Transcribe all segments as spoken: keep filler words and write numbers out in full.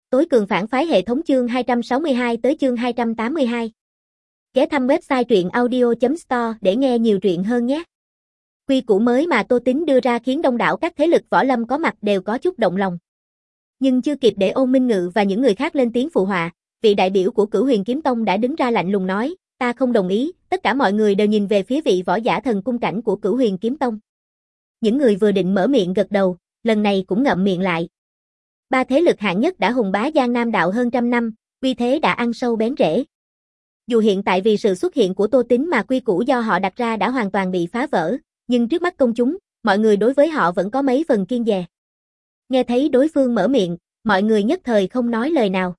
Tối cường phản phái hệ thống chương hai trăm sáu mươi hai tới chương hai trăm tám mươi hai. Ghé thăm website truyện audio chấm store để nghe nhiều truyện hơn nhé. Quy củ mới mà Tô Tín đưa ra khiến đông đảo các thế lực võ lâm có mặt đều có chút động lòng. Nhưng chưa kịp để Ôn Minh Ngự và những người khác lên tiếng phụ họa, vị đại biểu của Cửu Huyền Kiếm Tông đã đứng ra lạnh lùng nói, ta không đồng ý. Tất cả mọi người đều nhìn về phía vị võ giả thần cung cảnh của Cửu Huyền Kiếm Tông. Những người vừa định mở miệng gật đầu, lần này cũng ngậm miệng lại. Ba thế lực hạng nhất đã hùng bá Giang Nam đạo hơn trăm năm, uy thế đã ăn sâu bén rễ. Dù hiện tại vì sự xuất hiện của Tô Tín mà quy củ do họ đặt ra đã hoàn toàn bị phá vỡ, nhưng trước mắt công chúng, mọi người đối với họ vẫn có mấy phần kiêng dè. Nghe thấy đối phương mở miệng, mọi người nhất thời không nói lời nào.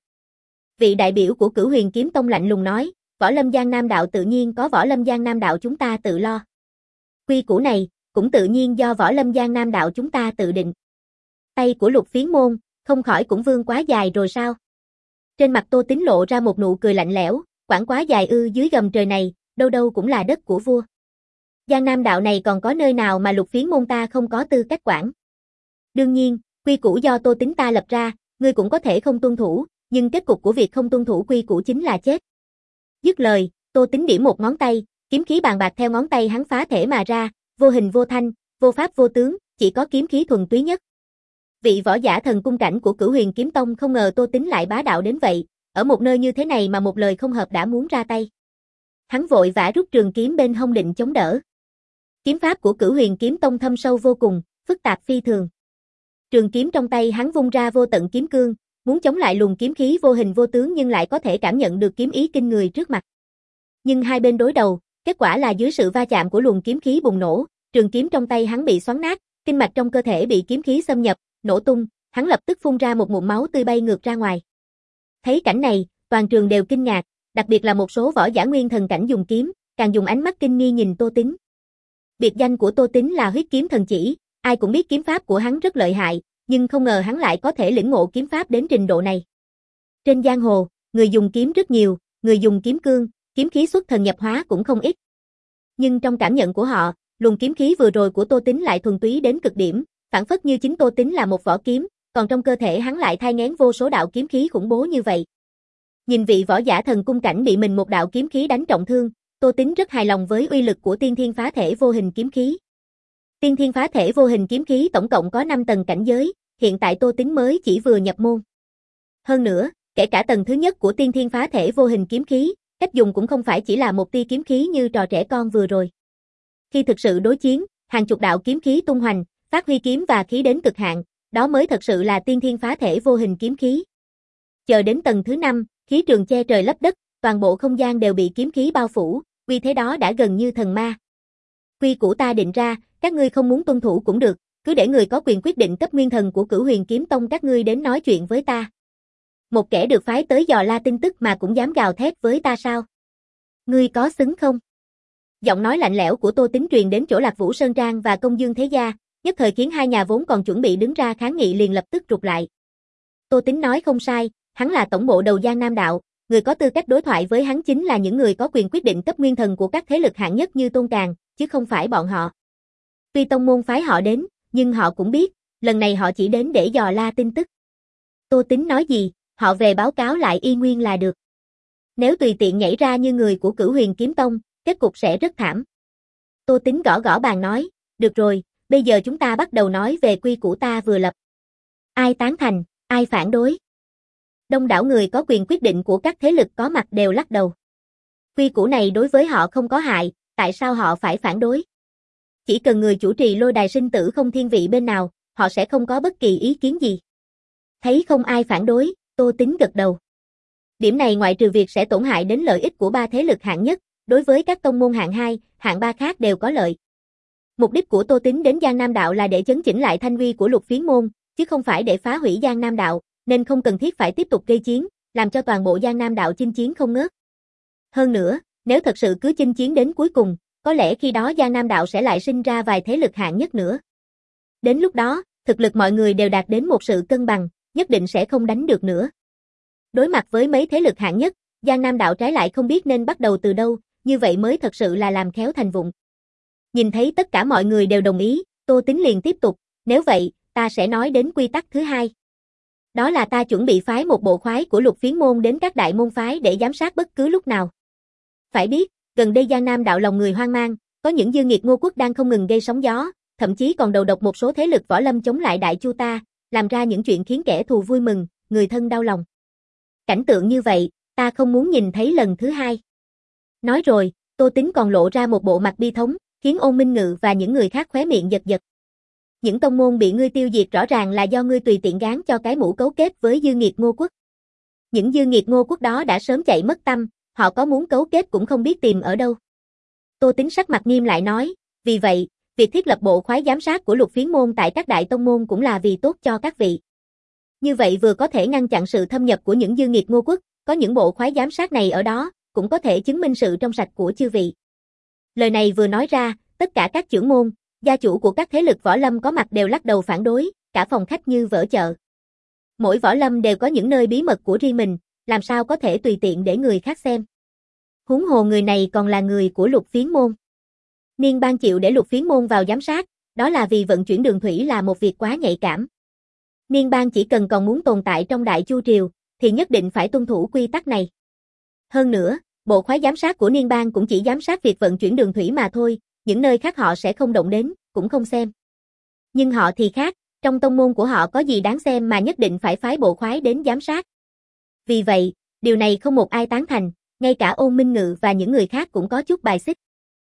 Vị đại biểu của Cửu Huyền Kiếm Tông lạnh lùng nói, võ lâm Giang Nam đạo tự nhiên có võ lâm Giang Nam đạo chúng ta tự lo. Quy củ này, cũng tự nhiên do võ lâm Giang Nam đạo chúng ta tự định. Tay của Lục Phiến Môn, không khỏi cũng vương quá dài rồi sao? Trên mặt Tô Tín lộ ra một nụ cười lạnh lẽo, quản quá dài ư? Dưới gầm trời này, đâu đâu cũng là đất của vua. Giang Nam đạo này còn có nơi nào mà Lục Phiến Môn ta không có tư cách quản. Đương nhiên, quy củ do Tô Tín ta lập ra, ngươi cũng có thể không tuân thủ, nhưng kết cục của việc không tuân thủ quy củ chính là chết. Dứt lời, Tô Tín điểm một ngón tay, kiếm khí bàn bạc theo ngón tay hắn phá thể mà ra, vô hình vô thanh, vô pháp vô tướng, chỉ có kiếm khí thuần túy nhất. Vị võ giả thần cung cảnh của Cửu Huyền Kiếm Tông không ngờ Tô Tín lại bá đạo đến vậy, ở một nơi như thế này mà một lời không hợp đã muốn ra tay. Hắn vội vã rút trường kiếm bên hông định chống đỡ. Kiếm pháp của Cửu Huyền Kiếm Tông thâm sâu vô cùng, phức tạp phi thường. Trường kiếm trong tay hắn vung ra vô tận kiếm cương, muốn chống lại luồng kiếm khí vô hình vô tướng nhưng lại có thể cảm nhận được kiếm ý kinh người trước mặt. Nhưng hai bên đối đầu, kết quả là dưới sự va chạm của luồng kiếm khí bùng nổ, trường kiếm trong tay hắn bị xoắn nát, kinh mạch trong cơ thể bị kiếm khí xâm nhập, nổ tung, hắn lập tức phun ra một ngụm máu tươi bay ngược ra ngoài. Thấy cảnh này, toàn trường đều kinh ngạc, đặc biệt là một số võ giả nguyên thần cảnh dùng kiếm, càng dùng ánh mắt kinh nghi nhìn Tô Tín. Biệt danh của Tô Tín là huyết kiếm thần chỉ, ai cũng biết kiếm pháp của hắn rất lợi hại, nhưng không ngờ hắn lại có thể lĩnh ngộ kiếm pháp đến trình độ này. Trên giang hồ, người dùng kiếm rất nhiều, người dùng kiếm cương, kiếm khí xuất thần nhập hóa cũng không ít. Nhưng trong cảm nhận của họ, luồng kiếm khí vừa rồi của Tô Tín lại thuần túy đến cực điểm, phảng phất như chính Tô Tín là một vỏ kiếm, còn trong cơ thể hắn lại thai nghén vô số đạo kiếm khí khủng bố như vậy. Nhìn vị võ giả thần cung cảnh bị mình một đạo kiếm khí đánh trọng thương, Tô Tín rất hài lòng với uy lực của Tiên Thiên Phá Thể Vô Hình kiếm khí. Tiên Thiên Phá Thể Vô Hình kiếm khí tổng cộng có năm tầng cảnh giới, hiện tại Tô Tín mới chỉ vừa nhập môn. Hơn nữa, kể cả tầng thứ nhất của Tiên Thiên Phá Thể Vô Hình kiếm khí, cách dùng cũng không phải chỉ là một tia kiếm khí như trò trẻ con vừa rồi. Khi thực sự đối chiến, hàng chục đạo kiếm khí tung hoành, phát huy kiếm và khí đến cực hạn, đó mới thật sự là Tiên Thiên Phá Thể Vô Hình kiếm khí. Chờ đến tầng thứ năm, khí trường che trời lấp đất, toàn bộ không gian đều bị kiếm khí bao phủ, uy thế đó đã gần như thần ma. Quy củ ta định ra, các ngươi không muốn tuân thủ cũng được, cứ để người có quyền quyết định cấp nguyên thần của Cửu Huyền Kiếm Tông các ngươi đến nói chuyện với ta. Một kẻ được phái tới dò la tin tức mà cũng dám gào thét với ta sao? Ngươi có xứng không? Giọng nói lạnh lẽo của Tô Tín truyền đến chỗ Lạc Vũ Sơn Trang và Công Dương Thế Gia, nhất thời khiến hai nhà vốn còn chuẩn bị đứng ra kháng nghị liền lập tức rụt lại. Tô Tín nói không sai, hắn là tổng bộ đầu Giang Nam đạo, người có tư cách đối thoại với hắn chính là những người có quyền quyết định cấp nguyên thần của các thế lực hạng nhất như Tôn Càn, chứ không phải bọn họ. Tuy tông môn phái họ đến, nhưng họ cũng biết, lần này họ chỉ đến để dò la tin tức. Tô Tín nói gì, họ về báo cáo lại y nguyên là được. Nếu tùy tiện nhảy ra như người của Cửu Huyền Kiếm Tông, kết cục sẽ rất thảm. Tô Tín gõ gõ bàn nói, được rồi, bây giờ chúng ta bắt đầu nói về quy củ ta vừa lập. Ai tán thành, ai phản đối? Đông đảo người có quyền quyết định của các thế lực có mặt đều lắc đầu. Quy củ này đối với họ không có hại, tại sao họ phải phản đối? Chỉ cần người chủ trì lôi đài sinh tử không thiên vị bên nào, họ sẽ không có bất kỳ ý kiến gì. Thấy không ai phản đối, Tô Tín gật đầu. Điểm này ngoại trừ việc sẽ tổn hại đến lợi ích của ba thế lực hạng nhất, đối với các tông môn hạng hai, hạng ba khác đều có lợi. Mục đích của Tô Tín đến Giang Nam đạo là để chấn chỉnh lại thanh uy của Lục Phiến Môn, chứ không phải để phá hủy Giang Nam đạo, nên không cần thiết phải tiếp tục gây chiến, làm cho toàn bộ Giang Nam đạo chinh chiến không ngớt. Hơn nữa, nếu thật sự cứ chinh chiến đến cuối cùng, có lẽ khi đó Giang Nam đạo sẽ lại sinh ra vài thế lực hạng nhất nữa. Đến lúc đó, thực lực mọi người đều đạt đến một sự cân bằng, nhất định sẽ không đánh được nữa. Đối mặt với mấy thế lực hạng nhất, Giang Nam đạo trái lại không biết nên bắt đầu từ đâu, như vậy mới thật sự là làm khéo thành vụng. Nhìn thấy tất cả mọi người đều đồng ý, Tô Tín liền tiếp tục, nếu vậy, ta sẽ nói đến quy tắc thứ hai. Đó là ta chuẩn bị phái một bộ khoái của Lục Phiến môn đến các đại môn phái để giám sát bất cứ lúc nào. Phải biết, gần đây Giang Nam đạo lòng người hoang mang, có những dư nghiệt Ngô quốc đang không ngừng gây sóng gió, thậm chí còn đầu độc một số thế lực võ lâm chống lại Đại Chu ta, làm ra những chuyện khiến kẻ thù vui mừng, người thân đau lòng. Cảnh tượng như vậy, ta không muốn nhìn thấy lần thứ hai. Nói rồi, Tô Tín còn lộ ra một bộ mặt bi thống, khiến Ôn Minh Ngự và những người khác khóe miệng giật giật. Những tông môn bị ngươi tiêu diệt rõ ràng là do ngươi tùy tiện gán cho cái mũ cấu kết với dư nghiệt Ngô quốc. Những dư nghiệt Ngô quốc đó đã sớm chạy mất tăm, họ có muốn cấu kết cũng không biết tìm ở đâu. Tô Tín sắc mặt nghiêm lại nói, vì vậy, việc thiết lập bộ khoái giám sát của Lục Phiến môn tại các đại tông môn cũng là vì tốt cho các vị. Như vậy vừa có thể ngăn chặn sự thâm nhập của những dư nghiệt Ngô quốc, có những bộ khoái giám sát này ở đó, cũng có thể chứng minh sự trong sạch của chư vị. Lời này vừa nói ra, tất cả các trưởng môn, gia chủ của các thế lực võ lâm có mặt đều lắc đầu phản đối, cả phòng khách như vỡ chợ. Mỗi võ lâm đều có những nơi bí mật của riêng mình, làm sao có thể tùy tiện để người khác xem. Huống hồ người này còn là người của Lục Phiến môn. Niên Bang chịu để Lục Phiến môn vào giám sát, đó là vì vận chuyển đường thủy là một việc quá nhạy cảm. Niên Bang chỉ cần còn muốn tồn tại trong Đại Chu triều, thì nhất định phải tuân thủ quy tắc này. Hơn nữa, bộ khoái giám sát của Niên Bang cũng chỉ giám sát việc vận chuyển đường thủy mà thôi, những nơi khác họ sẽ không động đến, cũng không xem. Nhưng họ thì khác, trong tông môn của họ có gì đáng xem mà nhất định phải phái bộ khoái đến giám sát. Vì vậy, điều này không một ai tán thành, ngay cả Ôn Minh Ngự và những người khác cũng có chút bài xích.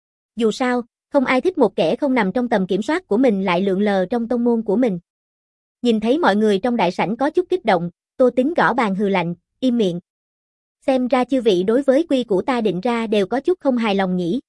Dù sao, không ai thích một kẻ không nằm trong tầm kiểm soát của mình lại lượn lờ trong tông môn của mình. Nhìn thấy mọi người trong đại sảnh có chút kích động, Tô Tín gõ bàn hừ lạnh, im miệng. Xem ra chư vị đối với quy củ ta định ra đều có chút không hài lòng nhỉ.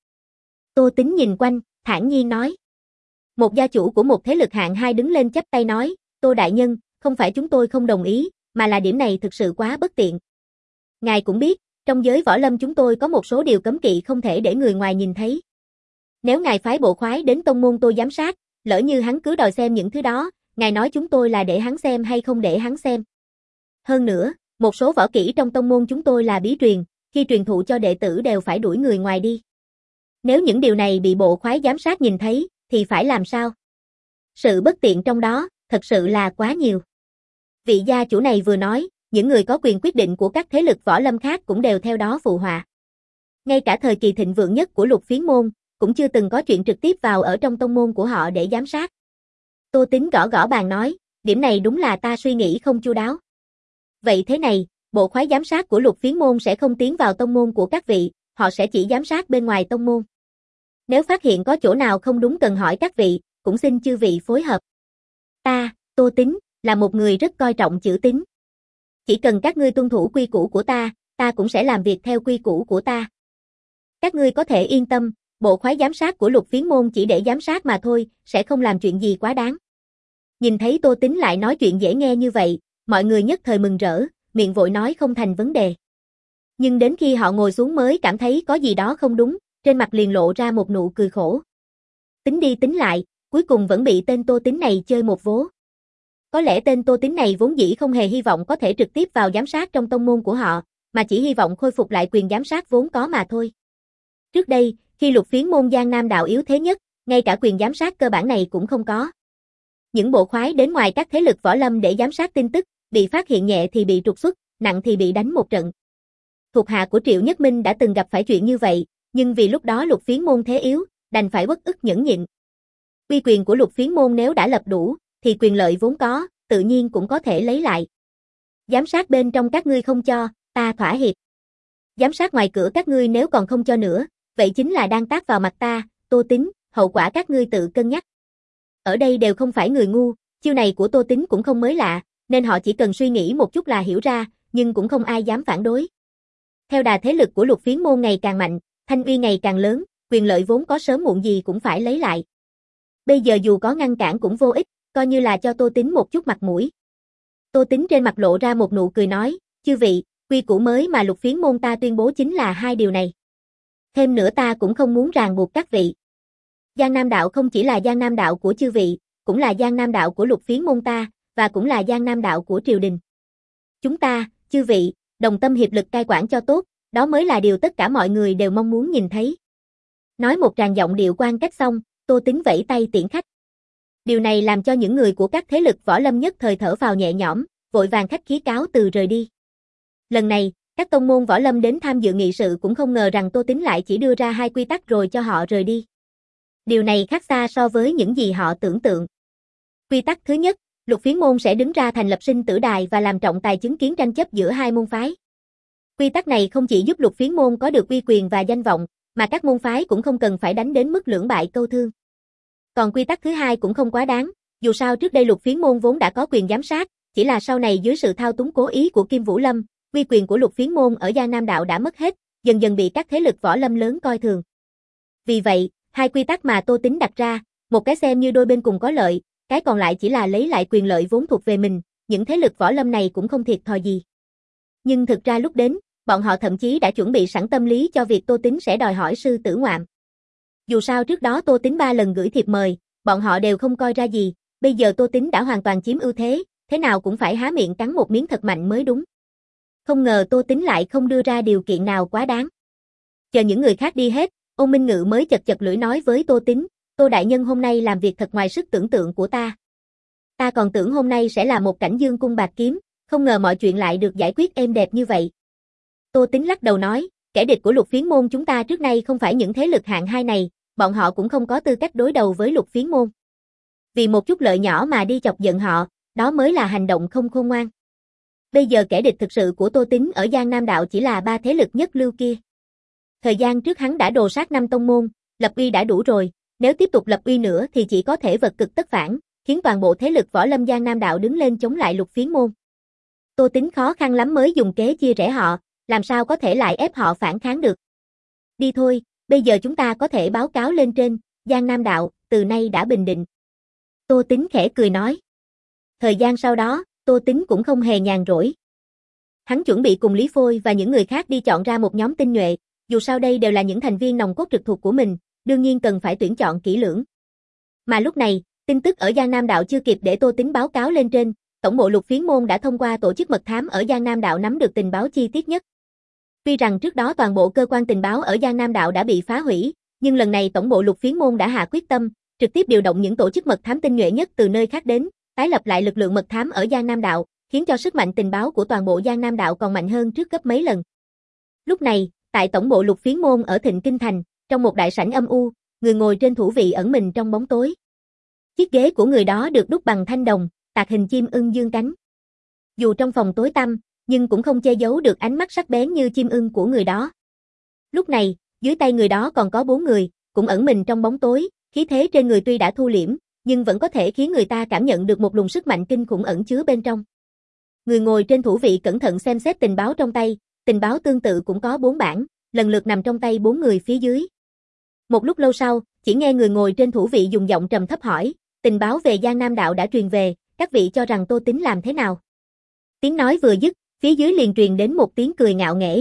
Tô Tín nhìn quanh, thản nhiên nói. Một gia chủ của một thế lực hạng hai đứng lên chắp tay nói, Tô đại nhân, không phải chúng tôi không đồng ý, mà là điểm này thực sự quá bất tiện. Ngài cũng biết, trong giới võ lâm chúng tôi có một số điều cấm kỵ không thể để người ngoài nhìn thấy. Nếu ngài phái bộ khoái đến tông môn tôi giám sát, lỡ như hắn cứ đòi xem những thứ đó, ngài nói chúng tôi là để hắn xem hay không để hắn xem. Hơn nữa, một số võ kỹ trong tông môn chúng tôi là bí truyền, khi truyền thụ cho đệ tử đều phải đuổi người ngoài đi. Nếu những điều này bị bộ khoái giám sát nhìn thấy, thì phải làm sao? Sự bất tiện trong đó, thật sự là quá nhiều. Vị gia chủ này vừa nói, những người có quyền quyết định của các thế lực võ lâm khác cũng đều theo đó phụ họa. Ngay cả thời kỳ thịnh vượng nhất của Lục Phiến môn, cũng chưa từng có chuyện trực tiếp vào ở trong tông môn của họ để giám sát. Tô Tín gõ gõ bàn nói, điểm này đúng là ta suy nghĩ không chu đáo. Vậy thế này, bộ khoái giám sát của Lục Phiến môn sẽ không tiến vào tông môn của các vị, họ sẽ chỉ giám sát bên ngoài tông môn. Nếu phát hiện có chỗ nào không đúng cần hỏi các vị, cũng xin chư vị phối hợp. Ta, Tô Tín, là một người rất coi trọng chữ tín. Chỉ cần các ngươi tuân thủ quy củ của ta, ta cũng sẽ làm việc theo quy củ của ta. Các ngươi có thể yên tâm, bộ khoái giám sát của Lục Phiến môn chỉ để giám sát mà thôi, sẽ không làm chuyện gì quá đáng. Nhìn thấy Tô Tín lại nói chuyện dễ nghe như vậy, mọi người nhất thời mừng rỡ, miệng vội nói không thành vấn đề. Nhưng đến khi họ ngồi xuống mới cảm thấy có gì đó không đúng, trên mặt liền lộ ra một nụ cười khổ. Tính đi tính lại, cuối cùng vẫn bị tên Tô Tín này chơi một vố. Có lẽ tên Tô Tín này vốn dĩ không hề hy vọng có thể trực tiếp vào giám sát trong tông môn của họ, mà chỉ hy vọng khôi phục lại quyền giám sát vốn có mà thôi. Trước đây, khi Lục Phiến môn Giang Nam đạo yếu thế nhất, ngay cả quyền giám sát cơ bản này cũng không có. Những bộ khoái đến ngoài các thế lực võ lâm để giám sát tin tức, bị phát hiện nhẹ thì bị trục xuất, nặng thì bị đánh một trận. Thuộc hạ của Triệu Nhất Minh đã từng gặp phải chuyện như vậy, nhưng vì lúc đó Lục Phiến môn thế yếu, đành phải uất ức nhẫn nhịn. Uy quyền của Lục Phiến môn nếu đã lập đủ, thì quyền lợi vốn có, tự nhiên cũng có thể lấy lại. Giám sát bên trong các ngươi không cho, ta thỏa hiệp. Giám sát ngoài cửa các ngươi nếu còn không cho nữa, vậy chính là đang tát vào mặt ta, Tô Tín, hậu quả các ngươi tự cân nhắc. Ở đây đều không phải người ngu, chiêu này của Tô Tín cũng không mới lạ, nên họ chỉ cần suy nghĩ một chút là hiểu ra, nhưng cũng không ai dám phản đối. Theo đà thế lực của Lục Phiến môn ngày càng mạnh, thanh uy ngày càng lớn, quyền lợi vốn có sớm muộn gì cũng phải lấy lại. Bây giờ dù có ngăn cản cũng vô ích, coi như là cho Tô Tín một chút mặt mũi. Tô Tín trên mặt lộ ra một nụ cười nói, chư vị, quy củ mới mà Lục Phiến môn ta tuyên bố chính là hai điều này. Thêm nữa ta cũng không muốn ràng buộc các vị. Giang Nam đạo không chỉ là Giang Nam đạo của chư vị, cũng là Giang Nam đạo của Lục Phiến môn ta, và cũng là Giang Nam đạo của triều đình. Chúng ta, chư vị, đồng tâm hiệp lực cai quản cho tốt, đó mới là điều tất cả mọi người đều mong muốn nhìn thấy. Nói một tràng giọng điệu quan cách xong, Tô Tín vẫy tay tiễn khách. Điều này làm cho những người của các thế lực võ lâm nhất thời thở phào nhẹ nhõm, vội vàng khách khí cáo từ rời đi. Lần này, các tông môn võ lâm đến tham dự nghị sự cũng không ngờ rằng Tô Tín lại chỉ đưa ra hai quy tắc rồi cho họ rời đi. Điều này khác xa so với những gì họ tưởng tượng. Quy tắc thứ nhất, Lục Phiến môn sẽ đứng ra thành lập sinh tử đài và làm trọng tài chứng kiến tranh chấp giữa hai môn phái. Quy tắc này không chỉ giúp Lục Phiến môn có được uy quyền và danh vọng, mà các môn phái cũng không cần phải đánh đến mức lưỡng bại câu thương. Còn quy tắc thứ hai cũng không quá đáng, dù sao trước đây Lục Phiến môn vốn đã có quyền giám sát, chỉ là sau này dưới sự thao túng cố ý của Kim Vũ Lâm, uy quyền của Lục Phiến môn ở Giang Nam đạo đã mất hết, dần dần bị các thế lực võ lâm lớn coi thường. Vì vậy, hai quy tắc mà Tô Tín đặt ra, một cái xem như đôi bên cùng có lợi, cái còn lại chỉ là lấy lại quyền lợi vốn thuộc về mình, những thế lực võ lâm này cũng không thiệt thòi gì. Nhưng thực ra lúc đến, bọn họ thậm chí đã chuẩn bị sẵn tâm lý cho việc Tô Tín sẽ đòi hỏi sư tử ngoạm. Dù sao trước đó Tô Tín ba lần gửi thiệp mời, bọn họ đều không coi ra gì, bây giờ Tô Tín đã hoàn toàn chiếm ưu thế, thế nào cũng phải há miệng cắn một miếng thật mạnh mới đúng. Không ngờ Tô Tín lại không đưa ra điều kiện nào quá đáng. Chờ những người khác đi hết, Ôn Minh Ngự mới chật chật lưỡi nói với Tô Tín, Tô đại nhân hôm nay làm việc thật ngoài sức tưởng tượng của ta. Ta còn tưởng hôm nay sẽ là một cảnh dương cung bạc kiếm, không ngờ mọi chuyện lại được giải quyết êm đẹp như vậy. Tô Tín lắc đầu nói, kẻ địch của Lục Phiến môn chúng ta trước nay không phải những thế lực hạng hai này, bọn họ cũng không có tư cách đối đầu với Lục Phiến môn. Vì một chút lợi nhỏ mà đi chọc giận họ, đó mới là hành động không khôn ngoan. Bây giờ kẻ địch thực sự của Tô Tín ở Giang Nam đạo chỉ là ba thế lực nhất lưu kia. Thời gian trước hắn đã đồ sát năm tông môn, lập uy đã đủ rồi, nếu tiếp tục lập uy nữa thì chỉ có thể vật cực tất phản, khiến toàn bộ thế lực võ lâm Giang Nam đạo đứng lên chống lại Lục Phiến môn. Tô Tín khó khăn lắm mới dùng kế chia rẽ họ, làm sao có thể lại ép họ phản kháng được. Đi thôi, bây giờ chúng ta có thể báo cáo lên trên, Giang Nam đạo, từ nay đã bình định. Tô Tín khẽ cười nói. Thời gian sau đó, Tô Tín cũng không hề nhàn rỗi. Hắn chuẩn bị cùng Lý Phôi và những người khác đi chọn ra một nhóm tinh nhuệ, dù sao đây đều là những thành viên nòng cốt trực thuộc của mình, đương nhiên cần phải tuyển chọn kỹ lưỡng. Mà lúc này, tin tức ở Giang Nam đạo chưa kịp để Tô Tín báo cáo lên trên, tổng bộ Lục Phiến môn đã thông qua tổ chức mật thám ở Giang Nam đạo nắm được tình báo chi tiết nhất. Tuy rằng trước đó toàn bộ cơ quan tình báo ở Giang Nam đạo đã bị phá hủy, nhưng lần này tổng bộ Lục Phiến môn đã hạ quyết tâm, trực tiếp điều động những tổ chức mật thám tinh nhuệ nhất từ nơi khác đến, tái lập lại lực lượng mật thám ở Giang Nam đạo, khiến cho sức mạnh tình báo của toàn bộ Giang Nam đạo còn mạnh hơn trước gấp mấy lần. Lúc này, tại tổng bộ Lục Phiến môn ở Thịnh Kinh thành, trong một đại sảnh âm u, người ngồi trên thủ vị ẩn mình trong bóng tối. Chiếc ghế của người đó được đúc bằng thanh đồng, tạc hình chim ưng dương cánh. Dù trong phòng tối tăm, nhưng cũng không che giấu được ánh mắt sắc bén như chim ưng của người đó. Lúc này, dưới tay người đó còn có bốn người, cũng ẩn mình trong bóng tối, khí thế trên người tuy đã thu liễm, nhưng vẫn có thể khiến người ta cảm nhận được một luồng sức mạnh kinh khủng ẩn chứa bên trong. Người ngồi trên thủ vị cẩn thận xem xét tình báo trong tay, tình báo tương tự cũng có bốn bản, lần lượt nằm trong tay bốn người phía dưới. Một lúc lâu sau, chỉ nghe người ngồi trên thủ vị dùng giọng trầm thấp hỏi, tình báo về Giang Nam đạo đã truyền về, các vị cho rằng Tô Tín làm thế nào? Tiếng nói vừa dứt, phía dưới liền truyền đến một tiếng cười ngạo nghễ.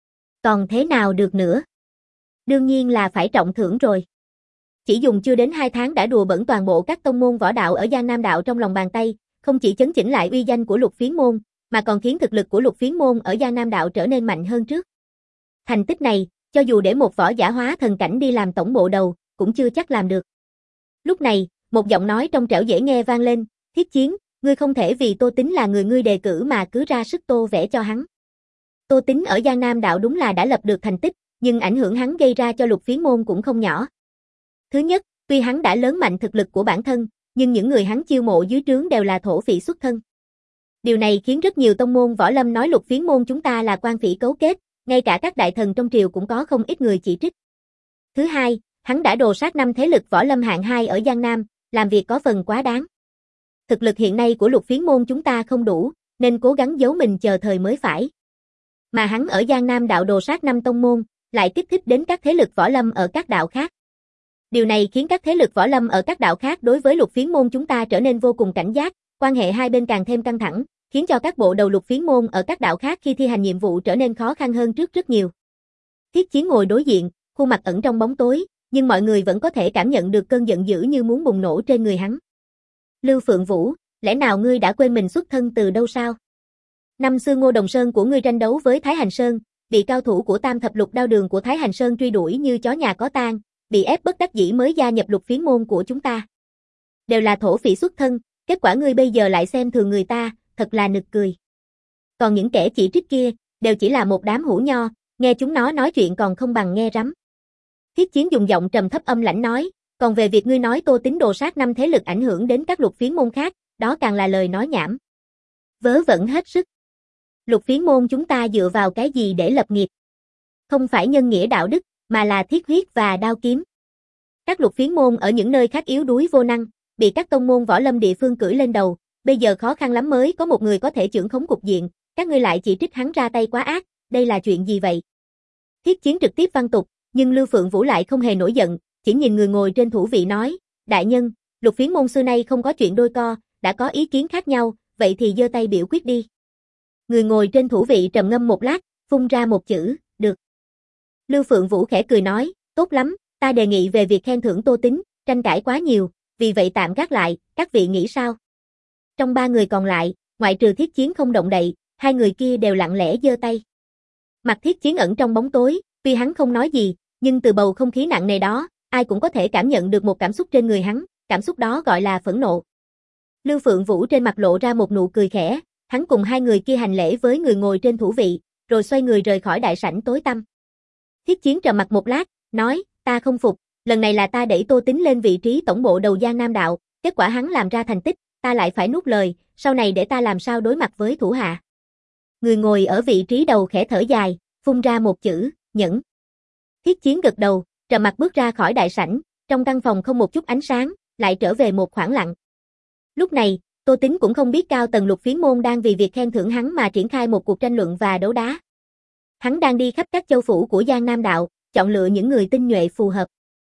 Còn thế nào được nữa? Đương nhiên là phải trọng thưởng rồi. Chỉ dùng chưa đến hai tháng đã đùa bẩn toàn bộ các tông môn võ đạo ở Giang Nam đạo trong lòng bàn tay, không chỉ chấn chỉnh lại uy danh của Lục Phiến môn, mà còn khiến thực lực của Lục Phiến môn ở Giang Nam đạo trở nên mạnh hơn trước. Thành tích này, cho dù để một võ giả hóa thần cảnh đi làm tổng bộ đầu, cũng chưa chắc làm được. Lúc này, một giọng nói trong trẻo dễ nghe vang lên, Thiết Chiến, ngươi không thể vì Tô Tín là người ngươi đề cử mà cứ ra sức tô vẽ cho hắn. Tô Tín ở Giang Nam đạo đúng là đã lập được thành tích, nhưng ảnh hưởng hắn gây ra cho Lục Phiến môn cũng không nhỏ. Thứ nhất, tuy hắn đã lớn mạnh thực lực của bản thân, nhưng những người hắn chiêu mộ dưới trướng đều là thổ phỉ xuất thân. Điều này khiến rất nhiều tông môn võ lâm nói Lục Phiến môn chúng ta là quan phỉ cấu kết, ngay cả các đại thần trong triều cũng có không ít người chỉ trích. Thứ hai, hắn đã đồ sát năm thế lực võ lâm hạng hai ở Giang Nam, làm việc có phần quá đáng. Thực lực hiện nay của Lục Phiến môn chúng ta không đủ, nên cố gắng giấu mình chờ thời mới phải. Mà hắn ở Giang Nam đạo đồ sát năm tông môn, lại kích thích đến các thế lực võ lâm ở các đạo khác. Điều này khiến các thế lực võ lâm ở các đạo khác đối với Lục Phiến môn chúng ta trở nên vô cùng cảnh giác, quan hệ hai bên càng thêm căng thẳng, khiến cho các bộ đầu Lục Phiến môn ở các đạo khác khi thi hành nhiệm vụ trở nên khó khăn hơn trước rất nhiều. Thiết Chiến ngồi đối diện, khuôn mặt ẩn trong bóng tối, nhưng mọi người vẫn có thể cảm nhận được cơn giận dữ như muốn bùng nổ trên người hắn. Lưu Phượng Vũ, lẽ nào ngươi đã quên mình xuất thân từ đâu sao? Năm xưa Ngô Đồng Sơn của ngươi tranh đấu với Thái Hành Sơn, bị cao thủ của Tam Thập Lục Đao Đường của Thái Hành Sơn truy đuổi như chó nhà có tang, bị ép bất đắc dĩ mới gia nhập Lục Phiến môn của chúng ta. Đều là thổ phỉ xuất thân, kết quả ngươi bây giờ lại xem thường người ta, thật là nực cười. Còn những kẻ chỉ trích kia, đều chỉ là một đám hủ nho, nghe chúng nó nói chuyện còn không bằng nghe rắm. Thiết Chiến dùng giọng trầm thấp âm lãnh nói, còn về việc ngươi nói Tô Tín đồ sát năm thế lực ảnh hưởng đến các lục phiến môn khác, đó càng là lời nói nhảm. Vớ vẩn hết sức. Lục phiến môn chúng ta dựa vào cái gì để lập nghiệp? Không phải nhân nghĩa đạo đức, mà là thiết huyết và đao kiếm. Các lục phiến môn ở những nơi khác yếu đuối vô năng, bị các tông môn võ lâm địa phương cưỡi lên đầu, bây giờ khó khăn lắm mới có một người có thể trưởng khống cục diện, các ngươi lại chỉ trích hắn ra tay quá ác, đây là chuyện gì vậy? Thiết Chiến trực tiếp văn tục, nhưng Lưu Phượng Vũ lại không hề nổi giận, chỉ nhìn người ngồi trên thủ vị nói, đại nhân, lục phiến môn xưa nay không có chuyện đôi co, đã có ý kiến khác nhau, vậy thì giơ tay biểu quyết đi. Người ngồi trên thủ vị trầm ngâm một lát, phun ra một chữ, được. Lưu Phượng Vũ khẽ cười nói, tốt lắm, ta đề nghị về việc khen thưởng Tô Tín, tranh cãi quá nhiều, vì vậy tạm gác lại, các vị nghĩ sao? Trong ba người còn lại, ngoại trừ Thiết Chiến không động đậy, hai người kia đều lặng lẽ giơ tay. Mặt Thiết Chiến ẩn trong bóng tối, tuy hắn không nói gì, nhưng từ bầu không khí nặng nề đó, ai cũng có thể cảm nhận được một cảm xúc trên người hắn, cảm xúc đó gọi là phẫn nộ. Lưu Phượng Vũ trên mặt lộ ra một nụ cười khẽ, hắn cùng hai người kia hành lễ với người ngồi trên thủ vị, rồi xoay người rời khỏi đại sảnh tối tăm. Thiết Chiến trầm mặt một lát, nói, ta không phục, lần này là ta đẩy Tô Tín lên vị trí tổng bộ đầu Giang Nam Đạo, kết quả hắn làm ra thành tích, ta lại phải nuốt lời, sau này để ta làm sao đối mặt với thủ hạ. Người ngồi ở vị trí đầu khẽ thở dài, phun ra một chữ, nhẫn. Thiết Chiến gật đầu, trầm mặt bước ra khỏi đại sảnh, trong căn phòng không một chút ánh sáng, lại trở về một khoảng lặng. Lúc này, Tô Tín cũng không biết cao tầng lục phiến môn đang vì việc khen thưởng hắn mà triển khai một cuộc tranh luận và đấu đá. Hắn đang đi khắp các châu phủ của Giang Nam Đạo, chọn lựa những người tinh nhuệ phù hợp.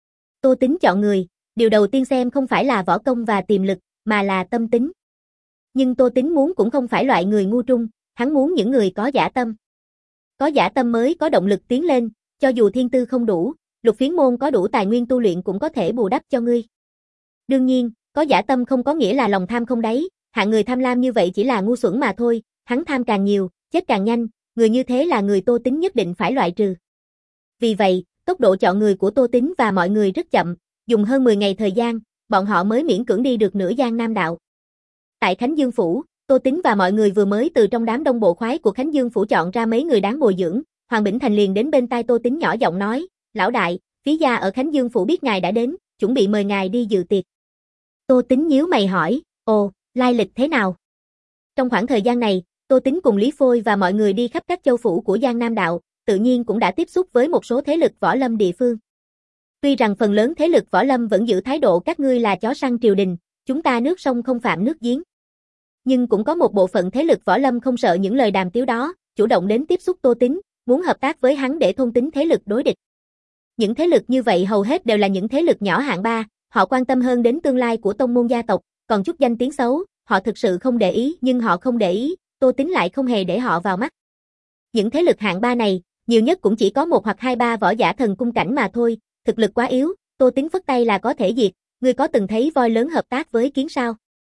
Tô Tín chọn người, điều đầu tiên xem không phải là võ công và tiềm lực, mà là tâm tính. Nhưng Tô Tín muốn cũng không phải loại người ngu trung, hắn muốn những người có dã tâm. Có dã tâm mới có động lực tiến lên, cho dù thiên tư không đủ, lục phiến môn có đủ tài nguyên tu luyện cũng có thể bù đắp cho ngươi. Đương nhiên, có dã tâm không có nghĩa là lòng tham không đáy, hạng người tham lam như vậy chỉ là ngu xuẩn mà thôi, hắn tham càng nhiều, chết càng nhanh, người như thế là người Tô Tín nhất định phải loại trừ. Vì vậy, tốc độ chọn người của Tô Tín và mọi người rất chậm, dùng hơn mười ngày thời gian, bọn họ mới miễn cưỡng đi được nửa Giang Nam Đạo. Tại Khánh Dương Phủ, Tô Tín và mọi người vừa mới từ trong đám đông bộ khoái của Khánh Dương Phủ chọn ra mấy người đáng bồi dưỡng, Hoàng Bỉnh Thành liền đến bên tai Tô Tín nhỏ giọng nói, lão đại, phí gia ở Khánh Dương Phủ biết ngài đã đến, chuẩn bị mời ngài đi dự tiệc. Tô Tín nhíu mày hỏi, ồ, lai lịch thế nào? Trong khoảng thời gian này, Tô Tín cùng Lý Phôi và mọi người đi khắp các châu phủ của Giang Nam Đạo, tự nhiên cũng đã tiếp xúc với một số thế lực võ lâm địa phương. Tuy rằng phần lớn thế lực võ lâm vẫn giữ thái độ các ngươi là chó săn triều đình, chúng ta nước sông không phạm nước giếng. Nhưng cũng có một bộ phận thế lực võ lâm không sợ những lời đàm tiếu đó, chủ động đến tiếp xúc Tô Tín, muốn hợp tác với hắn để thôn tính thế lực đối địch. Những thế lực như vậy hầu hết đều là những thế lực nhỏ hạng ba, họ quan tâm hơn đến tương lai của tông môn gia tộc, còn chút danh tiếng xấu, họ thực sự không để ý, nhưng họ không để ý, Tô Tín lại không hề để họ vào mắt. Những thế lực hạng ba này, nhiều nhất cũng chỉ có một hoặc hai ba võ giả thần cung cảnh mà thôi, thực lực quá yếu, Tô Tín phất tay là có thể diệt, ngươi có từng thấy voi lớn hợp tác với kiến sao?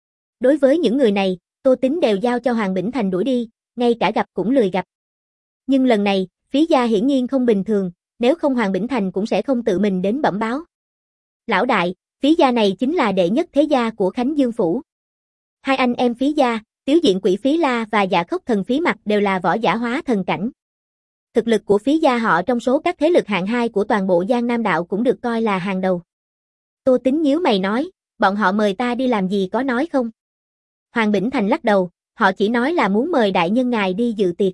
Đối với những người này, Tô Tín đều giao cho Hoàng Bỉnh Thành đuổi đi, ngay cả gặp cũng lười gặp. Nhưng lần này, phí gia hiển nhiên không bình thường, nếu không Hoàng Bỉnh Thành cũng sẽ không tự mình đến bẩm báo. Lão đại, phí gia này chính là đệ nhất thế gia của Khánh Dương Phủ. Hai anh em phí gia, Tiếu Diện Quỷ Phí La và Dạ Khốc Thần Phí Mặc đều là võ giả hóa thần cảnh. Thực lực của phí gia họ trong số các thế lực hạng hai của toàn bộ Giang Nam Đạo cũng được coi là hàng đầu. Tô Tín nhíu mày nói, bọn họ mời ta đi làm gì có nói không? Hoàng Bỉnh Thành lắc đầu, họ chỉ nói là muốn mời đại nhân ngài đi dự tiệc.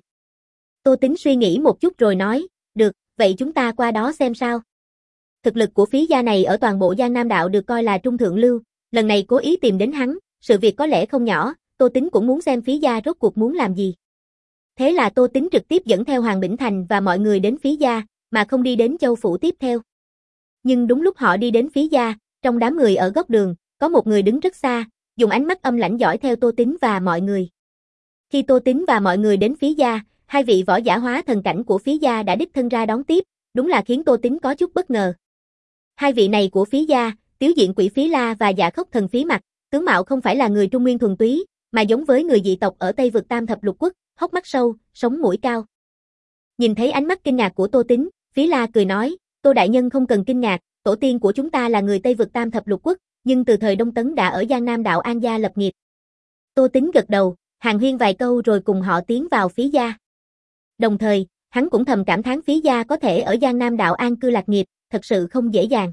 Tô Tín suy nghĩ một chút rồi nói, được, vậy chúng ta qua đó xem sao. Thực lực của phí gia này ở toàn bộ Giang Nam Đạo được coi là trung thượng lưu, lần này cố ý tìm đến hắn, sự việc có lẽ không nhỏ, Tô Tín cũng muốn xem phí gia rốt cuộc muốn làm gì. Thế là Tô Tín trực tiếp dẫn theo Hoàng Bỉnh Thành và mọi người đến phí gia, mà không đi đến châu phủ tiếp theo. Nhưng đúng lúc họ đi đến phí gia, trong đám người ở góc đường, có một người đứng rất xa, dùng ánh mắt âm lãnh dõi theo Tô Tín và mọi người. Khi Tô Tín và mọi người đến phí gia, hai vị võ giả hóa thần cảnh của phí gia đã đích thân ra đón tiếp, đúng là khiến Tô Tín có chút bất ngờ. Hai vị này của phí gia, Tiếu Diện Quỷ Phí La và Dạ Khốc Thần Phí Mặc, tướng mạo không phải là người Trung Nguyên thuần túy, mà giống với người dị tộc ở Tây vực Tam Thập Lục Quốc, hốc mắt sâu, sống mũi cao. Nhìn thấy ánh mắt kinh ngạc của Tô Tín, Phí La cười nói, Tô đại nhân không cần kinh ngạc, tổ tiên của chúng ta là người Tây vực Tam Thập Lục Quốc, nhưng từ thời Đông Tấn đã ở Giang Nam Đạo An gia lập nghiệp. Tô Tín gật đầu, hàn huyên vài câu rồi cùng họ tiến vào Phí gia. Đồng thời, hắn cũng thầm cảm thán Phí gia có thể ở Giang Nam đạo an cư lạc nghiệp, thật sự không dễ dàng.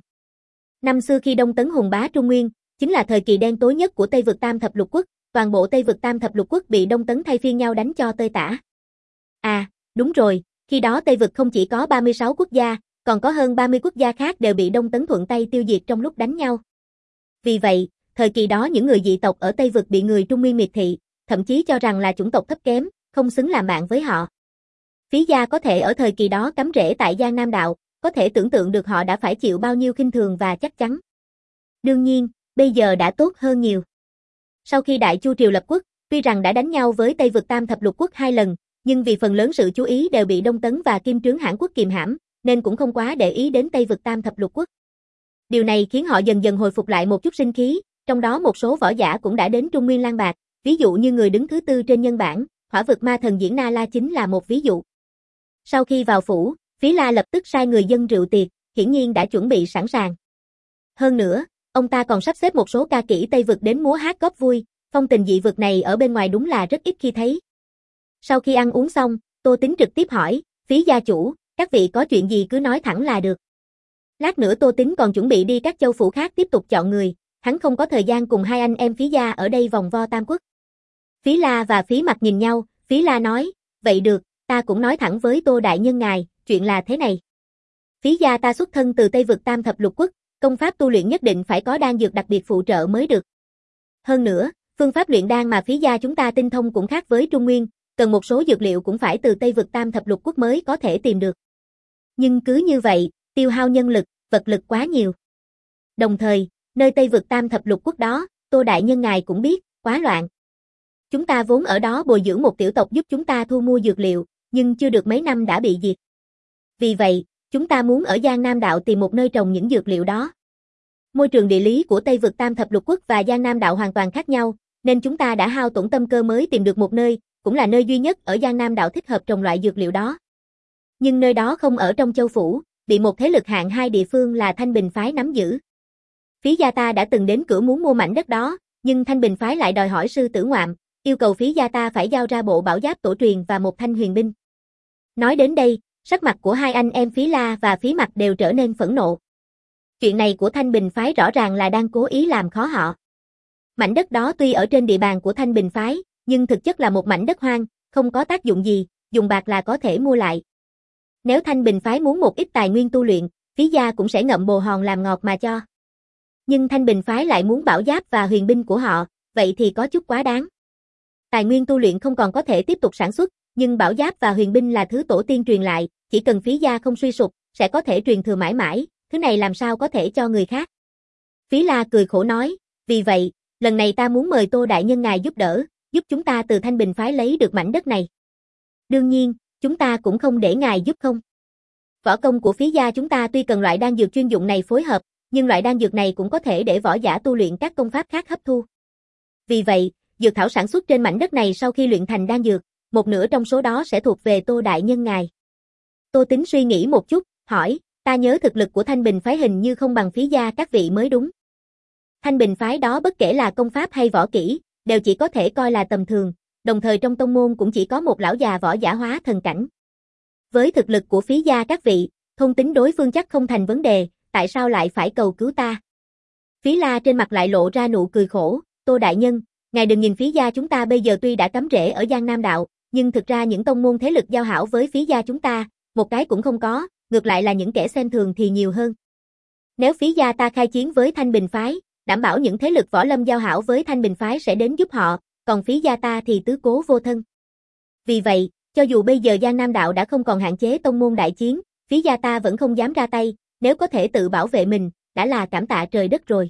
Năm xưa khi Đông Tấn hùng bá Trung Nguyên, chính là thời kỳ đen tối nhất của Tây vực Tam thập lục quốc, toàn bộ Tây vực Tam thập lục quốc bị Đông Tấn thay phiên nhau đánh cho tơi tả. À, đúng rồi, khi đó Tây vực không chỉ có ba mươi sáu quốc gia, còn có hơn ba mươi quốc gia khác đều bị Đông Tấn thuận tay tiêu diệt trong lúc đánh nhau. Vì vậy, thời kỳ đó những người dị tộc ở Tây vực bị người Trung Nguyên miệt thị, thậm chí cho rằng là chủng tộc thấp kém, không xứng làm bạn với họ. Phí gia có thể ở thời kỳ đó cắm rễ tại Giang Nam đạo, có thể tưởng tượng được họ đã phải chịu bao nhiêu khinh thường và chắc chắn. Đương nhiên, bây giờ đã tốt hơn nhiều. Sau khi Đại Chu triều lập quốc, tuy rằng đã đánh nhau với Tây vực Tam thập lục quốc hai lần, nhưng vì phần lớn sự chú ý đều bị Đông Tấn và Kim Trướng Hãn quốc kiềm hãm, nên cũng không quá để ý đến Tây vực Tam thập lục quốc. Điều này khiến họ dần dần hồi phục lại một chút sinh khí, trong đó một số võ giả cũng đã đến Trung Nguyên lang bạt, ví dụ như người đứng thứ tư trên nhân bảng, Hỏa vực ma thần Diễn Na La chính là một ví dụ. Sau khi vào phủ, Phí La lập tức sai người dâng rượu tiệc, hiển nhiên đã chuẩn bị sẵn sàng. Hơn nữa, ông ta còn sắp xếp một số ca kỹ Tây vực đến múa hát góp vui, phong tình dị vực này ở bên ngoài đúng là rất ít khi thấy. Sau khi ăn uống xong, Tô Tín trực tiếp hỏi, Phí gia chủ, các vị có chuyện gì cứ nói thẳng là được. Lát nữa Tô Tín còn chuẩn bị đi các châu phủ khác tiếp tục chọn người, hắn không có thời gian cùng hai anh em Phí gia ở đây vòng vo tam quốc. Phí La và Phí Mặc nhìn nhau, Phí La nói, vậy được, ta cũng nói thẳng với Tô đại nhân ngài, chuyện là thế này. Phí gia ta xuất thân từ Tây vực Tam thập lục quốc, công pháp tu luyện nhất định phải có đan dược đặc biệt phụ trợ mới được. Hơn nữa, phương pháp luyện đan mà Phí gia chúng ta tinh thông cũng khác với Trung Nguyên, cần một số dược liệu cũng phải từ Tây vực Tam thập lục quốc mới có thể tìm được. Nhưng cứ như vậy, tiêu hao nhân lực, vật lực quá nhiều. Đồng thời, nơi Tây vực Tam thập lục quốc đó, Tô đại nhân ngài cũng biết, quá loạn. Chúng ta vốn ở đó bồi dưỡng một tiểu tộc giúp chúng ta thu mua dược liệu, nhưng chưa được mấy năm đã bị diệt. Vì vậy, chúng ta muốn ở Giang Nam đạo tìm một nơi trồng những dược liệu đó. Môi trường địa lý của Tây vực Tam thập lục quốc và Giang Nam đạo hoàn toàn khác nhau, nên chúng ta đã hao tổn tâm cơ mới tìm được một nơi, cũng là nơi duy nhất ở Giang Nam đạo thích hợp trồng loại dược liệu đó. Nhưng nơi đó không ở trong châu phủ, bị một thế lực hạng hai địa phương là Thanh Bình phái nắm giữ. Phí gia ta đã từng đến cửa muốn mua mảnh đất đó, nhưng Thanh Bình phái lại đòi hỏi sư tử ngoạm, yêu cầu Phí gia ta phải giao ra bộ bảo giáp tổ truyền và một thanh huyền binh. Nói đến đây, sắc mặt của hai anh em Phí La và Phí Mặc đều trở nên phẫn nộ. Chuyện này của Thanh Bình phái rõ ràng là đang cố ý làm khó họ. Mảnh đất đó tuy ở trên địa bàn của Thanh Bình phái, nhưng thực chất là một mảnh đất hoang, không có tác dụng gì, dùng bạc là có thể mua lại. Nếu Thanh Bình phái muốn một ít tài nguyên tu luyện, Phí gia cũng sẽ ngậm bồ hòn làm ngọt mà cho. Nhưng Thanh Bình phái lại muốn bảo giáp và huyền binh của họ, vậy thì có chút quá đáng. Tài nguyên tu luyện không còn có thể tiếp tục sản xuất, nhưng bảo giáp và huyền binh là thứ tổ tiên truyền lại, chỉ cần Phí gia không suy sụp, sẽ có thể truyền thừa mãi mãi, thứ này làm sao có thể cho người khác. Phí La cười khổ nói, vì vậy, lần này ta muốn mời Tô đại nhân ngài giúp đỡ, giúp chúng ta từ Thanh Bình phái lấy được mảnh đất này. Đương nhiên, chúng ta cũng không để ngài giúp không. Võ công của Phí gia chúng ta tuy cần loại đan dược chuyên dụng này phối hợp, nhưng loại đan dược này cũng có thể để võ giả tu luyện các công pháp khác hấp thu. Vì vậy, dược thảo sản xuất trên mảnh đất này sau khi luyện thành đan dược, một nửa trong số đó sẽ thuộc về Tô đại nhân ngài. Tô Tín suy nghĩ một chút, hỏi, ta nhớ thực lực của Thanh Bình phái hình như không bằng Phí gia các vị mới đúng. Thanh Bình phái đó bất kể là công pháp hay võ kỹ, đều chỉ có thể coi là tầm thường, đồng thời trong tông môn cũng chỉ có một lão già võ giả hóa thần cảnh. Với thực lực của Phí gia các vị, thôn tính đối phương chắc không thành vấn đề, tại sao lại phải cầu cứu ta? Phí La trên mặt lại lộ ra nụ cười khổ, Tô đại nhân, ngài đừng nhìn Phí gia chúng ta bây giờ tuy đã cắm rễ ở Giang Nam đạo, nhưng thực ra những tông môn thế lực giao hảo với Phí gia chúng ta, một cái cũng không có, ngược lại là những kẻ xem thường thì nhiều hơn. Nếu Phí gia ta khai chiến với Thanh Bình phái, đảm bảo những thế lực võ lâm giao hảo với Thanh Bình phái sẽ đến giúp họ, còn Phí gia ta thì tứ cố vô thân. Vì vậy, cho dù bây giờ Giang Nam đạo đã không còn hạn chế tông môn đại chiến, Phí gia ta vẫn không dám ra tay, nếu có thể tự bảo vệ mình, đã là cảm tạ trời đất rồi.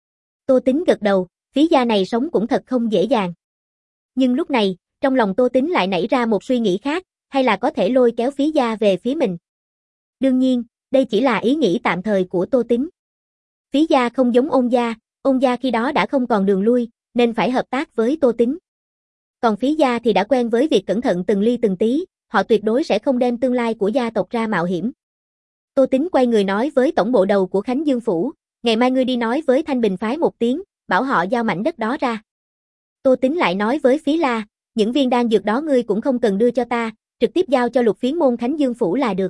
Tô Tín gật đầu, Phí gia này sống cũng thật không dễ dàng. Nhưng lúc này, trong lòng Tô Tín lại nảy ra một suy nghĩ khác, hay là có thể lôi kéo Phí gia về phía mình. Đương nhiên, đây chỉ là ý nghĩ tạm thời của Tô Tín. Phí gia không giống Ôn gia, Ôn gia khi đó đã không còn đường lui, nên phải hợp tác với Tô Tín. Còn Phí gia thì đã quen với việc cẩn thận từng ly từng tí, họ tuyệt đối sẽ không đem tương lai của gia tộc ra mạo hiểm. Tô Tín quay người nói với tổng bộ đầu của Khánh Dương Phủ, ngày mai ngươi đi nói với Thanh Bình phái một tiếng, bảo họ giao mảnh đất đó ra. Tô Tín lại nói với Phí La, những viên đan dược đó ngươi cũng không cần đưa cho ta, trực tiếp giao cho Lục Phiến môn Khánh Dương phủ là được.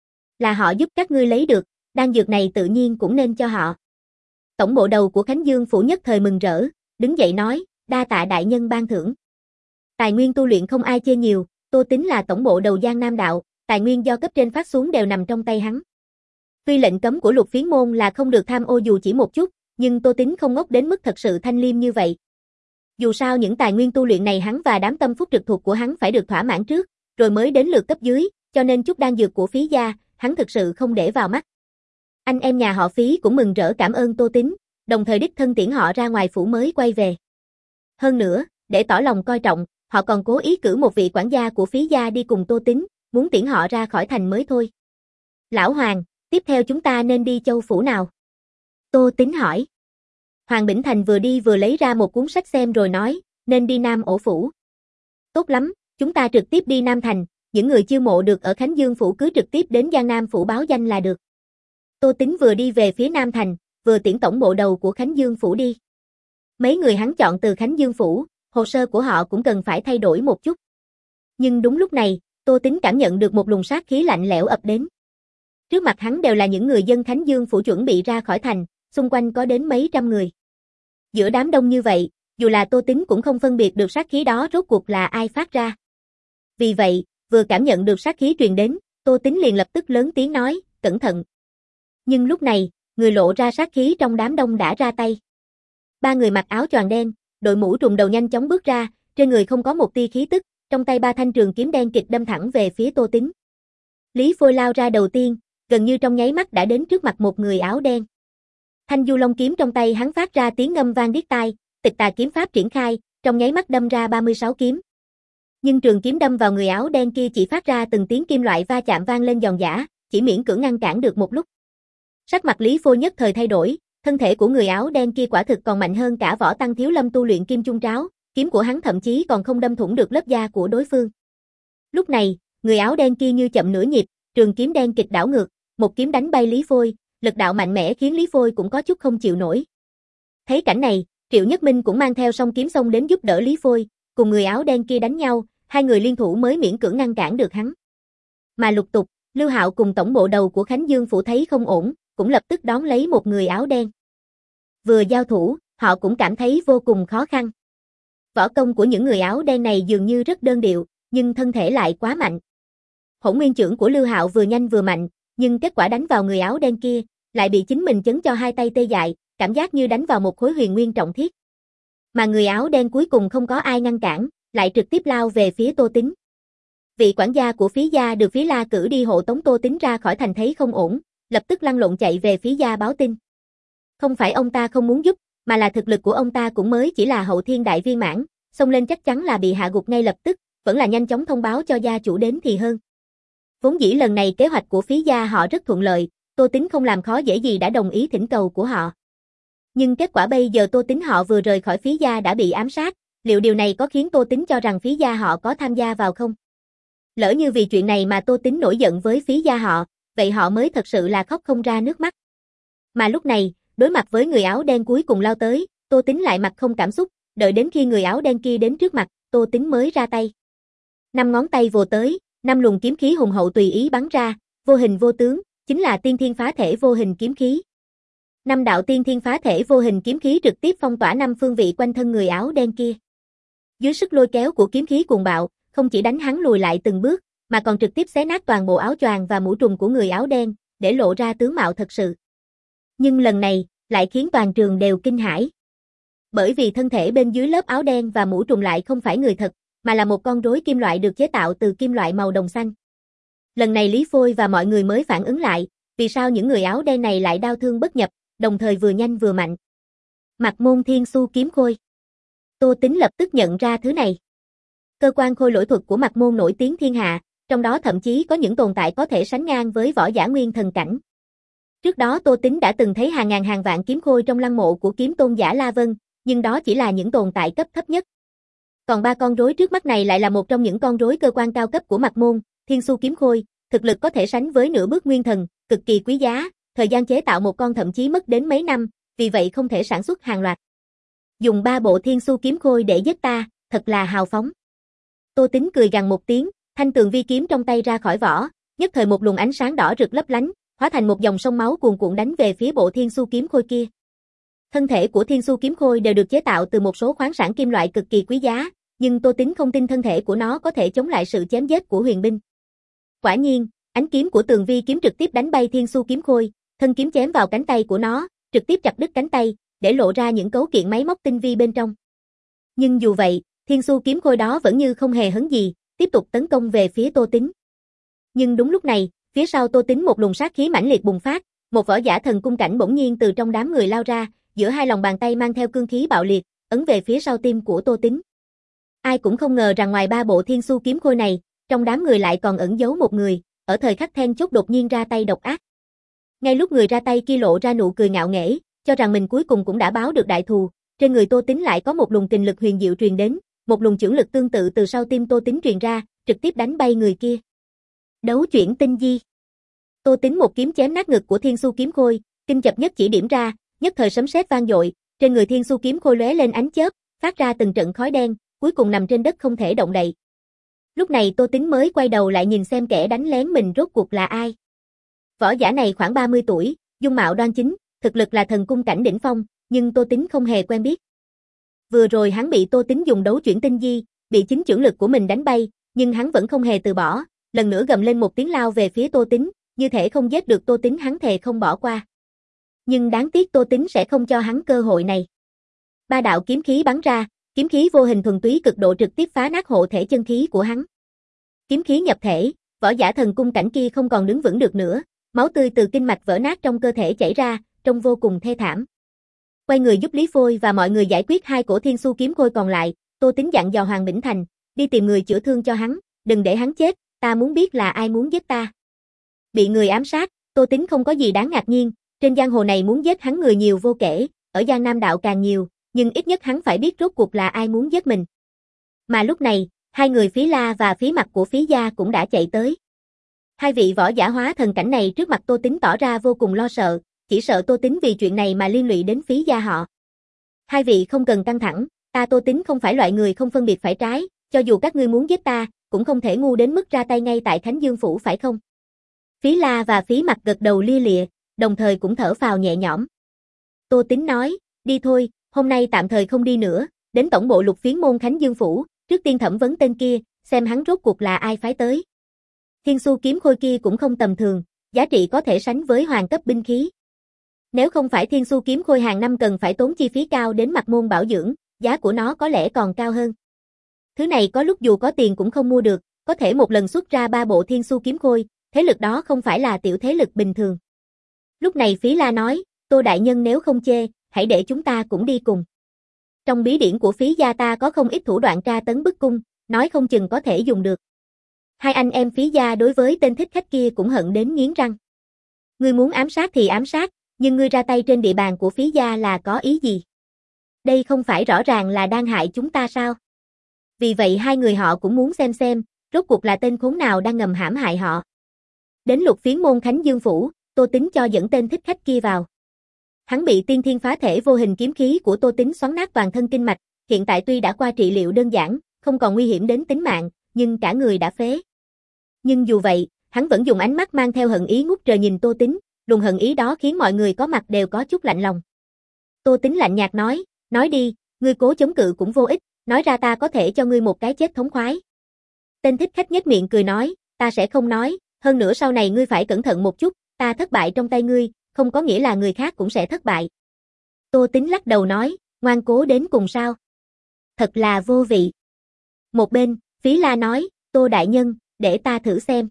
Là họ giúp các ngươi lấy được, đan dược này tự nhiên cũng nên cho họ. Tổng bộ đầu của Khánh Dương phủ nhất thời mừng rỡ, đứng dậy nói, đa tạ đại nhân ban thưởng. Tài nguyên tu luyện không ai chê nhiều, Tô Tín là tổng bộ đầu Giang Nam đạo, tài nguyên do cấp trên phát xuống đều nằm trong tay hắn. Tuy lệnh cấm của Lục Phiến môn là không được tham ô dù chỉ một chút, nhưng Tô Tín không ngốc đến mức thật sự thanh liêm như vậy. Dù sao những tài nguyên tu luyện này hắn và đám tâm phúc trực thuộc của hắn phải được thỏa mãn trước, rồi mới đến lượt cấp dưới, cho nên chút đan dược của Phí gia, hắn thực sự không để vào mắt. Anh em nhà họ Phí cũng mừng rỡ cảm ơn Tô Tín, đồng thời đích thân tiễn họ ra ngoài phủ mới quay về. Hơn nữa, để tỏ lòng coi trọng, họ còn cố ý cử một vị quản gia của Phí gia đi cùng Tô Tín, muốn tiễn họ ra khỏi thành mới thôi. Lão Hoàng, tiếp theo chúng ta nên đi châu phủ nào? Tô Tín hỏi. Hoàng Bỉnh Thành vừa đi vừa lấy ra một cuốn sách xem rồi nói, nên đi Nam Ổ phủ. Tốt lắm, chúng ta trực tiếp đi Nam Thành, những người chiêu mộ được ở Khánh Dương phủ cứ trực tiếp đến Giang Nam phủ báo danh là được. Tô Tín vừa đi về phía Nam Thành, vừa tiễn tổng bộ đầu của Khánh Dương phủ đi. Mấy người hắn chọn từ Khánh Dương phủ, hồ sơ của họ cũng cần phải thay đổi một chút. Nhưng đúng lúc này, Tô Tín cảm nhận được một luồng sát khí lạnh lẽo ập đến. Trước mặt hắn đều là những người dân Khánh Dương phủ chuẩn bị ra khỏi thành, xung quanh có đến mấy trăm người. Giữa đám đông như vậy, dù là Tô Tín cũng không phân biệt được sát khí đó rốt cuộc là ai phát ra. Vì vậy, vừa cảm nhận được sát khí truyền đến, Tô Tín liền lập tức lớn tiếng nói, cẩn thận. Nhưng lúc này, người lộ ra sát khí trong đám đông đã ra tay. Ba người mặc áo choàng đen, đội mũ trùm đầu nhanh chóng bước ra, trên người không có một tia khí tức, trong tay ba thanh trường kiếm đen kịt đâm thẳng về phía Tô Tín. Lý Phôi lao ra đầu tiên, gần như trong nháy mắt đã đến trước mặt một người áo đen. Thanh du long kiếm trong tay hắn phát ra tiếng ngâm vang điếc tai, tịch tà kiếm pháp triển khai, trong nháy mắt đâm ra ba mươi sáu kiếm. Nhưng trường kiếm đâm vào người áo đen kia chỉ phát ra từng tiếng kim loại va chạm vang lên giòn giã, chỉ miễn cưỡng ngăn cản được một lúc. Sắc mặt Lý Phôi nhất thời thay đổi, thân thể của người áo đen kia quả thực còn mạnh hơn cả Võ Tăng Thiếu Lâm tu luyện kim trung tráo, kiếm của hắn thậm chí còn không đâm thủng được lớp da của đối phương. Lúc này, người áo đen kia như chậm nửa nhịp, trường kiếm đen kịch đảo ngược, một kiếm đánh bay Lý Phôi, lực đạo mạnh mẽ khiến Lý Phôi cũng có chút không chịu nổi. Thấy cảnh này, Triệu Nhất Minh cũng mang theo song kiếm xông đến giúp đỡ Lý Phôi, cùng người áo đen kia đánh nhau, hai người liên thủ mới miễn cưỡng ngăn cản được hắn. Mà lục tục, Lưu Hạo cùng tổng bộ đầu của Khánh Dương phủ thấy không ổn, cũng lập tức đón lấy một người áo đen. Vừa giao thủ, họ cũng cảm thấy vô cùng khó khăn. Võ công của những người áo đen này dường như rất đơn điệu, nhưng thân thể lại quá mạnh. Hỗn nguyên chưởng của Lưu Hạo vừa nhanh vừa mạnh, nhưng kết quả đánh vào người áo đen kia, lại bị chính mình chấn cho hai tay tê dại, cảm giác như đánh vào một khối huyền nguyên trọng thiết. Mà người áo đen cuối cùng không có ai ngăn cản, lại trực tiếp lao về phía Tô Tín. Vị quản gia của Phí gia được Phí La cử đi hộ tống Tô Tín ra khỏi thành thấy không ổn, lập tức lăn lộn chạy về Phí gia báo tin. Không phải ông ta không muốn giúp, mà là thực lực của ông ta cũng mới chỉ là hậu thiên đại viên mãn, xông lên chắc chắn là bị hạ gục ngay lập tức, vẫn là nhanh chóng thông báo cho gia chủ đến thì hơn. Vốn dĩ lần này kế hoạch của Phí gia họ rất thuận lợi, Tô Tín không làm khó dễ gì đã đồng ý thỉnh cầu của họ. Nhưng kết quả bây giờ Tô Tín họ vừa rời khỏi Phí gia đã bị ám sát, liệu điều này có khiến Tô Tín cho rằng Phí gia họ có tham gia vào không? Lỡ như vì chuyện này mà Tô Tín nổi giận với Phí gia họ, vậy họ mới thật sự là khóc không ra nước mắt. Mà lúc này, đối mặt với người áo đen cuối cùng lao tới, Tô Tín lại mặt không cảm xúc, đợi đến khi người áo đen kia đến trước mặt, Tô Tín mới ra tay. Năm ngón tay vồ tới, năm luồng kiếm khí hùng hậu tùy ý bắn ra, vô hình vô tướng, chính là tiên thiên phá thể vô hình kiếm khí. Năm đạo tiên thiên phá thể vô hình kiếm khí trực tiếp phong tỏa năm phương vị quanh thân người áo đen kia. Dưới sức lôi kéo của kiếm khí cuồng bạo, không chỉ đánh hắn lùi lại từng bước, mà còn trực tiếp xé nát toàn bộ áo choàng và mũ trùm của người áo đen, để lộ ra tướng mạo thật sự. Nhưng lần này, lại khiến toàn trường đều kinh hãi. Bởi vì thân thể bên dưới lớp áo đen và mũ trùm lại không phải người thật, mà là một con rối kim loại được chế tạo từ kim loại màu đồng xanh. Lần này Lý Phôi và mọi người mới phản ứng lại, vì sao những người áo đen này lại đau thương bất nhập, đồng thời vừa nhanh vừa mạnh. Mạc Môn Thiên Su kiếm khôi. Tô Tín lập tức nhận ra thứ này. Cơ quan khôi lỗi thuật của Mạc Môn nổi tiếng thiên hạ, trong đó thậm chí có những tồn tại có thể sánh ngang với võ giả nguyên thần cảnh. Trước đó Tô Tín đã từng thấy hàng ngàn hàng vạn kiếm khôi trong lăng mộ của kiếm tôn giả La Vân, nhưng đó chỉ là những tồn tại cấp thấp nhất. Còn ba con rối trước mắt này lại là một trong những con rối cơ quan cao cấp của Mạc Môn, Thiên Su kiếm khôi, thực lực có thể sánh với nửa bước nguyên thần, cực kỳ quý giá, thời gian chế tạo một con thậm chí mất đến mấy năm, vì vậy không thể sản xuất hàng loạt. Dùng ba bộ Thiên Su kiếm khôi để giết ta, thật là hào phóng. Tô Tính cười gằn một tiếng, thanh tường vi kiếm trong tay ra khỏi vỏ, nhất thời một luồng ánh sáng đỏ rực lấp lánh, hóa thành một dòng sông máu cuồn cuộn đánh về phía bộ Thiên Su kiếm khôi kia. Thân thể của Thiên Su kiếm khôi đều được chế tạo từ một số khoáng sản kim loại cực kỳ quý giá, nhưng Tô Tính không tin thân thể của nó có thể chống lại sự chém giết của huyền binh. Quả nhiên, ánh kiếm của tường vi kiếm trực tiếp đánh bay Thiên Su kiếm khôi, thân kiếm chém vào cánh tay của nó, trực tiếp chặt đứt cánh tay, để lộ ra những cấu kiện máy móc tinh vi bên trong. Nhưng dù vậy, Thiên Su kiếm khôi đó vẫn như không hề hấn gì, tiếp tục tấn công về phía Tô Tính. Nhưng đúng lúc này, phía sau Tô Tính một luồng sát khí mãnh liệt bùng phát, một võ giả thần cung cảnh bỗng nhiên từ trong đám người lao ra, giữa hai lòng bàn tay mang theo cương khí bạo liệt, ấn về phía sau tim của Tô Tính. Ai cũng không ngờ rằng ngoài ba bộ Thiên Su kiếm khôi này, trong đám người lại còn ẩn giấu một người, ở thời khắc then chốt đột nhiên ra tay độc ác. Ngay lúc người ra tay kia lộ ra nụ cười ngạo nghễ, cho rằng mình cuối cùng cũng đã báo được đại thù, trên người Tô Tính lại có một luồng kình lực huyền diệu truyền đến, một luồng chưởng lực tương tự từ sau tim Tô Tính truyền ra, trực tiếp đánh bay người kia. Đấu chuyển tinh di. Tô Tính một kiếm chém nát ngực của Thiên Su kiếm khôi, kinh chập nhất chỉ điểm ra, nhất thời sấm sét vang dội, trên người Thiên Su kiếm khôi lóe lên ánh chớp, phát ra từng trận khói đen, cuối cùng nằm trên đất không thể động đậy. Lúc này Tô Tính mới quay đầu lại nhìn xem kẻ đánh lén mình rốt cuộc là ai. Võ giả này khoảng ba mươi tuổi, dung mạo đoan chính, thực lực là thần cung cảnh đỉnh phong, nhưng Tô Tính không hề quen biết. Vừa rồi hắn bị Tô Tính dùng đấu chuyển tinh di, bị chính chưởng lực của mình đánh bay, nhưng hắn vẫn không hề từ bỏ, lần nữa gầm lên một tiếng lao về phía Tô Tính, như thể không giết được Tô Tính hắn thề không bỏ qua. Nhưng đáng tiếc Tô Tính sẽ không cho hắn cơ hội này. Ba đạo kiếm khí bắn ra, kiếm khí vô hình thuần túy cực độ trực tiếp phá nát hộ thể chân khí của hắn. Kiếm khí nhập thể, võ giả thần cung cảnh kia không còn đứng vững được nữa, máu tươi từ kinh mạch vỡ nát trong cơ thể chảy ra, trông vô cùng thê thảm. Quay người giúp Lý Phôi và mọi người giải quyết hai cổ Thiên Su kiếm khôi còn lại, Tô Tính dặn dò Hoàng Bỉnh Thành, đi tìm người chữa thương cho hắn, đừng để hắn chết, ta muốn biết là ai muốn giết ta. Bị người ám sát, Tô Tính không có gì đáng ngạc nhiên, trên giang hồ này muốn giết hắn người nhiều vô kể, ở Giang Nam đạo càng nhiều, nhưng ít nhất hắn phải biết rốt cuộc là ai muốn giết mình. Mà lúc này, hai người Phí La và Phí Mặc của Phí gia cũng đã chạy tới. Hai vị võ giả hóa thần cảnh này trước mặt Tô Tính tỏ ra vô cùng lo sợ, chỉ sợ Tô Tính vì chuyện này mà liên lụy đến Phí gia họ. Hai vị không cần căng thẳng, ta Tô Tính không phải loại người không phân biệt phải trái, cho dù các ngươi muốn giết ta, cũng không thể ngu đến mức ra tay ngay tại Khánh Dương Phủ phải không? Phí La và Phí Mặc gật đầu lia lịa, đồng thời cũng thở phào nhẹ nhõm. Tô Tính nói, đi thôi, hôm nay tạm thời không đi nữa, đến tổng bộ Lục Phiến môn Khánh Dương Phủ, trước tiên thẩm vấn tên kia, xem hắn rốt cuộc là ai phái tới. Thiên Su kiếm khôi kia cũng không tầm thường, giá trị có thể sánh với hoàng cấp binh khí. Nếu không phải Thiên Su kiếm khôi hàng năm cần phải tốn chi phí cao đến mặt môn bảo dưỡng, giá của nó có lẽ còn cao hơn. Thứ này có lúc dù có tiền cũng không mua được, có thể một lần xuất ra ba bộ Thiên Su kiếm khôi, thế lực đó không phải là tiểu thế lực bình thường. Lúc này Phí La nói, Tô đại nhân nếu không chê, hãy để chúng ta cũng đi cùng. Trong bí điển của Phí gia ta có không ít thủ đoạn tra tấn bức cung, nói không chừng có thể dùng được. Hai anh em Phí gia đối với tên thích khách kia cũng hận đến nghiến răng. Ngươi muốn ám sát thì ám sát, nhưng ngươi ra tay trên địa bàn của Phí gia là có ý gì? Đây không phải rõ ràng là đang hại chúng ta sao? Vì vậy hai người họ cũng muốn xem xem, rốt cuộc là tên khốn nào đang ngầm hãm hại họ. Đến Lục Phiến môn Khánh Dương Phủ, Tô Tính cho dẫn tên thích khách kia vào. Hắn bị tiên thiên phá thể vô hình kiếm khí của Tô Tính xoắn nát toàn thân kinh mạch, hiện tại tuy đã qua trị liệu đơn giản, không còn nguy hiểm đến tính mạng, nhưng cả người đã phế. Nhưng dù vậy, hắn vẫn dùng ánh mắt mang theo hận ý ngút trời nhìn Tô Tính, luồng hận ý đó khiến mọi người có mặt đều có chút lạnh lòng. Tô Tính lạnh nhạt nói, nói đi, ngươi cố chống cự cũng vô ích, nói ra ta có thể cho ngươi một cái chết thống khoái. Tên thích khách nhếch miệng cười nói, ta sẽ không nói, hơn nữa sau này ngươi phải cẩn thận một chút, ta thất bại trong tay ngươi, không có nghĩa là người khác cũng sẽ thất bại. Tô Tính lắc đầu nói, ngoan cố đến cùng sao? Thật là vô vị. Một bên, Phí La nói, Tô đại nhân, để ta thử xem.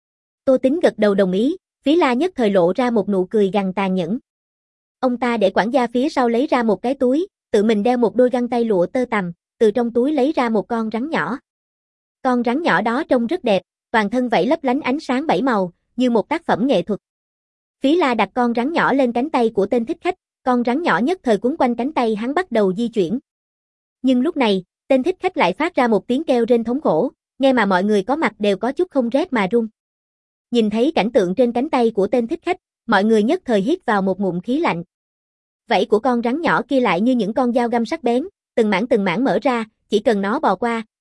Tô Tính gật đầu đồng ý, Phí La nhất thời lộ ra một nụ cười gằn tàn nhẫn. Ông ta để quản gia phía sau lấy ra một cái túi, tự mình đeo một đôi găng tay lụa tơ tằm, từ trong túi lấy ra một con rắn nhỏ. Con rắn nhỏ đó trông rất đẹp, toàn thân vảy lấp lánh ánh sáng bảy màu, như một tác phẩm nghệ thuật. Phí La đặt con rắn nhỏ lên cánh tay của tên thích khách, con rắn nhỏ nhất thời quấn quanh cánh tay hắn bắt đầu di chuyển. Nhưng lúc này, tên thích khách lại phát ra một tiếng kêu rên thống khổ, nghe mà mọi người có mặt đều có chút không rét mà run. Nhìn thấy cảnh tượng trên cánh tay của tên thích khách, mọi người nhất thời hít vào một ngụm khí lạnh. Vảy của con rắn nhỏ kia lại như những con dao găm sắc bén, từng mảng từng mảng mở ra, chỉ cần nó bò qua,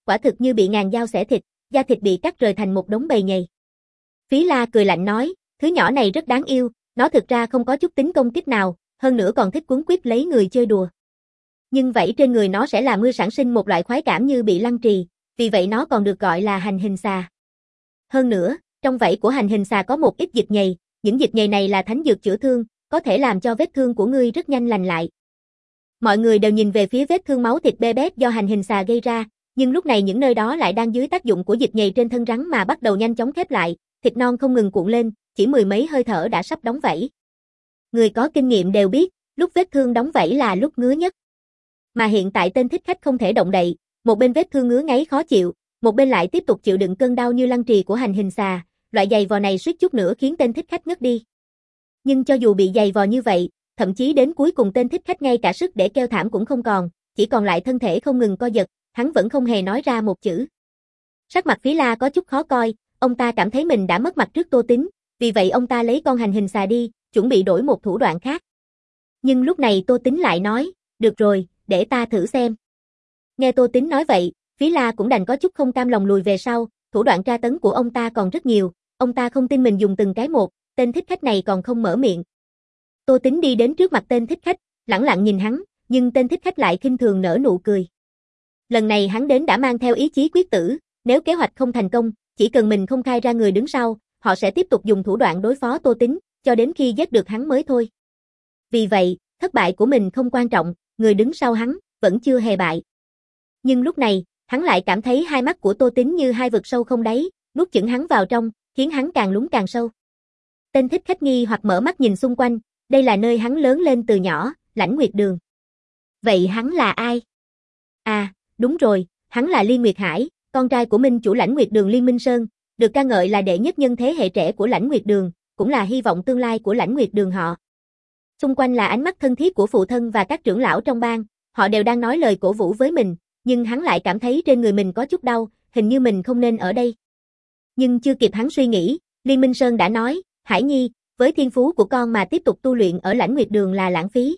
quả thực như bị ngàn dao xẻ thịt, da thịt bị cắt rời thành một đống bầy nhầy. Phí La cười lạnh nói, thứ nhỏ này rất đáng yêu, nó thực ra không có chút tính công kích nào, hơn nữa còn thích quấn quýt lấy người chơi đùa. Nhưng vảy trên người nó sẽ làm ngươi sản sinh một loại khoái cảm như bị lăng trì, vì vậy nó còn được gọi là hành hình xà. Hơn nữa, trong vảy của hành hình xà có một ít dịch nhầy, những dịch nhầy này là thánh dược chữa thương, có thể làm cho vết thương của ngươi rất nhanh lành lại. Mọi người đều nhìn về phía vết thương máu thịt be bét do hành hình xà gây ra, nhưng lúc này những nơi đó lại đang dưới tác dụng của dịch nhầy trên thân rắn mà bắt đầu nhanh chóng khép lại, thịt non không ngừng cuộn lên, chỉ mười mấy hơi thở đã sắp đóng vảy. Người có kinh nghiệm đều biết, lúc vết thương đóng vảy là lúc ngứa nhất. Mà hiện tại tên thích khách không thể động đậy, một bên vết thương ngứa ngáy khó chịu, một bên lại tiếp tục chịu đựng cơn đau như lăng trì của hành hình xà, loại giày vò này suýt chút nữa khiến tên thích khách ngất đi. Nhưng cho dù bị giày vò như vậy, thậm chí đến cuối cùng tên thích khách ngay cả sức để kêu thảm cũng không còn, chỉ còn lại thân thể không ngừng co giật, hắn vẫn không hề nói ra một chữ. Sắc mặt Phí La có chút khó coi, ông ta cảm thấy mình đã mất mặt trước Tô Tín, vì vậy ông ta lấy con hành hình xà đi, chuẩn bị đổi một thủ đoạn khác. Nhưng lúc này Tô Tín lại nói, được rồi, để ta thử xem. Nghe Tô Tín nói vậy, Phí La cũng đành có chút không cam lòng lùi về sau, thủ đoạn tra tấn của ông ta còn rất nhiều, ông ta không tin mình dùng từng cái một, tên thích khách này còn không mở miệng. Tô Tín đi đến trước mặt tên thích khách, lẳng lặng nhìn hắn, nhưng tên thích khách lại khinh thường nở nụ cười. Lần này hắn đến đã mang theo ý chí quyết tử, nếu kế hoạch không thành công, chỉ cần mình không khai ra người đứng sau, họ sẽ tiếp tục dùng thủ đoạn đối phó Tô Tín, cho đến khi giết được hắn mới thôi. Vì vậy, thất bại của mình không quan trọng, người đứng sau hắn vẫn chưa hề bại. Nhưng lúc này, hắn lại cảm thấy hai mắt của Tô Tín như hai vực sâu không đáy, nuốt chửng hắn vào trong, khiến hắn càng lún càng sâu. Tên thích khách nghi hoặc mở mắt nhìn xung quanh, đây là nơi hắn lớn lên từ nhỏ, Lãnh Nguyệt Đường. Vậy hắn là ai? À, đúng rồi, hắn là Liên Nguyệt Hải, con trai của minh chủ Lãnh Nguyệt Đường Liên Minh Sơn, được ca ngợi là đệ nhất nhân thế hệ trẻ của Lãnh Nguyệt Đường, cũng là hy vọng tương lai của Lãnh Nguyệt Đường họ. Xung quanh là ánh mắt thân thiết của phụ thân và các trưởng lão trong bang, họ đều đang nói lời cổ vũ với mình, nhưng hắn lại cảm thấy trên người mình có chút đau, hình như mình không nên ở đây. Nhưng chưa kịp hắn suy nghĩ, Liên Minh Sơn đã nói, Hải Nhi, với thiên phú của con mà tiếp tục tu luyện ở Lãnh Nguyệt Đường là lãng phí.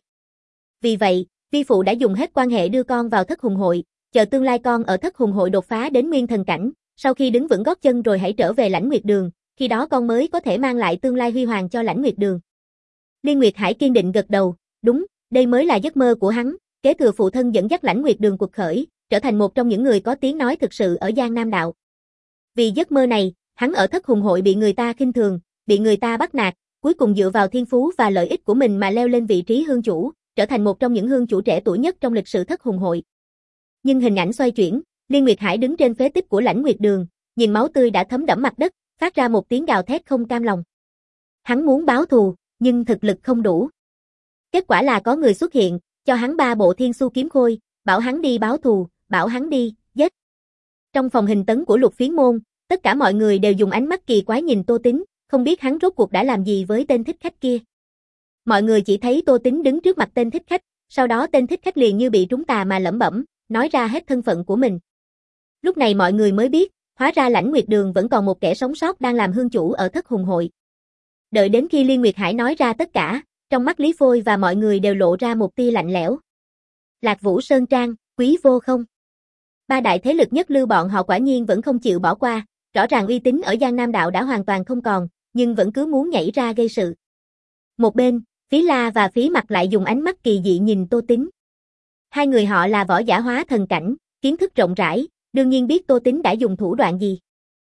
Vì vậy, vi phụ đã dùng hết quan hệ đưa con vào Thất Hùng Hội, chờ tương lai con ở Thất Hùng Hội đột phá đến nguyên thần cảnh, sau khi đứng vững gót chân rồi hãy trở về Lãnh Nguyệt Đường, khi đó con mới có thể mang lại tương lai huy hoàng cho Lãnh Nguyệt Đường. Liên Nguyệt Hải kiên định gật đầu, đúng, đây mới là giấc mơ của hắn, kế thừa phụ thân dẫn dắt Lãnh Nguyệt Đường cuộc khởi, trở thành một trong những người có tiếng nói thực sự ở Giang Nam Đạo. Vì giấc mơ này, hắn ở Thất Hùng Hội bị người ta khinh thường, bị người ta bắt nạt, cuối cùng dựa vào thiên phú và lợi ích của mình mà leo lên vị trí hương chủ, trở thành một trong những hương chủ trẻ tuổi nhất trong lịch sử Thất Hùng Hội. Nhưng hình ảnh xoay chuyển, Liên Nguyệt Hải đứng trên phế tích của Lãnh Nguyệt Đường, nhìn máu tươi đã thấm đẫm mặt đất, phát ra một tiếng gào thét không cam lòng. Hắn muốn báo thù, nhưng thực lực không đủ. Kết quả là có người xuất hiện, cho hắn ba bộ thiên su kiếm khôi, bảo hắn đi báo thù, bảo hắn đi, giết. Trong phòng hình tấn của Lục Phiến Môn, tất cả mọi người đều dùng ánh mắt kỳ quái nhìn Tô Tín, không biết hắn rốt cuộc đã làm gì với tên thích khách kia. Mọi người chỉ thấy Tô Tín đứng trước mặt tên thích khách, sau đó tên thích khách liền như bị trúng tà mà lẩm bẩm, nói ra hết thân phận của mình. Lúc này mọi người mới biết, hóa ra Lãnh Nguyệt Đường vẫn còn một kẻ sống sót đang làm hương chủ ở Thất Hùng Hội. Đợi đến khi Liên Nguyệt Hải nói ra tất cả, trong mắt Lý Phôi và mọi người đều lộ ra một tia lạnh lẽo. Lạc Vũ Sơn Trang, Quý Vô Không. Ba đại thế lực nhất lưu bọn họ quả nhiên vẫn không chịu bỏ qua, rõ ràng uy tín ở Giang Nam Đạo đã hoàn toàn không còn, nhưng vẫn cứ muốn nhảy ra gây sự. Một bên, Phí La và Phí Mặc lại dùng ánh mắt kỳ dị nhìn Tô Tín. Hai người họ là võ giả hóa thần cảnh, kiến thức rộng rãi, đương nhiên biết Tô Tín đã dùng thủ đoạn gì.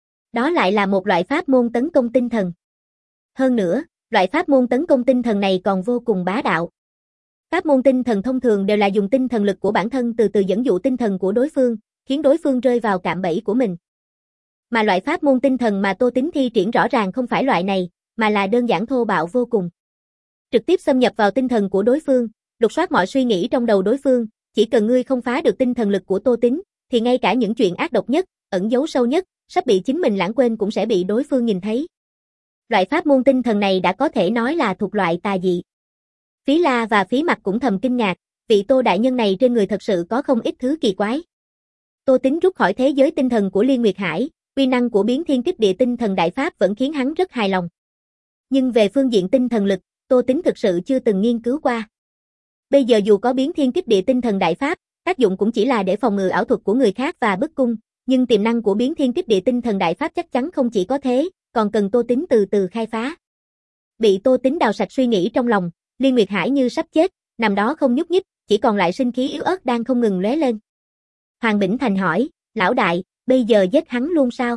Đó lại là một loại pháp môn tấn công tinh thần. Hơn nữa, loại pháp môn tấn công tinh thần này còn vô cùng bá đạo. Pháp môn tinh thần thông thường đều là dùng tinh thần lực của bản thân từ từ dẫn dụ tinh thần của đối phương, khiến đối phương rơi vào cạm bẫy của mình. Mà loại pháp môn tinh thần mà Tô Tín thi triển rõ ràng không phải loại này, mà là đơn giản thô bạo vô cùng. Trực tiếp xâm nhập vào tinh thần của đối phương, lục soát mọi suy nghĩ trong đầu đối phương, chỉ cần ngươi không phá được tinh thần lực của Tô Tín, thì ngay cả những chuyện ác độc nhất, ẩn giấu sâu nhất, sắp bị chính mình lãng quên cũng sẽ bị đối phương nhìn thấy. Loại pháp môn tinh thần này đã có thể nói là thuộc loại tà dị. Phí La và Phí Mặc cũng thầm kinh ngạc, vị Tô đại nhân này trên người thật sự có không ít thứ kỳ quái. Tô Tín rút khỏi thế giới tinh thần của Liên Nguyệt Hải, uy năng của biến thiên kích địa tinh thần đại pháp vẫn khiến hắn rất hài lòng. Nhưng về phương diện tinh thần lực, Tô Tín thực sự chưa từng nghiên cứu qua. Bây giờ dù có biến thiên kích địa tinh thần đại pháp, tác dụng cũng chỉ là để phòng ngừa ảo thuật của người khác và bức cung, Nhưng tiềm năng của biến thiên kích địa tinh thần đại pháp chắc chắn không chỉ có thế, còn cần Tô Tính từ từ khai phá. Bị Tô Tính đào sạch suy nghĩ trong lòng, Liên Nguyệt Hải như sắp chết, nằm đó không nhúc nhích, chỉ còn lại sinh khí yếu ớt đang không ngừng lóe lên. Hoàng Bỉnh Thành hỏi, lão đại, bây giờ giết hắn luôn sao?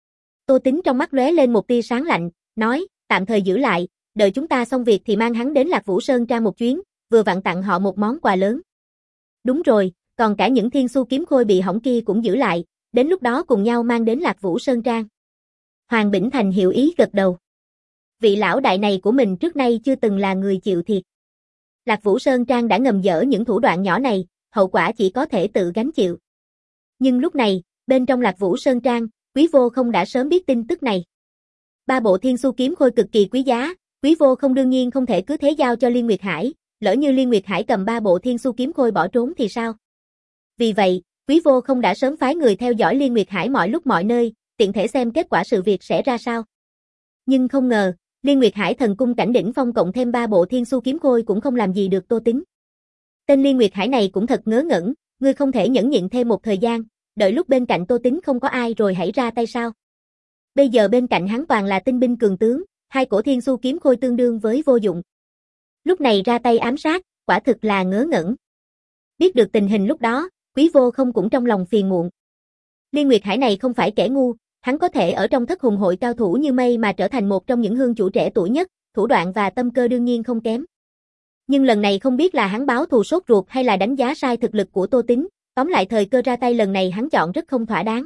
Tô Tính trong mắt lóe lên một tia sáng lạnh, nói, tạm thời giữ lại, đợi chúng ta xong việc thì mang hắn đến Lạc Vũ Sơn Trang một chuyến, vừa vặn tặng họ một món quà lớn. Đúng rồi, còn cả những thiên su kiếm khôi bị hỏng kia cũng giữ lại, đến lúc đó cùng nhau mang đến Lạc Vũ Sơn Trang. Hoàng Bỉnh Thành hiểu ý gật đầu. Vị lão đại này của mình trước nay chưa từng là người chịu thiệt. Lạc Vũ Sơn Trang đã ngầm dở những thủ đoạn nhỏ này, hậu quả chỉ có thể tự gánh chịu. Nhưng lúc này, bên trong Lạc Vũ Sơn Trang, Quý Vô Không đã sớm biết tin tức này. Ba bộ thiên su kiếm khôi cực kỳ quý giá, Quý Vô Không đương nhiên không thể cứ thế giao cho Liên Nguyệt Hải, lỡ như Liên Nguyệt Hải cầm ba bộ thiên su kiếm khôi bỏ trốn thì sao? Vì vậy, Quý Vô Không đã sớm phái người theo dõi Liên Nguyệt Hải mọi lúc mọi nơi, tiện thể xem kết quả sự việc sẽ ra sao. Nhưng không ngờ, Liên Nguyệt Hải thần cung cảnh đỉnh phong cộng thêm ba bộ thiên su kiếm khôi cũng không làm gì được Tô Tính. Tên Liên Nguyệt Hải này cũng thật ngớ ngẩn, ngươi không thể nhẫn nhịn thêm một thời gian, đợi lúc bên cạnh Tô Tính không có ai rồi hãy ra tay sao? Bây giờ bên cạnh hắn toàn là tinh binh cường tướng, hai cổ thiên su kiếm khôi tương đương với vô dụng. Lúc này ra tay ám sát, quả thực là ngớ ngẩn. Biết được tình hình lúc đó, Quý Vô Không cũng trong lòng phiền muộn. Liên Nguyệt Hải này không phải kẻ ngu, hắn có thể ở trong thất hùng hội cao thủ như mây mà trở thành một trong những hương chủ trẻ tuổi nhất, thủ đoạn và tâm cơ đương nhiên không kém. Nhưng lần này không biết là hắn báo thù sốt ruột hay là đánh giá sai thực lực của Tô Tính, tóm lại thời cơ ra tay lần này hắn chọn rất không thỏa đáng.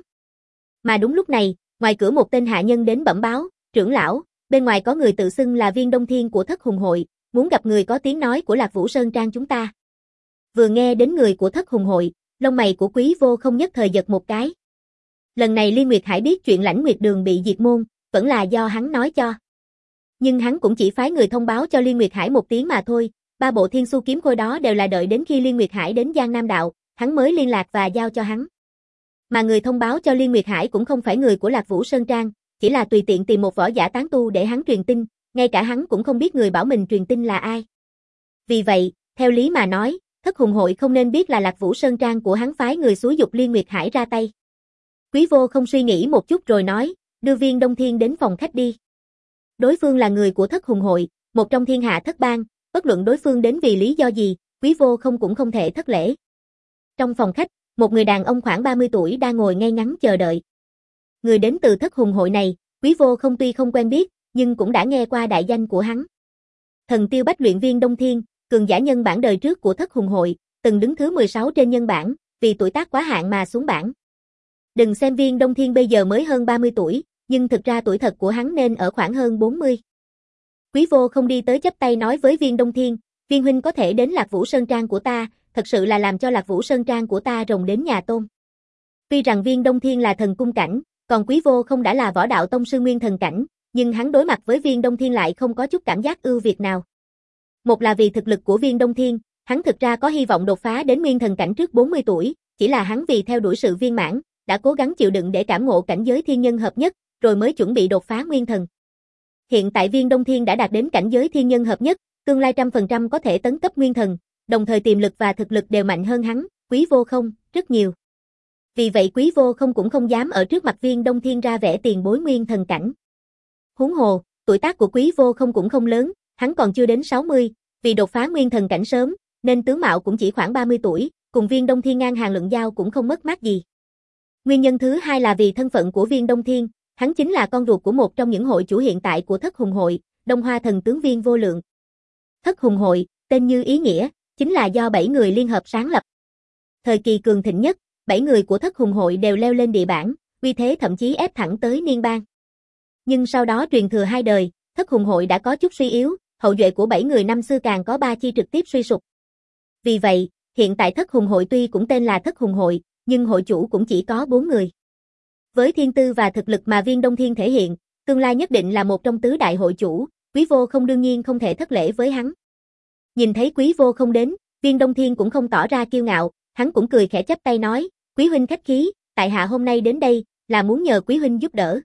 Mà đúng lúc này, ngoài cửa một tên hạ nhân đến bẩm báo, trưởng lão, bên ngoài có người tự xưng là Viên Đông Thiên của thất hùng hội, muốn gặp người có tiếng nói của Lạc Vũ Sơn Trang chúng ta. Vừa nghe đến người của thất hùng hội, lông mày của Quý Vô Không nhất thời giật một cái. Lần này Liên Nguyệt Hải biết chuyện Lãnh Nguyệt Đường bị diệt môn, vẫn là do hắn nói cho. Nhưng hắn cũng chỉ phái người thông báo cho Liên Nguyệt Hải một tiếng mà thôi, ba bộ thiên su kiếm khôi đó đều là đợi đến khi Liên Nguyệt Hải đến Giang Nam Đạo, hắn mới liên lạc và giao cho hắn. Mà người thông báo cho Liên Nguyệt Hải cũng không phải người của Lạc Vũ Sơn Trang, chỉ là tùy tiện tìm một võ giả tán tu để hắn truyền tin, ngay cả hắn cũng không biết người bảo mình truyền tin là ai. Vì vậy, theo lý mà nói, thất hùng hội không nên biết là Lạc Vũ Sơn Trang của hắn phái người xúi giục Liên Nguyệt Hải ra tay. Quý Vô Không suy nghĩ một chút rồi nói, đưa Viên Đông Thiên đến phòng khách đi. Đối phương là người của thất hùng hội, một trong thiên hạ thất bang, bất luận đối phương đến vì lý do gì, Quý Vô Không cũng không thể thất lễ. Trong phòng khách, một người đàn ông khoảng ba mươi tuổi đang ngồi ngay ngắn chờ đợi. Người đến từ thất hùng hội này, Quý Vô Không tuy không quen biết, nhưng cũng đã nghe qua đại danh của hắn. Thần tiêu bách luyện viên Đông Thiên, cường giả nhân bản đời trước của thất hùng hội, từng đứng thứ mười sáu trên nhân bảng, vì tuổi tác quá hạn mà xuống bảng. Đừng xem Viên Đông Thiên bây giờ mới hơn ba mươi tuổi, nhưng thực ra tuổi thật của hắn nên ở khoảng hơn bốn mươi. Quý Vô Không đi tới chắp tay nói với Viên Đông Thiên, Viên huynh có thể đến Lạc Vũ Sơn Trang của ta, thật sự là làm cho Lạc Vũ Sơn Trang của ta rồng đến nhà tôm. Tuy rằng Viên Đông Thiên là thần cung cảnh, còn Quý Vô Không đã là võ đạo tông sư nguyên thần cảnh, nhưng hắn đối mặt với Viên Đông Thiên lại không có chút cảm giác ưu việt nào. Một là vì thực lực của Viên Đông Thiên, hắn thực ra có hy vọng đột phá đến nguyên thần cảnh trước bốn mươi tuổi, chỉ là hắn vì theo đuổi sự viên mãn, đã cố gắng chịu đựng để cảm ngộ cảnh giới thiên nhân hợp nhất, rồi mới chuẩn bị đột phá nguyên thần. Hiện tại Viên Đông Thiên đã đạt đến cảnh giới thiên nhân hợp nhất, tương lai trăm phần trăm có thể tấn cấp nguyên thần, đồng thời tiềm lực và thực lực đều mạnh hơn hắn, Quý Vô Không, rất nhiều. Vì vậy Quý Vô Không cũng không dám ở trước mặt Viên Đông Thiên ra vẻ tiền bối nguyên thần cảnh. Huống hồ, tuổi tác của Quý Vô Không cũng không lớn, hắn còn chưa đến sáu mươi, vì đột phá nguyên thần cảnh sớm, nên tướng mạo cũng chỉ khoảng ba mươi tuổi, cùng Viên Đông Thiên ngang hàng luận giao cũng không mất mát gì. Nguyên nhân thứ hai là vì thân phận của Viên Đông Thiên, hắn chính là con ruột của một trong những hội chủ hiện tại của Thất Hùng Hội, Đông Hoa Thần Tướng Viên Vô Lượng. Thất Hùng Hội, tên như ý nghĩa, chính là do bảy người liên hợp sáng lập. Thời kỳ cường thịnh nhất, bảy người của Thất Hùng Hội đều leo lên địa bảng, uy thế thậm chí ép thẳng tới Niên Bang. Nhưng sau đó truyền thừa hai đời, Thất Hùng Hội đã có chút suy yếu, hậu duệ của bảy người năm xưa càng có ba chi trực tiếp suy sụp. Vì vậy, hiện tại Thất Hùng Hội tuy cũng tên là Thất Hùng Hội, nhưng hội chủ cũng chỉ có bốn người. Với thiên tư và thực lực mà Viên Đông Thiên thể hiện, tương lai nhất định là một trong tứ đại hội chủ, Quý Vô Không đương nhiên không thể thất lễ với hắn. Nhìn thấy Quý Vô Không đến, Viên Đông Thiên cũng không tỏ ra kiêu ngạo, hắn cũng cười khẽ chắp tay nói, Quý huynh khách khí, tại hạ hôm nay đến đây, là muốn nhờ Quý huynh giúp đỡ.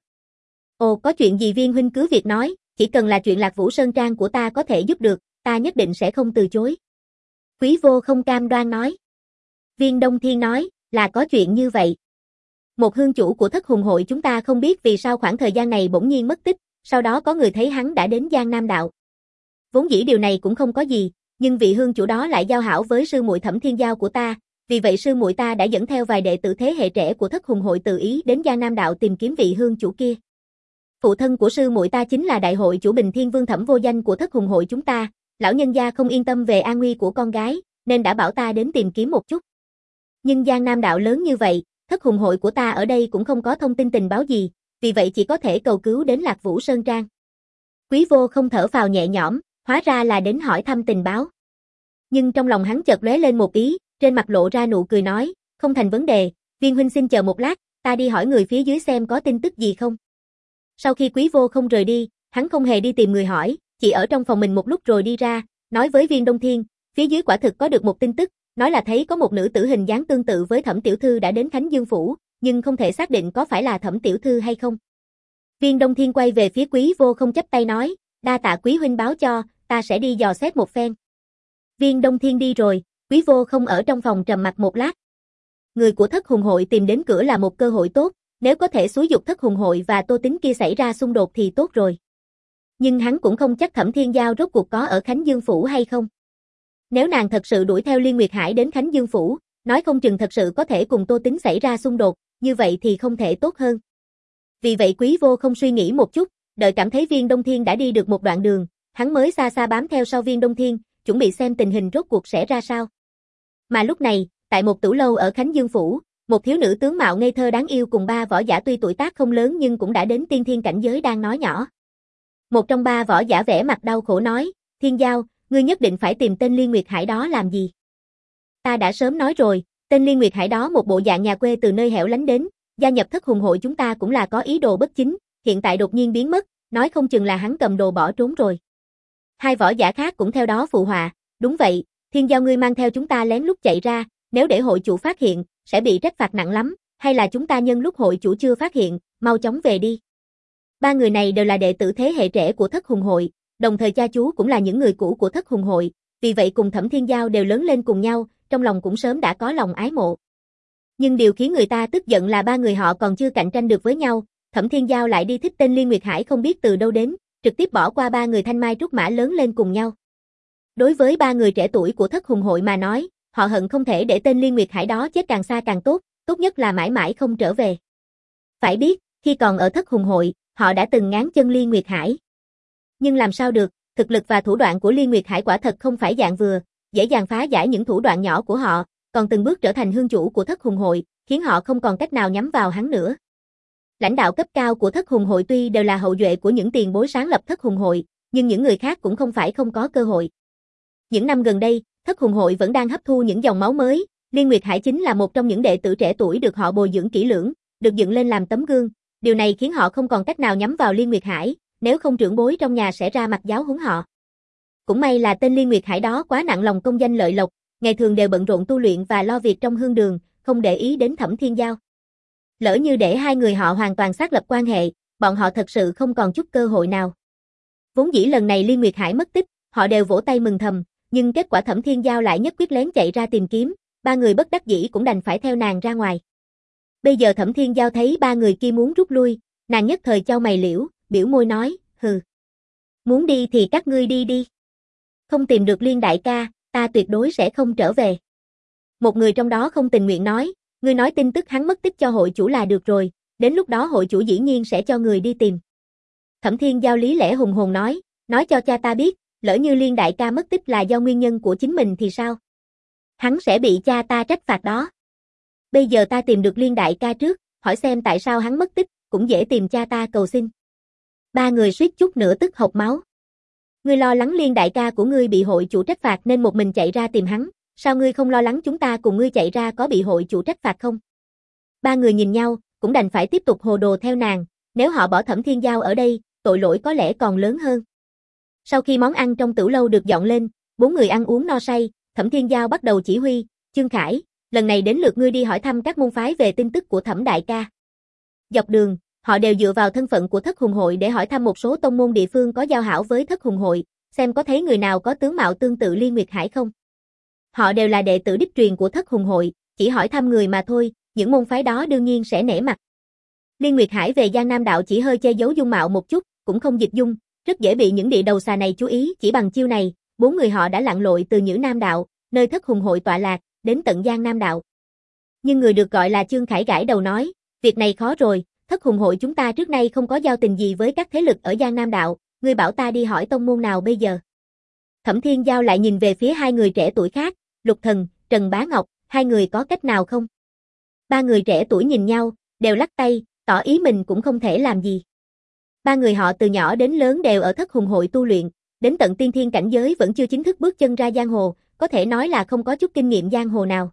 Ồ, có chuyện gì Viên huynh cứ việc nói, chỉ cần là chuyện Lạc Vũ Sơn Trang của ta có thể giúp được, ta nhất định sẽ không từ chối. Quý Vô Không cam đoan nói. Viên Đông Thiên nói, là có chuyện như vậy. Một hương chủ của Thất Hùng hội chúng ta không biết vì sao khoảng thời gian này bỗng nhiên mất tích, sau đó có người thấy hắn đã đến Giang Nam đạo. Vốn dĩ điều này cũng không có gì, nhưng vị hương chủ đó lại giao hảo với sư muội Thẩm Thiên Giao của ta, vì vậy sư muội ta đã dẫn theo vài đệ tử thế hệ trẻ của Thất Hùng hội tự ý đến Giang Nam đạo tìm kiếm vị hương chủ kia. Phụ thân của sư muội ta chính là đại hội chủ Bình Thiên Vương Thẩm Vô Danh của Thất Hùng hội chúng ta, lão nhân gia không yên tâm về an nguy của con gái, nên đã bảo ta đến tìm kiếm một chút. Nhưng Giang Nam đạo lớn như vậy, Thất Hùng hội của ta ở đây cũng không có thông tin tình báo gì, vì vậy chỉ có thể cầu cứu đến Lạc Vũ Sơn Trang. Quý Vô không thở phào nhẹ nhõm, hóa ra là đến hỏi thăm tình báo. Nhưng trong lòng hắn chợt lóe lên một ý, trên mặt lộ ra nụ cười nói, không thành vấn đề, Viên huynh xin chờ một lát, ta đi hỏi người phía dưới xem có tin tức gì không. Sau khi Quý Vô không rời đi, hắn không hề đi tìm người hỏi, chỉ ở trong phòng mình một lúc rồi đi ra, nói với Viên Đông Thiên, phía dưới quả thực có được một tin tức, nói là thấy có một nữ tử hình dáng tương tự với Thẩm tiểu thư đã đến Khánh Dương phủ, nhưng không thể xác định có phải là Thẩm tiểu thư hay không. Viên Đông Thiên quay về phía Quý Vô không chắp tay nói, đa tạ quý huynh báo cho, ta sẽ đi dò xét một phen. Viên Đông Thiên đi rồi, Quý Vô không ở trong phòng trầm mặc một lát. Người của Thất Hùng hội tìm đến cửa là một cơ hội tốt, nếu có thể xúi giục Thất Hùng hội và Tô Tính kia xảy ra xung đột thì tốt rồi. Nhưng hắn cũng không chắc Thẩm Thiên Giao rốt cuộc có ở Khánh Dương phủ hay không. Nếu nàng thật sự đuổi theo Liên Nguyệt Hải đến Khánh Dương phủ, nói không chừng thật sự có thể cùng Tô Tính xảy ra xung đột, như vậy thì không thể tốt hơn. Vì vậy Quý Vô không suy nghĩ một chút, đợi cảm thấy Viên Đông Thiên đã đi được một đoạn đường, hắn mới xa xa bám theo sau Viên Đông Thiên, chuẩn bị xem tình hình rốt cuộc sẽ ra sao. Mà lúc này, tại một tử lâu ở Khánh Dương phủ, một thiếu nữ tướng mạo ngây thơ đáng yêu cùng ba võ giả tuy tuổi tác không lớn nhưng cũng đã đến tiên thiên cảnh giới đang nói nhỏ. Một trong ba võ giả vẻ mặt đau khổ nói, Thiên Giao, ngươi nhất định phải tìm tên Liên Nguyệt Hải đó làm gì? Ta đã sớm nói rồi, tên Liên Nguyệt Hải đó một bộ dạng nhà quê từ nơi hẻo lánh đến, gia nhập Thất Hùng hội chúng ta cũng là có ý đồ bất chính, hiện tại đột nhiên biến mất, nói không chừng là hắn cầm đồ bỏ trốn rồi. Hai võ giả khác cũng theo đó phụ họa, đúng vậy, Thiên Giao ngươi mang theo chúng ta lén lút chạy ra, nếu để hội chủ phát hiện, sẽ bị trách phạt nặng lắm, hay là chúng ta nhân lúc hội chủ chưa phát hiện, mau chóng về đi. Ba người này đều là đệ tử thế hệ trẻ của Thất Hùng hội, đồng thời cha chú cũng là những người cũ của Thất Hùng hội, vì vậy cùng Thẩm Thiên Giao đều lớn lên cùng nhau, trong lòng cũng sớm đã có lòng ái mộ. Nhưng điều khiến người ta tức giận là ba người họ còn chưa cạnh tranh được với nhau, Thẩm Thiên Giao lại đi thích tên Liên Nguyệt Hải không biết từ đâu đến, trực tiếp bỏ qua ba người thanh mai trúc mã lớn lên cùng nhau. Đối với ba người trẻ tuổi của Thất Hùng hội mà nói, họ hận không thể để tên Liên Nguyệt Hải đó chết càng xa càng tốt, tốt nhất là mãi mãi không trở về. Phải biết, khi còn ở Thất Hùng hội, họ đã từng ngáng chân Liên Nguyệt Hải. Nhưng làm sao được, thực lực và thủ đoạn của Liên Nguyệt Hải quả thật không phải dạng vừa, dễ dàng phá giải những thủ đoạn nhỏ của họ, còn từng bước trở thành hương chủ của Thất Hùng hội, khiến họ không còn cách nào nhắm vào hắn nữa. Lãnh đạo cấp cao của Thất Hùng hội tuy đều là hậu duệ của những tiền bối sáng lập Thất Hùng hội, nhưng những người khác cũng không phải không có cơ hội. Những năm gần đây, Thất Hùng hội vẫn đang hấp thu những dòng máu mới, Liên Nguyệt Hải chính là một trong những đệ tử trẻ tuổi được họ bồi dưỡng kỹ lưỡng, được dựng lên làm tấm gương, điều này khiến họ không còn cách nào nhắm vào Liên Nguyệt Hải, nếu không trưởng bối trong nhà sẽ ra mặt giáo huấn họ. Cũng may là tên Liên Nguyệt Hải đó quá nặng lòng công danh lợi lộc, ngày thường đều bận rộn tu luyện và lo việc trong hương đường, không để ý đến Thẩm Thiên Giao. Lỡ như để hai người họ hoàn toàn xác lập quan hệ, bọn họ thật sự không còn chút cơ hội nào. Vốn dĩ lần này Liên Nguyệt Hải mất tích, họ đều vỗ tay mừng thầm, nhưng kết quả Thẩm Thiên Giao lại nhất quyết lén chạy ra tìm kiếm, ba người bất đắc dĩ cũng đành phải theo nàng ra ngoài. Bây giờ Thẩm Thiên Giao thấy ba người kia muốn rút lui, nàng nhất thời chau mày liễu, biểu môi nói, hừ. Muốn đi thì các ngươi đi đi. Không tìm được Liên đại ca, ta tuyệt đối sẽ không trở về. Một người trong đó không tình nguyện nói, ngươi nói tin tức hắn mất tích cho hội chủ là được rồi, đến lúc đó hội chủ dĩ nhiên sẽ cho người đi tìm. Thẩm Thiên Giao lý lẽ hùng hồn nói, nói cho cha ta biết, lỡ như Liên đại ca mất tích là do nguyên nhân của chính mình thì sao? Hắn sẽ bị cha ta trách phạt đó. Bây giờ ta tìm được Liên đại ca trước, hỏi xem tại sao hắn mất tích, cũng dễ tìm cha ta cầu xin. Ba người suýt chút nữa tức hộc máu. Ngươi lo lắng Liên đại ca của ngươi bị hội chủ trách phạt nên một mình chạy ra tìm hắn, sao ngươi không lo lắng chúng ta cùng ngươi chạy ra có bị hội chủ trách phạt không? Ba người nhìn nhau, cũng đành phải tiếp tục hồ đồ theo nàng, nếu họ bỏ Thẩm Thiên Giao ở đây, tội lỗi có lẽ còn lớn hơn. Sau khi món ăn trong tửu lâu được dọn lên, bốn người ăn uống no say, Thẩm Thiên Giao bắt đầu chỉ huy, Chương Khải, lần này đến lượt ngươi đi hỏi thăm các môn phái về tin tức của Thẩm đại ca. Dọc đường, họ đều dựa vào thân phận của Thất Hùng hội để hỏi thăm một số tông môn địa phương có giao hảo với Thất Hùng hội, xem có thấy người nào có tướng mạo tương tự Liên Nguyệt Hải không. Họ đều là đệ tử đích truyền của Thất Hùng hội, chỉ hỏi thăm người mà thôi, những môn phái đó đương nhiên sẽ nể mặt. Liên Nguyệt Hải về Giang Nam đạo chỉ hơi che giấu dung mạo một chút, cũng không dịch dung, rất dễ bị những địa đầu xà này chú ý, chỉ bằng chiêu này, bốn người họ đã lặn lội từ Nhữ Nam đạo, nơi Thất Hùng hội tọa lạc, đến tận Giang Nam đạo. Nhưng người được gọi là Chương Khải gãi đầu nói, việc này khó rồi, Thất Hùng hội chúng ta trước nay không có giao tình gì với các thế lực ở Giang Nam đạo, ngươi bảo ta đi hỏi tông môn nào bây giờ? Thẩm Thiên Giao lại nhìn về phía hai người trẻ tuổi khác, Lục Thần, Trần Bá Ngọc, hai người có cách nào không? Ba người trẻ tuổi nhìn nhau, đều lắc tay, tỏ ý mình cũng không thể làm gì. Ba người họ từ nhỏ đến lớn đều ở Thất Hùng hội tu luyện, đến tận tiên thiên cảnh giới vẫn chưa chính thức bước chân ra giang hồ, có thể nói là không có chút kinh nghiệm giang hồ nào.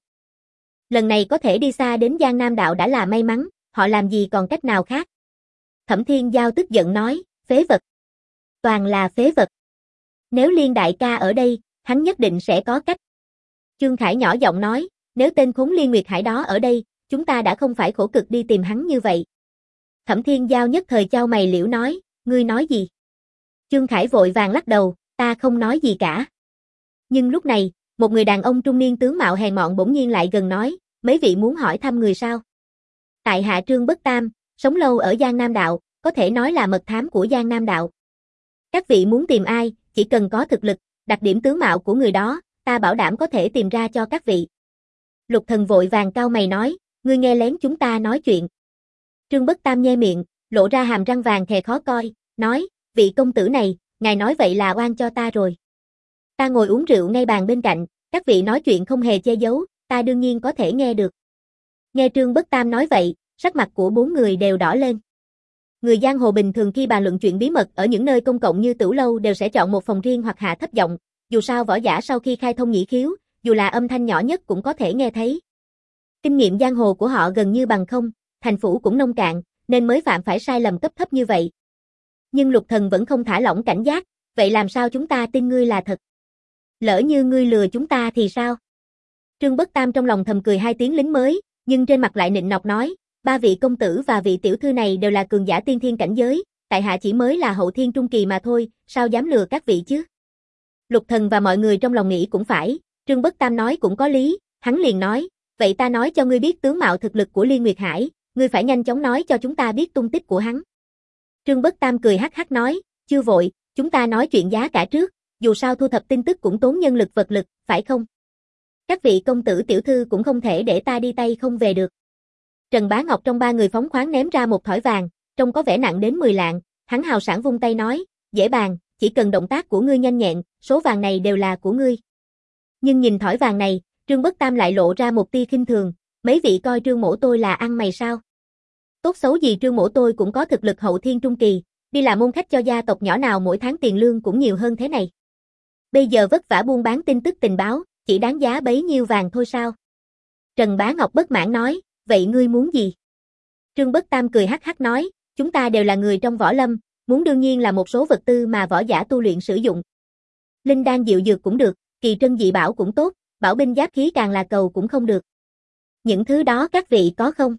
Lần này có thể đi xa đến Giang Nam đạo đã là may mắn, họ làm gì còn cách nào khác. Thẩm Thiên Giao tức giận nói, phế vật. Toàn là phế vật. Nếu Liên đại ca ở đây, hắn nhất định sẽ có cách. Trương Khải nhỏ giọng nói, nếu tên khốn Liên Nguyệt Hải đó ở đây, chúng ta đã không phải khổ cực đi tìm hắn như vậy. Thẩm Thiên Giao nhất thời chau mày liễu nói, ngươi nói gì? Trương Khải vội vàng lắc đầu, ta không nói gì cả. Nhưng lúc này, một người đàn ông trung niên tướng mạo hèn mọn bỗng nhiên lại gần nói, mấy vị muốn hỏi thăm người sao? Tại hạ Trương Bất Tam, sống lâu ở Giang Nam đạo, có thể nói là mật thám của Giang Nam đạo. Các vị muốn tìm ai, chỉ cần có thực lực, đặc điểm tướng mạo của người đó, ta bảo đảm có thể tìm ra cho các vị. Lục Thần vội vàng cau mày nói, ngươi nghe lén chúng ta nói chuyện. Trương Bất Tam nhe miệng, lộ ra hàm răng vàng khè khó coi, nói, vị công tử này, ngài nói vậy là oan cho ta rồi. Ta ngồi uống rượu ngay bàn bên cạnh, các vị nói chuyện không hề che giấu, ta đương nhiên có thể nghe được. Nghe Trương Bất Tam nói vậy, sắc mặt của bốn người đều đỏ lên. Người giang hồ bình thường khi bàn luận chuyện bí mật ở những nơi công cộng như tửu lâu đều sẽ chọn một phòng riêng hoặc hạ thấp giọng, dù sao võ giả sau khi khai thông nhĩ khiếu, dù là âm thanh nhỏ nhất cũng có thể nghe thấy. Kinh nghiệm giang hồ của họ gần như bằng không, thành phủ cũng nông cạn, nên mới phạm phải sai lầm cấp thấp như vậy. Nhưng Lục Thần vẫn không thả lỏng cảnh giác, vậy làm sao chúng ta tin ngươi là thật? Lỡ như ngươi lừa chúng ta thì sao? Trương Bất Tam trong lòng thầm cười hai tiếng lính mới, nhưng trên mặt lại nịnh nọt nói, ba vị công tử và vị tiểu thư này đều là cường giả tiên thiên cảnh giới, tại hạ chỉ mới là hậu thiên trung kỳ mà thôi, sao dám lừa các vị chứ? Lục Thần và mọi người trong lòng nghĩ cũng phải, Trương Bất Tam nói cũng có lý, hắn liền nói, vậy ta nói cho ngươi biết tướng mạo thực lực của Liên Nguyệt Hải, ngươi phải nhanh chóng nói cho chúng ta biết tung tích của hắn. Trương Bất Tam cười hắc hắc nói, chưa vội, chúng ta nói chuyện giá cả trước, dù sao thu thập tin tức cũng tốn nhân lực vật lực, phải không? Các vị công tử tiểu thư cũng không thể để ta đi tay không về được. Trần Bá Ngọc trong ba người phóng khoáng ném ra một thỏi vàng, trông có vẻ nặng đến mười lạng, hắn hào sảng vung tay nói, dễ bàn, chỉ cần động tác của ngươi nhanh nhẹn, số vàng này đều là của ngươi. Nhưng nhìn thỏi vàng này, Trương Bất Tam lại lộ ra một tia khinh thường, mấy vị coi Trương mỗ tôi là ăn mày sao? Tốt xấu gì Trương mỗ tôi cũng có thực lực hậu thiên trung kỳ, đi làm môn khách cho gia tộc nhỏ nào mỗi tháng tiền lương cũng nhiều hơn thế này. Bây giờ vất vả buôn bán tin tức tình báo, chỉ đáng giá bấy nhiêu vàng thôi sao? Trần Bá Ngọc bất mãn nói, vậy ngươi muốn gì? Trương Bất Tam cười hắc hắc nói, chúng ta đều là người trong võ lâm, muốn đương nhiên là một số vật tư mà võ giả tu luyện sử dụng. Linh đan diệu dược cũng được, kỳ trân dị bảo cũng tốt, bảo binh giáp khí càng là cầu cũng không được. Những thứ đó các vị có không?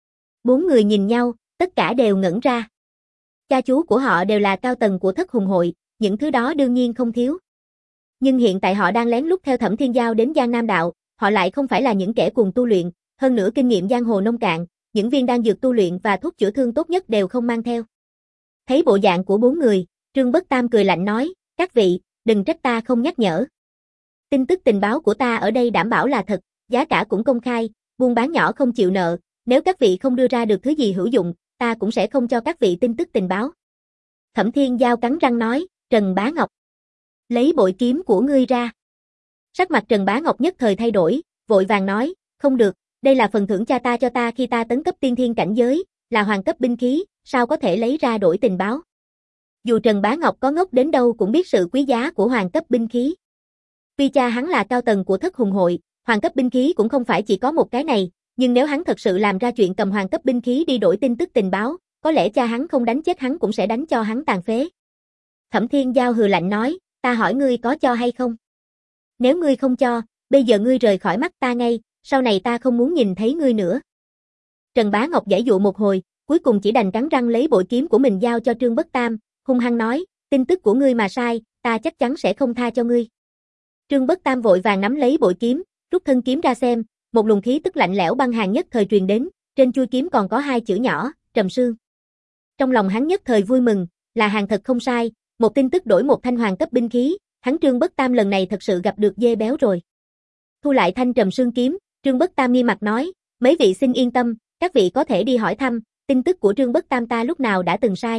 Bốn người nhìn nhau, tất cả đều ngẩn ra. Cha chú của họ đều là cao tầng của Thất Hùng hội, những thứ đó đương nhiên không thiếu. Nhưng hiện tại họ đang lén lút theo Thẩm Thiên Giao đến Giang Nam đạo, họ lại không phải là những kẻ cùng tu luyện, hơn nữa kinh nghiệm giang hồ nông cạn, những viên đan dược tu luyện và thuốc chữa thương tốt nhất đều không mang theo. Thấy bộ dạng của bốn người, Trương Bất Tam cười lạnh nói, các vị, đừng trách ta không nhắc nhở. Tin tức tình báo của ta ở đây đảm bảo là thật, giá cả cũng công khai, buôn bán nhỏ không chịu nợ, nếu các vị không đưa ra được thứ gì hữu dụng, ta cũng sẽ không cho các vị tin tức tình báo. Thẩm Thiên Giao cắn răng nói, Trần Bá Ngọc, lấy bội kiếm của ngươi ra. Sắc mặt Trần Bá Ngọc nhất thời thay đổi, vội vàng nói, không được, đây là phần thưởng cha ta cho ta khi ta tấn cấp tiên thiên cảnh giới, là hoàng cấp binh khí, sao có thể lấy ra đổi tình báo. Dù Trần Bá Ngọc có ngốc đến đâu cũng biết sự quý giá của hoàng cấp binh khí. Tuy cha hắn là cao tầng của Thất Hùng hội, hoàng cấp binh khí cũng không phải chỉ có một cái này, nhưng nếu hắn thật sự làm ra chuyện cầm hoàng cấp binh khí đi đổi tin tức tình báo, có lẽ cha hắn không đánh chết hắn cũng sẽ đánh cho hắn tàn phế. Thẩm Thiên Giao hừ lạnh nói, ta hỏi ngươi có cho hay không? Nếu ngươi không cho, bây giờ ngươi rời khỏi mắt ta ngay, sau này ta không muốn nhìn thấy ngươi nữa. Trần Bá Ngọc giãy dụ một hồi, cuối cùng chỉ đành cắn răng lấy bội kiếm của mình giao cho Trương Bất Tam, hung hăng nói, tin tức của ngươi mà sai, ta chắc chắn sẽ không tha cho ngươi. Trương Bất Tam vội vàng nắm lấy bội kiếm, rút thân kiếm ra xem, một luồng khí tức lạnh lẽo băng hàn nhất thời truyền đến, trên chuôi kiếm còn có hai chữ nhỏ, Trầm Sương. Trong lòng hắn nhất thời vui mừng, là hàng thật không sai, một tin tức đổi một thanh hoàng cấp binh khí, hắn Trương Bất Tam lần này thật sự gặp được dê béo rồi. Thu lại thanh Trầm Sương kiếm, Trương Bất Tam nghiêm mặt nói, mấy vị xin yên tâm, các vị có thể đi hỏi thăm, tin tức của Trương Bất Tam ta lúc nào đã từng sai.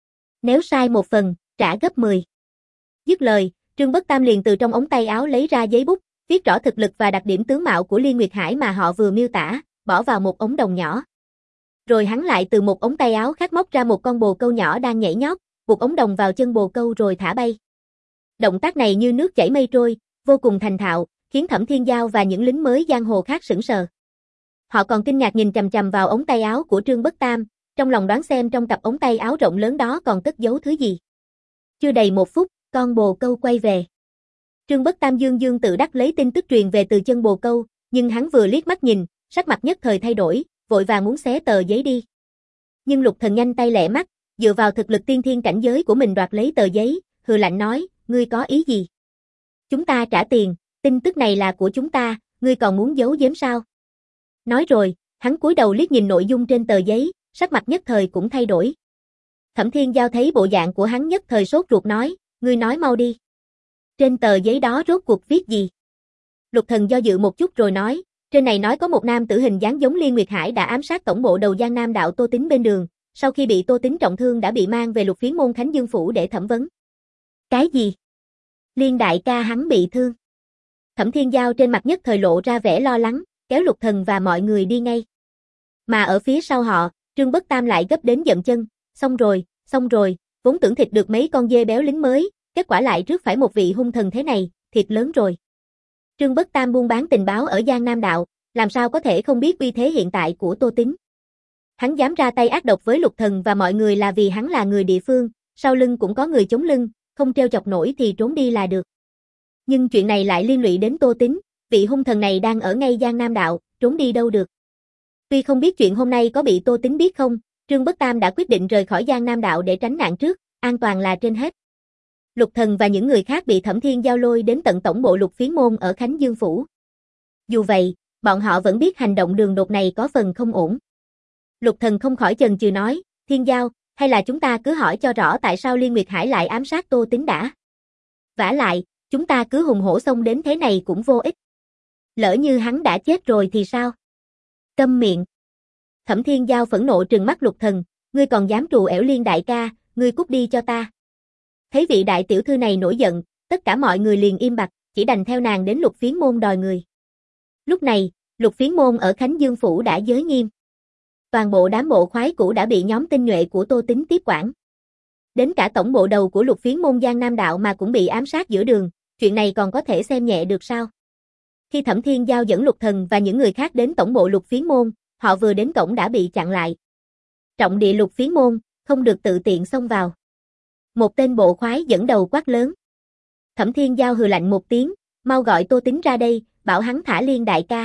Nếu sai một phần, trả gấp mười. Dứt lời, Trương Bất Tam liền từ trong ống tay áo lấy ra giấy bút, viết rõ thực lực và đặc điểm tướng mạo của Liên Nguyệt Hải mà họ vừa miêu tả, bỏ vào một ống đồng nhỏ. Rồi hắn lại từ một ống tay áo khác móc ra một con bồ câu nhỏ đang nhảy nhót, buộc ống đồng vào chân bồ câu rồi thả bay. Động tác này như nước chảy mây trôi, vô cùng thành thạo, khiến Thẩm Thiên Giao và những lính mới giang hồ khác sững sờ. Họ còn kinh ngạc nhìn chằm chằm vào ống tay áo của Trương Bất Tam, trong lòng đoán xem trong cặp ống tay áo rộng lớn đó còn cất giấu thứ gì. Chưa đầy một phút, con bồ câu quay về. Trương Bất Tam dương dương tự đắc lấy tin tức truyền về từ chân bồ câu, nhưng hắn vừa liếc mắt nhìn, sắc mặt nhất thời thay đổi, vội vàng muốn xé tờ giấy đi. Nhưng Lục Thần nhanh tay lẹ mắt, dựa vào thực lực tiên thiên cảnh giới của mình đoạt lấy tờ giấy, hừ lạnh nói, ngươi có ý gì? Chúng ta trả tiền, tin tức này là của chúng ta, ngươi còn muốn giấu giếm sao? Nói rồi, hắn cúi đầu liếc nhìn nội dung trên tờ giấy, sắc mặt nhất thời cũng thay đổi. Thẩm Thiên Giao thấy bộ dạng của hắn nhất thời sốt ruột nói, ngươi nói mau đi. Trên tờ giấy đó rốt cuộc viết gì? Lục Thần do dự một chút rồi nói, trên này nói có một nam tử hình dáng giống Liên Nguyệt Hải đã ám sát tổng bộ đầu Giang Nam đạo Tô Tín bên đường, sau khi bị Tô Tín trọng thương đã bị mang về Lục Phiến môn Khánh Dương phủ để thẩm vấn. Cái gì? Liên đại ca hắn bị thương. Thẩm Thiên Giao trên mặt nhất thời lộ ra vẻ lo lắng, kéo Lục Thần và mọi người đi ngay. Mà ở phía sau họ, Trương Bất Tam lại gấp đến dậm chân, xong rồi, xong rồi, vốn tưởng thịt được mấy con dê béo lính mới, kết quả lại rước phải một vị hung thần thế này, thịt lớn rồi. Trương Bất Tam buôn bán tình báo ở Giang Nam đạo, làm sao có thể không biết uy thế hiện tại của Tô Tín. Hắn dám ra tay ác độc với Lục Thần và mọi người là vì hắn là người địa phương, sau lưng cũng có người chống lưng, không treo chọc nổi thì trốn đi là được. Nhưng chuyện này lại liên lụy đến Tô Tín, vị hung thần này đang ở ngay Giang Nam đạo, trốn đi đâu được. Tuy không biết chuyện hôm nay có bị Tô Tín biết không, Trương Bất Tam đã quyết định rời khỏi Giang Nam đạo để tránh nạn trước, an toàn là trên hết. Lục Thần và những người khác bị Thẩm Thiên Giao lôi đến tận tổng bộ Lục Phiến môn ở Khánh Dương phủ. Dù vậy, bọn họ vẫn biết hành động đường đột này có phần không ổn. Lục Thần không khỏi chần chừ nói, Thiên Giao, hay là chúng ta cứ hỏi cho rõ tại sao Liên Nguyệt Hải lại ám sát Tô Tín đã. Vả lại, chúng ta cứ hùng hổ xông đến thế này cũng vô ích. Lỡ như hắn đã chết rồi thì sao? Câm miệng. Thẩm Thiên Giao phẫn nộ trừng mắt Lục Thần, ngươi còn dám trù ẻo Liên đại ca, ngươi cút đi cho ta. Thấy vị đại tiểu thư này nổi giận, tất cả mọi người liền im bặt, chỉ đành theo nàng đến Lục Phiến môn đòi người. Lúc này, Lục Phiến môn ở Khánh Dương phủ đã giới nghiêm. Toàn bộ đám bộ khoái cũ đã bị nhóm tinh nhuệ của Tô Tín tiếp quản. Đến cả tổng bộ đầu của Lục Phiến môn Giang Nam đạo mà cũng bị ám sát giữa đường, chuyện này còn có thể xem nhẹ được sao? Khi Thẩm Thiên Giao dẫn Lục Thần và những người khác đến tổng bộ Lục Phiến môn, họ vừa đến cổng đã bị chặn lại. Trọng địa Lục Phiến môn, không được tự tiện xông vào. Một tên bộ khoái dẫn đầu quát lớn. Thẩm Thiên Giao hừ lạnh một tiếng, mau gọi Tô Tín ra đây, bảo hắn thả Liên đại ca.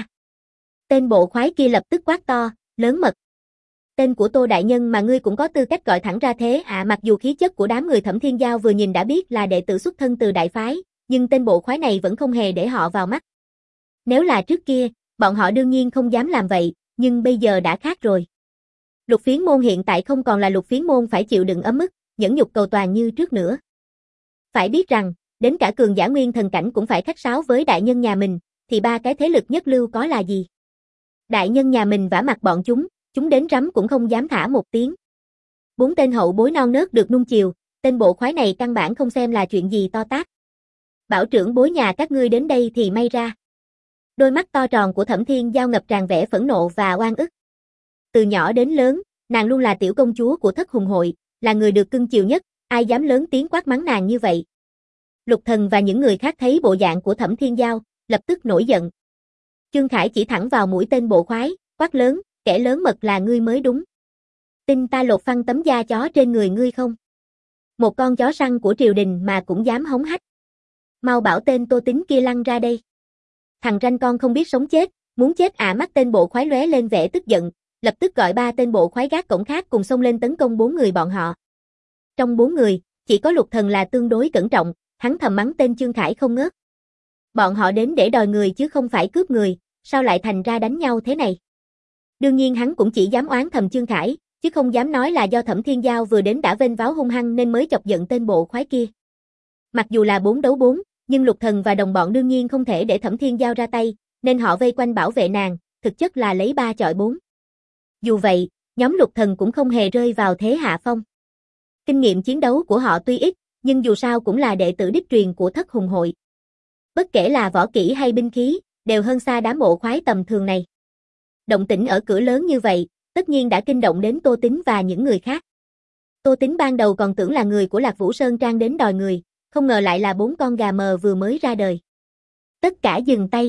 Tên bộ khoái kia lập tức quát to, lớn mật. Tên của Tô đại nhân mà ngươi cũng có tư cách gọi thẳng ra thế à? Mặc dù khí chất của đám người Thẩm Thiên Giao vừa nhìn đã biết là đệ tử xuất thân từ đại phái, nhưng tên bộ khoái này vẫn không hề để họ vào mắt. Nếu là trước kia, bọn họ đương nhiên không dám làm vậy, nhưng bây giờ đã khác rồi. Lục Phiến môn hiện tại không còn là Lục Phiến môn phải chịu đựng ấm ức, nhẫn nhục cầu toàn như trước nữa. Phải biết rằng, đến cả cường giả nguyên thần cảnh cũng phải khách sáo với đại nhân nhà mình, thì ba cái thế lực nhất lưu có là gì? Đại nhân nhà mình vả mặt bọn chúng, chúng đến rắm cũng không dám thả một tiếng. Bốn tên hậu bối non nớt được nuông chiều, tên bộ khoái này căn bản không xem là chuyện gì to tát. Bảo trưởng bối nhà các ngươi đến đây thì may ra. Đôi mắt to tròn của Thẩm Thiên Giao ngập tràn vẻ phẫn nộ và oan ức. Từ nhỏ đến lớn, nàng luôn là tiểu công chúa của thất hùng hội, là người được cưng chiều nhất, ai dám lớn tiếng quát mắng nàng như vậy. Lục Thần và những người khác thấy bộ dạng của Thẩm Thiên Giao, lập tức nổi giận. Trương Khải chỉ thẳng vào mũi tên bộ khoái, quát lớn, kẻ lớn mật là ngươi mới đúng. Tin ta lột phăng tấm da chó trên người ngươi không? Một con chó săn của triều đình mà cũng dám hống hách. Mau bảo tên Tô Tín kia lăn ra đây. Thằng ranh con không biết sống chết, muốn chết à? Mắt tên bộ khoái lóe lên vẻ tức giận, lập tức gọi ba tên bộ khoái gác cổng khác cùng xông lên tấn công bốn người bọn họ. Trong bốn người, chỉ có Lục Thần là tương đối cẩn trọng, hắn thầm mắng tên Trương Khải không ngớt. Bọn họ đến để đòi người chứ không phải cướp người, sao lại thành ra đánh nhau thế này? Đương nhiên hắn cũng chỉ dám oán thầm Chương Khải, chứ không dám nói là do Thẩm Thiên Giao vừa đến đã vênh váo hung hăng nên mới chọc giận tên bộ khoái kia. Mặc dù là bốn đấu bốn, nhưng Lục Thần và đồng bọn đương nhiên không thể để Thẩm Thiên Giao ra tay, nên họ vây quanh bảo vệ nàng, thực chất là lấy ba chọi bốn. Dù vậy, nhóm Lục Thần cũng không hề rơi vào thế hạ phong. Kinh nghiệm chiến đấu của họ tuy ít, nhưng dù sao cũng là đệ tử đích truyền của Thất Hùng hội. Bất kể là võ kỹ hay binh khí, đều hơn xa đám bộ khoái tầm thường này. Động tĩnh ở cửa lớn như vậy, tất nhiên đã kinh động đến Tô Tính và những người khác. Tô Tính ban đầu còn tưởng là người của Lạc Vũ Sơn Trang đến đòi người, không ngờ lại là bốn con gà mờ vừa mới ra đời. Tất cả dừng tay.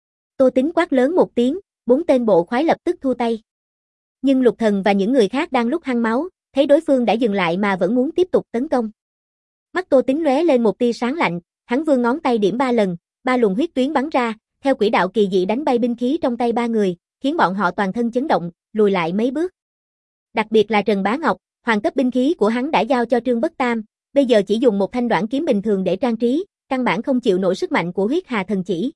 Tô Tính quát lớn một tiếng, bốn tên bộ khoái lập tức thu tay. Nhưng Lục Thần và những người khác đang lúc hăng máu, thấy đối phương đã dừng lại mà vẫn muốn tiếp tục tấn công. Mắt Tô Tính lóe lên một tia sáng lạnh, hắn vươn ngón tay điểm ba lần, ba luồng huyết tuyến bắn ra, theo quỹ đạo kỳ dị đánh bay binh khí trong tay ba người, khiến bọn họ toàn thân chấn động, lùi lại mấy bước. Đặc biệt là Trần Bá Ngọc, hoàng cấp binh khí của hắn đã giao cho Trương Bất Tam, bây giờ chỉ dùng một thanh đoạn kiếm bình thường để trang trí, căn bản không chịu nổi sức mạnh của huyết hà thần chỉ.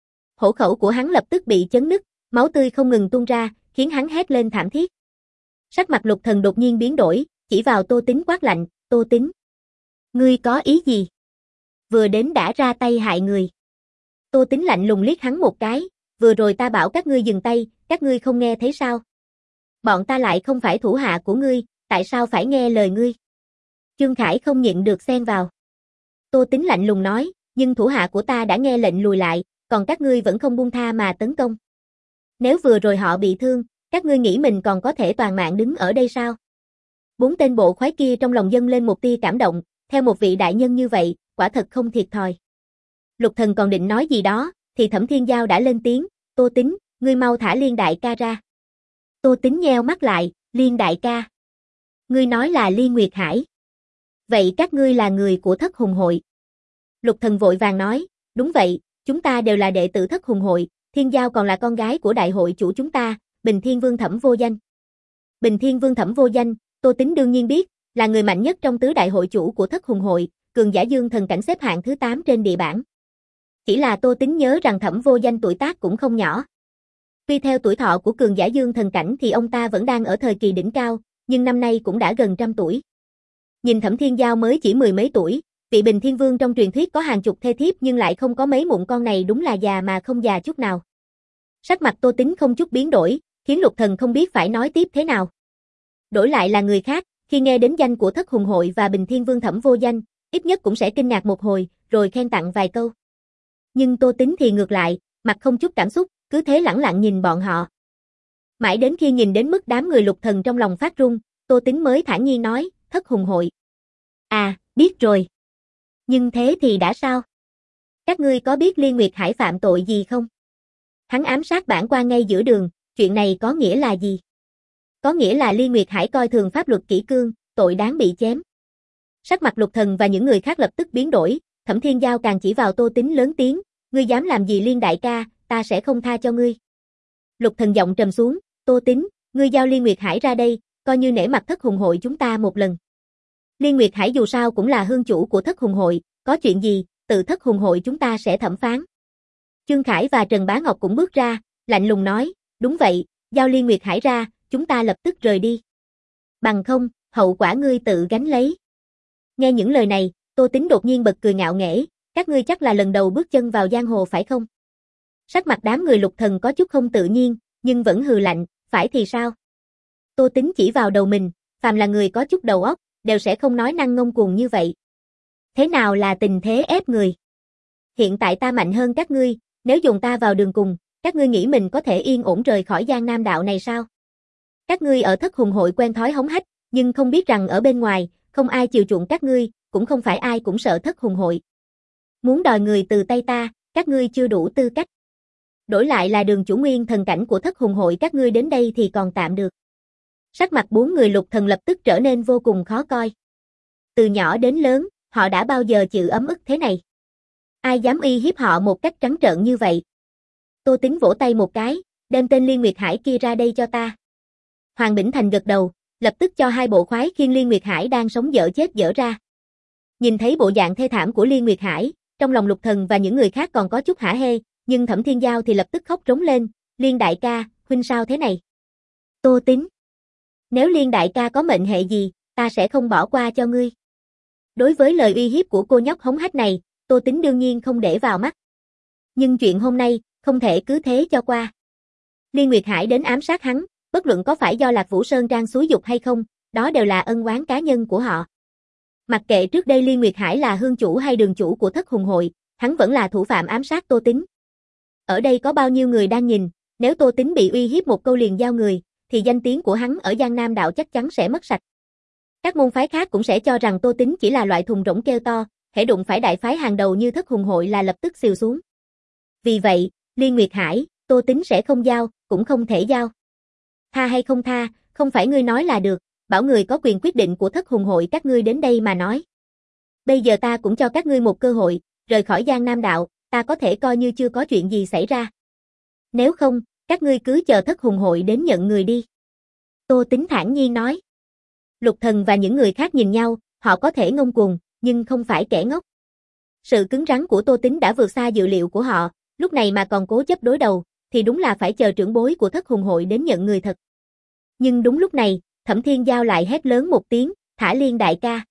Hổ khẩu của hắn lập tức bị chấn nứt, máu tươi không ngừng tuôn ra, khiến hắn hét lên thảm thiết. Sắc mặt Lục Thần đột nhiên biến đổi, chỉ vào Tô Tính quát lạnh, Tô Tính. Ngươi có ý gì? Vừa đến đã ra tay hại người. Tô Tính lạnh lùng liếc hắn một cái, vừa rồi ta bảo các ngươi dừng tay, các ngươi không nghe thấy sao? Bọn ta lại không phải thủ hạ của ngươi, tại sao phải nghe lời ngươi? Chương Khải không nhịn được xen vào. Tô Tính lạnh lùng nói, nhưng thủ hạ của ta đã nghe lệnh lùi lại, còn các ngươi vẫn không buông tha mà tấn công. Nếu vừa rồi họ bị thương, các ngươi nghĩ mình còn có thể toàn mạng đứng ở đây sao? Bốn tên bộ khoái kia trong lòng dâng lên một tia cảm động, theo một vị đại nhân như vậy, quả thật không thiệt thòi. Lục Thần còn định nói gì đó, thì Thẩm Thiên Giao đã lên tiếng, Tô Tính, ngươi mau thả Liên đại ca ra. Tô Tính nheo mắt lại, Liên đại ca. Ngươi nói là Liên Nguyệt Hải. Vậy các ngươi là người của Thất Hùng hội. Lục Thần vội vàng nói, đúng vậy, chúng ta đều là đệ tử Thất Hùng hội, Thiên Giao còn là con gái của đại hội chủ chúng ta, Bình Thiên Vương Thẩm Vô Danh. Bình Thiên Vương Thẩm Vô Danh, Tô Tính đương nhiên biết, là người mạnh nhất trong tứ đại hội chủ của Thất Hùng hội, cường giả dương thần cảnh xếp hạng thứ tám trên địa bảng. Chỉ là Tô Tính nhớ rằng Thẩm Vô Danh tuổi tác cũng không nhỏ. Tuy theo tuổi thọ của cường giả dương thần cảnh thì ông ta vẫn đang ở thời kỳ đỉnh cao, nhưng năm nay cũng đã gần trăm tuổi. Nhìn Thẩm Thiên Giao mới chỉ mười mấy tuổi, vị Bình Thiên Vương trong truyền thuyết có hàng chục thê thiếp nhưng lại không có mấy mụn con này đúng là già mà không già chút nào. Sắc mặt Tô Tính không chút biến đổi, khiến Lục Thần không biết phải nói tiếp thế nào. Đổi lại là người khác, khi nghe đến danh của Thất Hùng hội và Bình Thiên Vương Thẩm Vô Danh, ít nhất cũng sẽ kinh ngạc một hồi, rồi khen tặng vài câu. Nhưng Tô Tính thì ngược lại, mặt không chút cảm xúc, cứ thế lẳng lặng nhìn bọn họ. Mãi đến khi nhìn đến mức đám người Lục Thần trong lòng phát run, Tô Tính mới thản nhiên nói, Thất Hùng hội. À, biết rồi. Nhưng thế thì đã sao? Các ngươi có biết Liên Nguyệt Hải phạm tội gì không? Hắn ám sát bản quan ngay giữa đường, chuyện này có nghĩa là gì? Có nghĩa là Liên Nguyệt Hải coi thường pháp luật kỷ cương, tội đáng bị chém. Sắc mặt Lục Thần và những người khác lập tức biến đổi, Thẩm Thiên Giao càng chỉ vào Tô Tính lớn tiếng, ngươi dám làm gì Liên đại ca, ta sẽ không tha cho ngươi. Lục Thần giọng trầm xuống, Tô Tính, ngươi giao Liên Nguyệt Hải ra đây, coi như nể mặt Thất Hùng hội chúng ta một lần. Liên Nguyệt Hải dù sao cũng là hương chủ của Thất Hùng hội, có chuyện gì, tự Thất Hùng hội chúng ta sẽ thẩm phán. Chương Khải và Trần Bá Ngọc cũng bước ra, lạnh lùng nói, đúng vậy, giao Liên Nguyệt Hải ra, chúng ta lập tức rời đi. Bằng không, hậu quả ngươi tự gánh lấy. Nghe những lời này, Tô Tính đột nhiên bật cười ngạo nghễ, các ngươi chắc là lần đầu bước chân vào giang hồ phải không? Sắc mặt đám người Lục Thần có chút không tự nhiên, nhưng vẫn hừ lạnh, phải thì sao? Tô Tính chỉ vào đầu mình, phàm là người có chút đầu óc, đều sẽ không nói năng ngông cuồng như vậy. Thế nào là tình thế ép người? Hiện tại ta mạnh hơn các ngươi, nếu dùng ta vào đường cùng, các ngươi nghĩ mình có thể yên ổn rời khỏi Giang Nam đạo này sao? Các ngươi ở Thất Hùng hội quen thói hống hách, nhưng không biết rằng ở bên ngoài, không ai chiều chuộng các ngươi, cũng không phải ai cũng sợ Thất Hùng hội. Muốn đòi người từ tay ta, các ngươi chưa đủ tư cách. Đổi lại là đường chủ nguyên thần cảnh của Thất Hùng hội các ngươi đến đây thì còn tạm được. Sắc mặt bốn người Lục Thần lập tức trở nên vô cùng khó coi. Từ nhỏ đến lớn, họ đã bao giờ chịu ấm ức thế này? Ai dám uy hiếp họ một cách trắng trợn như vậy? Tô Tính vỗ tay một cái, đem tên Liên Nguyệt Hải kia ra đây cho ta. Hoàng Bỉnh Thành gật đầu, lập tức cho hai bộ khoái khiêng Liên Nguyệt Hải đang sống dở chết dở ra. Nhìn thấy bộ dạng thê thảm của Liên Nguyệt Hải, trong lòng Lục Thần và những người khác còn có chút hả hê, nhưng Thẩm Thiên Giao thì lập tức khóc rống lên, Liên đại ca, huynh sao thế này? Tô Tín. Nếu Liên đại ca có mệnh hệ gì, ta sẽ không bỏ qua cho ngươi. Đối với lời uy hiếp của cô nhóc hống hách này, Tô Tín đương nhiên không để vào mắt. Nhưng chuyện hôm nay, không thể cứ thế cho qua. Liên Nguyệt Hải đến ám sát hắn, bất luận có phải do Lạc Vũ Sơn Trang xúi dục hay không, đó đều là ân oán cá nhân của họ. Mặc kệ trước đây Liên Nguyệt Hải là hương chủ hay đường chủ của Thất Hùng Hội, hắn vẫn là thủ phạm ám sát Tô Tín. Ở đây có bao nhiêu người đang nhìn, nếu Tô Tín bị uy hiếp một câu liền giao người, thì danh tiếng của hắn ở Giang Nam Đạo chắc chắn sẽ mất sạch. Các môn phái khác cũng sẽ cho rằng Tô Tín chỉ là loại thùng rỗng kêu to, hễ đụng phải đại phái hàng đầu như Thất Hùng Hội là lập tức xìu xuống. Vì vậy, Liên Nguyệt Hải, Tô Tín sẽ không giao, cũng không thể giao. Tha hay không tha, không phải ngươi nói là được, bảo người có quyền quyết định của Thất Hùng Hội các ngươi đến đây mà nói. Bây giờ ta cũng cho các ngươi một cơ hội, rời khỏi Giang Nam Đạo, ta có thể coi như chưa có chuyện gì xảy ra. Nếu không, các ngươi cứ chờ Thất Hùng Hội đến nhận người đi. Tô Tín thản nhiên nói. Lục Thần và những người khác nhìn nhau, họ có thể ngông cuồng, nhưng không phải kẻ ngốc. Sự cứng rắn của Tô Tín đã vượt xa dự liệu của họ, lúc này mà còn cố chấp đối đầu, thì đúng là phải chờ trưởng bối của Thất Hùng Hội đến nhận người thật. Nhưng đúng lúc này, Thẩm Thiên Giao lại hét lớn một tiếng, thả Liên đại ca.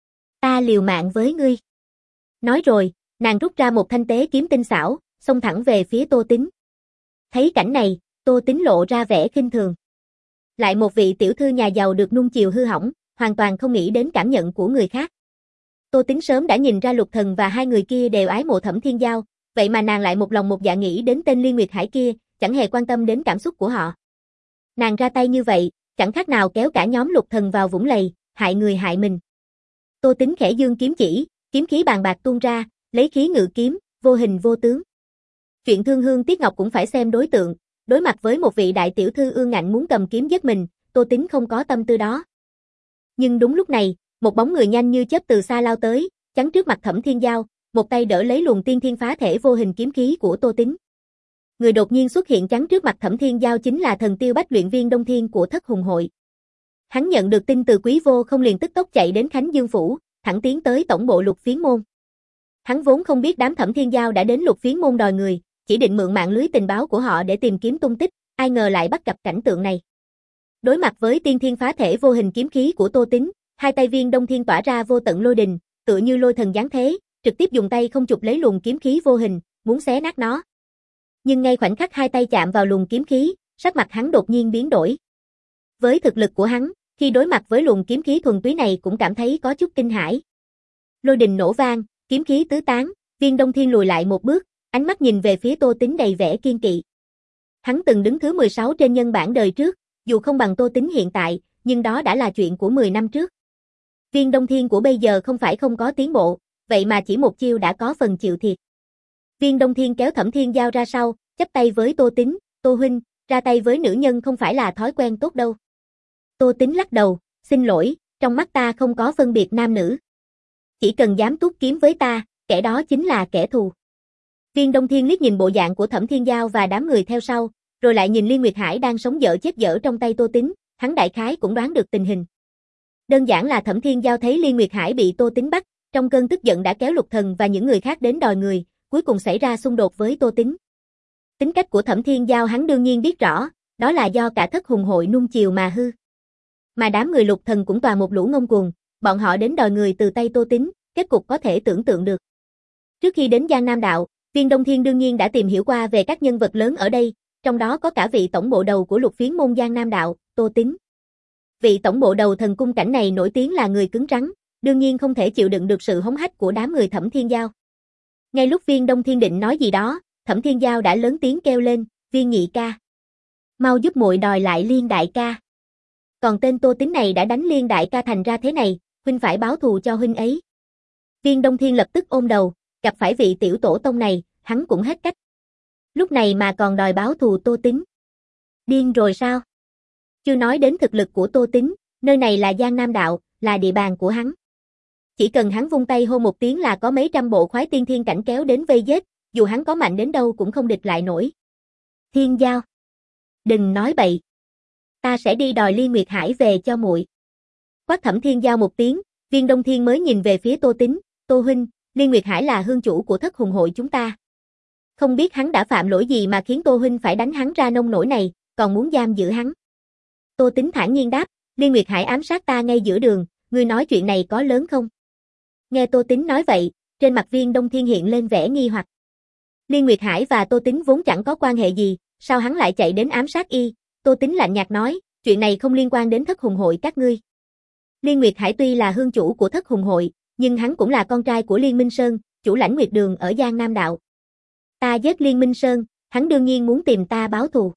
Ta liều mạng với ngươi. Nói rồi, nàng rút ra một thanh tế kiếm tinh xảo, xông thẳng về phía Tô Tín. Thấy cảnh này, Tô Tín lộ ra vẻ khinh thường. Lại một vị tiểu thư nhà giàu được nuông chiều hư hỏng, hoàn toàn không nghĩ đến cảm nhận của người khác. Tô Tín sớm đã nhìn ra Lục Thần và hai người kia đều ái mộ Thẩm Thiên Giao, vậy mà nàng lại một lòng một dạ nghĩ đến tên Liên Nguyệt Hải kia, chẳng hề quan tâm đến cảm xúc của họ. Nàng ra tay như vậy, chẳng khác nào kéo cả nhóm Lục Thần vào vũng lầy, hại người hại mình. Tô Tín khẽ dương kiếm chỉ, kiếm khí bàn bạc tuôn ra, lấy khí ngự kiếm, vô hình vô tướng. Chuyện thương hương tiếc ngọc cũng phải xem đối tượng, đối mặt với một vị đại tiểu thư ương ngạnh muốn cầm kiếm giết mình, Tô Tín không có tâm tư đó. Nhưng đúng lúc này, một bóng người nhanh như chớp từ xa lao tới, chắn trước mặt Thẩm Thiên Giao, một tay đỡ lấy luồng tiên thiên phá thể vô hình kiếm khí của Tô Tín. Người đột nhiên xuất hiện chắn trước mặt Thẩm Thiên Giao chính là thần tiêu bách luyện viên Đông Thiên của Thất Hùng Hội. Hắn nhận được tin từ Quý Vô không liền tức tốc chạy đến Khánh Dương Phủ, thẳng tiến tới tổng bộ Lục Phiến Môn. Hắn vốn không biết đám Thẩm Thiên Giao đã đến Lục Phiến Môn đòi người, chỉ định mượn mạng lưới tình báo của họ để tìm kiếm tung tích, ai ngờ lại bắt gặp cảnh tượng này. Đối mặt với tiên thiên phá thể vô hình kiếm khí của Tô Tín, hai tay Viên Đông Thiên tỏa ra vô tận lôi đình, tựa như lôi thần giáng thế, trực tiếp dùng tay không chụp lấy luồng kiếm khí vô hình, muốn xé nát nó. Nhưng ngay khoảnh khắc hai tay chạm vào luồng kiếm khí, sắc mặt hắn đột nhiên biến đổi. Với thực lực của hắn, khi đối mặt với luồng kiếm khí thuần túy này cũng cảm thấy có chút kinh hãi. Lôi đình nổ vang, kiếm khí tứ tán, Viên Đông Thiên lùi lại một bước, ánh mắt nhìn về phía Tô Tín đầy vẻ kiên kỵ. Hắn từng đứng thứ mười sáu trên nhân bảng đời trước, dù không bằng Tô Tín hiện tại, nhưng đó đã là chuyện của mười năm trước. Viên Đông Thiên của bây giờ không phải không có tiến bộ, vậy mà chỉ một chiêu đã có phần chịu thiệt. Viên Đông Thiên kéo Thẩm Thiên Giao ra sau, chắp tay với Tô Tín, Tô huynh, ra tay với nữ nhân không phải là thói quen tốt đâu. Tô Tín lắc đầu, xin lỗi, trong mắt ta không có phân biệt nam nữ. Chỉ cần dám tuốt kiếm với ta, kẻ đó chính là kẻ thù. Viên Đông Thiên liếc nhìn bộ dạng của Thẩm Thiên Giao và đám người theo sau, rồi lại nhìn Liên Nguyệt Hải đang sống dở chết dở trong tay Tô Tín, hắn đại khái cũng đoán được tình hình. Đơn giản là Thẩm Thiên Giao thấy Liên Nguyệt Hải bị Tô Tín bắt, trong cơn tức giận đã kéo Lục Thần và những người khác đến đòi người, cuối cùng xảy ra xung đột với Tô Tín. Tính cách của Thẩm Thiên Giao hắn đương nhiên biết rõ, đó là do cả Thất Hùng Hội nuông chiều mà hư. Mà đám người Lục Thần cũng toàn một lũ ngông cuồng, bọn họ đến đòi người từ tay Tô Tín, kết cục có thể tưởng tượng được. Trước khi đến Giang Nam Đạo, Viên Đông Thiên đương nhiên đã tìm hiểu qua về các nhân vật lớn ở đây, trong đó có cả vị tổng bộ đầu của Lục Phiến Môn Giang Nam Đạo, Tô Tín. Vị tổng bộ đầu thần cung cảnh này nổi tiếng là người cứng rắn, đương nhiên không thể chịu đựng được sự hống hách của đám người Thẩm Thiên Giao. Ngay lúc Viên Đông Thiên định nói gì đó, Thẩm Thiên Giao đã lớn tiếng kêu lên, Viên nhị ca. Mau giúp muội đòi lại Liên đại ca. Còn tên Tô Tín này đã đánh Liên đại ca thành ra thế này, huynh phải báo thù cho huynh ấy. Viên Đông Thiên lập tức ôm đầu, gặp phải vị tiểu tổ tông này, hắn cũng hết cách. Lúc này mà còn đòi báo thù Tô Tín. Điên rồi sao? Chưa nói đến thực lực của Tô Tín, nơi này là Giang Nam Đạo, là địa bàn của hắn. Chỉ cần hắn vung tay hô một tiếng là có mấy trăm bộ khoái tiên thiên cảnh kéo đến vây giết, dù hắn có mạnh đến đâu cũng không địch lại nổi. Thiên Giao, đừng nói bậy. Ta sẽ đi đòi Liên Nguyệt Hải về cho muội. Quát Thẩm Thiên Giao một tiếng, Viên Đông Thiên mới nhìn về phía Tô Tín, Tô huynh, Liên Nguyệt Hải là hương chủ của Thất Hùng Hội chúng ta. Không biết hắn đã phạm lỗi gì mà khiến Tô huynh phải đánh hắn ra nông nỗi này, còn muốn giam giữ hắn. Tô Tính thản nhiên đáp, Liên Nguyệt Hải ám sát ta ngay giữa đường, ngươi nói chuyện này có lớn không? Nghe Tô Tính nói vậy, trên mặt Viên Đông Thiên hiện lên vẻ nghi hoặc. Liên Nguyệt Hải và Tô Tính vốn chẳng có quan hệ gì, sao hắn lại chạy đến ám sát y? Tô Tính lạnh nhạt nói, chuyện này không liên quan đến Thất Hùng hội các ngươi. Liên Nguyệt Hải tuy là hương chủ của Thất Hùng hội, nhưng hắn cũng là con trai của Liên Minh Sơn, chủ lãnh Nguyệt Đường ở Giang Nam Đạo. Ta giết Liên Minh Sơn, hắn đương nhiên muốn tìm ta báo thù.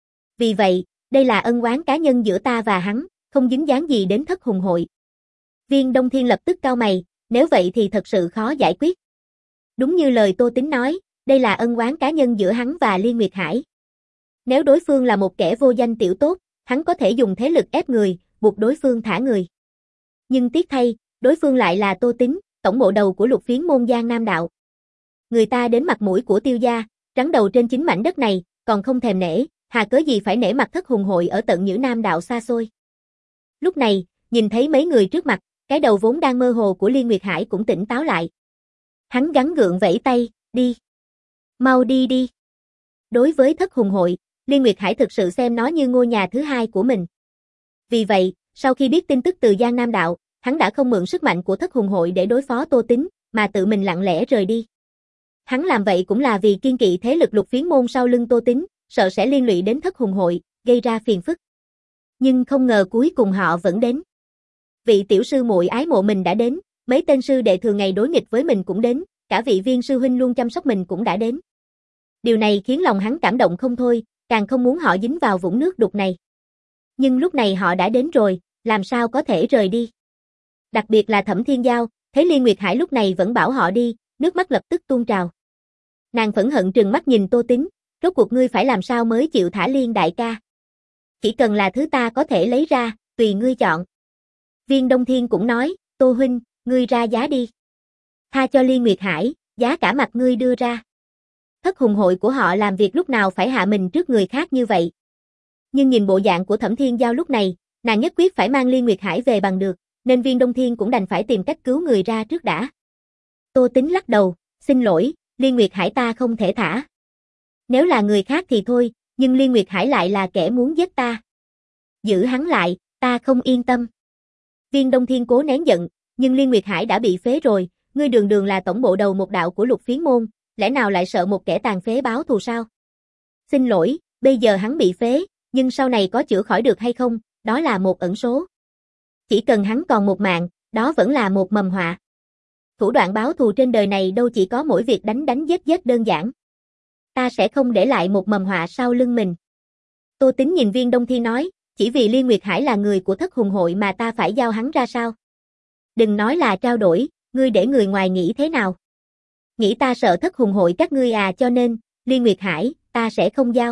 Vì vậy, đây là ân oán cá nhân giữa ta và hắn, không dính dáng gì đến Thất Hùng hội. Viên Đông Thiên lập tức cau mày, nếu vậy thì thật sự khó giải quyết. Đúng như lời Tô Tính nói, đây là ân oán cá nhân giữa hắn và Liên Nguyệt Hải. Nếu đối phương là một kẻ vô danh tiểu tốt, hắn có thể dùng thế lực ép người, buộc đối phương thả người. Nhưng tiếc thay, đối phương lại là Tô Tính, tổng bộ đầu của Lục Phiến môn Giang Nam Đạo. Người ta đến mặt mũi của Tiêu gia, trắng đầu trên chính mảnh đất này, còn không thèm nể, hà cớ gì phải nể mặt Thất Hùng hội ở tận Nhữ Nam Đạo xa xôi. Lúc này, nhìn thấy mấy người trước mặt, cái đầu vốn đang mơ hồ của Liên Nguyệt Hải cũng tỉnh táo lại. Hắn gắng gượng vẫy tay, đi. Mau đi đi. Đối với Thất Hùng hội, Liên Nguyệt Hải thực sự xem nó như ngôi nhà thứ hai của mình. Vì vậy, sau khi biết tin tức từ Giang Nam Đạo, hắn đã không mượn sức mạnh của Thất Hùng hội để đối phó Tô Tính, mà tự mình lặng lẽ rời đi. Hắn làm vậy cũng là vì kiên kỵ thế lực Lục Phiến môn sau lưng Tô Tính, sợ sẽ liên lụy đến Thất Hùng hội, gây ra phiền phức. Nhưng không ngờ cuối cùng họ vẫn đến. Vị tiểu sư muội ái mộ mình đã đến, mấy tên sư đệ thường ngày đối nghịch với mình cũng đến, cả vị Viên sư huynh luôn chăm sóc mình cũng đã đến. Điều này khiến lòng hắn cảm động không thôi, càng không muốn họ dính vào vũng nước đục này. Nhưng lúc này họ đã đến rồi, làm sao có thể rời đi. Đặc biệt là Thẩm Thiên Giao, thấy Liên Nguyệt Hải lúc này vẫn bảo họ đi, nước mắt lập tức tuôn trào. Nàng phẫn hận trừng mắt nhìn Tô Tính, rốt cuộc ngươi phải làm sao mới chịu thả Liên đại ca. Chỉ cần là thứ ta có thể lấy ra, tùy ngươi chọn. Viên Đông Thiên cũng nói, Tô huynh, ngươi ra giá đi. Tha cho Liên Nguyệt Hải, giá cả mặt ngươi đưa ra. Thất Hùng hội của họ làm việc lúc nào phải hạ mình trước người khác như vậy. Nhưng nhìn bộ dạng của Thẩm Thiên Giao lúc này, nàng nhất quyết phải mang Liên Nguyệt Hải về bằng được, nên Viên Đông Thiên cũng đành phải tìm cách cứu người ra trước đã. Tô Tính lắc đầu, xin lỗi, Liên Nguyệt Hải ta không thể thả. Nếu là người khác thì thôi, nhưng Liên Nguyệt Hải lại là kẻ muốn giết ta. Giữ hắn lại, ta không yên tâm. Viên Đông Thiên cố nén giận, nhưng Liên Nguyệt Hải đã bị phế rồi, ngươi đường đường là tổng bộ đầu một đạo của Lục Phiến môn, lẽ nào lại sợ một kẻ tàn phế báo thù sao? Xin lỗi, bây giờ hắn bị phế, nhưng sau này có chữa khỏi được hay không, đó là một ẩn số. Chỉ cần hắn còn một mạng, đó vẫn là một mầm họa. Thủ đoạn báo thù trên đời này đâu chỉ có mỗi việc đánh đánh giết giết đơn giản. Ta sẽ không để lại một mầm họa sau lưng mình. Tô Tính nhìn Viên Đông Thiên nói, chỉ vì Liên Nguyệt Hải là người của Thất Hùng hội mà ta phải giao hắn ra sao? Đừng nói là trao đổi, ngươi để người ngoài nghĩ thế nào? Nghĩ ta sợ Thất Hùng hội các ngươi à, cho nên, Liên Nguyệt Hải, ta sẽ không giao.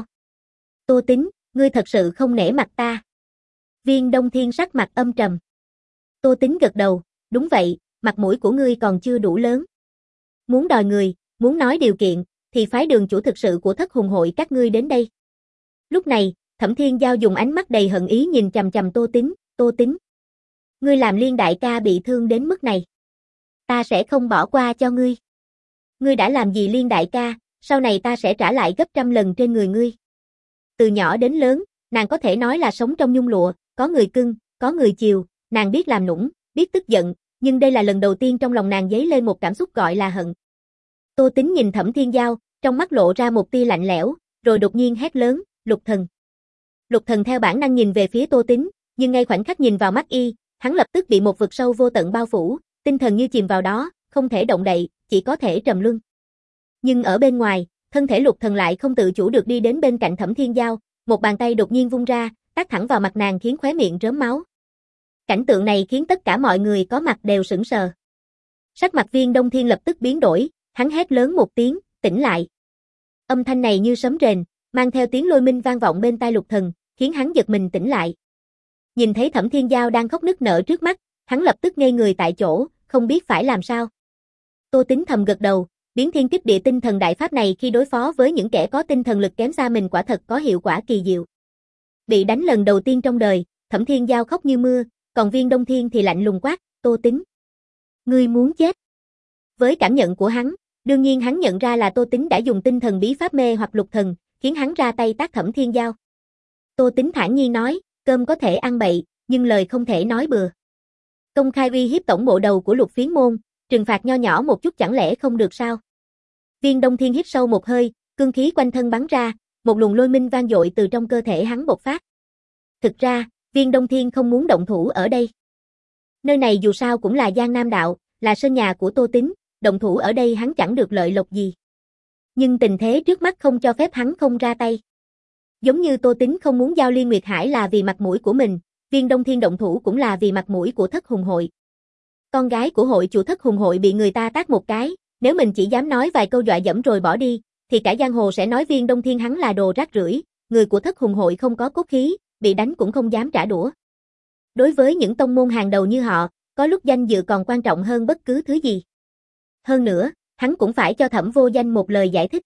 Tô Tính, ngươi thật sự không nể mặt ta. Viên Đông Thiên sắc mặt âm trầm. Tô Tính gật đầu, đúng vậy, mặt mũi của ngươi còn chưa đủ lớn. Muốn đòi người, muốn nói điều kiện, thì phái đường chủ thực sự của Thất Hùng hội các ngươi đến đây. Lúc này, Thẩm Thiên Giao dùng ánh mắt đầy hận ý nhìn chằm chằm Tô Tính, Tô Tính. Ngươi làm Liên đại ca bị thương đến mức này. Ta sẽ không bỏ qua cho ngươi. Ngươi đã làm gì Liên đại ca, sau này ta sẽ trả lại gấp trăm lần trên người ngươi. Từ nhỏ đến lớn, nàng có thể nói là sống trong nhung lụa, có người cưng, có người chiều, nàng biết làm nũng, biết tức giận, nhưng đây là lần đầu tiên trong lòng nàng dấy lên một cảm xúc gọi là hận. Tô Tính nhìn Thẩm Thiên Giao, trong mắt lộ ra một tia lạnh lẽo, rồi đột nhiên hét lớn, Lục Thần. Lục Thần theo bản năng nhìn về phía Tô Tính, nhưng ngay khoảnh khắc nhìn vào mắt y, hắn lập tức bị một vực sâu vô tận bao phủ, tinh thần như chìm vào đó, không thể động đậy, chỉ có thể trầm luân. Nhưng ở bên ngoài, thân thể Lục Thần lại không tự chủ được đi đến bên cạnh Thẩm Thiên Giao, một bàn tay đột nhiên vung ra, tát thẳng vào mặt nàng khiến khóe miệng rớm máu. Cảnh tượng này khiến tất cả mọi người có mặt đều sững sờ. Sắc mặt Viên Đông Thiên lập tức biến đổi, hắn hét lớn một tiếng, tỉnh lại. Âm thanh này như sấm rền, mang theo tiếng lôi minh vang vọng bên tai Lục Thần, khiến hắn giật mình tỉnh lại. Nhìn thấy Thẩm Thiên Giao đang khóc nức nở trước mắt, hắn lập tức ngây người tại chỗ, không biết phải làm sao. Tô Tính thầm gật đầu, biến thiên kích địa tinh thần đại pháp này khi đối phó với những kẻ có tinh thần lực kém xa mình quả thật có hiệu quả kỳ diệu. Bị đánh lần đầu tiên trong đời, Thẩm Thiên Giao khóc như mưa, còn Viên Đông Thiên thì lạnh lùng quát, Tô Tính. Ngươi muốn chết. Với cảm nhận của hắn, Đương nhiên hắn nhận ra là Tô Tính đã dùng tinh thần bí pháp mê hoặc Lục Thần, khiến hắn ra tay tác Thẩm Thiên Giao. Tô Tính thản nhiên nói, cơm có thể ăn bậy, nhưng lời không thể nói bừa. Công khai uy hiếp tổng bộ đầu của Lục Phiến môn, trừng phạt nho nhỏ một chút chẳng lẽ không được sao? Viên Đông Thiên hít sâu một hơi, cương khí quanh thân bắn ra, một luồng lôi minh vang dội từ trong cơ thể hắn bộc phát. Thực ra, Viên Đông Thiên không muốn động thủ ở đây. Nơi này dù sao cũng là Giang Nam Đạo, là sân nhà của Tô Tính, động thủ ở đây hắn chẳng được lợi lộc gì. Nhưng tình thế trước mắt không cho phép hắn không ra tay. Giống như Tô Tính không muốn giao Liên Nguyệt Hải là vì mặt mũi của mình, Viên Đông Thiên động thủ cũng là vì mặt mũi của Thất Hùng Hội. Con gái của hội chủ Thất Hùng Hội bị người ta tát một cái, nếu mình chỉ dám nói vài câu dọa dẫm rồi bỏ đi, thì cả giang hồ sẽ nói Viên Đông Thiên hắn là đồ rác rưởi, người của Thất Hùng Hội không có cốt khí, bị đánh cũng không dám trả đũa. Đối với những tông môn hàng đầu như họ, có lúc danh dự còn quan trọng hơn bất cứ thứ gì. Hơn nữa, hắn cũng phải cho Thẩm Vô Danh một lời giải thích.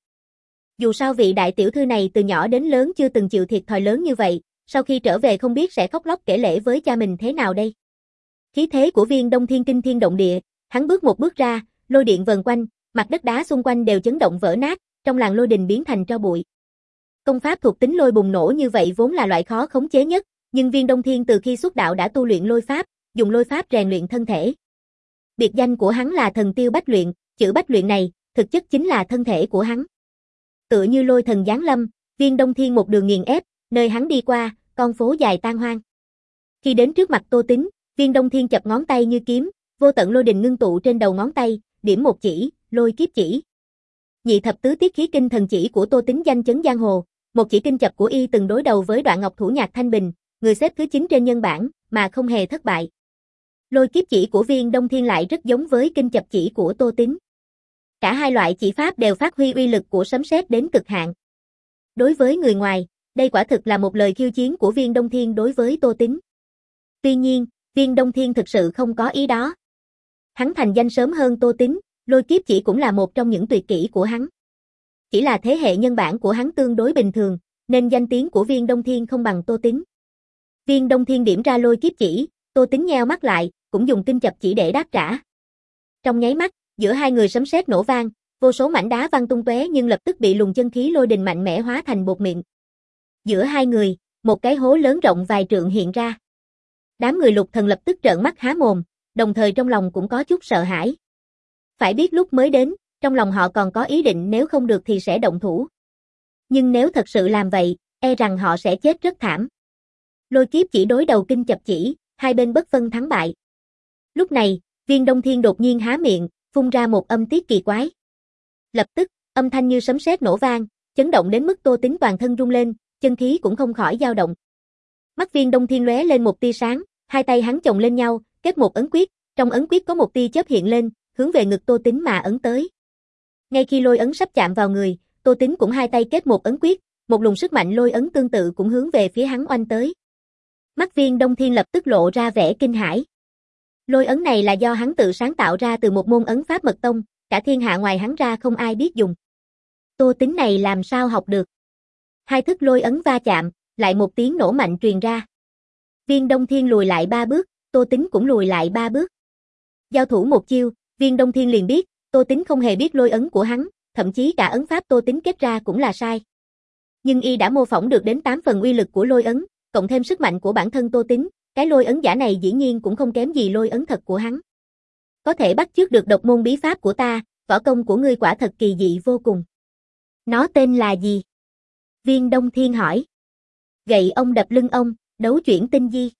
Dù sao vị đại tiểu thư này từ nhỏ đến lớn chưa từng chịu thiệt thòi lớn như vậy, sau khi trở về không biết sẽ khóc lóc kể lể với cha mình thế nào đây. Khí thế của Viên Đông Thiên kinh thiên động địa, hắn bước một bước ra, lôi điện vần quanh, mặt đất đá xung quanh đều chấn động vỡ nát, trong làng lôi đình biến thành tro bụi. Công pháp thuộc tính lôi bùng nổ như vậy vốn là loại khó khống chế nhất, nhưng Viên Đông Thiên từ khi xuất đạo đã tu luyện lôi pháp, dùng lôi pháp rèn luyện thân thể. Biệt danh của hắn là Thần Tiêu Bách Luyện, chữ Bách Luyện này, thực chất chính là thân thể của hắn. Tựa như lôi thần giáng lâm, Viên Đông Thiên một đường nghiền ép, nơi hắn đi qua, con phố dài tan hoang. Khi đến trước mặt Tô Tính, Viên Đông Thiên chập ngón tay như kiếm, vô tận lôi đình ngưng tụ trên đầu ngón tay, điểm một chỉ, lôi kiếp chỉ. Nhị thập tứ tiết khí kinh thần chỉ của Tô Tính danh chấn giang hồ, một chỉ kinh chập của y từng đối đầu với Đoạn Ngọc Thủ Nhạc Thanh Bình, người xếp thứ chín trên nhân bảng, mà không hề thất bại. Lôi kiếp chỉ của Viên Đông Thiên lại rất giống với kinh chập chỉ của Tô Tính. Cả hai loại chỉ pháp đều phát huy uy lực của sấm sét đến cực hạn. Đối với người ngoài, đây quả thực là một lời khiêu chiến của Viên Đông Thiên đối với Tô Tính. Tuy nhiên, Viên Đông Thiên thực sự không có ý đó. Hắn thành danh sớm hơn Tô Tính, lôi kiếp chỉ cũng là một trong những tuyệt kỹ của hắn. Chỉ là thế hệ nhân bản của hắn tương đối bình thường, nên danh tiếng của Viên Đông Thiên không bằng Tô Tính. Viên Đông Thiên điểm ra lôi kiếp chỉ, Tô Tính nheo mắt lại, cũng dùng kinh chập chỉ để đáp trả. Trong nháy mắt, giữa hai người sấm sét nổ vang, vô số mảnh đá văng tung tóe nhưng lập tức bị luồng chân khí lôi đình mạnh mẽ hóa thành bột mịn. Giữa hai người, một cái hố lớn rộng vài trượng hiện ra. Đám người Lục Thần lập tức trợn mắt há mồm, đồng thời trong lòng cũng có chút sợ hãi. Phải biết lúc mới đến, trong lòng họ còn có ý định nếu không được thì sẽ động thủ. Nhưng nếu thật sự làm vậy, e rằng họ sẽ chết rất thảm. Lôi kiếp chỉ đối đầu kinh chập chỉ, hai bên bất phân thắng bại. Lúc này, Viên Đông Thiên đột nhiên há miệng, phun ra một âm tiết kỳ quái. Lập tức, âm thanh như sấm sét nổ vang, chấn động đến mức Tô Tính toàn thân rung lên, chân khí cũng không khỏi dao động. Mắt Viên Đông Thiên lóe lên một tia sáng, hai tay hắn chồng lên nhau, kết một ấn quyết, trong ấn quyết có một tia chớp hiện lên, hướng về ngực Tô Tính mà ấn tới. Ngay khi lôi ấn sắp chạm vào người, Tô Tính cũng hai tay kết một ấn quyết, một luồng sức mạnh lôi ấn tương tự cũng hướng về phía hắn oanh tới. Mắt Viên Đông Thiên lập tức lộ ra vẻ kinh hãi. Lôi ấn này là do hắn tự sáng tạo ra từ một môn ấn pháp mật tông, cả thiên hạ ngoài hắn ra không ai biết dùng. Tô Tính này làm sao học được? Hai thức lôi ấn va chạm, lại một tiếng nổ mạnh truyền ra. Viên Đông Thiên lùi lại ba bước, Tô Tính cũng lùi lại ba bước. Giao thủ một chiêu, Viên Đông Thiên liền biết, Tô Tính không hề biết lôi ấn của hắn, thậm chí cả ấn pháp Tô Tính kết ra cũng là sai. Nhưng y đã mô phỏng được đến tám phần uy lực của lôi ấn, cộng thêm sức mạnh của bản thân Tô Tính, cái lôi ấn giả này dĩ nhiên cũng không kém gì lôi ấn thật của hắn. Có thể bắt chước được độc môn bí pháp của ta, võ công của ngươi quả thật kỳ dị vô cùng. Nó tên là gì? Viên Đông Thiên hỏi. Gậy ông đập lưng ông, đấu chuyển tinh di.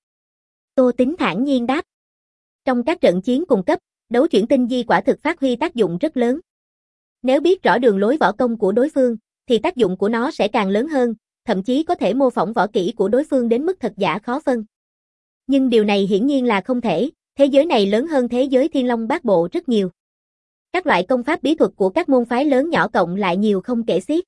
Tô Tính thản nhiên đáp. Trong các trận chiến cùng cấp, đấu chuyển tinh di quả thực phát huy tác dụng rất lớn. Nếu biết rõ đường lối võ công của đối phương, thì tác dụng của nó sẽ càng lớn hơn, thậm chí có thể mô phỏng võ kỹ của đối phương đến mức thật giả khó phân. Nhưng điều này hiển nhiên là không thể, thế giới này lớn hơn thế giới Thiên Long Bát Bộ rất nhiều. Các loại công pháp bí thuật của các môn phái lớn nhỏ cộng lại nhiều không kể xiết.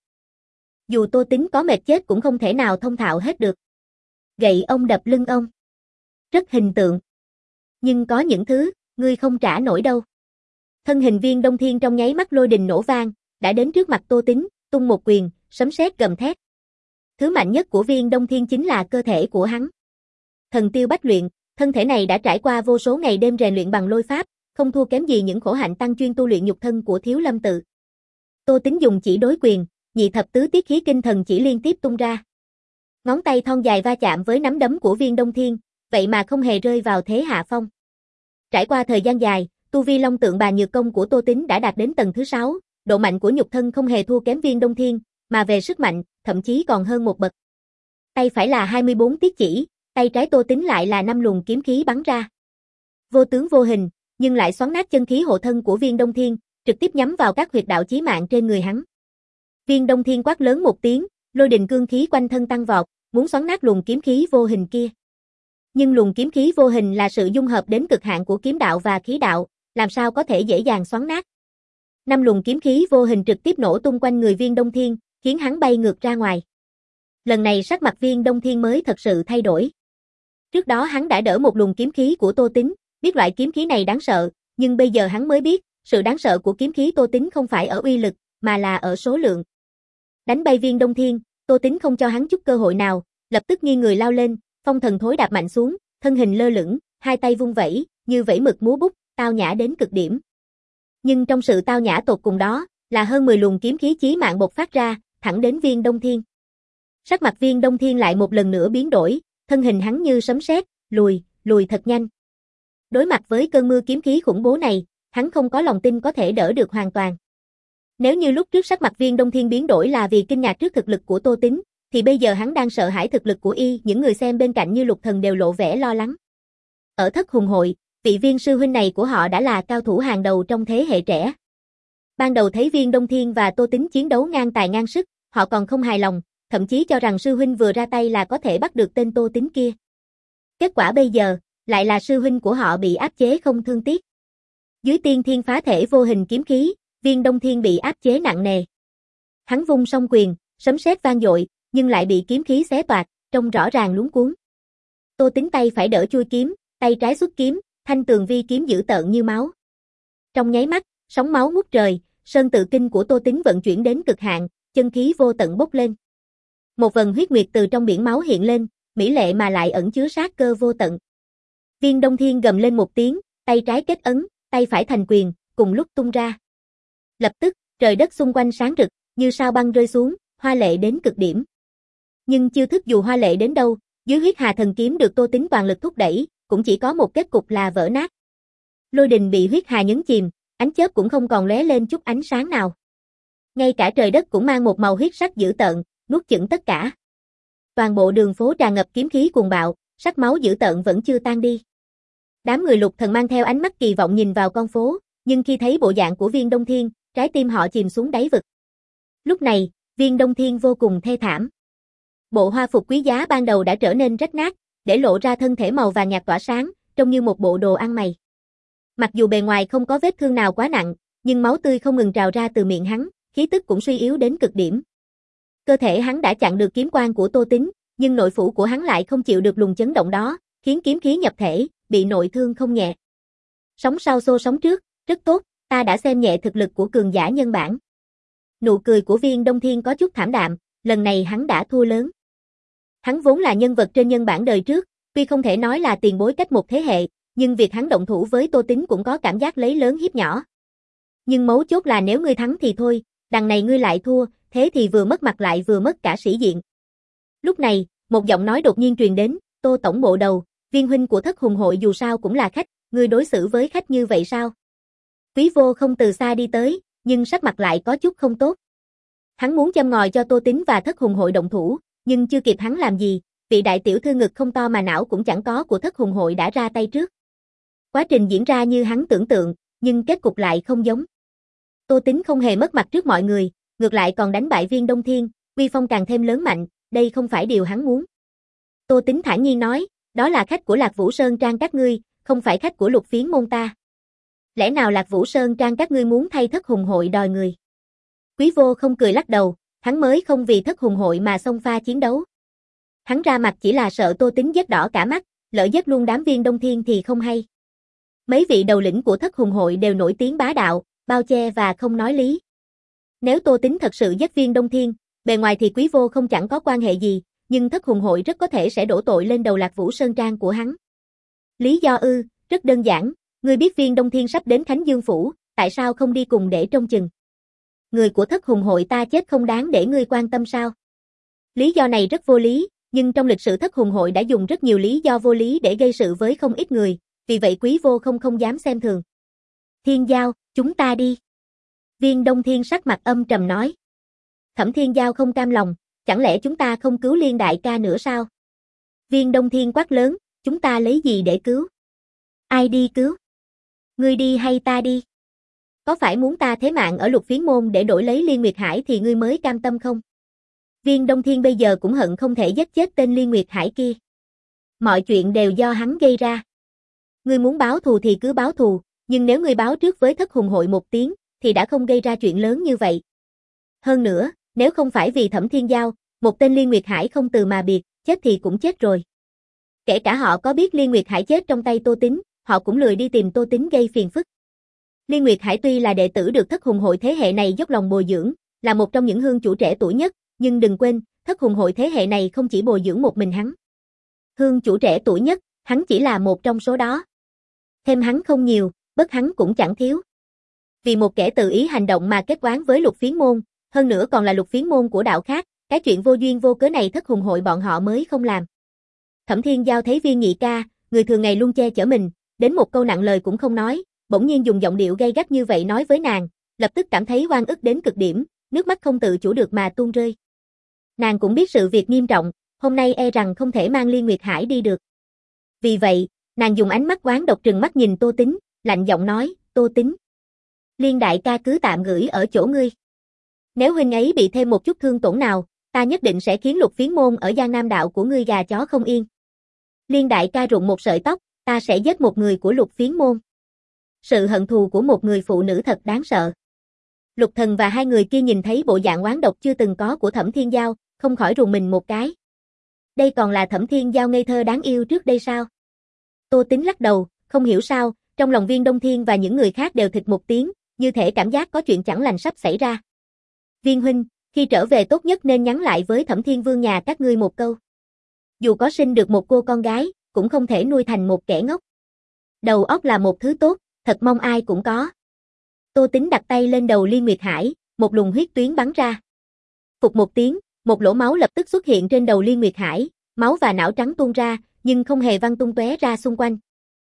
Dù Tô Tính có mệt chết cũng không thể nào thông thạo hết được. Gậy ông đập lưng ông. Rất hình tượng. Nhưng có những thứ, ngươi không trả nổi đâu. Thân hình Viên Đông Thiên trong nháy mắt lôi đình nổ vang, đã đến trước mặt Tô Tính, tung một quyền, sấm sét gầm thét. Thứ mạnh nhất của Viên Đông Thiên chính là cơ thể của hắn. Thần Tiêu Bách Luyện, thân thể này đã trải qua vô số ngày đêm rèn luyện bằng lôi pháp, không thua kém gì những khổ hạnh tăng chuyên tu luyện nhục thân của Thiếu Lâm Tự. Tô Tính dùng chỉ đối quyền, nhị thập tứ tiết khí kinh thần chỉ liên tiếp tung ra. Ngón tay thon dài va chạm với nắm đấm của Viên Đông Thiên, vậy mà không hề rơi vào thế hạ phong. Trải qua thời gian dài, tu vi Long Tượng Bà Nhược Công của Tô Tính đã đạt đến tầng thứ sáu, độ mạnh của nhục thân không hề thua kém Viên Đông Thiên, mà về sức mạnh, thậm chí còn hơn một bậc. Tay phải là hai mươi bốn tiết chỉ, tay trái Tô Tính lại là năm luồng kiếm khí bắn ra. Vô tướng vô hình, nhưng lại xoắn nát chân khí hộ thân của Viên Đông Thiên, trực tiếp nhắm vào các huyệt đạo chí mạng trên người hắn. Viên Đông Thiên quát lớn một tiếng, lôi đình cương khí quanh thân tăng vọt, muốn xoắn nát luồng kiếm khí vô hình kia. Nhưng luồng kiếm khí vô hình là sự dung hợp đến cực hạn của kiếm đạo và khí đạo, làm sao có thể dễ dàng xoắn nát. Năm luồng kiếm khí vô hình trực tiếp nổ tung quanh người Viên Đông Thiên, khiến hắn bay ngược ra ngoài. Lần này sắc mặt Viên Đông Thiên mới thật sự thay đổi. Trước đó hắn đã đỡ một luồng kiếm khí của Tô Tính, biết loại kiếm khí này đáng sợ, nhưng bây giờ hắn mới biết, sự đáng sợ của kiếm khí Tô Tính không phải ở uy lực, mà là ở số lượng. Đánh bay Viên Đông Thiên, Tô Tính không cho hắn chút cơ hội nào, lập tức nghiêng người lao lên, phong thần thối đạp mạnh xuống, thân hình lơ lửng, hai tay vung vẩy, như vẩy mực múa bút, tao nhã đến cực điểm. Nhưng trong sự tao nhã tột cùng đó, là hơn mười luồng kiếm khí chí mạng bộc phát ra, thẳng đến Viên Đông Thiên. Sắc mặt Viên Đông Thiên lại một lần nữa biến đổi, thân hình hắn như sấm sét, lùi, lùi thật nhanh. Đối mặt với cơn mưa kiếm khí khủng bố này, hắn không có lòng tin có thể đỡ được hoàn toàn. Nếu như lúc trước sắc mặt Viên Đông Thiên biến đổi là vì kinh ngạc trước thực lực của Tô Tính, thì bây giờ hắn đang sợ hãi thực lực của y, những người xem bên cạnh như Lục Thần đều lộ vẻ lo lắng. Ở Thất Hùng hội, vị Viên sư huynh này của họ đã là cao thủ hàng đầu trong thế hệ trẻ. Ban đầu thấy Viên Đông Thiên và Tô Tính chiến đấu ngang tài ngang sức, họ còn không hài lòng, thậm chí cho rằng sư huynh vừa ra tay là có thể bắt được tên Tô Tính kia. Kết quả bây giờ, lại là sư huynh của họ bị áp chế không thương tiếc. Dưới tiên thiên phá thể vô hình kiếm khí, Viên Đông Thiên bị áp chế nặng nề. Hắn vung song quyền, sấm sét vang dội, nhưng lại bị kiếm khí xé toạc, trông rõ ràng luống cuống. Tô Tính tay phải đỡ chui kiếm, tay trái xuất kiếm, thanh tường vi kiếm dữ tợn như máu. Trong nháy mắt, sóng máu ngút trời, sơn tự kinh của Tô Tính vận chuyển đến cực hạn, chân khí vô tận bốc lên. Một vần huyết nguyệt từ trong biển máu hiện lên, mỹ lệ mà lại ẩn chứa sát cơ vô tận. Viên Đông Thiên gầm lên một tiếng, tay trái kết ấn, tay phải thành quyền, cùng lúc tung ra. Lập tức, trời đất xung quanh sáng rực, như sao băng rơi xuống, hoa lệ đến cực điểm. Nhưng chiêu thức dù hoa lệ đến đâu, dưới huyết hà thần kiếm được Tô Tính toàn lực thúc đẩy, cũng chỉ có một kết cục là vỡ nát. Lôi đình bị huyết hà nhấn chìm, ánh chớp cũng không còn lóe lên chút ánh sáng nào. Ngay cả trời đất cũng mang một màu huyết sắc dữ tợn, nuốt chửng tất cả. Toàn bộ đường phố tràn ngập kiếm khí cuồng bạo, sắc máu dữ tợn vẫn chưa tan đi. Đám người Lục Thần mang theo ánh mắt kỳ vọng nhìn vào con phố, nhưng khi thấy bộ dạng của Viên Đông Thiên, trái tim họ chìm xuống đáy vực. Lúc này, Viên Đông Thiên vô cùng thê thảm. Bộ hoa phục quý giá ban đầu đã trở nên rách nát, để lộ ra thân thể màu vàng nhạt tỏa sáng, trông như một bộ đồ ăn mày. Mặc dù bề ngoài không có vết thương nào quá nặng, nhưng máu tươi không ngừng trào ra từ miệng hắn, khí tức cũng suy yếu đến cực điểm. Cơ thể hắn đã chặn được kiếm quang của Tô Tính, nhưng nội phủ của hắn lại không chịu được luồng chấn động đó, khiến kiếm khí nhập thể, bị nội thương không nhẹ. Sóng sau xô sóng trước, rất tốt, ta đã xem nhẹ thực lực của cường giả nhân bản. Nụ cười của Viên Đông Thiên có chút thảm đạm, lần này hắn đã thua lớn. Hắn vốn là nhân vật trên nhân bản đời trước, tuy không thể nói là tiền bối cách một thế hệ, nhưng việc hắn động thủ với Tô Tính cũng có cảm giác lấy lớn hiếp nhỏ. Nhưng mấu chốt là nếu ngươi thắng thì thôi, đằng này ngươi lại thua, thế thì vừa mất mặt lại vừa mất cả sĩ diện. Lúc này, một giọng nói đột nhiên truyền đến, Tô tổng bộ đầu, Viên huynh của Thất Hùng hội dù sao cũng là khách, ngươi đối xử với khách như vậy sao? Quý vô không từ xa đi tới, nhưng sắc mặt lại có chút không tốt. Hắn muốn châm ngòi cho Tô Tính và Thất Hùng hội động thủ, nhưng chưa kịp hắn làm gì, vị đại tiểu thư ngực không to mà não cũng chẳng có của Thất Hùng hội đã ra tay trước. Quá trình diễn ra như hắn tưởng tượng, nhưng kết cục lại không giống. Tô Tính không hề mất mặt trước mọi người, ngược lại còn đánh bại Viên Đông Thiên, uy phong càng thêm lớn mạnh, đây không phải điều hắn muốn. Tô Tính thản nhiên nói, đó là khách của Lạc Vũ Sơn Trang các ngươi, không phải khách của Lục Phiến môn ta. Lẽ nào Lạc Vũ Sơn Trang các ngươi muốn thay Thất Hùng hội đòi người? Quý vô không cười lắc đầu, hắn mới không vì Thất Hùng hội mà xông pha chiến đấu. Hắn ra mặt chỉ là sợ Tô Tính giết đỏ cả mắt, lỡ giết luôn đám Viên Đông Thiên thì không hay. Mấy vị đầu lĩnh của Thất Hùng hội đều nổi tiếng bá đạo, bao che và không nói lý. Nếu Tô Tính thật sự giết Viên Đông Thiên, bề ngoài thì Quý vô không chẳng có quan hệ gì, nhưng Thất Hùng hội rất có thể sẽ đổ tội lên đầu Lạc Vũ Sơn Trang của hắn. Lý do ư, rất đơn giản, ngươi biết Viên Đông Thiên sắp đến Khánh Dương Phủ, tại sao không đi cùng để trông chừng? người của Thất Hùng hội ta chết không đáng để ngươi quan tâm sao? Lý do này rất vô lý, nhưng trong lịch sử Thất Hùng hội đã dùng rất nhiều lý do vô lý để gây sự với không ít người, vì vậy Quý Vô không không dám xem thường. Thiên Giao, chúng ta đi. Viên Đông Thiên sắc mặt âm trầm nói. Thẩm Thiên Giao không cam lòng, chẳng lẽ chúng ta không cứu Liên đại ca nữa sao? Viên Đông Thiên quát lớn, chúng ta lấy gì để cứu? Ai đi cứu? Ngươi đi hay ta đi? Có phải muốn ta thế mạng ở Lục Phiến môn để đổi lấy Liên Nguyệt Hải thì ngươi mới cam tâm không? Viên Đông Thiên bây giờ cũng hận không thể giết chết tên Liên Nguyệt Hải kia. Mọi chuyện đều do hắn gây ra. Ngươi muốn báo thù thì cứ báo thù, nhưng nếu ngươi báo trước với Thất Hùng hội một tiếng, thì đã không gây ra chuyện lớn như vậy. Hơn nữa, nếu không phải vì Thẩm Thiên Giao, một tên Liên Nguyệt Hải không từ mà biệt, chết thì cũng chết rồi. Kể cả họ có biết Liên Nguyệt Hải chết trong tay Tô Tín, họ cũng lười đi tìm Tô Tín gây phiền phức. Liên Nguyệt Hải tuy là đệ tử được Thất Hùng hội thế hệ này dốc lòng bồi dưỡng, là một trong những hương chủ trẻ tuổi nhất, nhưng đừng quên, Thất Hùng hội thế hệ này không chỉ bồi dưỡng một mình hắn. Hương chủ trẻ tuổi nhất, hắn chỉ là một trong số đó. Thêm hắn không nhiều, bất hắn cũng chẳng thiếu. Vì một kẻ tự ý hành động mà kết oán với Lục Phiến môn, hơn nữa còn là Lục Phiến môn của đạo khác, cái chuyện vô duyên vô cớ này Thất Hùng hội bọn họ mới không làm. Thẩm Thiên Giao thấy Viên nhị ca, người thường ngày luôn che chở mình, đến một câu nặng lời cũng không nói, bỗng nhiên dùng giọng điệu gay gắt như vậy nói với nàng, lập tức cảm thấy oan ức đến cực điểm, nước mắt không tự chủ được mà tuôn rơi. Nàng cũng biết sự việc nghiêm trọng, hôm nay e rằng không thể mang Liên Nguyệt Hải đi được. Vì vậy, nàng dùng ánh mắt oán độc trừng mắt nhìn Tô Tín, lạnh giọng nói, Tô Tín, Liên đại ca cứ tạm gửi ở chỗ ngươi. Nếu huynh ấy bị thêm một chút thương tổn nào, ta nhất định sẽ khiến Lục Phiến môn ở Giang Nam đạo của ngươi gà chó không yên. Liên đại ca rụng một sợi tóc, ta sẽ giết một người của Lục Phiến môn. Sự hận thù của một người phụ nữ thật đáng sợ. Lục Thần và hai người kia nhìn thấy bộ dạng oán độc chưa từng có của Thẩm Thiên Giao, không khỏi rùng mình một cái. Đây còn là Thẩm Thiên Giao ngây thơ đáng yêu trước đây sao? Tô Tín lắc đầu, không hiểu sao, trong lòng Viên Đông Thiên và những người khác đều thịch một tiếng, như thể cảm giác có chuyện chẳng lành sắp xảy ra. Viên huynh, khi trở về tốt nhất nên nhắn lại với Thẩm Thiên Vương nhà các ngươi một câu. Dù có sinh được một cô con gái, cũng không thể nuôi thành một kẻ ngốc. Đầu óc là một thứ tốt, thật mong ai cũng có. Tô Tín đặt tay lên đầu Liên Nguyệt Hải, một luồng huyết tuyến bắn ra. Phụt một tiếng, một lỗ máu lập tức xuất hiện trên đầu Liên Nguyệt Hải, máu và não trắng tuôn ra, nhưng không hề văng tung tóe ra xung quanh.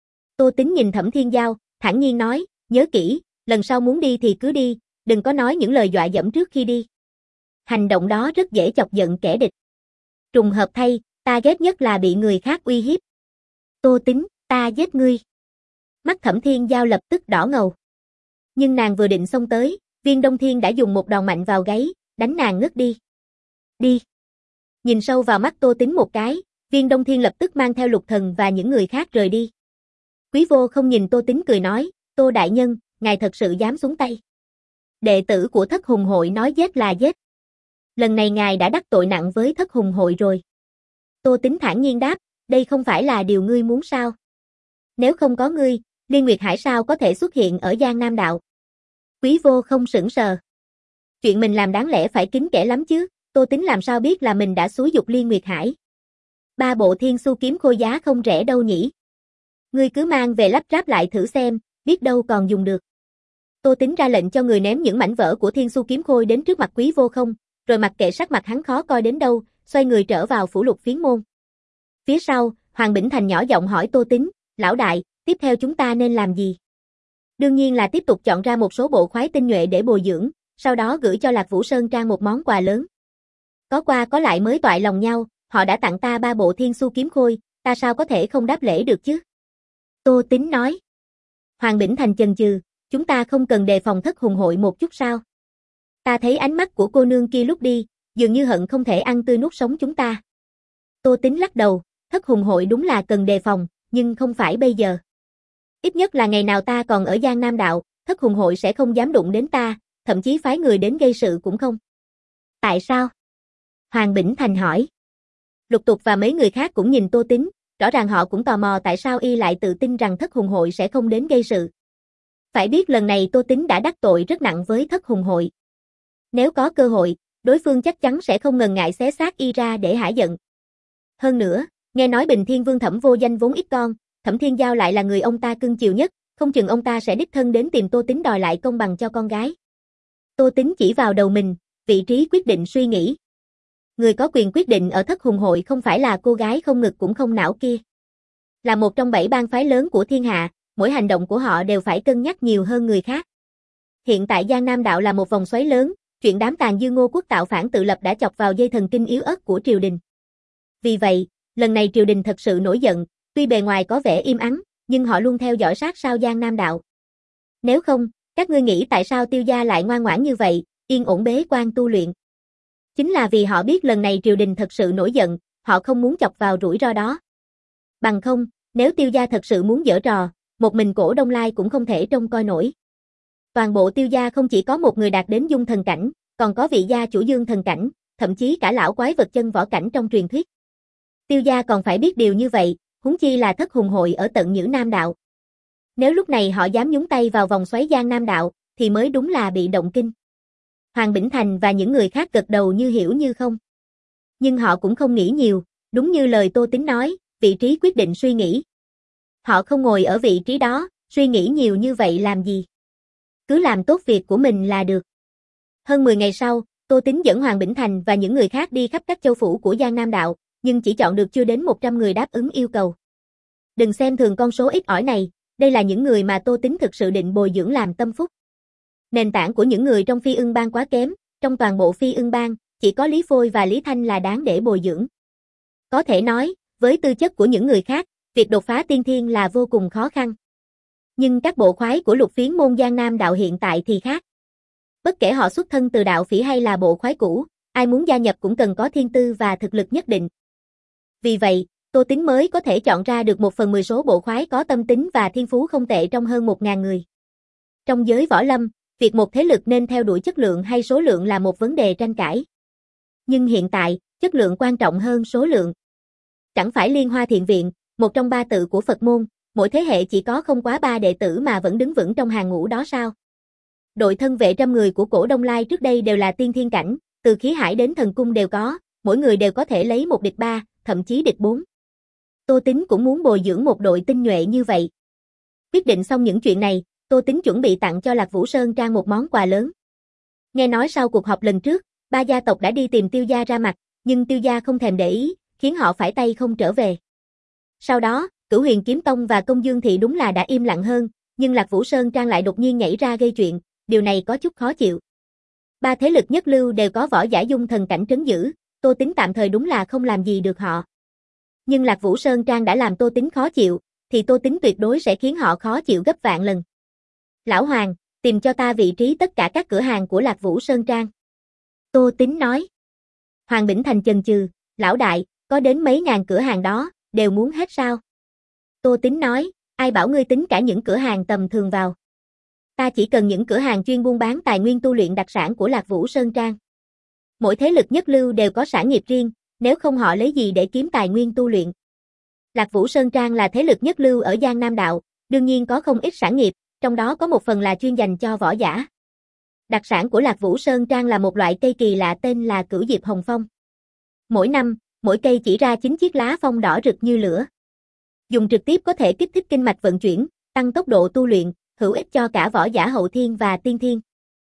Tô Tín nhìn Thẩm Thiên Giao, thản nhiên nói, nhớ kỹ, lần sau muốn đi thì cứ đi, đừng có nói những lời dọa dẫm trước khi đi. Hành động đó rất dễ chọc giận kẻ địch. Trùng hợp thay, ta ghét nhất là bị người khác uy hiếp. Tô Tín, ta giết ngươi. Mắt Thẩm Thiên Giao lập tức đỏ ngầu. Nhưng nàng vừa định xông tới, Viên Đông Thiên đã dùng một đòn mạnh vào gáy, đánh nàng ngất đi. Đi. Nhìn sâu vào mắt Tô Tín một cái, Viên Đông Thiên lập tức mang theo Lục Thần và những người khác rời đi. Quý Vô không nhìn Tô Tín cười nói, Tô đại nhân, ngài thật sự dám xuống tay. Đệ tử của Thất Hùng hội nói giết là giết. Lần này ngài đã đắc tội nặng với Thất Hùng hội rồi. Tô Tín thản nhiên đáp, đây không phải là điều ngươi muốn sao? Nếu không có ngươi, Liên Nguyệt Hải sao có thể xuất hiện ở Giang Nam đạo? Quý Vô không sững sờ. Chuyện mình làm đáng lẽ phải kính kẻ lắm chứ, Tô Tín làm sao biết là mình đã xúi giục Liên Nguyệt Hải? Ba bộ thiên xu kiếm khôi giá không rẻ đâu nhỉ? Ngươi cứ mang về lắp ráp lại thử xem, biết đâu còn dùng được. Tô Tín ra lệnh cho người ném những mảnh vỡ của thiên xu kiếm khôi đến trước mặt Quý Vô không, rồi mặc kệ sắc mặt hắn khó coi đến đâu, xoay người trở vào phủ Lục Phiến môn. Phía sau, Hoàng Bỉnh Thành nhỏ giọng hỏi Tô Tín, lão đại, tiếp theo chúng ta nên làm gì? Đương nhiên là tiếp tục chọn ra một số bộ khoái tinh nhuệ để bồi dưỡng, sau đó gửi cho Lạc Vũ Sơn Trang một món quà lớn. Có qua có lại mới toại lòng nhau, họ đã tặng ta ba bộ thiên xu kiếm khôi, ta sao có thể không đáp lễ được chứ? Tô Tín nói. Hoàng Bỉnh Thành chần chừ, chúng ta không cần đề phòng Thất Hùng hội một chút sao? Ta thấy ánh mắt của cô nương kia lúc đi, dường như hận không thể ăn tươi nuốt sống chúng ta. Tô Tín lắc đầu, Thất Hùng hội đúng là cần đề phòng, nhưng không phải bây giờ. Ít nhất là ngày nào ta còn ở Giang Nam đạo, Thất Hùng hội sẽ không dám đụng đến ta, thậm chí phái người đến gây sự cũng không. Tại sao? Hoàng Bỉnh Thành hỏi. Lục Tục và mấy người khác cũng nhìn Tô Tín, rõ ràng họ cũng tò mò tại sao y lại tự tin rằng Thất Hùng hội sẽ không đến gây sự. Phải biết lần này Tô Tín đã đắc tội rất nặng với Thất Hùng hội. Nếu có cơ hội, đối phương chắc chắn sẽ không ngần ngại xé xác y ra để hả giận. Hơn nữa, nghe nói Bình Thiên Vương Thẩm Vô Danh vốn ít con, Thẩm Thiên Giao lại là người ông ta cưng chiều nhất, không chừng ông ta sẽ đích thân đến tìm Tô Tín đòi lại công bằng cho con gái. Tô Tính chỉ vào đầu mình, vị trí quyết định suy nghĩ. Người có quyền quyết định ở Thất Hùng hội không phải là cô gái không ngực cũng không não kia. Là một trong bảy bang phái lớn của thiên hạ, mỗi hành động của họ đều phải cân nhắc nhiều hơn người khác. Hiện tại Giang Nam đạo là một vòng xoáy lớn, chuyện đám tàn dư Ngô Quốc tạo phản tự lập đã chọc vào dây thần kinh yếu ớt của triều đình. Vì vậy, lần này triều đình thật sự nổi giận, tuy bề ngoài có vẻ im ắng, nhưng họ luôn theo dõi sát sao Giang Nam đạo. Nếu không, các ngươi nghĩ tại sao Tiêu gia lại ngoan ngoãn như vậy, yên ổn bế quan tu luyện? Chính là vì họ biết lần này triều đình thật sự nổi giận, họ không muốn chọc vào rủi ro đó. Bằng không, nếu Tiêu gia thật sự muốn giở trò, một mình Cổ Đông Lai cũng không thể trông coi nổi. Toàn bộ Tiêu gia không chỉ có một người đạt đến dung thần cảnh, còn có vị gia chủ dương thần cảnh, thậm chí cả lão quái vật chân võ cảnh trong truyền thuyết. Tiêu gia còn phải biết điều như vậy, huống chi là Thất Hùng hội ở tận Nhữ Nam đạo. Nếu lúc này họ dám nhúng tay vào vòng xoáy Giang Nam đạo, thì mới đúng là bị động kinh. Hoàng Bỉnh Thành và những người khác gật đầu như hiểu như không. Nhưng họ cũng không nghĩ nhiều, đúng như lời Tô Tính nói, vị trí quyết định suy nghĩ. Họ không ngồi ở vị trí đó, suy nghĩ nhiều như vậy làm gì? Cứ làm tốt việc của mình là được. Hơn mười ngày sau, Tô Tính dẫn Hoàng Bỉnh Thành và những người khác đi khắp các châu phủ của Giang Nam đạo, nhưng chỉ chọn được chưa đến một trăm người đáp ứng yêu cầu. Đừng xem thường con số ít ỏi này, đây là những người mà Tô Tính thực sự định bồi dưỡng làm tâm phúc. Nền tảng của những người trong Phi Ưng Bang quá kém, trong toàn bộ Phi Ưng Bang, chỉ có Lý Phôi và Lý Thanh là đáng để bồi dưỡng. Có thể nói, với tư chất của những người khác, việc đột phá tiên thiên là vô cùng khó khăn. Nhưng các bộ khoái của Lục Phiến môn Giang Nam đạo hiện tại thì khác. Bất kể họ xuất thân từ đạo phỉ hay là bộ khoái cũ, ai muốn gia nhập cũng cần có thiên tư và thực lực nhất định. Vì vậy, Tô Tính mới có thể chọn ra được một phần mười số bộ khoái có tâm tính và thiên phú không tệ trong hơn một nghìn người. Trong giới võ lâm, việc một thế lực nên theo đuổi chất lượng hay số lượng là một vấn đề tranh cãi. Nhưng hiện tại, chất lượng quan trọng hơn số lượng. Chẳng phải Liên Hoa Thiện Viện, một trong ba tự của Phật môn, mỗi thế hệ chỉ có không quá ba đệ tử mà vẫn đứng vững trong hàng ngũ đó sao? Đội thân vệ trăm người của Cổ Đông Lai trước đây đều là tiên thiên cảnh, từ khí hải đến thần cung đều có, mỗi người đều có thể lấy một địch ba, thậm chí địch bốn. Tô Tính cũng muốn bồi dưỡng một đội tinh nhuệ như vậy. Quyết định xong những chuyện này, Tô Tính chuẩn bị tặng cho Lạc Vũ Sơn Trang một món quà lớn. Nghe nói sau cuộc họp lần trước, ba gia tộc đã đi tìm Tiêu gia ra mặt, nhưng Tiêu gia không thèm để ý, khiến họ phải tay không trở về. Sau đó, Cửu Huyền Kiếm Tông và Công Dương Thị đúng là đã im lặng hơn, nhưng Lạc Vũ Sơn Trang lại đột nhiên nhảy ra gây chuyện, điều này có chút khó chịu. Ba thế lực nhất lưu đều có võ giả dung thần cảnh trấn giữ, Tô Tính tạm thời đúng là không làm gì được họ. Nhưng Lạc Vũ Sơn Trang đã làm Tô Tính khó chịu, thì Tô Tính tuyệt đối sẽ khiến họ khó chịu gấp vạn lần. Lão Hoàng, tìm cho ta vị trí tất cả các cửa hàng của Lạc Vũ Sơn Trang. Tô Tính nói. Hoàng Bỉnh Thành chần chừ, lão đại, có đến mấy ngàn cửa hàng đó, đều muốn hết sao? Tô Tính nói, ai bảo ngươi tính cả những cửa hàng tầm thường vào. Ta chỉ cần những cửa hàng chuyên buôn bán tài nguyên tu luyện đặc sản của Lạc Vũ Sơn Trang. Mỗi thế lực nhất lưu đều có sản nghiệp riêng, nếu không họ lấy gì để kiếm tài nguyên tu luyện. Lạc Vũ Sơn Trang là thế lực nhất lưu ở Giang Nam đạo, đương nhiên có không ít sản nghiệp, trong đó có một phần là chuyên dành cho võ giả. Đặc sản của Lạc Vũ Sơn Trang là một loại cây kỳ lạ tên là Cửu Diệp Hồng Phong. Mỗi năm, mỗi cây chỉ ra chín chiếc lá phong đỏ rực như lửa. Dùng trực tiếp có thể kích thích kinh mạch vận chuyển, tăng tốc độ tu luyện, hữu ích cho cả võ giả hậu thiên và tiên thiên.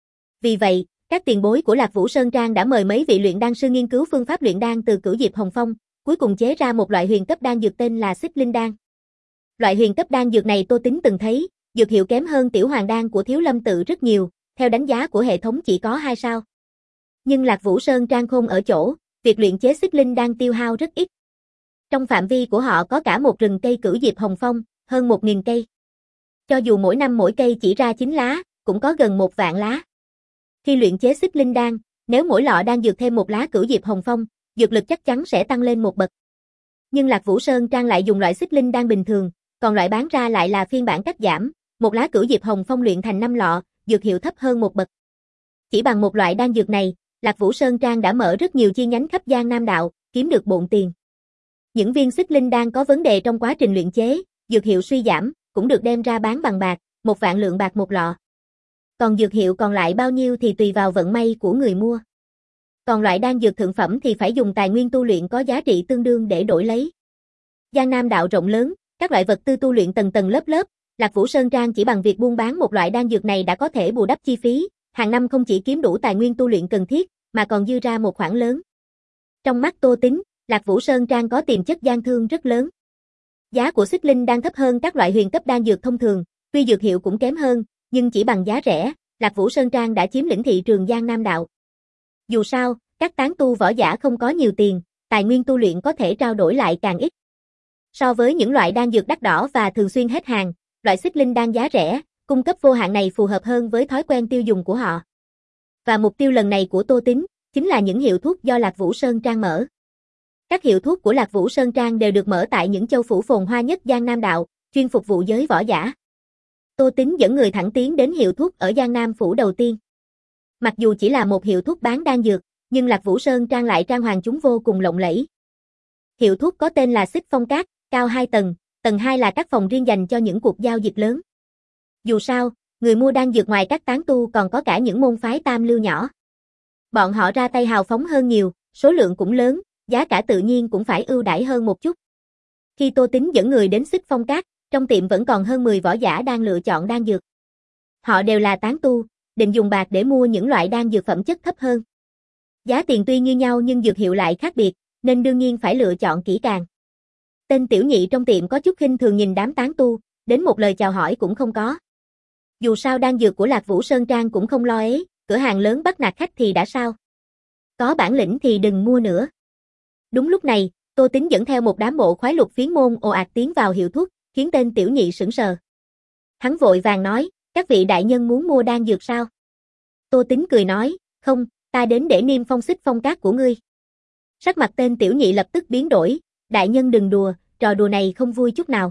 Vì vậy, các tiền bối của Lạc Vũ Sơn Trang đã mời mấy vị luyện đan sư nghiên cứu phương pháp luyện đan từ Cửu Diệp Hồng Phong, cuối cùng chế ra một loại huyền cấp đan dược tên là Xích Linh đan. Loại huyền cấp đan dược này Tô Tính từng thấy, dược hiệu kém hơn Tiểu Hoàng đan của Thiếu Lâm tự rất nhiều, theo đánh giá của hệ thống chỉ có hai sao. Nhưng Lạc Vũ Sơn Trang khôn ở chỗ, việc luyện chế Xích Linh đan tiêu hao rất ít. Trong phạm vi của họ có cả một rừng cây Cửu Diệp Hồng Phong, hơn một nghìn cây. Cho dù mỗi năm mỗi cây chỉ ra chín lá, cũng có gần một vạn lá. Khi luyện chế Xích Linh đan, nếu mỗi lọ đan dược thêm một lá Cửu Diệp Hồng Phong, dược lực chắc chắn sẽ tăng lên một bậc. Nhưng Lạc Vũ Sơn Trang lại dùng loại Xích Linh đan bình thường, còn loại bán ra lại là phiên bản cắt giảm, một lá Cửu Diệp Hồng Phong luyện thành năm lọ, dược hiệu thấp hơn một bậc. Chỉ bằng một loại đan dược này, Lạc Vũ Sơn Trang đã mở rất nhiều chi nhánh khắp Giang Nam đạo, kiếm được bộn tiền. Những viên Xích Linh đan có vấn đề trong quá trình luyện chế, dược hiệu suy giảm, cũng được đem ra bán bằng bạc, một vạn lượng bạc một lọ. Còn dược hiệu còn lại bao nhiêu thì tùy vào vận may của người mua. Còn loại đan dược thượng phẩm thì phải dùng tài nguyên tu luyện có giá trị tương đương để đổi lấy. Giang Nam đạo rộng lớn, các loại vật tư tu luyện tầng tầng lớp lớp, Lạc Vũ Sơn Trang chỉ bằng việc buôn bán một loại đan dược này đã có thể bù đắp chi phí, hàng năm không chỉ kiếm đủ tài nguyên tu luyện cần thiết, mà còn dư ra một khoản lớn. Trong mắt Tô Tính, Lạc Vũ Sơn Trang có tiềm chất gian thương rất lớn. Giá của xích linh đan thấp hơn các loại huyền cấp đan dược thông thường, tuy dược hiệu cũng kém hơn, nhưng chỉ bằng giá rẻ, Lạc Vũ Sơn Trang đã chiếm lĩnh thị trường Giang Nam Đạo. Dù sao, các tán tu võ giả không có nhiều tiền, tài nguyên tu luyện có thể trao đổi lại càng ít. So với những loại đan dược đắt đỏ và thường xuyên hết hàng, loại xích linh đan giá rẻ, cung cấp vô hạn này phù hợp hơn với thói quen tiêu dùng của họ. Và mục tiêu lần này của Tô Tính, chính là những hiệu thuốc do Lạc Vũ Sơn Trang mở. Các hiệu thuốc của Lạc Vũ Sơn Trang đều được mở tại những châu phủ phồn hoa nhất Giang Nam Đạo, chuyên phục vụ giới võ giả. Tô Tính dẫn người thẳng tiến đến hiệu thuốc ở Giang Nam phủ đầu tiên. Mặc dù chỉ là một hiệu thuốc bán đan dược, nhưng Lạc Vũ Sơn Trang lại trang hoàng chúng vô cùng lộng lẫy. Hiệu thuốc có tên là Xích Phong Các, cao hai tầng, tầng hai là các phòng riêng dành cho những cuộc giao dịch lớn. Dù sao, người mua đan dược ngoài các tán tu còn có cả những môn phái tam lưu nhỏ. Bọn họ ra tay hào phóng hơn nhiều, số lượng cũng lớn, giá cả tự nhiên cũng phải ưu đãi hơn một chút. Khi Tô Tính dẫn người đến Xích Phong Các, trong tiệm vẫn còn hơn mười võ giả đang lựa chọn đan dược. Họ đều là tán tu, định dùng bạc để mua những loại đan dược phẩm chất thấp hơn. Giá tiền tuy như nhau nhưng dược hiệu lại khác biệt, nên đương nhiên phải lựa chọn kỹ càng. Tên tiểu nhị trong tiệm có chút khinh thường nhìn đám tán tu, đến một lời chào hỏi cũng không có. Dù sao đan dược của Lạc Vũ Sơn Trang cũng không lo ấy, cửa hàng lớn bắt nạt khách thì đã sao. Có bản lĩnh thì đừng mua nữa. Đúng lúc này, Tô Tính dẫn theo một đám bộ khoái lục phiến môn ồ ạt tiến vào hiệu thuốc, khiến tên tiểu nhị sững sờ. Hắn vội vàng nói, các vị đại nhân muốn mua đan dược sao? Tô Tính cười nói, không, ta đến để niêm phong Xích Phong Các của ngươi. Sắc mặt tên tiểu nhị lập tức biến đổi, đại nhân đừng đùa, trò đùa này không vui chút nào.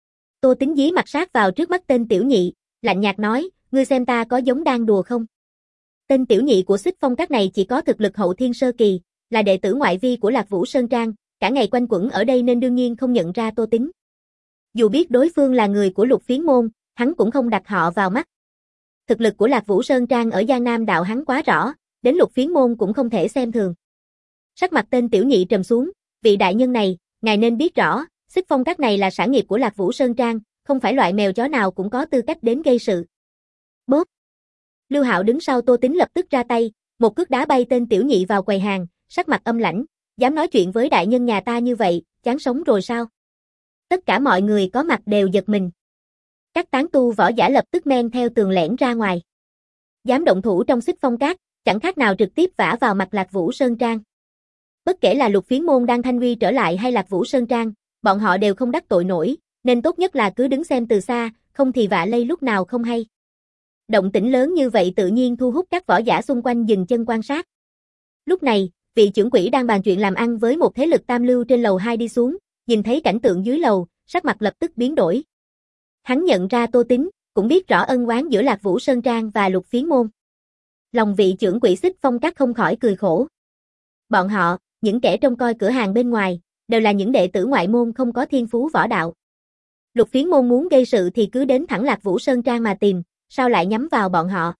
Tô Tính dí mặt sát vào trước mắt tên tiểu nhị, lạnh nhạt nói, ngươi xem ta có giống đang đùa không? Tên tiểu nhị của Xích Phong Các này chỉ có thực lực hậu thiên sơ kỳ, là đệ tử ngoại vi của Lạc Vũ Sơn Trang, cả ngày quanh quẩn ở đây nên đương nhiên không nhận ra Tô Tính. Dù biết đối phương là người của Lục Phiến Môn, hắn cũng không đặt họ vào mắt. Thực lực của Lạc Vũ Sơn Trang ở Giang Nam Đạo hắn quá rõ, đến Lục Phiến Môn cũng không thể xem thường. Sắc mặt tên tiểu nhị trầm xuống, vị đại nhân này, ngài nên biết rõ, Xích Phong Các này là sản nghiệp của Lạc Vũ Sơn Trang, không phải loại mèo chó nào cũng có tư cách đến gây sự. Bốp! Lưu Hạo đứng sau Tô Tính lập tức ra tay, một cước đá bay tên tiểu nhị vào quầy hàng, sắc mặt âm lãnh, dám nói chuyện với đại nhân nhà ta như vậy, chán sống rồi sao? Tất cả mọi người có mặt đều giật mình. Các tán tu võ giả lập tức men theo tường lẻn ra ngoài. Dám động thủ trong Xích Phong Các, chẳng khác nào trực tiếp vả vào mặt Lạc Vũ Sơn Trang. Bất kể là Lục Phiến Môn đang thanh uy trở lại hay Lạc Vũ Sơn Trang, bọn họ đều không đắc tội nổi, nên tốt nhất là cứ đứng xem từ xa, không thì vạ lây lúc nào không hay. Động tĩnh lớn như vậy tự nhiên thu hút các võ giả xung quanh dừng chân quan sát. Lúc này, vị trưởng quỹ đang bàn chuyện làm ăn với một thế lực tam lưu trên lầu hai đi xuống, nhìn thấy cảnh tượng dưới lầu, sắc mặt lập tức biến đổi. Hắn nhận ra Tô Tính, cũng biết rõ ân oán giữa Lạc Vũ Sơn Trang và Lục Phiến Môn. Lòng vị trưởng quỹ Xích Phong Các không khỏi cười khổ. Bọn họ, những kẻ trông coi cửa hàng bên ngoài, đều là những đệ tử ngoại môn không có thiên phú võ đạo. Lục Phiến Môn muốn gây sự thì cứ đến thẳng Lạc Vũ Sơn Trang mà tìm, sao lại nhắm vào bọn họ.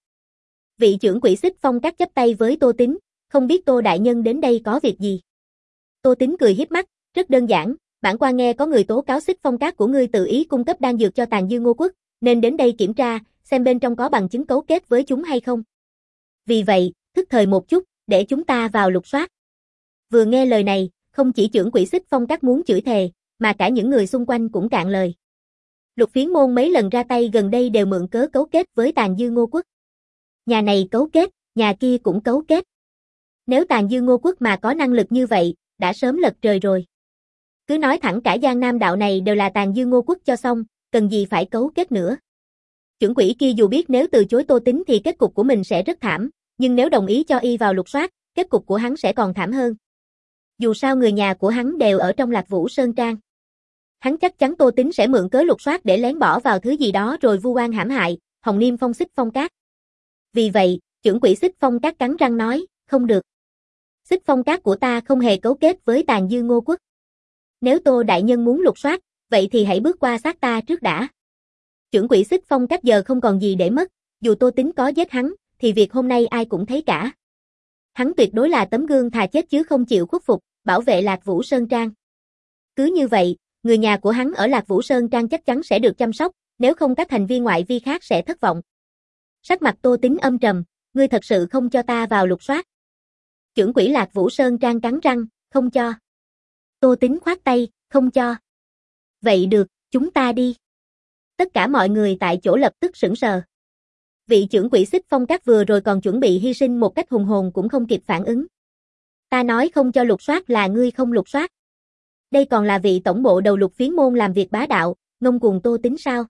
Vị trưởng quỹ Xích Phong Các chấp tay với Tô Tính, không biết Tô đại nhân đến đây có việc gì. Tô Tính cười hiếp mắt, rất đơn giản, bản quan nghe có người tố cáo Xích Phong Các của ngươi tự ý cung cấp đan dược cho Tàn Dư Ngô Quốc, nên đến đây kiểm tra, xem bên trong có bằng chứng cấu kết với chúng hay không. Vì vậy, thức thời một chút, để chúng ta vào lục soát. Vừa nghe lời này, không chỉ trưởng quỹ Xích Phong Các muốn chửi thề, mà cả những người xung quanh cũng cạn lời. Lục Phiến Môn mấy lần ra tay gần đây đều mượn cớ cấu kết với Tàn Dư Ngô Quốc. Nhà này cấu kết, nhà kia cũng cấu kết. Nếu Tàn Dư Ngô Quốc mà có năng lực như vậy, đã sớm lật trời rồi. Cứ nói thẳng cả Giang Nam Đạo này đều là Tàn Dư Ngô Quốc cho xong, cần gì phải cấu kết nữa. Trưởng quỹ kia dù biết nếu từ chối Tô Tính thì kết cục của mình sẽ rất thảm, nhưng nếu đồng ý cho y vào lục soát, kết cục của hắn sẽ còn thảm hơn. Dù sao người nhà của hắn đều ở trong Lạc Vũ Sơn Trang. Hắn chắc chắn Tô Tính sẽ mượn cớ lục soát để lén bỏ vào thứ gì đó rồi vu oan hãm hại, hòng niêm phong Xích Phong Các. Vì vậy, trưởng quỹ Xích Phong Các cắn răng nói, không được. Xích Phong Các của ta không hề cấu kết với Tàn Dư Ngô Quốc. Nếu Tô đại nhân muốn lục soát, vậy thì hãy bước qua xác ta trước đã. Trưởng quỹ Xích Phong Các giờ không còn gì để mất, dù Tô Tính có giết hắn, thì việc hôm nay ai cũng thấy cả. Hắn tuyệt đối là tấm gương thà chết chứ không chịu khuất phục, bảo vệ Lạc Vũ Sơn Trang. Cứ như vậy, người nhà của hắn ở Lạc Vũ Sơn Trang chắc chắn sẽ được chăm sóc, nếu không các thành viên ngoại vi khác sẽ thất vọng. Sắc mặt Tô Tính âm trầm, ngươi thật sự không cho ta vào lục soát. Chưởng quỷ Lạc Vũ Sơn Trang cắn răng, không cho. Tô Tính khoát tay, không cho. Vậy được, chúng ta đi. Tất cả mọi người tại chỗ lập tức sững sờ. Vị chưởng quỷ Xích Phong Các vừa rồi còn chuẩn bị hy sinh một cách hùng hồn cũng không kịp phản ứng. Ta nói không cho lục soát là ngươi không lục soát. Đây còn là vị tổng bộ đầu Lục Phiến môn làm việc bá đạo, ngông cuồng Tô Tính sao?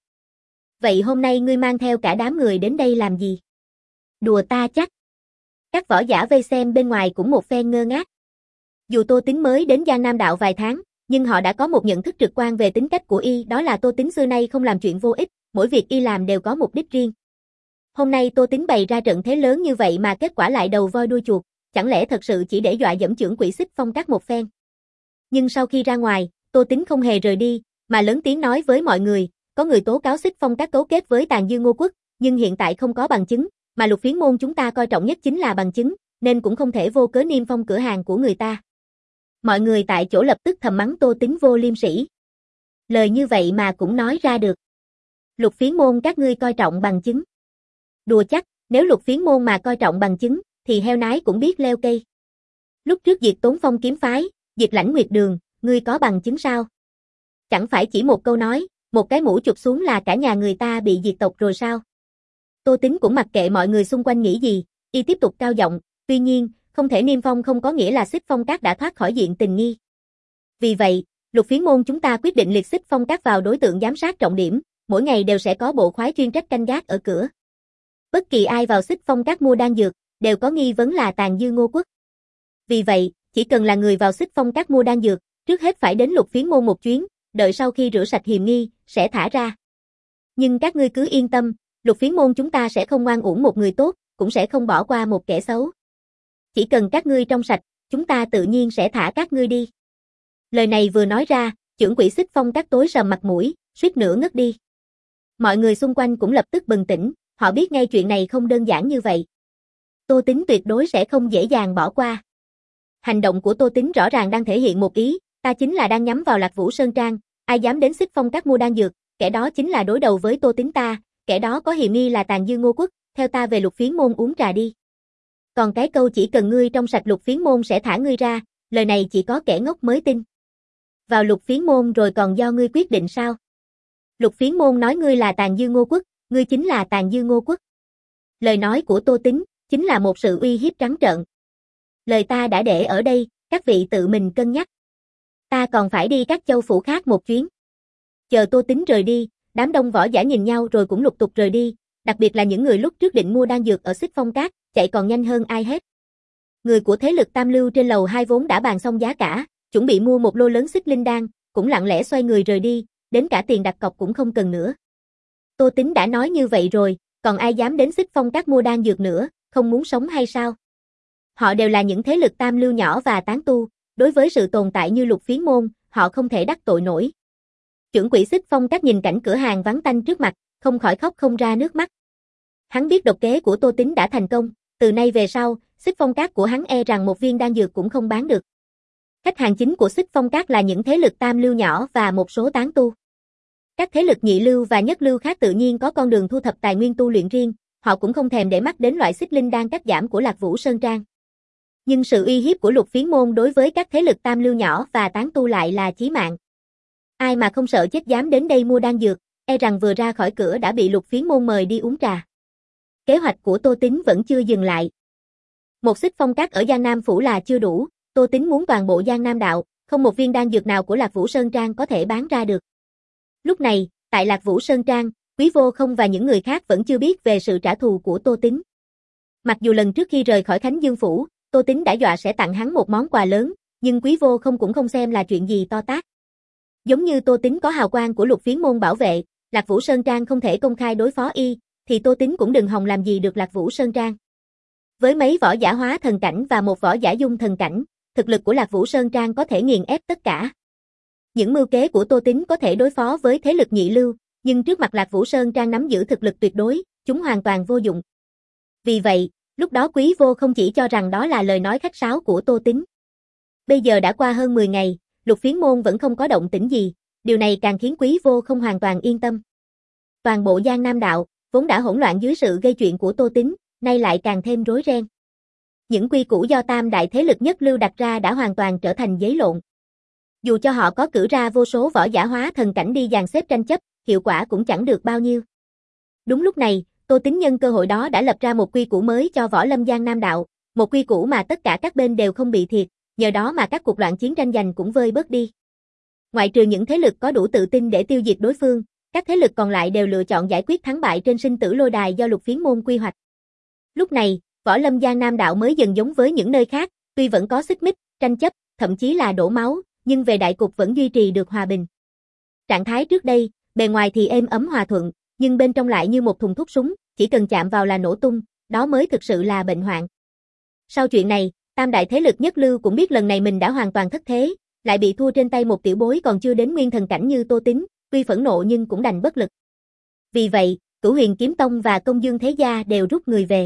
Vậy hôm nay ngươi mang theo cả đám người đến đây làm gì? Đùa ta chắc. Các võ giả vây xem bên ngoài cũng một phen ngơ ngác. Dù Tô Tính mới đến Giang Nam Đạo vài tháng, nhưng họ đã có một nhận thức trực quan về tính cách của y, đó là Tô Tính xưa nay không làm chuyện vô ích, mỗi việc y làm đều có mục đích riêng. Hôm nay Tô Tính bày ra trận thế lớn như vậy mà kết quả lại đầu voi đuôi chuột, chẳng lẽ thật sự chỉ để dọa dẫm chưởng quỷ Xích Phong Các một phen. Nhưng sau khi ra ngoài, Tô Tính không hề rời đi, mà lớn tiếng nói với mọi người, có người tố cáo Xích Phong Các cấu kết với Tàn Dư Ngô Quốc, nhưng hiện tại không có bằng chứng, mà Lục Phiến môn chúng ta coi trọng nhất chính là bằng chứng, nên cũng không thể vô cớ niêm phong cửa hàng của người ta. Mọi người tại chỗ lập tức thầm mắng Tô Tính vô liêm sỉ. Lời như vậy mà cũng nói ra được. Lục Phiến môn các ngươi coi trọng bằng chứng. Đùa chắc, nếu Lục Phiến môn mà coi trọng bằng chứng, thì heo nái cũng biết leo cây. Lúc trước diệt Tốn Phong kiếm phái, diệt Lãnh Nguyệt Đường, ngươi có bằng chứng sao? Chẳng phải chỉ một câu nói, một cái mũ chụp xuống là cả nhà người ta bị diệt tộc rồi sao? Tô Tính cũng mặc kệ mọi người xung quanh nghĩ gì, y tiếp tục cao giọng, tuy nhiên, không thể niêm phong không có nghĩa là Xích Phong Các đã thoát khỏi diện tình nghi. Vì vậy, Lục Phiến môn chúng ta quyết định liệt Xích Phong Các vào đối tượng giám sát trọng điểm, mỗi ngày đều sẽ có bộ khoái chuyên trách canh gác ở cửa. Bất kỳ ai vào Xích Phong Các mua đan dược, đều có nghi vấn là Tàn Dư Ngô Quốc. Vì vậy, chỉ cần là người vào Xích Phong Các mua đan dược, trước hết phải đến Lục Phiến môn một chuyến, đợi sau khi rửa sạch hiềm nghi, sẽ thả ra. Nhưng các ngươi cứ yên tâm, Lục Phiến môn chúng ta sẽ không ngoan uổng một người tốt, cũng sẽ không bỏ qua một kẻ xấu. Chỉ cần các ngươi trong sạch, chúng ta tự nhiên sẽ thả các ngươi đi. Lời này vừa nói ra, chưởng quỷ Xích Phong Các tối sầm mặt mũi, suýt nữa ngất đi. Mọi người xung quanh cũng lập tức bừng tỉnh, họ biết ngay chuyện này không đơn giản như vậy. Tô Tính tuyệt đối sẽ không dễ dàng bỏ qua. Hành động của Tô Tính rõ ràng đang thể hiện một ý, ta chính là đang nhắm vào Lạc Vũ Sơn Trang, ai dám đến Xích Phong Các mua đan dược, kẻ đó chính là đối đầu với Tô Tính ta, kẻ đó có hiềm nghi là Tàn Dư Ngô Quốc, theo ta về Lục Phiến môn uống trà đi. Còn cái câu chỉ cần ngươi trong sạch Lục Phiến môn sẽ thả ngươi ra, lời này chỉ có kẻ ngốc mới tin. Vào Lục Phiến môn rồi còn do ngươi quyết định sao? Lục Phiến môn nói ngươi là Tàn Dư Ngô Quốc, ngươi chính là Tàn Dư Ngô Quốc. Lời nói của Tô Tính chính là một sự uy hiếp trắng trợn. Lời ta đã để ở đây, các vị tự mình cân nhắc. Ta còn phải đi các châu phủ khác một chuyến. Chờ Tô Tính rời đi, đám đông võ giả nhìn nhau rồi cũng lục tục rời đi, đặc biệt là những người lúc trước định mua đan dược ở Xích Phong Các, chạy còn nhanh hơn ai hết. Người của thế lực Tam Lưu trên lầu hai vốn đã bàn xong giá cả, chuẩn bị mua một lô lớn xích linh đan, cũng lặng lẽ xoay người rời đi, đến cả tiền đặt cọc cũng không cần nữa. Tô Tính đã nói như vậy rồi, còn ai dám đến Xích Phong Các mua đan dược nữa, không muốn sống hay sao? Họ đều là những thế lực Tam Lưu nhỏ và tán tu, đối với sự tồn tại như Lục Phiến môn, họ không thể đắc tội nổi. Chưởng quỷ Xích Phong Các nhìn cảnh cửa hàng vắng tanh trước mặt, không khỏi khóc không ra nước mắt. Hắn biết độc kế của Tô Tính đã thành công, từ nay về sau, Xích Phong Các của hắn e rằng một viên đan dược cũng không bán được. Khách hàng chính của Xích Phong Các là những thế lực Tam Lưu nhỏ và một số tán tu. Các thế lực nhị lưu và nhất lưu khác tự nhiên có con đường thu thập tài nguyên tu luyện riêng, họ cũng không thèm để mắt đến loại xích linh đan cắt giảm của Lạc Vũ Sơn Trang. Nhưng sự uy hiếp của Lục Phiến môn đối với các thế lực Tam Lưu nhỏ và tán tu lại là chí mạng. Ai mà không sợ chết dám đến đây mua đan dược, e rằng vừa ra khỏi cửa đã bị Lục Phiến môn mời đi uống trà. Kế hoạch của Tô Tính vẫn chưa dừng lại. Một Xích Phong Các ở Giang Nam phủ là chưa đủ, Tô Tính muốn toàn bộ Giang Nam đạo, không một viên đan dược nào của Lạc Vũ Sơn Trang có thể bán ra được. Lúc này, tại Lạc Vũ Sơn Trang, Quý Vô Không và những người khác vẫn chưa biết về sự trả thù của Tô Tính. Mặc dù lần trước khi rời khỏi Khánh Dương phủ, Tô Tính đã dọa sẽ tặng hắn một món quà lớn, nhưng Quý Vô Không cũng không xem là chuyện gì to tát. Giống như Tô Tính có hào quang của Lục Phiến môn bảo vệ, Lạc Vũ Sơn Trang không thể công khai đối phó y, thì Tô Tính cũng đừng hòng làm gì được Lạc Vũ Sơn Trang. Với mấy võ giả hóa thần cảnh và một võ giả dung thần cảnh, thực lực của Lạc Vũ Sơn Trang có thể nghiền ép tất cả. Những mưu kế của Tô Tính có thể đối phó với thế lực nhị lưu, nhưng trước mặt Lạc Vũ Sơn Trang nắm giữ thực lực tuyệt đối, chúng hoàn toàn vô dụng. Vì vậy, lúc đó Quý Vô không chỉ cho rằng đó là lời nói khách sáo của Tô Tính. Bây giờ đã qua hơn mười ngày, Lục Phiến môn vẫn không có động tĩnh gì, điều này càng khiến Quý Vô không hoàn toàn yên tâm. Toàn bộ Giang Nam đạo, vốn đã hỗn loạn dưới sự gây chuyện của Tô Tính, nay lại càng thêm rối ren. Những quy củ do tam đại thế lực nhất lưu đặt ra đã hoàn toàn trở thành giấy lộn. Dù cho họ có cử ra vô số võ giả hóa thần cảnh đi dàn xếp tranh chấp, hiệu quả cũng chẳng được bao nhiêu. Đúng lúc này, Tô Tín nhân cơ hội đó đã lập ra một quy củ mới cho Võ Lâm Giang Nam đạo, một quy củ mà tất cả các bên đều không bị thiệt, nhờ đó mà các cuộc loạn chiến tranh giành cũng vơi bớt đi. Ngoại trừ những thế lực có đủ tự tin để tiêu diệt đối phương, các thế lực còn lại đều lựa chọn giải quyết thắng bại trên sinh tử lôi đài do Lục Phiến môn quy hoạch. Lúc này, Võ Lâm Giang Nam đạo mới dần giống với những nơi khác, tuy vẫn có xích mích, tranh chấp, thậm chí là đổ máu, nhưng về đại cục vẫn duy trì được hòa bình. Trạng thái trước đây, bề ngoài thì êm ấm hòa thuận, nhưng bên trong lại như một thùng thuốc súng, chỉ cần chạm vào là nổ tung, đó mới thực sự là bệnh hoạn. Sau chuyện này, tam đại thế lực nhất lưu cũng biết lần này mình đã hoàn toàn thất thế, lại bị thua trên tay một tiểu bối còn chưa đến nguyên thần cảnh như Tô Tín, tuy phẫn nộ nhưng cũng đành bất lực. Vì vậy, Cửu Huyền Kiếm Tông và Công Dương Thế Gia đều rút người về.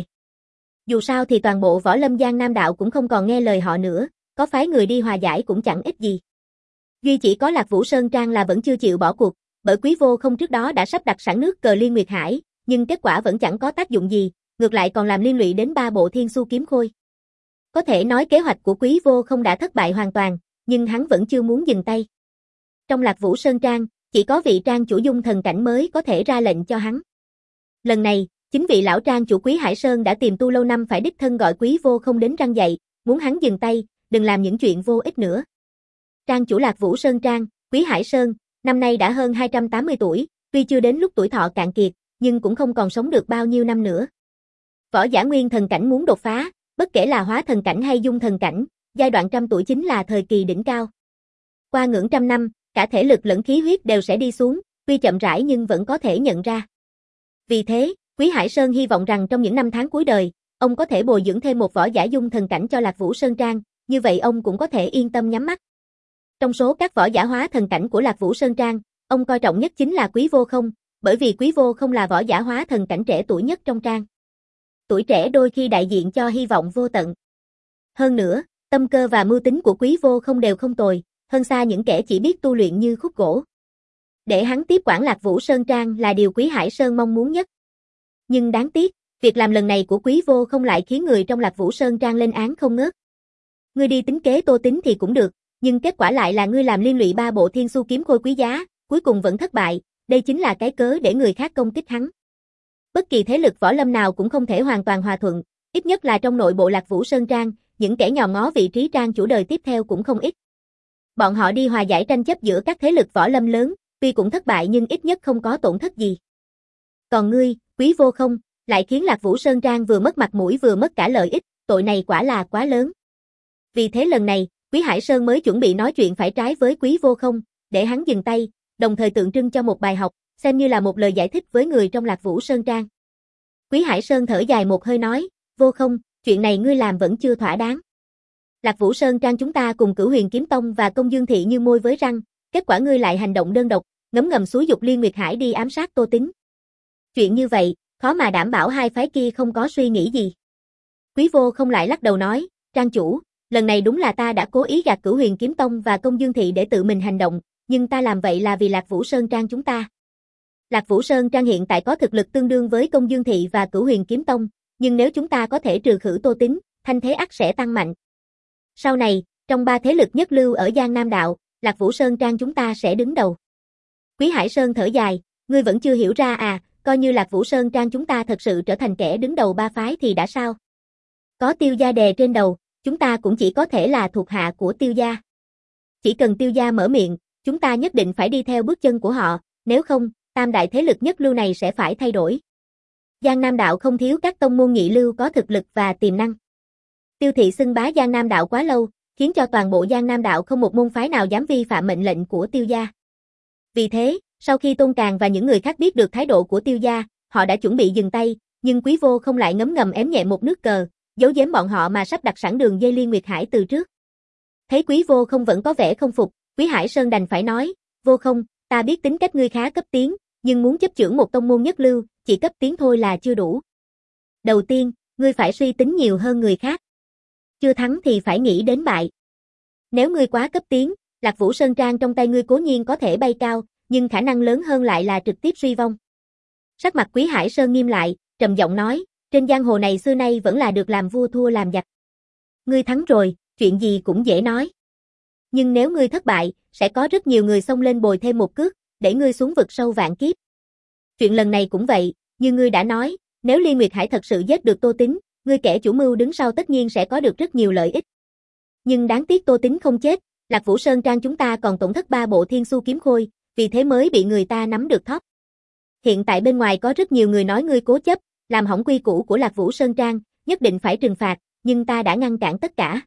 Dù sao thì toàn bộ Võ Lâm Giang Nam đạo cũng không còn nghe lời họ nữa, có phái người đi hòa giải cũng chẳng ích gì. Duy chỉ có Lạc Vũ Sơn Trang là vẫn chưa chịu bỏ cuộc, bởi Quý Vô Không trước đó đã sắp đặt sẵn nước cờ Liên Nguyệt Hải, nhưng kết quả vẫn chẳng có tác dụng gì, ngược lại còn làm liên lụy đến ba bộ Thiên Xu Kiếm Khôi. Có thể nói kế hoạch của Quý Vô Không đã thất bại hoàn toàn, nhưng hắn vẫn chưa muốn dừng tay. Trong Lạc Vũ Sơn Trang, chỉ có vị trang chủ dung thần cảnh mới có thể ra lệnh cho hắn. Lần này, chính vị lão trang chủ Quý Hải Sơn đã tìm tu lâu năm phải đích thân gọi Quý Vô Không đến răn dạy, muốn hắn dừng tay, đừng làm những chuyện vô ích nữa. Trang chủ Lạc Vũ Sơn Trang, Quý Hải Sơn, năm nay đã hơn hai trăm tám mươi tuổi, tuy chưa đến lúc tuổi thọ cạn kiệt, nhưng cũng không còn sống được bao nhiêu năm nữa. Võ giả nguyên thần cảnh muốn đột phá, bất kể là hóa thần cảnh hay dung thần cảnh, giai đoạn trăm tuổi chính là thời kỳ đỉnh cao. Qua ngưỡng trăm năm, cả thể lực lẫn khí huyết đều sẽ đi xuống, tuy chậm rãi nhưng vẫn có thể nhận ra. Vì thế, Quý Hải Sơn hy vọng rằng trong những năm tháng cuối đời, ông có thể bồi dưỡng thêm một võ giả dung thần cảnh cho Lạc Vũ Sơn Trang, như vậy ông cũng có thể yên tâm nhắm mắt. Trong số các võ giả hóa thần cảnh của Lạc Vũ Sơn Trang, ông coi trọng nhất chính là Quý Vô Không, bởi vì Quý Vô Không là võ giả hóa thần cảnh trẻ tuổi nhất trong trang. Tuổi trẻ đôi khi đại diện cho hy vọng vô tận. Hơn nữa, tâm cơ và mưu tính của Quý Vô Không đều không tồi, hơn xa những kẻ chỉ biết tu luyện như khúc gỗ. Để hắn tiếp quản Lạc Vũ Sơn Trang là điều Quý Hải Sơn mong muốn nhất. Nhưng đáng tiếc, việc làm lần này của Quý Vô Không lại khiến người trong Lạc Vũ Sơn Trang lên án không ngớt. Ngươi đi tính kế Tô Tín thì cũng được, nhưng kết quả lại là ngươi làm liên lụy ba bộ Thiên Xu Kiếm Khôi quý giá, cuối cùng vẫn thất bại, đây chính là cái cớ để người khác công kích hắn. Bất kỳ thế lực võ lâm nào cũng không thể hoàn toàn hòa thuận, ít nhất là trong nội bộ Lạc Vũ Sơn Trang, những kẻ nhòm ngó vị trí trang chủ đời tiếp theo cũng không ít. Bọn họ đi hòa giải tranh chấp giữa các thế lực võ lâm lớn, tuy cũng thất bại nhưng ít nhất không có tổn thất gì. Còn ngươi, Quý Vô Không, lại khiến Lạc Vũ Sơn Trang vừa mất mặt mũi vừa mất cả lợi ích, tội này quả là quá lớn. Vì thế lần này, Quý Hải Sơn mới chuẩn bị nói chuyện phải trái với Quý Vô Không, để hắn dừng tay, đồng thời tượng trưng cho một bài học, xem như là một lời giải thích với người trong Lạc Vũ Sơn Trang. Quý Hải Sơn thở dài một hơi nói, Vô Không, chuyện này ngươi làm vẫn chưa thỏa đáng. Lạc Vũ Sơn Trang chúng ta cùng Cửu Huyền Kiếm Tông và Công Dương Thị như môi với răng, kết quả ngươi lại hành động đơn độc, ngấm ngầm xúi dục Liên Nguyệt Hải đi ám sát Tô Tín. Chuyện như vậy, khó mà đảm bảo hai phái kia không có suy nghĩ gì. Quý Vô Không lại lắc đầu nói, Trang chủ, lần này đúng là ta đã cố ý gạt Cửu Huyền Kiếm Tông và Công Dương Thị để tự mình hành động, nhưng ta làm vậy là vì Lạc Vũ Sơn Trang chúng ta. Lạc Vũ Sơn Trang hiện tại có thực lực tương đương với Công Dương Thị và Cửu Huyền Kiếm Tông, nhưng nếu chúng ta có thể trừ khử Tô Tín, thanh thế ắt sẽ tăng mạnh. Sau này, trong ba thế lực nhất lưu ở Giang Nam Đạo, Lạc Vũ Sơn Trang chúng ta sẽ đứng đầu. Quý Hải Sơn thở dài, ngươi vẫn chưa hiểu ra à, coi như Lạc Vũ Sơn Trang chúng ta thật sự trở thành kẻ đứng đầu ba phái thì đã sao? Có Tiêu gia đè trên đầu, chúng ta cũng chỉ có thể là thuộc hạ của Tiêu gia. Chỉ cần Tiêu gia mở miệng, chúng ta nhất định phải đi theo bước chân của họ, nếu không, tam đại thế lực nhất lưu này sẽ phải thay đổi. Giang Nam Đạo không thiếu các tông môn nhị lưu có thực lực và tiềm năng. Tiêu thị xưng bá Giang Nam Đạo quá lâu, khiến cho toàn bộ Giang Nam Đạo không một môn phái nào dám vi phạm mệnh lệnh của Tiêu gia. Vì thế, sau khi Tôn Càn và những người khác biết được thái độ của Tiêu gia, họ đã chuẩn bị dừng tay, nhưng Quý Vô Không lại ngấm ngầm ém nhẹ một nước cờ, giấu giếm bọn họ mà sắp đặt sẵn đường dây Liên Nguyệt Hải từ trước. Thấy Quý Vô Không vẫn có vẻ không phục, Quý Hải Sơn đành phải nói, Vô Không, ta biết tính cách ngươi khá cấp tiến, nhưng muốn chấp chưởng một tông môn nhất lưu, chỉ cấp tiến thôi là chưa đủ. Đầu tiên, ngươi phải suy tính nhiều hơn người khác. Chưa thắng thì phải nghĩ đến bại. Nếu ngươi quá cấp tiến, Lạc Vũ Sơn Trang trong tay ngươi cố nhiên có thể bay cao, nhưng khả năng lớn hơn lại là trực tiếp suy vong. Sắc mặt Quý Hải Sơn nghiêm lại, trầm giọng nói, Trên giang hồ này xưa nay vẫn là được làm vua thua làm giặc. Ngươi thắng rồi, chuyện gì cũng dễ nói. Nhưng nếu ngươi thất bại, sẽ có rất nhiều người xông lên bồi thêm một cước, để ngươi xuống vực sâu vạn kiếp. Chuyện lần này cũng vậy, như ngươi đã nói, nếu Liên Nguyệt Hải thật sự giết được Tô Tín, ngươi kẻ chủ mưu đứng sau tất nhiên sẽ có được rất nhiều lợi ích. Nhưng đáng tiếc Tô Tín không chết, Lạc Vũ Sơn Trang chúng ta còn tổn thất ba bộ Thiên Xu kiếm khôi, vì thế mới bị người ta nắm được thóp. Hiện tại bên ngoài có rất nhiều người nói ngươi cố chấp, làm hỏng quy củ của Lạc Vũ Sơn Trang, nhất định phải trừng phạt, nhưng ta đã ngăn cản tất cả.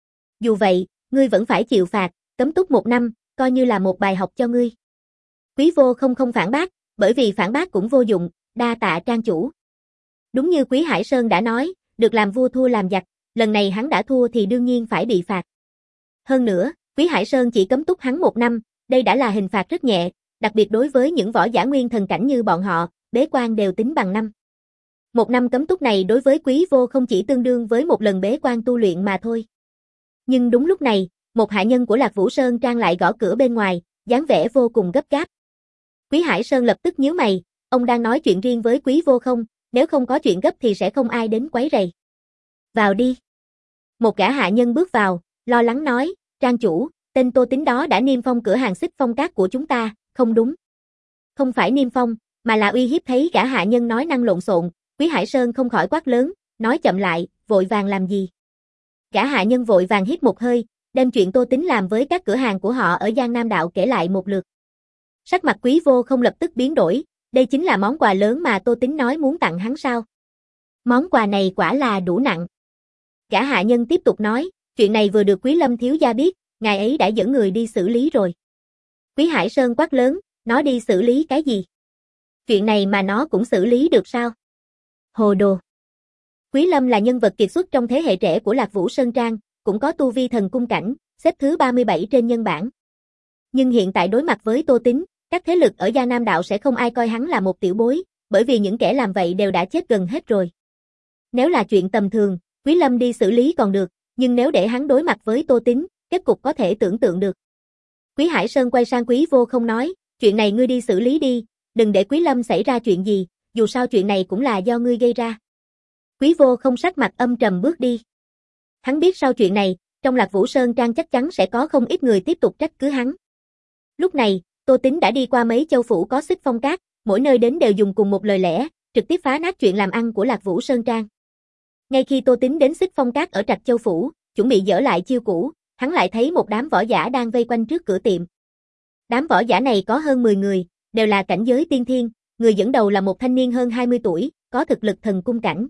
Dù vậy, ngươi vẫn phải chịu phạt, cấm túc một năm, coi như là một bài học cho ngươi. Quý Vô không không phản bác, bởi vì phản bác cũng vô dụng, đa tạ trang chủ. Đúng như Quý Hải Sơn đã nói, được làm vua thua làm giặc, lần này hắn đã thua thì đương nhiên phải bị phạt. Hơn nữa, Quý Hải Sơn chỉ cấm túc hắn một năm, đây đã là hình phạt rất nhẹ, đặc biệt đối với những võ giả nguyên thần cảnh như bọn họ, bế quan đều tính bằng năm. Một năm cấm túc này đối với Quý Vô không chỉ tương đương với một lần bế quan tu luyện mà thôi. Nhưng đúng lúc này, một hạ nhân của Lạc Vũ Sơn Trang lại gõ cửa bên ngoài, dáng vẻ vô cùng gấp gáp. Quý Hải Sơn lập tức nhíu mày, ông đang nói chuyện riêng với Quý Vô không, nếu không có chuyện gấp thì sẽ không ai đến quấy rầy. Vào đi. Một gã hạ nhân bước vào, lo lắng nói, trang chủ, tên Tô Tín đó đã niêm phong cửa hàng Xích Phong Các của chúng ta, không đúng. Không phải niêm phong, mà là uy hiếp. Thấy gã hạ nhân nói năng lộn xộn, Quý Hải Sơn không khỏi quát lớn, nói chậm lại, vội vàng làm gì. Gã hạ nhân vội vàng hít một hơi, đem chuyện Tô Tín làm với các cửa hàng của họ ở Giang Nam Đạo kể lại một lượt. Sắc mặt Quý Vô không lập tức biến đổi, đây chính là món quà lớn mà Tô Tín nói muốn tặng hắn sao. Món quà này quả là đủ nặng. Gã hạ nhân tiếp tục nói, chuyện này vừa được Quý Lâm thiếu gia biết, ngài ấy đã dẫn người đi xử lý rồi. Quý Hải Sơn quát lớn, nó đi xử lý cái gì? Chuyện này mà nó cũng xử lý được sao? Hồ đồ. Quý Lâm là nhân vật kiệt xuất trong thế hệ trẻ của Lạc Vũ Sơn Trang, cũng có tu vi thần cung cảnh, xếp thứ ba mươi bảy trên nhân bảng. Nhưng hiện tại đối mặt với Tô Tín, các thế lực ở Giang Nam Đạo sẽ không ai coi hắn là một tiểu bối, bởi vì những kẻ làm vậy đều đã chết gần hết rồi. Nếu là chuyện tầm thường, Quý Lâm đi xử lý còn được, nhưng nếu để hắn đối mặt với Tô Tín, kết cục có thể tưởng tượng được. Quý Hải Sơn quay sang Quý Vô không nói, chuyện này ngươi đi xử lý đi, đừng để Quý Lâm xảy ra chuyện gì, dù sao chuyện này cũng là do ngươi gây ra. Quý Vô không sắc mặt âm trầm bước đi. Hắn biết sau chuyện này, trong Lạc Vũ Sơn Trang chắc chắn sẽ có không ít người tiếp tục trách cứ hắn. Lúc này, Tô Tín đã đi qua mấy châu phủ có Xích Phong Các, mỗi nơi đến đều dùng cùng một lời lẽ, trực tiếp phá nát chuyện làm ăn của Lạc Vũ Sơn Trang. Ngay khi Tô Tín đến Xích Phong Các ở Trạch Châu phủ, chuẩn bị dỡ lại chiêu cũ, hắn lại thấy một đám võ giả đang vây quanh trước cửa tiệm. Đám võ giả này có hơn mười người, đều là cảnh giới tiên thiên, người dẫn đầu là một thanh niên hơn hai mươi tuổi, có thực lực thần cung cảnh.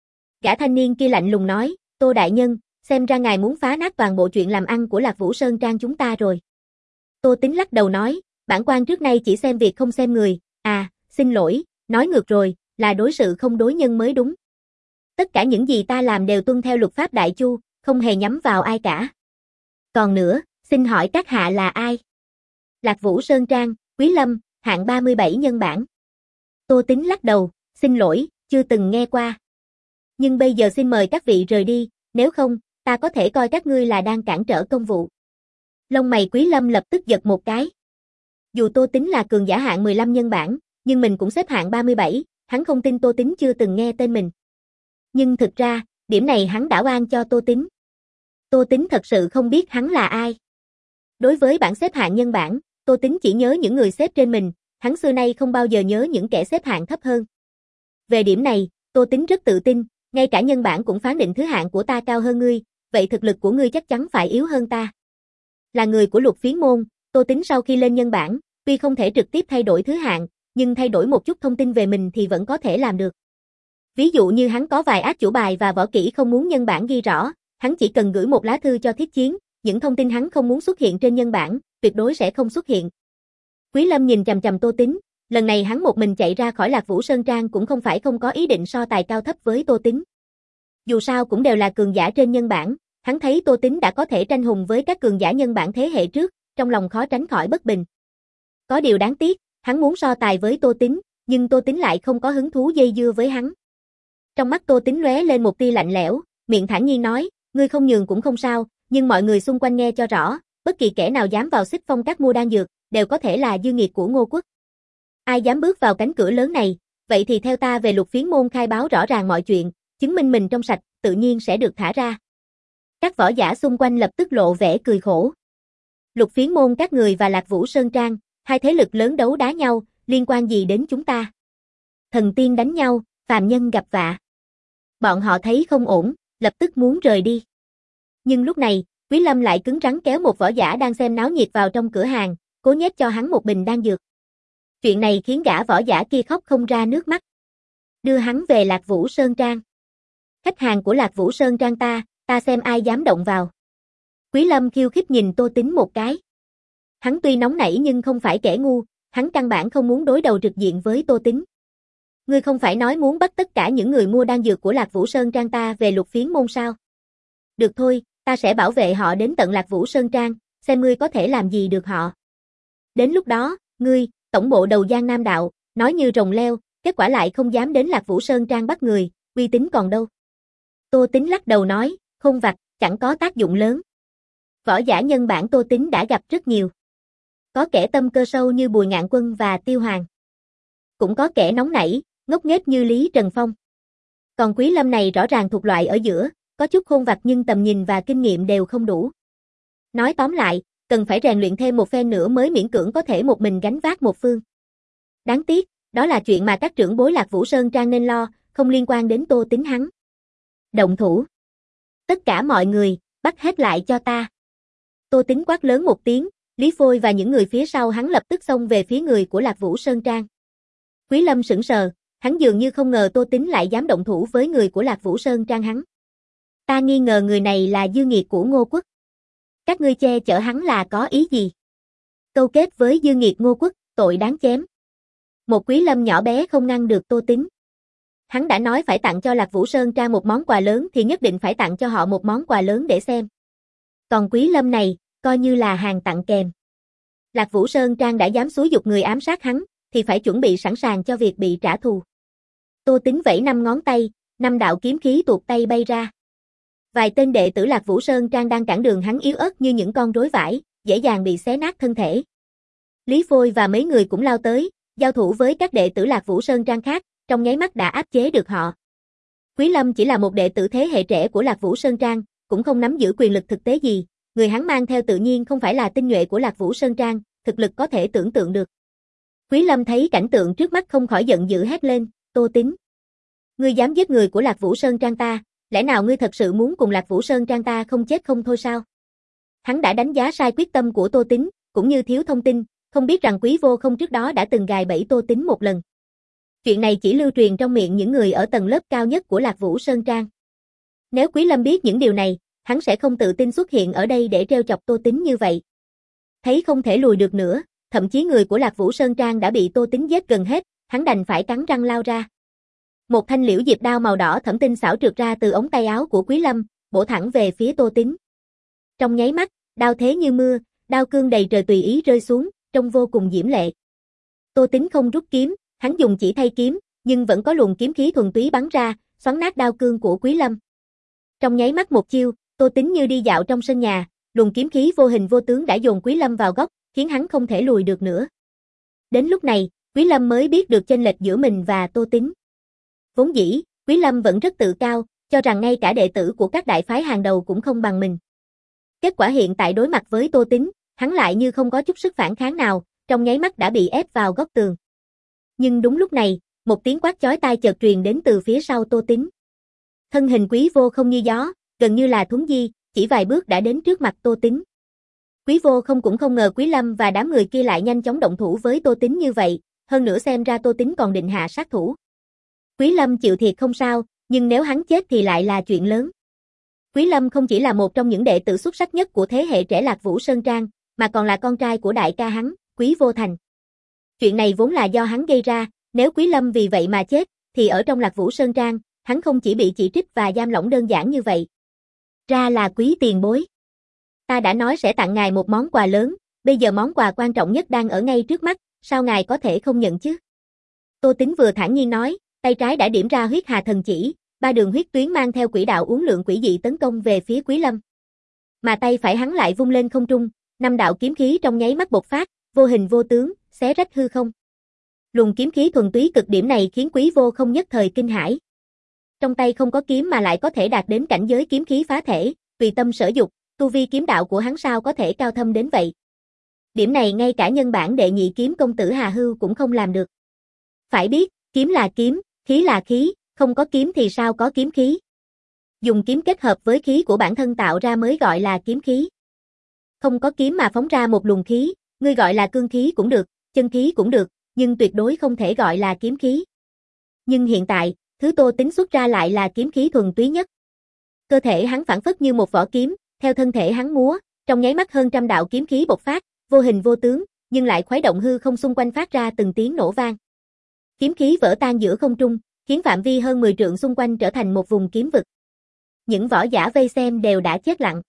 Gã thanh niên kia lạnh lùng nói, Tô đại nhân, xem ra ngài muốn phá nát toàn bộ chuyện làm ăn của Lạc Vũ Sơn Trang chúng ta rồi. Tô Tín lắc đầu nói, bản quan trước nay chỉ xem việc không xem người, à, xin lỗi, nói ngược rồi, là đối sự không đối nhân mới đúng. Tất cả những gì ta làm đều tuân theo luật pháp Đại Chu, không hề nhắm vào ai cả. Còn nữa, xin hỏi các hạ là ai? Lạc Vũ Sơn Trang, Quý Lâm, hạng ba mươi bảy nhân bảng. Tô Tín lắc đầu, xin lỗi, chưa từng nghe qua. Nhưng bây giờ xin mời các vị rời đi, nếu không, ta có thể coi các ngươi là đang cản trở công vụ. Lông mày Quý Lâm lập tức giật một cái. Dù Tô Tín là cường giả hạng mười lăm nhân bảng, nhưng mình cũng xếp hạng ba mươi bảy, hắn không tin Tô Tín chưa từng nghe tên mình. Nhưng thực ra, điểm này hắn đã oan cho Tô Tín. Tô Tín thật sự không biết hắn là ai. Đối với bảng xếp hạng nhân bảng, Tô Tín chỉ nhớ những người xếp trên mình, hắn xưa nay không bao giờ nhớ những kẻ xếp hạng thấp hơn. Về điểm này, Tô Tín rất tự tin, ngay cả nhân bảng cũng phán định thứ hạng của ta cao hơn ngươi, vậy thực lực của ngươi chắc chắn phải yếu hơn ta. Là người của Lục Phiến môn, Tô Tín sau khi lên nhân bảng, tuy không thể trực tiếp thay đổi thứ hạng, nhưng thay đổi một chút thông tin về mình thì vẫn có thể làm được. Ví dụ như hắn có vài át chủ bài và võ kỹ không muốn nhân bảng ghi rõ, hắn chỉ cần gửi một lá thư cho Thiết Chiến, những thông tin hắn không muốn xuất hiện trên nhân bảng, tuyệt đối sẽ không xuất hiện. Quý Lâm nhìn chằm chằm Tô Tín, lần này hắn một mình chạy ra khỏi Lạc Vũ Sơn Trang cũng không phải không có ý định so tài cao thấp với Tô Tín. Dù sao cũng đều là cường giả trên nhân bảng, hắn thấy Tô Tín đã có thể tranh hùng với các cường giả nhân bảng thế hệ trước, trong lòng khó tránh khỏi bất bình. Có điều đáng tiếc, hắn muốn so tài với Tô Tín, nhưng Tô Tín lại không có hứng thú dây dưa với hắn. Trong mắt Tô Tín lóe lên một tia lạnh lẽo, miệng thản nhiên nói, ngươi không nhường cũng không sao, nhưng mọi người xung quanh nghe cho rõ, bất kỳ kẻ nào dám vào Xích Phong Các mua đan dược, đều có thể là dư nghiệt của Ngô Quốc. Ai dám bước vào cánh cửa lớn này, Vậy thì theo ta về Lục Phiến môn khai báo rõ ràng mọi chuyện, chứng minh mình trong sạch, tự nhiên sẽ được thả ra. Các võ giả xung quanh lập tức lộ vẻ cười khổ. Lục Phiến môn các người và Lạc Vũ Sơn Trang, hai thế lực lớn đấu đá nhau, liên quan gì đến chúng ta? Thần tiên đánh nhau, phàm nhân gặp vạ. Bọn họ thấy không ổn, lập tức muốn rời đi. Nhưng lúc này, Quý Lâm lại cứng rắn kéo một võ giả đang xem náo nhiệt vào trong cửa hàng, cố nhét cho hắn một bình đan dược. Chuyện này khiến gã võ giả kia khóc không ra nước mắt. Đưa hắn về Lạc Vũ Sơn Trang. Khách hàng của Lạc Vũ Sơn Trang ta, ta xem ai dám động vào. Quý Lâm khiêu khích nhìn Tô Tính một cái. Hắn tuy nóng nảy nhưng không phải kẻ ngu, hắn căn bản không muốn đối đầu trực diện với Tô Tính. Ngươi không phải nói muốn bắt tất cả những người mua đan dược của Lạc Vũ Sơn Trang ta về Lục Phiến môn sao? Được thôi, ta sẽ bảo vệ họ đến tận Lạc Vũ Sơn Trang, xem ngươi có thể làm gì được họ. Đến lúc đó, ngươi, tổng bộ đầu Giang Nam Đạo, nói như rồng leo, kết quả lại không dám đến Lạc Vũ Sơn Trang bắt người, uy tín còn đâu. Tô Tính lắc đầu nói, khôn vặt, chẳng có tác dụng lớn. Võ giả nhân bản Tô Tính đã gặp rất nhiều. Có kẻ tâm cơ sâu như Bùi Ngạn Quân và Tiêu Hoàng. Cũng có kẻ nóng nảy, ngốc nghếch như Lý Trần Phong. Còn Quý Lâm này rõ ràng thuộc loại ở giữa, có chút khôn vặt nhưng tầm nhìn và kinh nghiệm đều không đủ. Nói tóm lại, cần phải rèn luyện thêm một phen nữa mới miễn cưỡng có thể một mình gánh vác một phương. Đáng tiếc, đó là chuyện mà các trưởng bối Lạc Vũ Sơn Trang nên lo, không liên quan đến Tô Tính hắn. Động thủ. Tất cả mọi người, bắt hết lại cho ta. Tô Tính quát lớn một tiếng, Lý Phôi và những người phía sau hắn lập tức xông về phía người của Lạc Vũ Sơn Trang. Quý Lâm sững sờ, hắn dường như không ngờ Tô Tính lại dám động thủ với người của Lạc Vũ Sơn Trang hắn. Ta nghi ngờ người này là dư nghiệt của Ngô Quốc. Các ngươi che chở hắn là có ý gì? Câu kết với dư nghiệt Ngô Quốc, tội đáng chém. Một Quý Lâm nhỏ bé không ngăn được Tô Tính. Hắn đã nói phải tặng cho Lạc Vũ Sơn Trang một món quà lớn thì nhất định phải tặng cho họ một món quà lớn để xem. Còn Quý Lâm này, coi như là hàng tặng kèm. Lạc Vũ Sơn Trang đã dám xúi giục người ám sát hắn, thì phải chuẩn bị sẵn sàng cho việc bị trả thù. Tô Tính vẫy năm ngón tay, năm đạo kiếm khí tuột tay bay ra. Vài tên đệ tử Lạc Vũ Sơn Trang đang cản đường hắn yếu ớt như những con rối vải, dễ dàng bị xé nát thân thể. Lý Phôi và mấy người cũng lao tới, giao thủ với các đệ tử Lạc Vũ Sơn Trang khác, trong nháy mắt đã áp chế được họ. Quý Lâm chỉ là một đệ tử thế hệ trẻ của Lạc Vũ Sơn Trang, cũng không nắm giữ quyền lực thực tế gì, người hắn mang theo tự nhiên không phải là tinh nhuệ của Lạc Vũ Sơn Trang, thực lực có thể tưởng tượng được. Quý Lâm thấy cảnh tượng trước mắt không khỏi giận dữ hét lên, Tô Tính. Ngươi dám giết người của Lạc Vũ Sơn Trang ta, lẽ nào ngươi thật sự muốn cùng Lạc Vũ Sơn Trang ta không chết không thôi sao? Hắn đã đánh giá sai quyết tâm của Tô Tính, cũng như thiếu thông tin, không biết rằng Quý Vô Không trước đó đã từng gài bẫy Tô Tính một lần. Chuyện này chỉ lưu truyền trong miệng những người ở tầng lớp cao nhất của Lạc Vũ Sơn Trang. Nếu Quý Lâm biết những điều này, hắn sẽ không tự tin xuất hiện ở đây để trêu chọc Tô Tính như vậy. Thấy không thể lùi được nữa, thậm chí người của Lạc Vũ Sơn Trang đã bị Tô Tính giết gần hết, hắn đành phải cắn răng lao ra. Một thanh liễu diệp đao màu đỏ thẫm tinh xảo trượt ra từ ống tay áo của Quý Lâm, bổ thẳng về phía Tô Tính. Trong nháy mắt, đao thế như mưa, đao cương đầy trời tùy ý rơi xuống, trông vô cùng diễm lệ. Tô Tính không rút kiếm, hắn dùng chỉ thay kiếm, nhưng vẫn có luồng kiếm khí thuần túy bắn ra, xoắn nát đao cương của Quý Lâm. Trong nháy mắt một chiêu, Tô Tính như đi dạo trong sân nhà, luồng kiếm khí vô hình vô tướng đã dồn Quý Lâm vào góc, khiến hắn không thể lùi được nữa. Đến lúc này, Quý Lâm mới biết được chênh lệch giữa mình và Tô Tính. Vốn dĩ, Quý Lâm vẫn rất tự cao, cho rằng ngay cả đệ tử của các đại phái hàng đầu cũng không bằng mình. Kết quả hiện tại đối mặt với Tô Tính, hắn lại như không có chút sức phản kháng nào, trong nháy mắt đã bị ép vào góc tường. Nhưng đúng lúc này, một tiếng quát chói tai chợt truyền đến từ phía sau Tô Tính. Thân hình Quý Vô Không như gió, gần như là thuấn di, chỉ vài bước đã đến trước mặt Tô Tính. Quý Vô Không cũng không ngờ Quý Lâm và đám người kia lại nhanh chóng động thủ với Tô Tính như vậy, hơn nữa xem ra Tô Tính còn định hạ sát thủ. Quý Lâm chịu thiệt không sao, nhưng nếu hắn chết thì lại là chuyện lớn. Quý Lâm không chỉ là một trong những đệ tử xuất sắc nhất của thế hệ trẻ Lạc Vũ Sơn Trang, mà còn là con trai của đại ca hắn, Quý Vô Thành. Chuyện này vốn là do hắn gây ra, nếu Quý Lâm vì vậy mà chết, thì ở trong Lạc Vũ Sơn Trang, hắn không chỉ bị chỉ trích và giam lỏng đơn giản như vậy. Ra là Quý tiền bối. Ta đã nói sẽ tặng ngài một món quà lớn, bây giờ món quà quan trọng nhất đang ở ngay trước mắt, sao ngài có thể không nhận chứ? Tô Tính vừa thản nhiên nói, tay trái đã điểm ra huyết hà thần chỉ, ba đường huyết tuyến mang theo quỹ đạo uốn lượn quỷ dị tấn công về phía Quý Lâm. Mà tay phải hắn lại vung lên không trung, năm đạo kiếm khí trong nháy mắt bộc phát, vô hình vô tướng, xé rách hư không. Luồng kiếm khí thuần túy cực điểm này khiến Quý Vô không nhất thời kinh hãi. Trong tay không có kiếm mà lại có thể đạt đến cảnh giới kiếm khí phá thể, tùy tâm sở dục, tu vi kiếm đạo của hắn sao có thể cao thâm đến vậy. Điểm này ngay cả nhân bản đệ nhị kiếm công tử Hà Hưu cũng không làm được. Phải biết, kiếm là kiếm, khí là khí, không có kiếm thì sao có kiếm khí. Dùng kiếm kết hợp với khí của bản thân tạo ra mới gọi là kiếm khí. Không có kiếm mà phóng ra một luồng khí, ngươi gọi là cương khí cũng được, chân khí cũng được, nhưng tuyệt đối không thể gọi là kiếm khí. Nhưng hiện tại, thứ Tô Tính xuất ra lại là kiếm khí thuần túy nhất. Cơ thể hắn phảng phất như một vỏ kiếm, theo thân thể hắn múa, trong nháy mắt hơn trăm đạo kiếm khí bộc phát, vô hình vô tướng, nhưng lại khuấy động hư không xung quanh phát ra từng tiếng nổ vang. Kiếm khí vỡ tan giữa không trung, khiến phạm vi hơn mười trượng xung quanh trở thành một vùng kiếm vực. Những võ giả vây xem đều đã chết lặng.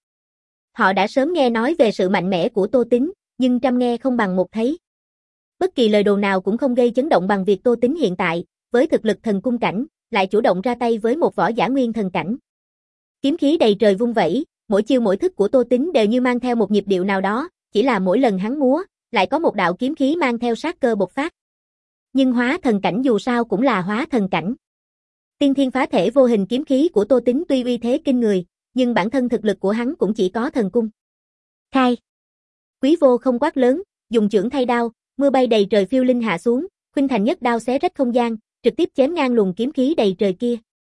Họ đã sớm nghe nói về sự mạnh mẽ của Tô Tính, nhưng trăm nghe không bằng một thấy. Bất kỳ lời đồn nào cũng không gây chấn động bằng việc Tô Tính hiện tại, với thực lực thần cung cảnh, lại chủ động ra tay với một võ giả nguyên thần cảnh. Kiếm khí đầy trời vung vẩy, mỗi chiêu mỗi thức của Tô Tính đều như mang theo một nhịp điệu nào đó, chỉ là mỗi lần hắn múa, lại có một đạo kiếm khí mang theo sát cơ bộc phát. Nhưng hóa thần cảnh dù sao cũng là hóa thần cảnh. Tiên thiên phá thể vô hình kiếm khí của Tô Tính tuy uy thế kinh người, nhưng bản thân thực lực của hắn cũng chỉ có thần cung. Khai. Quý Vô không quát lớn, dùng chưởng thay đao, mưa bay đầy trời phiêu linh hạ xuống, khuynh thành nhất đao xé rách không gian, trực tiếp chém ngang luồng kiếm khí đầy trời kia.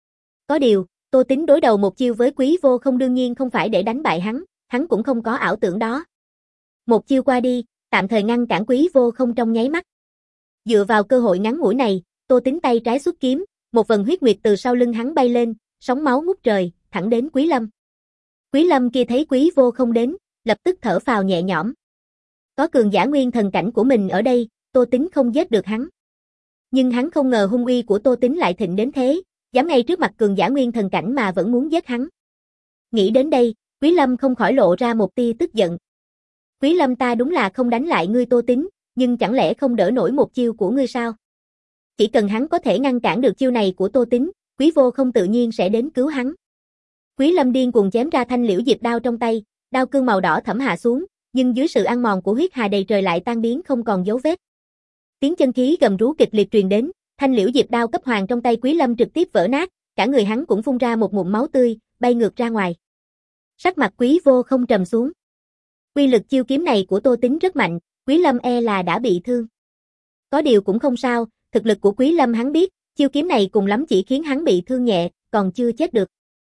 Có điều, Tô Tính đối đầu một chiêu với Quý Vô không đương nhiên không phải để đánh bại hắn, hắn cũng không có ảo tưởng đó. Một chiêu qua đi, tạm thời ngăn cản Quý Vô không trong nháy mắt. Dựa vào cơ hội ngắn ngủi này, Tô Tính tay trái xuất kiếm, một vần huyết nguyệt từ sau lưng hắn bay lên, sóng máu ngút trời, thẳng đến Quý Lâm. Quý Lâm kia thấy Quý Vô không đến, lập tức thở phào nhẹ nhõm. Có cường giả nguyên thần cảnh của mình ở đây, Tô Tính không giết được hắn. Nhưng hắn không ngờ hung uy của Tô Tính lại thịnh đến thế, dám ngay trước mặt cường giả nguyên thần cảnh mà vẫn muốn giết hắn. Nghĩ đến đây, Quý Lâm không khỏi lộ ra một tia tức giận. Quý Lâm, ta đúng là không đánh lại ngươi Tô Tính, nhưng chẳng lẽ không đỡ nổi một chiêu của ngươi sao? Chỉ cần hắn có thể ngăn cản được chiêu này của Tô Tính, Quý Vô không tự nhiên sẽ đến cứu hắn. Quý Lâm điên cuồng chém ra thanh liễu diệp đao trong tay, đao cương màu đỏ thẫm hạ xuống, nhưng dưới sự ăn mòn của huyết hà đầy trời lại tan biến không còn dấu vết. Tiếng chân khí gầm rú kịch liệt truyền đến, thanh liễu diệp đao cấp hoàng trong tay Quý Lâm trực tiếp vỡ nát, cả người hắn cũng phun ra một ngụm máu tươi, bay ngược ra ngoài. Sắc mặt Quý Vô không trầm xuống. Uy lực chiêu kiếm này của Tô Tính rất mạnh, Quý Lâm e là đã bị thương. Có điều cũng không sao, thực lực của Quý Lâm hắn biết, chiêu kiếm này cùng lắm chỉ khiến hắn bị thương nhẹ, còn chưa chết được.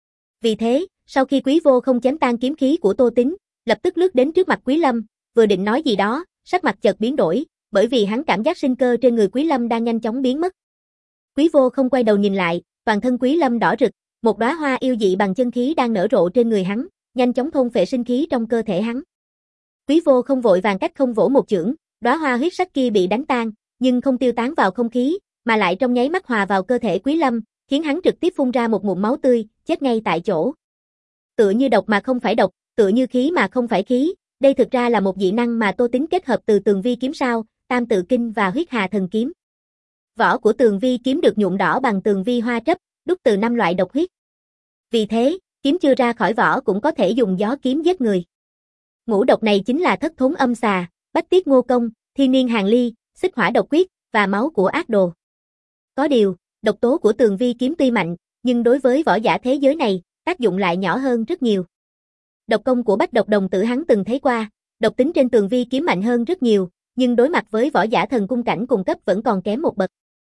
Vì thế, sau khi Quý Vô không chém tan kiếm khí của Tô Tính, lập tức lướt đến trước mặt Quý Lâm, vừa định nói gì đó, sắc mặt chợt biến đổi, bởi vì hắn cảm giác sinh cơ trên người Quý Lâm đang nhanh chóng biến mất. Quý Vô không quay đầu nhìn lại, toàn thân Quý Lâm đỏ rực, một đóa hoa yêu dị bằng chân khí đang nở rộ trên người hắn, nhanh chóng thôn phệ sinh khí trong cơ thể hắn. Quý Vô không vội vàng cách không vỗ một chưởng, đóa hoa huyết sắc kia bị đánh tan, nhưng không tiêu tán vào không khí, mà lại trong nháy mắt hòa vào cơ thể Quý Lâm, khiến hắn trực tiếp phun ra một ngụm máu tươi, chết ngay tại chỗ. Tựa như độc mà không phải độc, tựa như khí mà không phải khí, đây thực ra là một dị năng mà Tô Tính kết hợp từ Tường Vi kiếm sao, Tam Tự Kinh và Huyết Hà Thần kiếm. Vỏ của Tường Vi kiếm được nhuộm đỏ bằng Tường Vi hoa trấp, đúc từ năm loại độc huyết. Vì thế, kiếm chưa ra khỏi vỏ cũng có thể dùng gió kiếm giết người. Ngũ độc này chính là Thất Thốn Âm Xà, Bách Tiết Ngô Công, Thiên Niên Hàn Ly, Xích Hỏa Độc Quyết và máu của ác đồ. Có điều, độc tố của Tường Vi kiếm tuy mạnh, nhưng đối với võ giả thế giới này, tác dụng lại nhỏ hơn rất nhiều. Độc công của Bách Độc Đồng Tử hắn từng thấy qua, độc tính trên Tường Vi kiếm mạnh hơn rất nhiều, nhưng đối mặt với võ giả thần cung cảnh cùng cấp vẫn còn kém một bậc.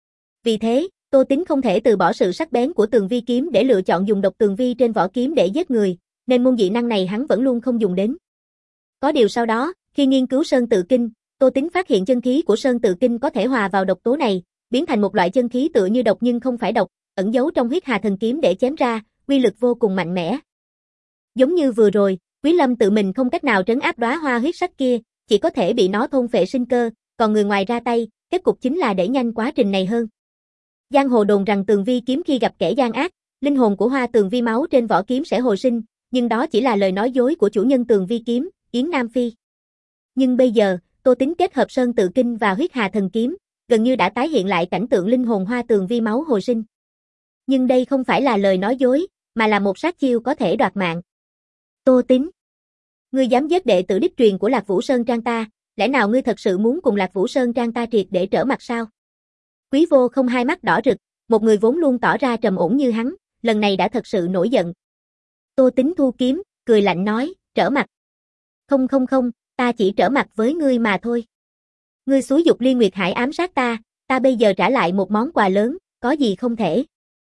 Vì thế, Tô Tính không thể từ bỏ sự sắc bén của Tường Vi kiếm để lựa chọn dùng độc Tường Vi trên vỏ kiếm để giết người, nên môn dị năng này hắn vẫn luôn không dùng đến. Có điều sau đó, khi nghiên cứu Sơn Tự Kinh, Tô Tính phát hiện chân khí của Sơn Tự Kinh có thể hòa vào độc tố này, biến thành một loại chân khí tựa như độc nhưng không phải độc, ẩn giấu trong Huyết Hà Thần kiếm để chém ra, uy lực vô cùng mạnh mẽ. Giống như vừa rồi, Quý Lâm tự mình không cách nào trấn áp đóa hoa huyết sắc kia, chỉ có thể bị nó thôn phệ sinh cơ, còn người ngoài ra tay, kết cục chính là đẩy nhanh quá trình này hơn. Giang hồ đồn rằng Tường Vi kiếm khi gặp kẻ gian ác, linh hồn của hoa Tường Vi máu trên vỏ kiếm sẽ hồi sinh, nhưng đó chỉ là lời nói dối của chủ nhân Tường Vi kiếm, Yến Nam Phi. Nhưng bây giờ, Tô Tính kết hợp Sơn Tự Kinh và Huyết Hà Thần kiếm, gần như đã tái hiện lại cảnh tượng linh hồn hoa Tường Vi máu hồi sinh. Nhưng đây không phải là lời nói dối, mà là một sát chiêu có thể đoạt mạng. Tô Tính, ngươi dám giết đệ tử đích truyền của Lạc Vũ Sơn Trang ta, lẽ nào ngươi thật sự muốn cùng Lạc Vũ Sơn Trang ta triệt để trở mặt sao? Quý Vô Không hai mắt đỏ rực, một người vốn luôn tỏ ra trầm ổn như hắn, lần này đã thật sự nổi giận. Tô Tính thu kiếm, cười lạnh nói, trở mặt. Không không không, ta chỉ trở mặt với ngươi mà thôi. Ngươi xúi giục Liên Nguyệt Hải ám sát ta, ta bây giờ trả lại một món quà lớn, có gì không thể.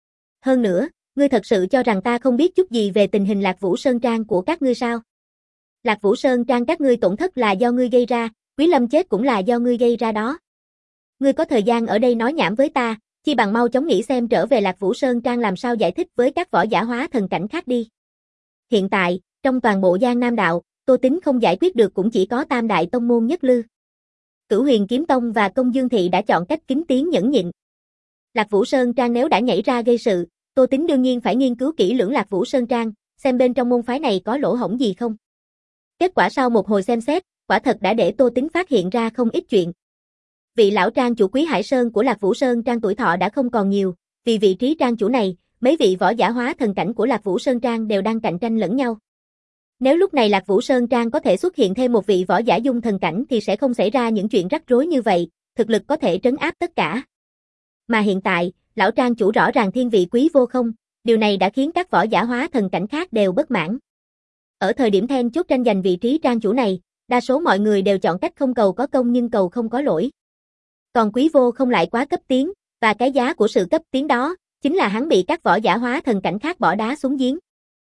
Hơn nữa, ngươi thật sự cho rằng ta không biết chút gì về tình hình Lạc Vũ Sơn Trang của các ngươi sao? Lạc Vũ Sơn Trang các ngươi tổn thất là do ngươi gây ra, Quý Lâm chết cũng là do ngươi gây ra đó. Ngươi có thời gian ở đây nói nhảm với ta, chi bằng mau chóng nghĩ xem trở về Lạc Vũ Sơn Trang làm sao giải thích với các võ giả hóa thần cảnh khác đi. Hiện tại, trong toàn bộ Giang Nam Đạo, Tô Tính không giải quyết được cũng chỉ có Tam Đại Tông Môn nhất lư. Cửu Huyền Kiếm Tông và Công Dương Thị đã chọn cách kính tiếng nhẫn nhịn. Lạc Vũ Sơn Trang nếu đã nhảy ra gây sự, Tô Tính đương nhiên phải nghiên cứu kỹ lưỡng Lạc Vũ Sơn Trang, xem bên trong môn phái này có lỗ hổng gì không. Kết quả sau một hồi xem xét, quả thật đã để Tô Tính phát hiện ra không ít chuyện. Vị lão trang chủ Quý Hải Sơn của Lạc Vũ Sơn Trang tuổi thọ đã không còn nhiều, vì vị trí trang chủ này, mấy vị võ giả hóa thần cảnh của Lạc Vũ Sơn Trang đều đang cạnh tranh lẫn nhau. Nếu lúc này Lạc Vũ Sơn Trang có thể xuất hiện thêm một vị võ giả dung thần cảnh thì sẽ không xảy ra những chuyện rắc rối như vậy, thực lực có thể trấn áp tất cả. Mà hiện tại, lão trang chủ rõ ràng thiên vị Quý Vô Không, điều này đã khiến các võ giả hóa thần cảnh khác đều bất mãn. Ở thời điểm then chốt tranh giành vị trí trang chủ này, đa số mọi người đều chọn cách không cầu có công nhưng cầu không có lỗi. Còn Quý Vô Không lại quá cấp tiến, và cái giá của sự cấp tiến đó, chính là hắn bị các võ giả hóa thần cảnh khác bỏ đá xuống giếng.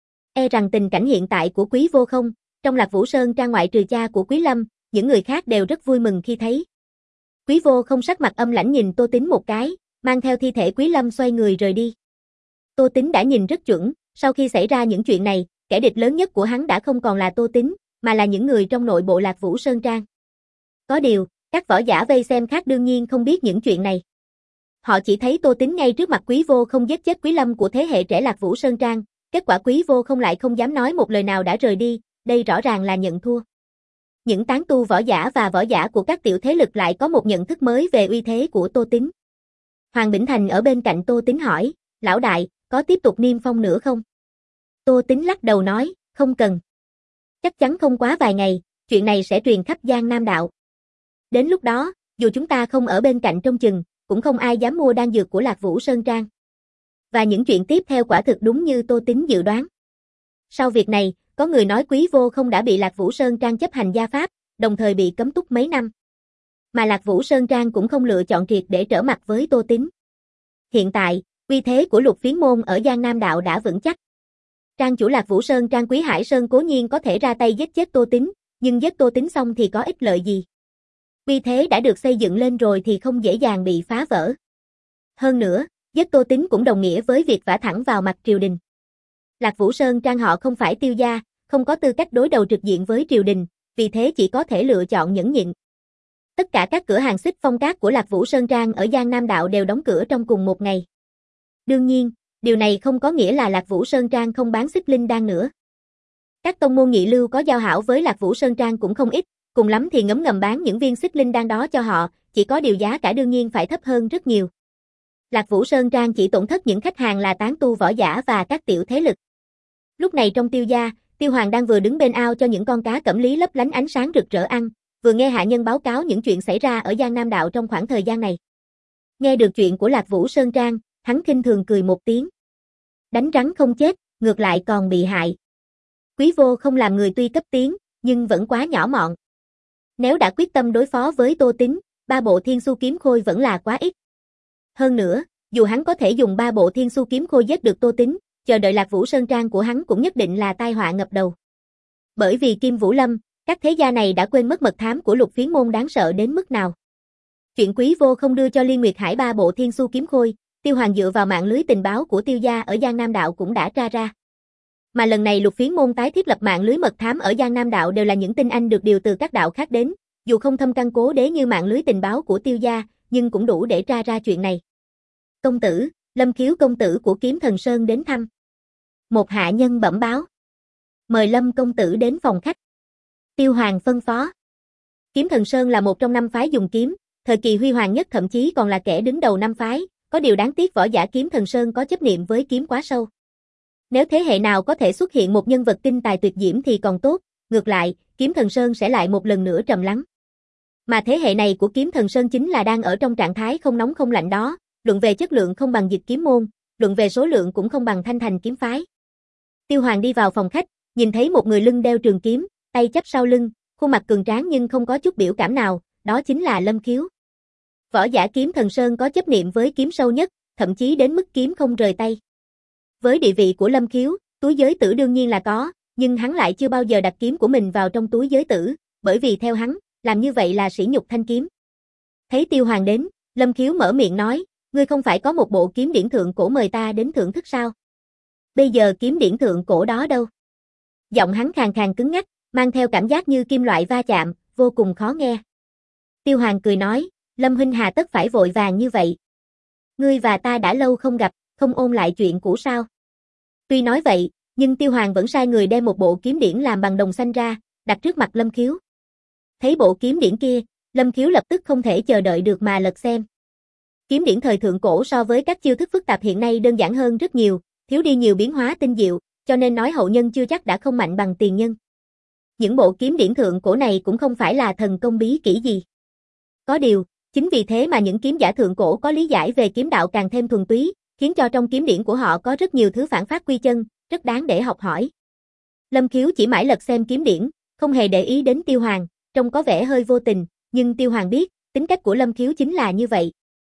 E rằng tình cảnh hiện tại của Quý Vô Không, trong Lạc Vũ Sơn Trang ngoại trừ cha của Quý Lâm, những người khác đều rất vui mừng khi thấy. Quý Vô Không sắc mặt âm lãnh nhìn Tô Tính một cái, mang theo thi thể Quý Lâm xoay người rời đi. Tô Tính đã nhìn rất chuẩn, sau khi xảy ra những chuyện này, kẻ địch lớn nhất của hắn đã không còn là Tô Tính, mà là những người trong nội bộ Lạc Vũ Sơn Trang. Có điều, các võ giả vây xem khác đương nhiên không biết những chuyện này. Họ chỉ thấy Tô Tính ngay trước mặt Quý Vô Không giết chết Quý Lâm của thế hệ trẻ Lạc Vũ Sơn Trang, kết quả Quý Vô Không lại không dám nói một lời nào đã rời đi, đây rõ ràng là nhận thua. Những tán tu võ giả và võ giả của các tiểu thế lực lại có một nhận thức mới về uy thế của Tô Tính. Hoàng Bỉnh Thành ở bên cạnh Tô Tính hỏi, lão đại, có tiếp tục niêm phong nữa không? Tô Tính lắc đầu nói, không cần. Chắc chắn không quá vài ngày, chuyện này sẽ truyền khắp Giang Nam Đạo. Đến lúc đó, dù chúng ta không ở bên cạnh trông chừng, cũng không ai dám mua đan dược của Lạc Vũ Sơn Trang. Và những chuyện tiếp theo quả thực đúng như Tô Tính dự đoán. Sau việc này, có người nói Quý Vô Không đã bị Lạc Vũ Sơn Trang chấp hành gia pháp, đồng thời bị cấm túc mấy năm. Mà Lạc Vũ Sơn Trang cũng không lựa chọn triệt để trở mặt với Tô Tính. Hiện tại, uy thế của Lục Phiến Môn ở Giang Nam Đạo đã vững chắc. Trang chủ Lạc Vũ Sơn Trang Quý Hải Sơn cố nhiên có thể ra tay giết chết Tô Tính, nhưng giết Tô Tính xong thì có ích lợi gì? Uy thế đã được xây dựng lên rồi thì không dễ dàng bị phá vỡ. Hơn nữa, giết Tô Tính cũng đồng nghĩa với việc vả thẳng vào mặt triều đình. Lạc Vũ Sơn Trang họ không phải Tiêu gia, không có tư cách đối đầu trực diện với triều đình, vì thế chỉ có thể lựa chọn nhẫn nhịn. Tất cả các cửa hàng xích phong cát của Lạc Vũ Sơn Trang ở Giang Nam Đạo đều đóng cửa trong cùng một ngày. Đương nhiên, điều này không có nghĩa là Lạc Vũ Sơn Trang không bán xích linh đan nữa. Các tông môn nhị lưu có giao hảo với Lạc Vũ Sơn Trang cũng không ít, cùng lắm thì ngấm ngầm bán những viên xích linh đan đó cho họ, chỉ có điều giá cả đương nhiên phải thấp hơn rất nhiều. Lạc Vũ Sơn Trang chỉ tổn thất những khách hàng là tán tu võ giả và các tiểu thế lực. Lúc này trong Tiêu gia, Tiêu Hoàng đang vừa đứng bên ao cho những con cá cẩm lý lấp lánh ánh sáng rực rỡ ăn, vừa nghe hạ nhân báo cáo những chuyện xảy ra ở Giang Nam Đạo trong khoảng thời gian này. Nghe được chuyện của Lạc Vũ Sơn Trang, hắn khinh thường cười một tiếng. Đánh rắn không chết, ngược lại còn bị hại. Quý Vô Không làm người tuy cấp tiến, nhưng vẫn quá nhỏ mọn. Nếu đã quyết tâm đối phó với Tô Tính, ba bộ Thiên Su kiếm khôi vẫn là quá ít. Hơn nữa, dù hắn có thể dùng ba bộ Thiên Su kiếm khôi giết được Tô Tính, chờ đợi Lạc Vũ Sơn Trang của hắn cũng nhất định là tai họa ngập đầu. Bởi vì Kim Vũ Lâm, các thế gia này đã quên mất mật thám của Lục Phiến Môn đáng sợ đến mức nào. Chuyện Quý Vô Không đưa cho Liên Nguyệt Hải ba bộ Thiên Su kiếm khôi, Tiêu Hoàng dựa vào mạng lưới tình báo của Tiêu gia ở Giang Nam Đạo cũng đã tra ra. Mà lần này Lục Phiến Môn tái thiết lập mạng lưới mật thám ở Giang Nam Đạo đều là những tinh anh được điều từ các đạo khác đến, dù không thâm căn cố đế như mạng lưới tình báo của Tiêu gia, nhưng cũng đủ để tra ra chuyện này. Công tử, Lâm Khiếu công tử của Kiếm Thần Sơn đến thăm. Một hạ nhân bẩm báo. Mời Lâm công tử đến phòng khách. Tiêu Hoàng phân phó. Kiếm Thần Sơn là một trong năm phái dùng kiếm, thời kỳ huy hoàng nhất thậm chí còn là kẻ đứng đầu năm phái, có điều đáng tiếc võ giả Kiếm Thần Sơn có chấp niệm với kiếm quá sâu. Nếu thế hệ nào có thể xuất hiện một nhân vật kinh tài tuyệt diễm thì còn tốt, ngược lại, Kiếm Thần Sơn sẽ lại một lần nữa trầm lắng. Mà thế hệ này của Kiếm Thần Sơn chính là đang ở trong trạng thái không nóng không lạnh đó, luận về chất lượng không bằng Dịch Kiếm môn, luận về số lượng cũng không bằng Thanh Thành kiếm phái. Tiêu Hoàng đi vào phòng khách, nhìn thấy một người lưng đeo trường kiếm, tay chắp sau lưng, khuôn mặt cường tráng nhưng không có chút biểu cảm nào, đó chính là Lâm Khiếu. Võ giả Kiếm Thần Sơn có chấp niệm với kiếm sâu nhất, thậm chí đến mức kiếm không rời tay. Với địa vị của Lâm Khiếu, túi giới tử đương nhiên là có, nhưng hắn lại chưa bao giờ đặt kiếm của mình vào trong túi giới tử, bởi vì theo hắn, làm như vậy là sỉ nhục thanh kiếm. Thấy Tiêu Hoàng đến, Lâm Khiếu mở miệng nói, ngươi không phải có một bộ kiếm điển thượng cổ mời ta đến thưởng thức sao? Bây giờ kiếm điển thượng cổ đó đâu? Giọng hắn khàn khàn cứng ngắc, mang theo cảm giác như kim loại va chạm, vô cùng khó nghe. Tiêu Hoàng cười nói, Lâm huynh hà tất phải vội vàng như vậy? Ngươi và ta đã lâu không gặp, không ôn lại chuyện cũ sao? Tuy nói vậy, nhưng Tiêu Hoàng vẫn sai người đem một bộ kiếm điển làm bằng đồng xanh ra, đặt trước mặt Lâm Khiếu. Thấy bộ kiếm điển kia, Lâm Khiếu lập tức không thể chờ đợi được mà lật xem. Kiếm điển thời thượng cổ so với các chiêu thức phức tạp hiện nay đơn giản hơn rất nhiều, thiếu đi nhiều biến hóa tinh diệu, cho nên nói hậu nhân chưa chắc đã không mạnh bằng tiền nhân. Những bộ kiếm điển thượng cổ này cũng không phải là thần công bí kỹ gì. Có điều, chính vì thế mà những kiếm giả thượng cổ có lý giải về kiếm đạo càng thêm thuần túy, khiến cho trong kiếm điển của họ có rất nhiều thứ phản phát quy chân, rất đáng để học hỏi. Lâm Khiếu chỉ mãi lật xem kiếm điển, không hề để ý đến Tiêu Hoàng, trông có vẻ hơi vô tình, nhưng Tiêu Hoàng biết, tính cách của Lâm Khiếu chính là như vậy.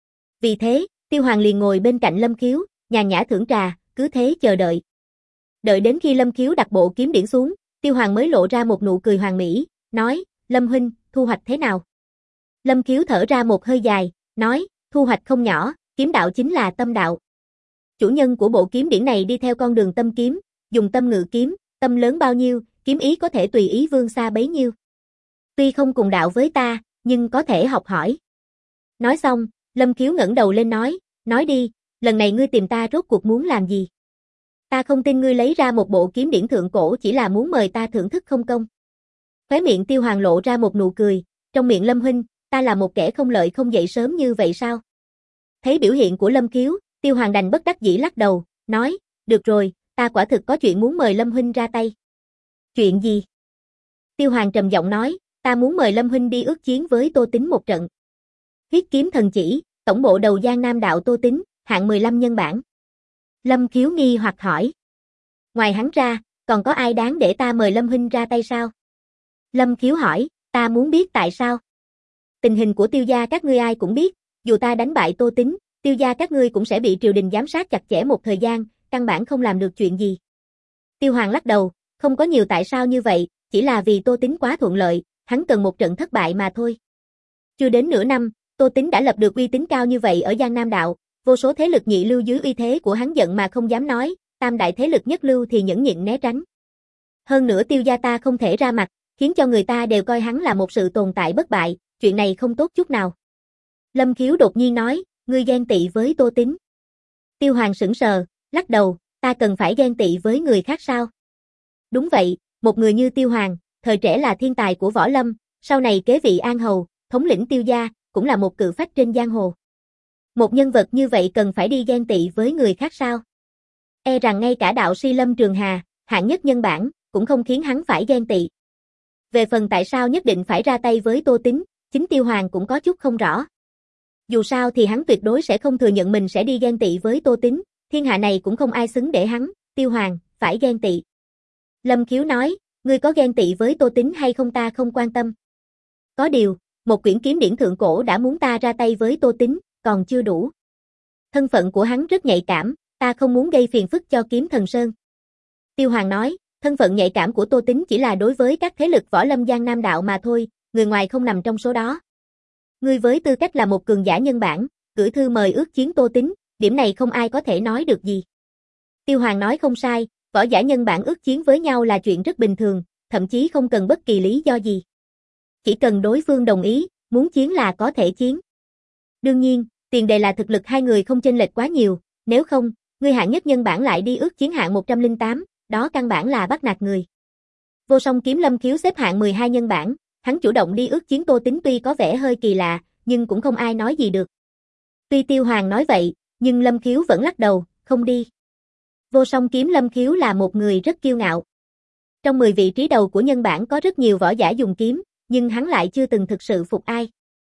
Vì thế, Tiêu Hoàng liền ngồi bên cạnh Lâm Khiếu, nhàn nhã thưởng trà, cứ thế chờ đợi. Đợi đến khi Lâm Khiếu đặt bộ kiếm điển xuống, Tiêu Hoàng mới lộ ra một nụ cười hoàn mỹ, nói, Lâm huynh, thu hoạch thế nào? Lâm Khiếu thở ra một hơi dài, nói, thu hoạch không nhỏ, kiếm đạo chính là tâm đạo. Chủ nhân của bộ kiếm điển này đi theo con đường tâm kiếm, dùng tâm ngự kiếm, tâm lớn bao nhiêu, kiếm ý có thể tùy ý vươn xa bấy nhiêu. Tuy không cùng đạo với ta, nhưng có thể học hỏi. Nói xong, Lâm Khiếu ngẩng đầu lên nói, nói đi, lần này ngươi tìm ta rốt cuộc muốn làm gì? Ta không tin ngươi lấy ra một bộ kiếm điển thượng cổ chỉ là muốn mời ta thưởng thức không công. Khóe miệng Tiêu Hoàng lộ ra một nụ cười, trong miệng Lâm huynh, ta là một kẻ không lợi không dậy sớm như vậy sao? Thấy biểu hiện của Lâm Khiếu, Tiêu Hoàng đành bất đắc dĩ lắc đầu, nói, được rồi, ta quả thực có chuyện muốn mời Lâm huynh ra tay. Chuyện gì? Tiêu Hoàng trầm giọng nói, ta muốn mời Lâm huynh đi ước chiến với Tô Tín một trận. Huyết kiếm thần chỉ, tổng bộ đầu Giang Nam đạo Tô Tín, hạng mười lăm nhân bản. Lâm Khiếu nghi hoặc hỏi. Ngoài hắn ra, còn có ai đáng để ta mời Lâm huynh ra tay sao? Lâm Khiếu hỏi, ta muốn biết tại sao. Tình hình của Tiêu gia các ngươi ai cũng biết, dù ta đánh bại Tô Tín, Tiêu gia các ngươi cũng sẽ bị triều đình giám sát chặt chẽ một thời gian, căn bản không làm được chuyện gì. Tiêu Hoàng lắc đầu, không có nhiều tại sao như vậy, chỉ là vì Tô Tín quá thuận lợi, hắn cần một trận thất bại mà thôi. Chưa đến nửa năm, Tô Tín đã lập được uy tín cao như vậy ở Giang Nam đạo, vô số thế lực nhị lưu dưới uy thế của hắn giận mà không dám nói, tam đại thế lực nhất lưu thì nhẫn nhịn né tránh. Hơn nữa Tiêu gia ta không thể ra mặt, khiến cho người ta đều coi hắn là một sự tồn tại bất bại, chuyện này không tốt chút nào. Lâm Khiếu đột nhiên nói, ngươi ghen tị với Tô Tín. Tiêu Hoàng sững sờ, lắc đầu, ta cần phải ghen tị với người khác sao? Đúng vậy, một người như Tiêu Hoàng, thời trẻ là thiên tài của võ lâm, sau này kế vị An Hầu, thống lĩnh Tiêu gia, cũng là một cự phách trên giang hồ. Một nhân vật như vậy cần phải đi ghen tị với người khác sao? E rằng ngay cả đạo sĩ Lâm Trường Hà, hạng nhất nhân bản, cũng không khiến hắn phải ghen tị. Về phần tại sao nhất định phải ra tay với Tô Tín, chính Tiêu Hoàng cũng có chút không rõ. Dù sao thì hắn tuyệt đối sẽ không thừa nhận mình sẽ đi ghen tị với Tô Tín, thiên hạ này cũng không ai xứng để hắn, Tiêu Hoàng, phải ghen tị. Lâm Khiếu nói, ngươi có ghen tị với Tô Tín hay không ta không quan tâm. Có điều, một quyển kiếm điển thượng cổ đã muốn ta ra tay với Tô Tín, còn chưa đủ. Thân phận của hắn rất nhạy cảm, ta không muốn gây phiền phức cho Kiếm Thần Sơn. Tiêu Hoàng nói, thân phận nhạy cảm của Tô Tín chỉ là đối với các thế lực võ lâm Giang Nam đạo mà thôi, người ngoài không nằm trong số đó. Ngươi với tư cách là một cường giả nhân bản, gửi thư mời ước chiến Tô Tín, điểm này không ai có thể nói được gì. Tiêu Hoàng nói không sai, võ giả nhân bản ước chiến với nhau là chuyện rất bình thường, thậm chí không cần bất kỳ lý do gì. Chỉ cần đối phương đồng ý, muốn chiến là có thể chiến. Đương nhiên, tiền đề là thực lực hai người không chênh lệch quá nhiều, nếu không, ngươi hạng nhất nhân bản lại đi ước chiến hạng một trăm lẻ tám, đó căn bản là bắt nạt người. Vô Song Kiếm Lâm Khiếu xếp hạng mười hai nhân bản, hắn chủ động đi ước chiến Tô Tín tuy có vẻ hơi kỳ lạ, nhưng cũng không ai nói gì được. Tuy Tiêu Hoàng nói vậy, nhưng Lâm Khiếu vẫn lắc đầu, không đi. Vô Song Kiếm Lâm Khiếu là một người rất kiêu ngạo. Trong mười vị trí đầu của nhân bản có rất nhiều võ giả dùng kiếm, nhưng hắn lại chưa từng thực sự phục ai.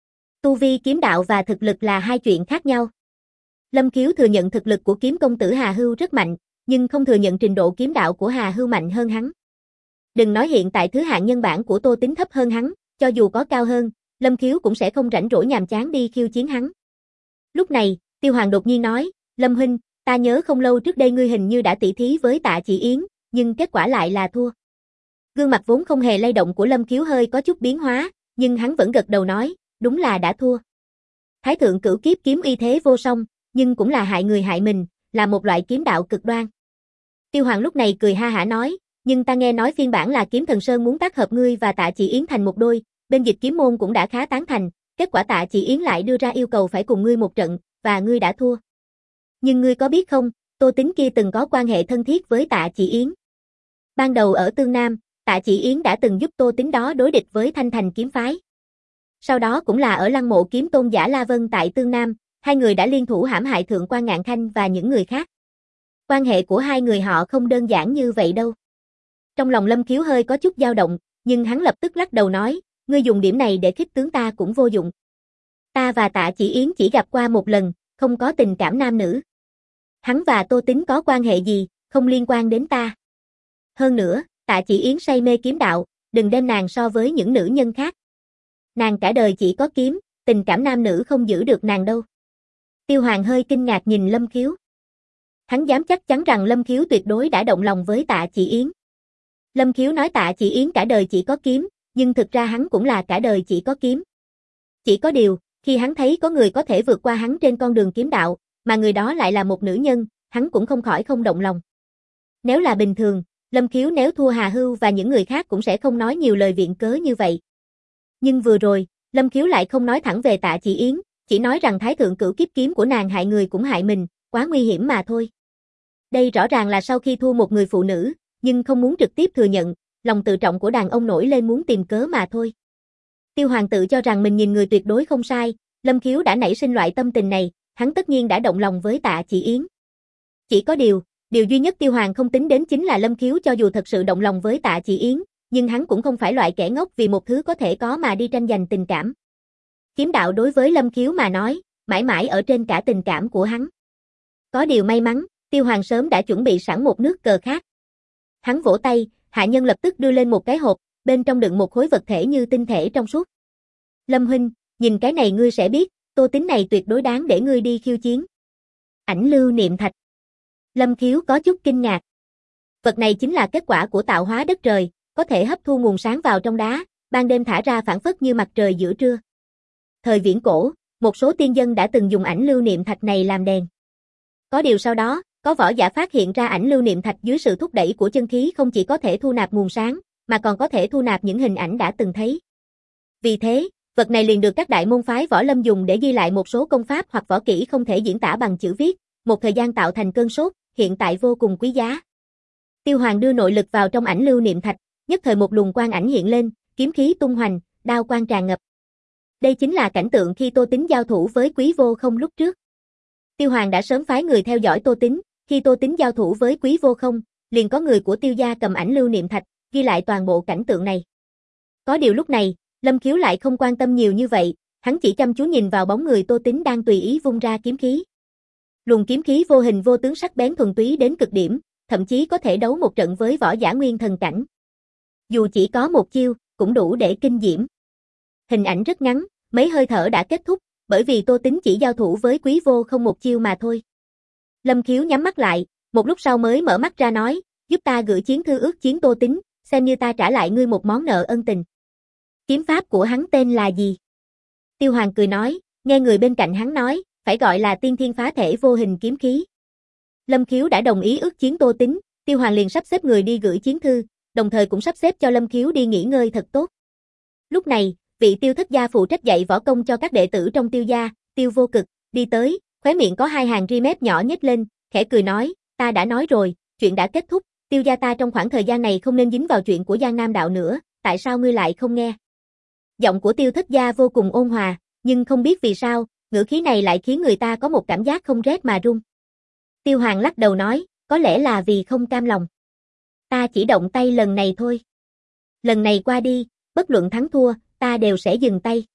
Tu vi kiếm đạo và thực lực là hai chuyện khác nhau. Lâm Khiếu thừa nhận thực lực của kiếm công tử Hà Hưu rất mạnh, nhưng không thừa nhận trình độ kiếm đạo của Hà Hưu mạnh hơn hắn. Đừng nói hiện tại thứ hạng nhân bản của Tô Tín thấp hơn hắn, cho dù có cao hơn, Lâm Khiếu cũng sẽ không rảnh rỗi nhàm chán đi khiêu chiến hắn. Lúc này, Tiêu Hoàng đột nhiên nói, Lâm huynh, ta nhớ không lâu trước đây ngươi hình như đã tỉ thí với Tạ Chỉ Yến, nhưng kết quả lại là thua. Gương mặt vốn không hề lay động của Lâm Khiếu hơi có chút biến hóa, nhưng hắn vẫn gật đầu nói, đúng là đã thua. Thái thượng cửu kiếp kiếm uy thế vô song, nhưng cũng là hại người hại mình, là một loại kiếm đạo cực đoan. Tiêu Hoàng lúc này cười ha hả nói, nhưng ta nghe nói phiên bản là Kiếm Thần Sơn muốn tác hợp ngươi và Tạ Chỉ Yến thành một đôi, bên Dịch Kiếm môn cũng đã khá tán thành, kết quả Tạ Chỉ Yến lại đưa ra yêu cầu phải cùng ngươi một trận, và ngươi đã thua. Nhưng ngươi có biết không, Tô Tín kia từng có quan hệ thân thiết với Tạ Chỉ Yến. Ban đầu ở Tương Nam, Tạ Chỉ Yến đã từng giúp Tô Tín đó đối địch với Thanh Thành kiếm phái. Sau đó cũng là ở Lăng Mộ kiếm tôn giả La Vân tại Tương Nam, hai người đã liên thủ hãm hại Thượng quan Ngạn Khanh và những người khác. Quan hệ của hai người họ không đơn giản như vậy đâu. Trong lòng Lâm Khiếu hơi có chút dao động, nhưng hắn lập tức lắc đầu nói, ngươi dùng điểm này để khích tướng ta cũng vô dụng. Ta và Tạ Chỉ Yến chỉ gặp qua một lần, không có tình cảm nam nữ. Hắn và Tô Tín có quan hệ gì, không liên quan đến ta. Hơn nữa, Tạ Chỉ Yến say mê kiếm đạo, đừng đem nàng so với những nữ nhân khác. Nàng cả đời chỉ có kiếm, tình cảm nam nữ không giữ được nàng đâu. Tiêu Hoàng hơi kinh ngạc nhìn Lâm Khiếu. Hắn dám chắc chắn rằng Lâm Khiếu tuyệt đối đã động lòng với Tạ Chỉ Yến. Lâm Khiếu nói Tạ Chỉ Yến cả đời chỉ có kiếm, nhưng thực ra hắn cũng là cả đời chỉ có kiếm. Chỉ có điều, khi hắn thấy có người có thể vượt qua hắn trên con đường kiếm đạo, mà người đó lại là một nữ nhân, hắn cũng không khỏi không động lòng. Nếu là bình thường, Lâm Khiếu nếu thua Hà Hưu và những người khác cũng sẽ không nói nhiều lời viện cớ như vậy. Nhưng vừa rồi, Lâm Khiếu lại không nói thẳng về Tạ Chỉ Yến, chỉ nói rằng thái thượng cửu kiếp kiếm của nàng hại người cũng hại mình, quá nguy hiểm mà thôi. Đây rõ ràng là sau khi thua một người phụ nữ, nhưng không muốn trực tiếp thừa nhận, lòng tự trọng của đàn ông nổi lên muốn tìm cớ mà thôi. Tiêu Hoàng tự cho rằng mình nhìn người tuyệt đối không sai, Lâm Khiếu đã nảy sinh loại tâm tình này, hắn tất nhiên đã động lòng với Tạ Chỉ Yến. Chỉ có điều, điều duy nhất Tiêu Hoàng không tính đến chính là Lâm Khiếu cho dù thật sự động lòng với Tạ Chỉ Yến, nhưng hắn cũng không phải loại kẻ ngốc vì một thứ có thể có mà đi tranh giành tình cảm. Kiếm đạo đối với Lâm Khiếu mà nói, mãi mãi ở trên cả tình cảm của hắn. Có điều may mắn, Tiêu Hoàng sớm đã chuẩn bị sẵn một nước cờ khác. Hắn vỗ tay, hạ nhân lập tức đưa lên một cái hộp, bên trong đựng một khối vật thể như tinh thể trong suốt. Lâm huynh, nhìn cái này ngươi sẽ biết, Tô Tín này tuyệt đối đáng để ngươi đi khiêu chiến. Ảnh lưu niệm thạch. Lâm Khiếu có chút kinh ngạc. Vật này chính là kết quả của tạo hóa đất trời, có thể hấp thu nguồn sáng vào trong đá, ban đêm thả ra phản phất như mặt trời giữa trưa. Thời viễn cổ, một số tiên dân đã từng dùng ảnh lưu niệm thạch này làm đèn. Có điều sau đó, có võ giả phát hiện ra ảnh lưu niệm thạch dưới sự thúc đẩy của chân khí không chỉ có thể thu nạp nguồn sáng, mà còn có thể thu nạp những hình ảnh đã từng thấy. Vì thế, vật này liền được các đại môn phái võ lâm dùng để ghi lại một số công pháp hoặc võ kỹ không thể diễn tả bằng chữ viết, một thời gian tạo thành cơn sốt, hiện tại vô cùng quý giá. Tiêu Hoàng đưa nội lực vào trong ảnh lưu niệm thạch, nhất thời một luồng quang ảnh hiện lên, kiếm khí tung hoành, đao quang tràn ngập. Đây chính là cảnh tượng khi Tô Tín giao thủ với Quý Vô Không lúc trước. Tiêu Hoàng đã sớm phái người theo dõi Tô Tín, khi Tô Tín giao thủ với Quý Vô Không, liền có người của Tiêu gia cầm ảnh lưu niệm thạch, ghi lại toàn bộ cảnh tượng này. Có điều lúc này, Lâm Khiếu lại không quan tâm nhiều như vậy, hắn chỉ chăm chú nhìn vào bóng người Tô Tín đang tùy ý vung ra kiếm khí. Luồng kiếm khí vô hình vô tướng sắc bén thuần túy đến cực điểm, thậm chí có thể đấu một trận với võ giả nguyên thần cảnh. Dù chỉ có một chiêu, cũng đủ để kinh diễm. Hình ảnh rất ngắn, mấy hơi thở đã kết thúc, bởi vì Tô Tín chỉ giao thủ với Quý Vô Không một chiêu mà thôi. Lâm Khiếu nhắm mắt lại, một lúc sau mới mở mắt ra nói, giúp ta gửi chiến thư ước chiến Tô Tín, xem như ta trả lại ngươi một món nợ ân tình. Kiếm pháp của hắn tên là gì? Tiêu Hoàng cười nói, nghe người bên cạnh hắn nói, phải gọi là tiên thiên phá thể vô hình kiếm khí. Lâm Khiếu đã đồng ý ước chiến Tô Tín, Tiêu Hoàng liền sắp xếp người đi gửi chiến thư, đồng thời cũng sắp xếp cho Lâm Khiếu đi nghỉ ngơi thật tốt. Lúc này, vị Tiêu thất gia phụ trách dạy võ công cho các đệ tử trong Tiêu gia, Tiêu Vô Cực, đi tới, khóe miệng có hai hàng ri mép nhỏ nhếch lên, khẽ cười nói, ta đã nói rồi, chuyện đã kết thúc, Tiêu gia ta trong khoảng thời gian này không nên dính vào chuyện của Giang Nam đạo nữa, tại sao ngươi lại không nghe? Giọng của Tiêu thất gia vô cùng ôn hòa, nhưng không biết vì sao, ngữ khí này lại khiến người ta có một cảm giác không rét mà run. Tiêu Hoàng lắc đầu nói, có lẽ là vì không cam lòng. Ta chỉ động tay lần này thôi. Lần này qua đi, bất luận thắng thua, ta đều sẽ dừng tay.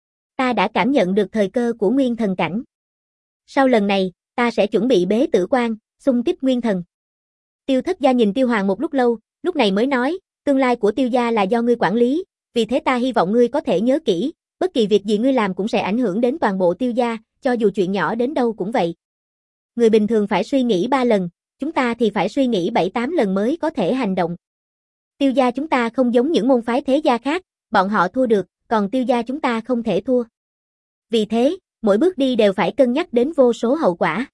Ta đã cảm nhận được thời cơ của nguyên thần cảnh. Sau lần này, ta sẽ chuẩn bị bế tử quan, xung kích nguyên thần. Tiêu Thất Gia nhìn Tiêu Hoàng một lúc lâu, lúc này mới nói, tương lai của Tiêu gia là do ngươi quản lý, vì thế ta hy vọng ngươi có thể nhớ kỹ, bất kỳ việc gì ngươi làm cũng sẽ ảnh hưởng đến toàn bộ Tiêu gia, cho dù chuyện nhỏ đến đâu cũng vậy. Người bình thường phải suy nghĩ ba lần, chúng ta thì phải suy nghĩ bảy tám lần mới có thể hành động. Tiêu gia chúng ta không giống những môn phái thế gia khác, bọn họ thua được, còn Tiêu gia chúng ta không thể thua. Vì thế, mỗi bước đi đều phải cân nhắc đến vô số hậu quả.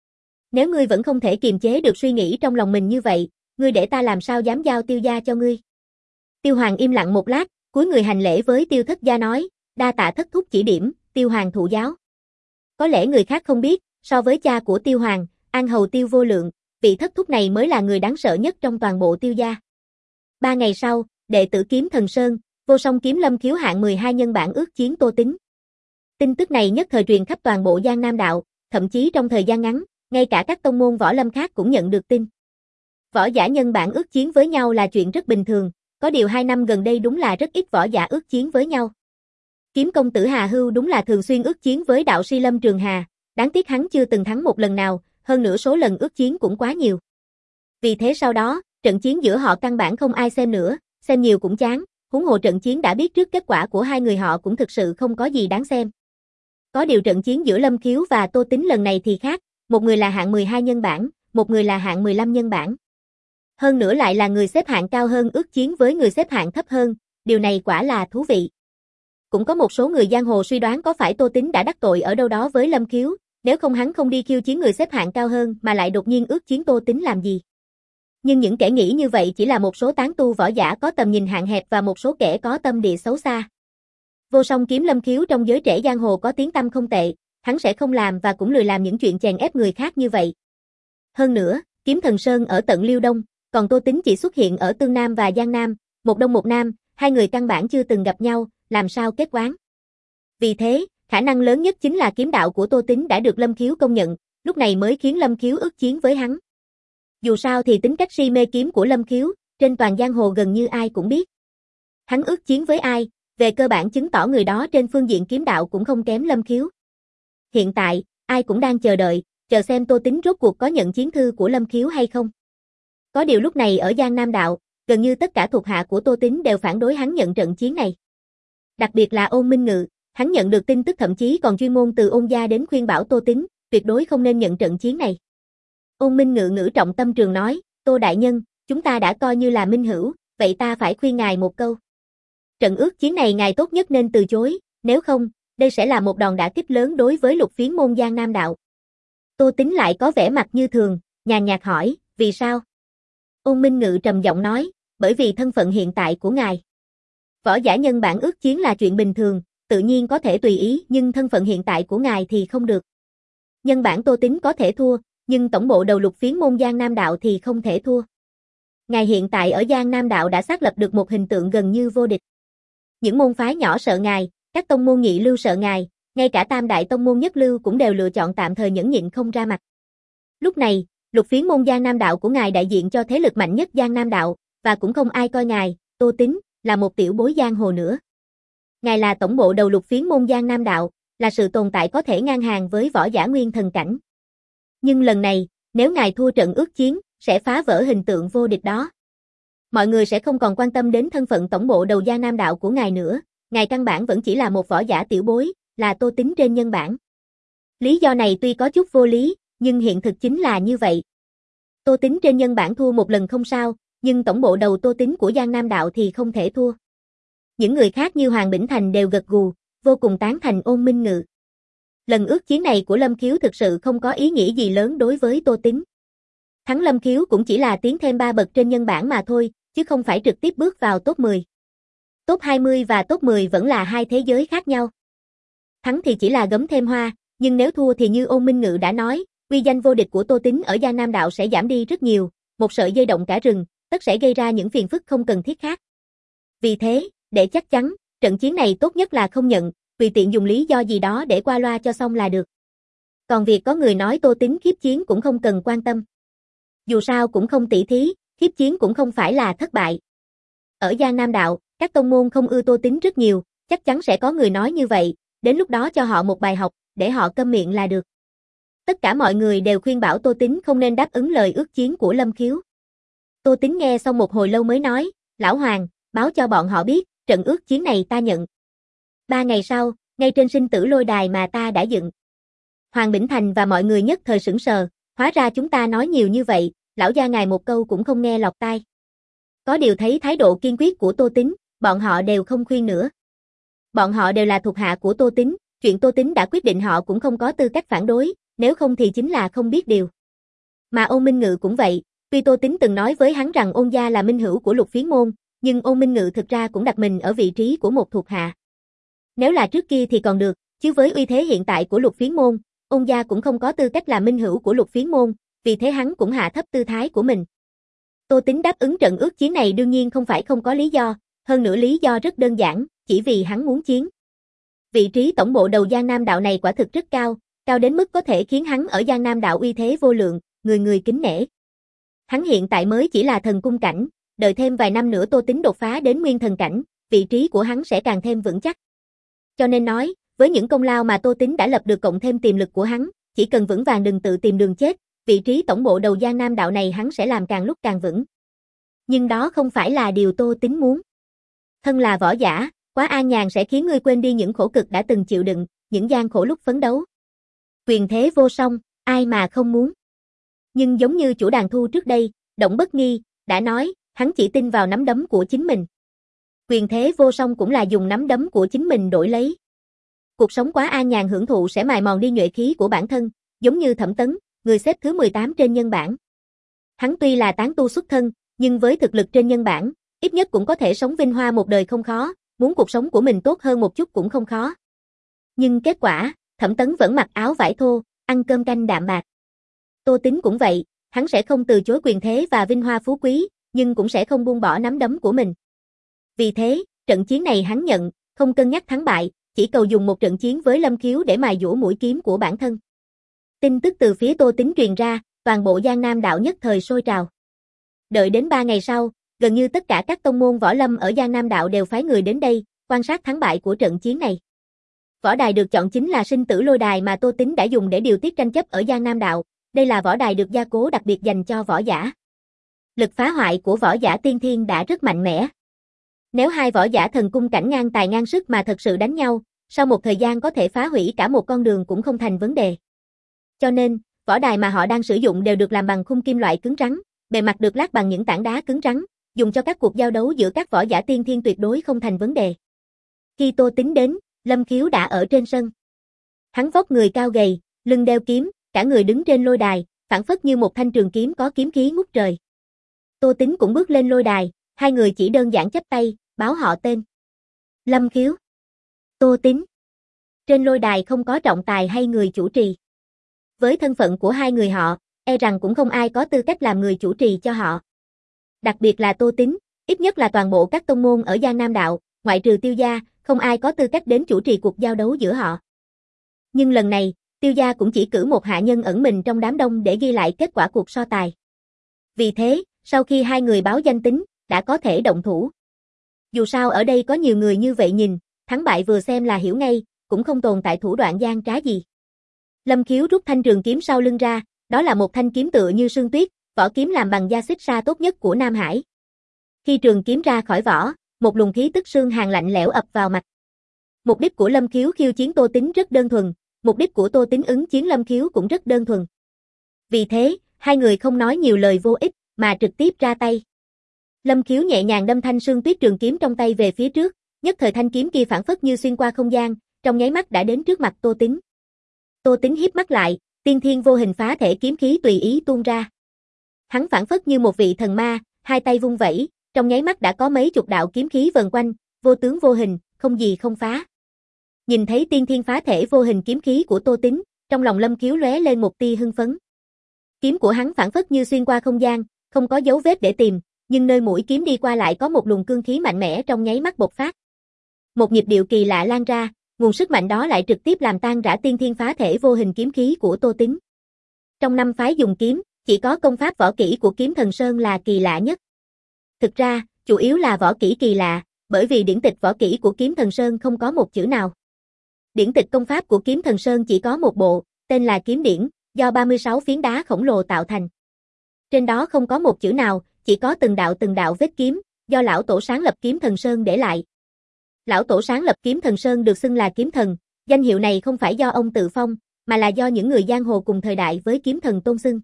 Nếu ngươi vẫn không thể kiềm chế được suy nghĩ trong lòng mình như vậy, ngươi để ta làm sao dám giao Tiêu gia cho ngươi. Tiêu Hoàng im lặng một lát, cúi người hành lễ với Tiêu Thất Gia nói, đa tạ thất thúc chỉ điểm, Tiêu Hoàng thụ giáo. Có lẽ người khác không biết, so với cha của Tiêu Hoàng, An Hầu Tiêu Vô Lượng, vị thất thúc này mới là người đáng sợ nhất trong toàn bộ Tiêu gia. Ba ngày sau, đệ tử Kiếm Thần Sơn, Vô Song Kiếm Lâm khiếu hạng mười hai nhân bản ước chiến Tô Tính. Tin tức này nhất thời truyền khắp toàn bộ Giang Nam đạo, thậm chí trong thời gian ngắn, ngay cả các tông môn võ lâm khác cũng nhận được tin. Võ giả nhân bản ước chiến với nhau là chuyện rất bình thường, có điều hai năm gần đây đúng là rất ít võ giả ước chiến với nhau. Kiếm công tử Hà Hưu đúng là thường xuyên ước chiến với đạo sĩ Lâm Trường Hà, đáng tiếc hắn chưa từng thắng một lần nào, hơn nữa số lần ước chiến cũng quá nhiều. Vì thế sau đó, trận chiến giữa họ căn bản không ai xem nữa, xem nhiều cũng chán, huống hồ trận chiến đã biết trước kết quả của hai người họ cũng thực sự không có gì đáng xem. Có điều trận chiến giữa Lâm Khiếu và Tô Tính lần này thì khác, một người là hạng mười hai nhân bản, một người là hạng mười lăm nhân bản. Hơn nữa lại là người xếp hạng cao hơn ước chiến với người xếp hạng thấp hơn, điều này quả là thú vị. Cũng có một số người giang hồ suy đoán có phải Tô Tính đã đắc tội ở đâu đó với Lâm Khiếu, nếu không hắn không đi khiêu chiến người xếp hạng cao hơn mà lại đột nhiên ước chiến Tô Tính làm gì. Nhưng những kẻ nghĩ như vậy chỉ là một số tán tu võ giả có tầm nhìn hạn hẹp và một số kẻ có tâm địa xấu xa. Vô Song Kiếm Lâm Khiếu trong giới trẻ giang hồ có tiếng tăm không tệ, hắn sẽ không làm và cũng lười làm những chuyện chèn ép người khác như vậy. Hơn nữa, Kiếm Thần Sơn ở tận Liêu Đông, còn Tô Tính chỉ xuất hiện ở Tương Nam và Giang Nam, một đông một nam, hai người căn bản chưa từng gặp nhau, làm sao kết oán. Vì thế, khả năng lớn nhất chính là kiếm đạo của Tô Tính đã được Lâm Khiếu công nhận, lúc này mới khiến Lâm Khiếu ước chiến với hắn. Dù sao thì tính cách si mê kiếm của Lâm Khiếu, trên toàn giang hồ gần như ai cũng biết. Hắn ước chiến với ai, về cơ bản chứng tỏ người đó trên phương diện kiếm đạo cũng không kém Lâm Khiếu. Hiện tại, ai cũng đang chờ đợi, chờ xem Tô Tính rốt cuộc có nhận chiến thư của Lâm Khiếu hay không. Có điều lúc này ở Giang Nam đạo, gần như tất cả thuộc hạ của Tô Tính đều phản đối hắn nhận trận chiến này. Đặc biệt là Ôn Minh Ngự, hắn nhận được tin tức thậm chí còn chuyên môn từ Ôn gia đến khuyên bảo Tô Tính, tuyệt đối không nên nhận trận chiến này. Ôn Minh Ngự ngữ trọng tâm trường nói, Tô đại nhân, chúng ta đã coi như là minh hữu, vậy ta phải khuyên ngài một câu. Trận ước chiến này ngài tốt nhất nên từ chối, nếu không, đây sẽ là một đòn đả kích lớn đối với lục phiến môn Giang Nam đạo. Tô Tính lại có vẻ mặt như thường, nhàn nhạt hỏi, vì sao? Ôn Minh Ngự trầm giọng nói, bởi vì thân phận hiện tại của ngài. Võ giả nhân bản ước chiến là chuyện bình thường, tự nhiên có thể tùy ý, nhưng thân phận hiện tại của ngài thì không được. Nhân bản Tô Tính có thể thua, nhưng tổng bộ đầu lục phiến môn Giang Nam đạo thì không thể thua. Ngài hiện tại ở Giang Nam đạo đã xác lập được một hình tượng gần như vô địch. Những môn phái nhỏ sợ ngài, các tông môn nhị lưu sợ ngài, ngay cả tam đại tông môn nhất lưu cũng đều lựa chọn tạm thời nhẫn nhịn không ra mặt. Lúc này, lục phiến môn Giang Nam đạo của ngài đại diện cho thế lực mạnh nhất Giang Nam đạo, và cũng không ai coi ngài, Tô Tính, là một tiểu bối giang hồ nữa. Ngài là tổng bộ đầu lục phiến môn Giang Nam đạo, là sự tồn tại có thể ngang hàng với võ giả nguyên thần cảnh. Nhưng lần này, nếu ngài thua trận ước chiến, sẽ phá vỡ hình tượng vô địch đó. Mọi người sẽ không còn quan tâm đến thân phận tổng bộ đầu Giang Nam đạo của ngài nữa, ngài căn bản vẫn chỉ là một võ giả tiểu bối, là Tô Tính trên nhân bản. Lý do này tuy có chút vô lý, nhưng hiện thực chính là như vậy. Tô Tính trên nhân bản thua một lần không sao, nhưng tổng bộ đầu Tô Tính của Giang Nam đạo thì không thể thua. Những người khác như Hoàng Bỉnh Thành đều gật gù, vô cùng tán thành Ôn Minh Ngự. Lần ước chiến này của Lâm Khiếu thực sự không có ý nghĩa gì lớn đối với Tô Tính. Thắng Lâm Khiếu cũng chỉ là tiến thêm ba bậc trên nhân bản mà thôi, chứ không phải trực tiếp bước vào top mười. Top hai mươi và top mười vẫn là hai thế giới khác nhau. Thắng thì chỉ là gấm thêm hoa, nhưng nếu thua thì như Ôn Minh Ngự đã nói, uy danh vô địch của Tô Tính ở Giang Nam đạo sẽ giảm đi rất nhiều, một sợi dây động cả rừng, tất sẽ gây ra những phiền phức không cần thiết khác. Vì thế, để chắc chắn, trận chiến này tốt nhất là không nhận, tùy tiện dùng lý do gì đó để qua loa cho xong là được. Còn việc có người nói Tô Tính khiếp chiến cũng không cần quan tâm. Dù sao cũng không tỷ thí, khiếp chiến cũng không phải là thất bại. Ở Giang Nam đạo, các tông môn không ưa Tô Tính rất nhiều, Chắc chắn sẽ có người nói như vậy, đến lúc đó cho họ một bài học, để họ câm miệng là được. Tất cả mọi người đều khuyên bảo Tô Tín không nên đáp ứng lời ước chiến của Lâm Khiếu. Tô Tín nghe xong một hồi lâu mới nói, Lão Hoàng, báo cho bọn họ biết, trận ước chiến này ta nhận. Ba ngày sau, ngay trên sinh tử lôi đài mà ta đã dựng. Hoàng Bỉnh Thành và mọi người nhất thời sững sờ, hóa ra chúng ta nói nhiều như vậy, lão gia ngài một câu cũng không nghe lọt tai. Có điều thấy thái độ kiên quyết của Tô Tín, bọn họ đều không khuyên nữa. Bọn họ đều là thuộc hạ của Tô Tín, chuyện Tô Tín đã quyết định họ cũng không có tư cách phản đối, nếu không thì chính là không biết điều. Mà Ôn Minh Ngự cũng vậy, tuy Tô Tín từng nói với hắn rằng Ôn gia là minh hữu của Lục Phiến môn, nhưng Ôn Minh Ngự thực ra cũng đặt mình ở vị trí của một thuộc hạ. Nếu là trước kia thì còn được, chứ với uy thế hiện tại của Lục Phiến môn, Ôn gia cũng không có tư cách là minh hữu của Lục Phiến môn, vì thế hắn cũng hạ thấp tư thái của mình. Tô Tín đáp ứng trận ước chiến này đương nhiên không phải không có lý do, hơn nữa lý do rất đơn giản, chỉ vì hắn muốn chiến. Vị trí tổng bộ đầu Giang Nam đạo này quả thực rất cao, cao đến mức có thể khiến hắn ở Giang Nam đạo uy thế vô lượng, người người kính nể. Hắn hiện tại mới chỉ là thần cung cảnh, đợi thêm vài năm nữa Tô Tín đột phá đến nguyên thần cảnh, vị trí của hắn sẽ càng thêm vững chắc. Cho nên nói, với những công lao mà Tô Tín đã lập được cộng thêm tiềm lực của hắn, chỉ cần vững vàng đừng tự tìm đường chết, vị trí tổng bộ đầu Giang Nam đạo này hắn sẽ làm càng lúc càng vững. Nhưng đó không phải là điều Tô Tín muốn. Thân là võ giả, quá an nhàn sẽ khiến ngươi quên đi những khổ cực đã từng chịu đựng, những gian khổ lúc phấn đấu. Quyền thế vô song, ai mà không muốn. Nhưng giống như chủ đàn thu trước đây, Động Bất Nghi, đã nói, hắn chỉ tin vào nắm đấm của chính mình. Quyền thế vô song cũng là dùng nắm đấm của chính mình đổi lấy. Cuộc sống quá an nhàn hưởng thụ sẽ mài mòn đi nhuệ khí của bản thân, giống như Thẩm Tấn, người xếp thứ mười tám trên nhân bảng. Hắn tuy là tán tu xuất thân, nhưng với thực lực trên nhân bảng, ít nhất cũng có thể sống vinh hoa một đời không khó, muốn cuộc sống của mình tốt hơn một chút cũng không khó. Nhưng kết quả, Thẩm Tấn vẫn mặc áo vải thô, ăn cơm canh đạm bạc. Tô Tín cũng vậy, hắn sẽ không từ chối quyền thế và vinh hoa phú quý, nhưng cũng sẽ không buông bỏ nắm đấm của mình. Vì thế, trận chiến này hắn nhận, không cân nhắc thắng bại, chỉ cầu dùng một trận chiến với Lâm Khiếu để mài dũa mũi kiếm của bản thân. Tin tức từ phía Tô Tín truyền ra, toàn bộ Giang Nam đạo nhất thời sôi trào. Đợi đến ba ngày sau, gần như tất cả các tông môn võ lâm ở Giang Nam đạo đều phái người đến đây, quan sát thắng bại của trận chiến này. Võ đài được chọn chính là sinh tử lôi đài mà Tô Tín đã dùng để điều tiết tranh chấp ở Giang Nam đạo, đây là võ đài được gia cố đặc biệt dành cho võ giả. Lực phá hoại của võ giả tiên thiên đã rất mạnh mẽ. Nếu hai võ giả thần cung cảnh ngang tài ngang sức mà thật sự đánh nhau, sau một thời gian có thể phá hủy cả một con đường cũng không thành vấn đề. Cho nên, võ đài mà họ đang sử dụng đều được làm bằng khung kim loại cứng rắn, bề mặt được lát bằng những tảng đá cứng rắn, dùng cho các cuộc giao đấu giữa các võ giả tiên thiên tuyệt đối không thành vấn đề. Khi Tô Tín đến, Lâm Khiếu đã ở trên sân. Hắn vóc người cao gầy, lưng đeo kiếm, cả người đứng trên lôi đài, phảng phất như một thanh trường kiếm có kiếm khí ngút trời. Tô Tín cũng bước lên lôi đài, hai người chỉ đơn giản chắp tay, báo họ tên. Lâm Khiếu, Tô Tín. Trên lôi đài không có trọng tài hay người chủ trì. Với thân phận của hai người họ, e rằng cũng không ai có tư cách làm người chủ trì cho họ. Đặc biệt là Tô Tín, ít nhất là toàn bộ các tông môn ở Giang Nam đạo, ngoại trừ Tiêu gia, không ai có tư cách đến chủ trì cuộc giao đấu giữa họ. Nhưng lần này, Tiêu gia cũng chỉ cử một hạ nhân ẩn mình trong đám đông để ghi lại kết quả cuộc so tài. Vì thế, sau khi hai người báo danh tính, đã có thể động thủ. Dù sao ở đây có nhiều người như vậy nhìn, thắng bại vừa xem là hiểu ngay, cũng không tồn tại thủ đoạn gian trá gì. Lâm Khiếu rút thanh trường kiếm sau lưng ra, đó là một thanh kiếm tựa như sương tuyết, vỏ kiếm làm bằng da xích sa tốt nhất của Nam Hải. Khi trường kiếm ra khỏi vỏ, một luồng khí tức xương hàn lạnh lẽo ập vào mặt. Mục đích của Lâm Khiếu khiêu chiến Tô Tín rất đơn thuần, mục đích của Tô Tín ứng chiến Lâm Khiếu cũng rất đơn thuần. Vì thế, hai người không nói nhiều lời vô ích, mà trực tiếp ra tay. Lâm Khiếu nhẹ nhàng đâm thanh sương tuyết trường kiếm trong tay về phía trước, nhất thời thanh kiếm kia phảng phất như xuyên qua không gian, trong nháy mắt đã đến trước mặt Tô Tín. Tô Tín híp mắt lại, tiên thiên vô hình phá thể kiếm khí tùy ý tuôn ra. Hắn phảng phất như một vị thần ma, hai tay vung vẩy, trong nháy mắt đã có mấy chục đạo kiếm khí vần quanh, vô tướng vô hình, không gì không phá. Nhìn thấy tiên thiên phá thể vô hình kiếm khí của Tô Tín, trong lòng Lâm Khiếu lóe lên một tia hưng phấn. Kiếm của hắn phảng phất như xuyên qua không gian, không có dấu vết để tìm, nhưng nơi mũi kiếm đi qua lại có một luồng cương khí mạnh mẽ trong nháy mắt bộc phát. Một nhịp điệu kỳ lạ lan ra, nguồn sức mạnh đó lại trực tiếp làm tan rã tiên thiên phá thể vô hình kiếm khí của Tô Tín. Trong năm phái dùng kiếm, chỉ có công pháp võ kỹ của Kiếm Thần Sơn là kỳ lạ nhất. Thực ra, chủ yếu là võ kỹ kỳ lạ, bởi vì điển tịch võ kỹ của Kiếm Thần Sơn không có một chữ nào. Điển tịch công pháp của Kiếm Thần Sơn chỉ có một bộ, tên là Kiếm Điển, do ba mươi sáu phiến đá khổng lồ tạo thành. Trên đó không có một chữ nào, chỉ có từng đạo từng đạo vết kiếm, do lão tổ sáng lập Kiếm Thần Sơn để lại. Lão tổ sáng lập Kiếm Thần Sơn được xưng là Kiếm Thần, danh hiệu này không phải do ông tự phong, mà là do những người giang hồ cùng thời đại với Kiếm Thần tôn xưng.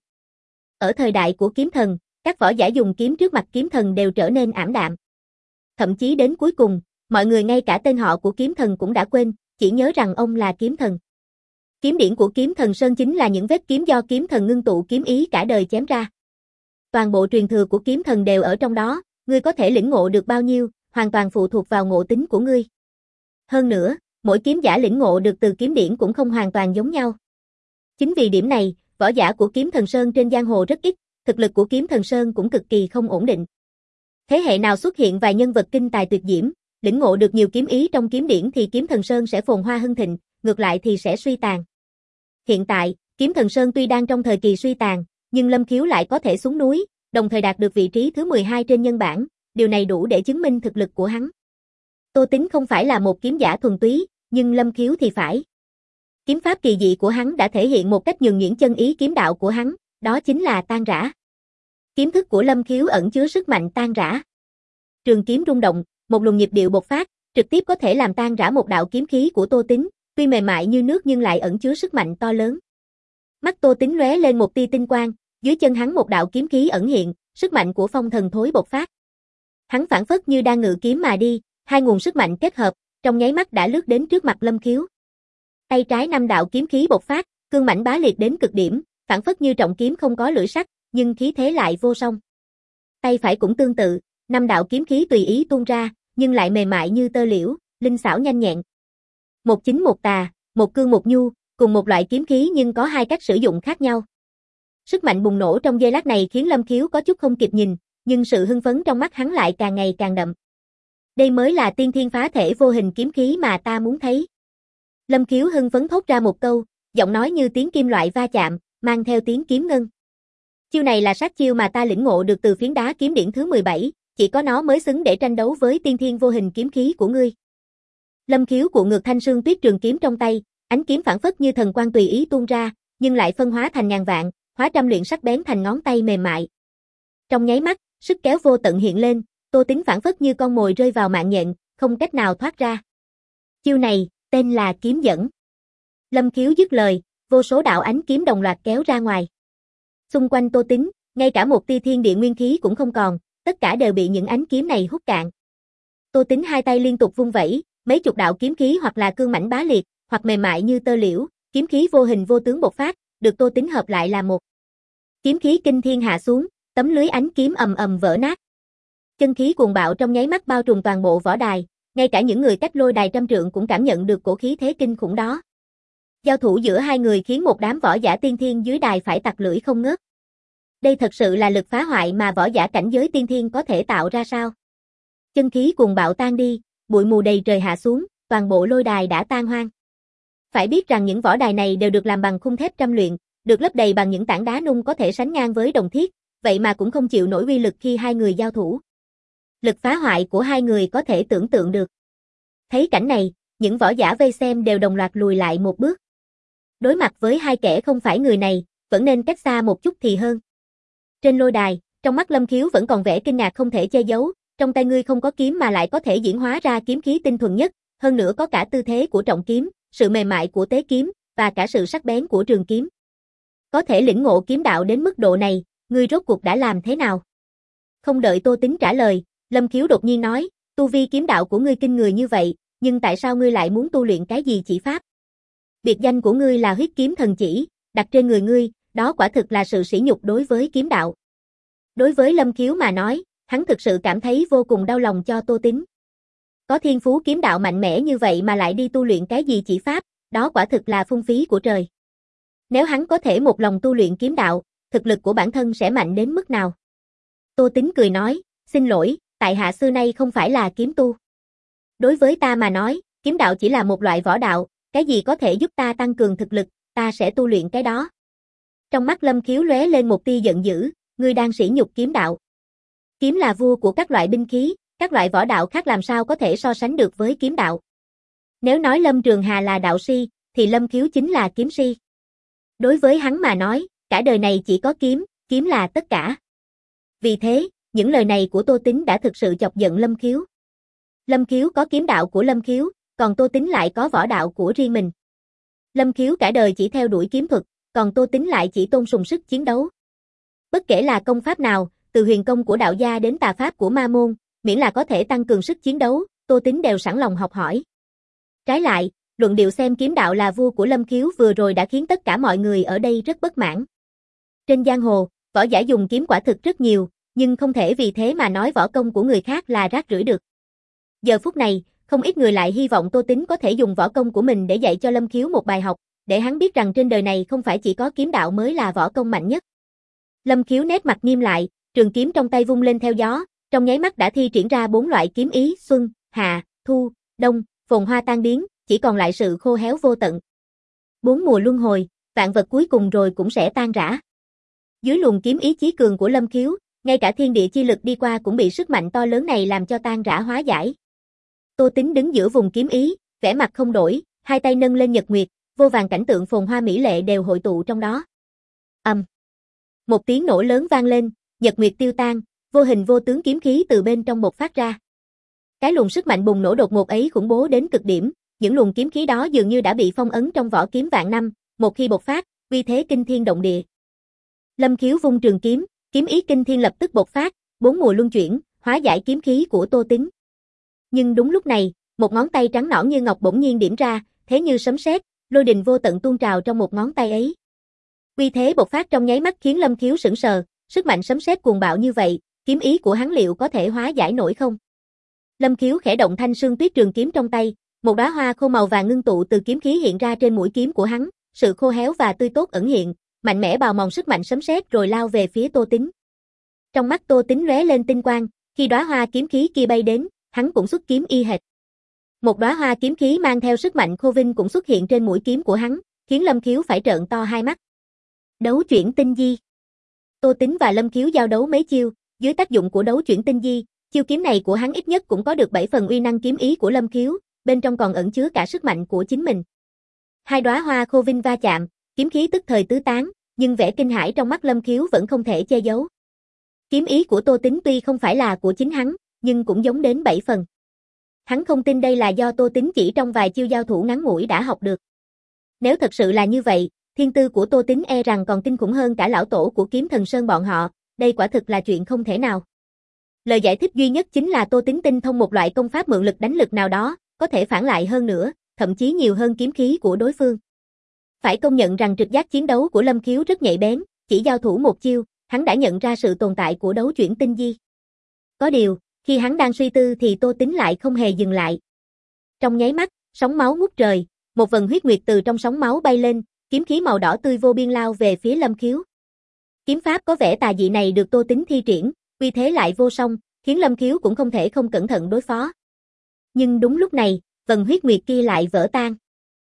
Ở thời đại của Kiếm Thần, các võ giả dùng kiếm trước mặt Kiếm Thần đều trở nên ảm đạm. Thậm chí đến cuối cùng, mọi người ngay cả tên họ của Kiếm Thần cũng đã quên, chỉ nhớ rằng ông là Kiếm Thần. Kiếm điển của Kiếm Thần Sơn chính là những vết kiếm do Kiếm Thần ngưng tụ kiếm ý cả đời chém ra. Toàn bộ truyền thừa của Kiếm Thần đều ở trong đó, ngươi có thể lĩnh ngộ được bao nhiêu, hoàn toàn phụ thuộc vào ngộ tính của ngươi. Hơn nữa, mỗi kiếm giả lĩnh ngộ được từ kiếm điển cũng không hoàn toàn giống nhau. Chính vì điểm này, võ giả của Kiếm Thần Sơn trên giang hồ rất ít, thực lực của Kiếm Thần Sơn cũng cực kỳ không ổn định. Thế hệ nào xuất hiện vài nhân vật kinh tài tuyệt diễm, lĩnh ngộ được nhiều kiếm ý trong kiếm điển thì Kiếm Thần Sơn sẽ phồn hoa hưng thịnh, ngược lại thì sẽ suy tàn. Hiện tại, Kiếm Thần Sơn tuy đang trong thời kỳ suy tàn, nhưng Lâm Khiếu lại có thể xuống núi, đồng thời đạt được vị trí thứ mười hai trên nhân bảng, điều này đủ để chứng minh thực lực của hắn. Tô Tín không phải là một kiếm giả thuần túy, nhưng Lâm Khiếu thì phải. Kiếm pháp kỳ dị của hắn đã thể hiện một cách nhuần nhuyễn chân ý kiếm đạo của hắn, đó chính là tan rã. Kiếm thức của Lâm Khiếu ẩn chứa sức mạnh tan rã. Trường kiếm rung động, một luồng nhịp điệu bộc phát, trực tiếp có thể làm tan rã một đạo kiếm khí của Tô Tín, tuy mềm mại như nước nhưng lại ẩn chứa sức mạnh to lớn. Mắt Tô Tín lóe lên một tia tinh quang, dưới chân hắn một đạo kiếm khí ẩn hiện, sức mạnh của phong thần thối bộc phát. Hắn phảng phất như đang ngự kiếm mà đi, hai nguồn sức mạnh kết hợp, trong nháy mắt đã lướt đến trước mặt Lâm Khiếu. Tay trái năm đạo kiếm khí bộc phát, cương mãnh bá liệt đến cực điểm, phảng phất như trọng kiếm không có lưỡi sắt, nhưng khí thế lại vô song. Tay phải cũng tương tự, năm đạo kiếm khí tùy ý tuôn ra, nhưng lại mềm mại như tơ liễu, linh xảo nhanh nhẹn. Một chính một tà, một cương một nhu, cùng một loại kiếm khí nhưng có hai cách sử dụng khác nhau. Sức mạnh bùng nổ trong giây lát này khiến Lâm Khiếu có chút không kịp nhìn, nhưng sự hưng phấn trong mắt hắn lại càng ngày càng đậm. Đây mới là tiên thiên phá thể vô hình kiếm khí mà ta muốn thấy. Lâm Khiếu hưng phấn thốt ra một câu, giọng nói như tiếng kim loại va chạm, mang theo tiếng kiếm ngân. Chiêu này là sát chiêu mà ta lĩnh ngộ được từ phiến đá kiếm điển thứ mười bảy, chỉ có nó mới xứng để tranh đấu với tiên thiên vô hình kiếm khí của ngươi. Lâm Khiếu cuộn ngược thanh sương tuyết trường kiếm trong tay, ánh kiếm phảng phất như thần quang tùy ý tuôn ra, nhưng lại phân hóa thành ngàn vạn, hóa trăm luyện sắc bén thành ngón tay mềm mại. Trong nháy mắt, sức kéo vô tận hiện lên, Tô Tín phảng phất như con mồi rơi vào mạng nhện, không cách nào thoát ra. Chiêu này, tên là kiếm dẫn. Lâm Khiếu dứt lời, vô số đạo ánh kiếm đồng loạt kéo ra ngoài. Xung quanh Tô Tín, ngay cả một tia thiên địa nguyên khí cũng không còn, tất cả đều bị những ánh kiếm này hút cạn. Tô Tín hai tay liên tục vung vẩy, mấy chục đạo kiếm khí hoặc là cương mãnh bá liệt, hoặc mềm mại như tơ liễu, kiếm khí vô hình vô tướng bộc phát, được Tô Tín hợp lại là một. Kiếm khí kinh thiên hạ xuống, tấm lưới ánh kiếm ầm ầm vỡ nát. Chân khí cuồng bạo trong nháy mắt bao trùm toàn bộ võ đài, ngay cả những người cách lôi đài trăm trượng cũng cảm nhận được cổ khí thế kinh khủng đó. Giao thủ giữa hai người khiến một đám võ giả tiên thiên dưới đài phải tặc lưỡi không ngớt. Đây thật sự là lực phá hoại mà võ giả cảnh giới tiên thiên có thể tạo ra sao? Chân khí cuồng bạo tan đi, bụi mù đầy trời hạ xuống, toàn bộ lôi đài đã tan hoang. Phải biết rằng những võ đài này đều được làm bằng khung thép trăm luyện, được lấp đầy bằng những tảng đá nung có thể sánh ngang với đồng thiết, vậy mà cũng không chịu nổi uy lực khi hai người giao thủ. Lực phá hoại của hai người có thể tưởng tượng được. Thấy cảnh này, những võ giả vây xem đều đồng loạt lùi lại một bước. Đối mặt với hai kẻ không phải người này, vẫn nên cách xa một chút thì hơn. Trên lôi đài, trong mắt Lâm Khiếu vẫn còn vẻ kinh ngạc không thể che giấu, trong tay ngươi không có kiếm mà lại có thể diễn hóa ra kiếm khí tinh thuần nhất, hơn nữa có cả tư thế của trọng kiếm, sự mềm mại của tế kiếm, và cả sự sắc bén của trường kiếm. Có thể lĩnh ngộ kiếm đạo đến mức độ này, ngươi rốt cuộc đã làm thế nào? Không đợi Tô Tín trả lời, Lâm Khiếu đột nhiên nói, tu vi kiếm đạo của ngươi kinh người như vậy, nhưng tại sao ngươi lại muốn tu luyện cái gì chỉ pháp? Biệt danh của ngươi là huyết kiếm thần chỉ, đặt trên người ngươi, đó quả thực là sự sỉ nhục đối với kiếm đạo. Đối với Lâm Khiếu mà nói, hắn thực sự cảm thấy vô cùng đau lòng cho Tô Tín. Có thiên phú kiếm đạo mạnh mẽ như vậy mà lại đi tu luyện cái gì chỉ pháp, đó quả thực là phung phí của trời. Nếu hắn có thể một lòng tu luyện kiếm đạo, thực lực của bản thân sẽ mạnh đến mức nào? Tô Tín cười nói, xin lỗi, tại hạ xưa nay không phải là kiếm tu. Đối với ta mà nói, kiếm đạo chỉ là một loại võ đạo, cái gì có thể giúp ta tăng cường thực lực, ta sẽ tu luyện cái đó. Trong mắt Lâm Khiếu lóe lên một tia giận dữ, ngươi đang sỉ nhục kiếm đạo. Kiếm là vua của các loại binh khí, các loại võ đạo khác làm sao có thể so sánh được với kiếm đạo. Nếu nói Lâm Trường Hà là đạo si, thì Lâm Khiếu chính là kiếm si. Đối với hắn mà nói, cả đời này chỉ có kiếm, kiếm là tất cả. Vì thế, những lời này của Tô Tín đã thực sự chọc giận Lâm Khiếu. Lâm Khiếu có kiếm đạo của Lâm Khiếu, còn Tô Tín lại có võ đạo của riêng mình. Lâm Khiếu cả đời chỉ theo đuổi kiếm thuật, còn Tô Tín lại chỉ tôn sùng sức chiến đấu. Bất kể là công pháp nào, từ huyền công của đạo gia đến tà pháp của ma môn, miễn là có thể tăng cường sức chiến đấu, Tô Tín đều sẵn lòng học hỏi. Trái lại, luận điệu xem kiếm đạo là vua của Lâm Khiếu vừa rồi đã khiến tất cả mọi người ở đây rất bất mãn. Trên giang hồ, võ giả dùng kiếm quả thực rất nhiều, nhưng không thể vì thế mà nói võ công của người khác là rác rưởi được. Giờ phút này, không ít người lại hy vọng Tô Tín có thể dùng võ công của mình để dạy cho Lâm Khiếu một bài học, để hắn biết rằng trên đời này không phải chỉ có kiếm đạo mới là võ công mạnh nhất. Lâm Khiếu nét mặt nghiêm lại, trường kiếm trong tay vung lên theo gió, trong nháy mắt đã thi triển ra bốn loại kiếm ý: xuân, hạ, thu, đông, phồn hoa tan biến, chỉ còn lại sự khô héo vô tận. Bốn mùa luân hồi, vạn vật cuối cùng rồi cũng sẽ tan rã. Dưới luồng kiếm ý chí cường của Lâm Khiếu, ngay cả thiên địa chi lực đi qua cũng bị sức mạnh to lớn này làm cho tan rã hóa giải. Tô Tín đứng giữa vùng kiếm ý, vẻ mặt không đổi, hai tay nâng lên nhật nguyệt, vô vàn cảnh tượng phồn hoa mỹ lệ đều hội tụ trong đó. Ầm. Um. Một tiếng nổ lớn vang lên, nhật nguyệt tiêu tan, vô hình vô tướng kiếm khí từ bên trong bộc phát ra. Cái luồng sức mạnh bùng nổ đột ngột ấy khủng bố đến cực điểm, những luồng kiếm khí đó dường như đã bị phong ấn trong vỏ kiếm vạn năm, một khi bộc phát, uy thế kinh thiên động địa. Lâm Khiếu vung trường kiếm, kiếm ý kinh thiên lập tức bộc phát, bốn mùa luân chuyển, hóa giải kiếm khí của Tô Tín. Nhưng đúng lúc này, một ngón tay trắng nõn như ngọc bỗng nhiên điểm ra, thế như sấm sét, lôi đình vô tận tuôn trào trong một ngón tay ấy. Uy thế bộc phát trong nháy mắt khiến Lâm Khiếu sững sờ, sức mạnh sấm sét cuồng bạo như vậy, kiếm ý của hắn liệu có thể hóa giải nổi không? Lâm Khiếu khẽ động thanh sương tuyết trường kiếm trong tay, một đóa hoa khô màu vàng ngưng tụ từ kiếm khí hiện ra trên mũi kiếm của hắn, sự khô héo và tươi tốt ẩn hiện, mạnh mẽ bào mòn sức mạnh sấm sét rồi lao về phía Tô Tín. Trong mắt Tô Tín lóe lên tinh quang, khi đóa hoa kiếm khí kia bay đến, hắn cũng xuất kiếm y hệt. Một đóa hoa kiếm khí mang theo sức mạnh khô vinh cũng xuất hiện trên mũi kiếm của hắn, khiến Lâm Khiếu phải trợn to hai mắt. Đấu chuyển tinh di. Tô Tín và Lâm Khiếu giao đấu mấy chiêu, dưới tác dụng của đấu chuyển tinh di, chiêu kiếm này của hắn ít nhất cũng có được bảy phần uy năng kiếm ý của Lâm Khiếu, bên trong còn ẩn chứa cả sức mạnh của chính mình. Hai đóa hoa khô vinh va chạm, kiếm khí tức thời tứ tán, nhưng vẻ kinh hãi trong mắt Lâm Khiếu vẫn không thể che giấu. Kiếm ý của Tô Tín tuy không phải là của chính hắn, nhưng cũng giống đến bảy phần. Hắn không tin đây là do Tô Tín chỉ trong vài chiêu giao thủ ngắn ngủi đã học được. Nếu thật sự là như vậy, thiên tư của Tô Tín e rằng còn kinh khủng hơn cả lão tổ của Kiếm Thần Sơn bọn họ, đây quả thực là chuyện không thể nào. Lời giải thích duy nhất chính là Tô Tín tinh thông một loại công pháp mượn lực đánh lực nào đó, có thể phản lại hơn nữa, thậm chí nhiều hơn kiếm khí của đối phương. Phải công nhận rằng trực giác chiến đấu của Lâm Khiếu rất nhạy bén, chỉ giao thủ một chiêu, hắn đã nhận ra sự tồn tại của đấu chuyển tinh di. Có điều, khi hắn đang suy tư thì Tô Tín lại không hề dừng lại. Trong nháy mắt, sóng máu ngút trời, một vần huyết nguyệt từ trong sóng máu bay lên, kiếm khí màu đỏ tươi vô biên lao về phía Lâm Khiếu. Kiếm pháp có vẻ tà dị này được Tô Tín thi triển, uy thế lại vô song, khiến Lâm Khiếu cũng không thể không cẩn thận đối phó. Nhưng đúng lúc này, vần huyết nguyệt kia lại vỡ tan.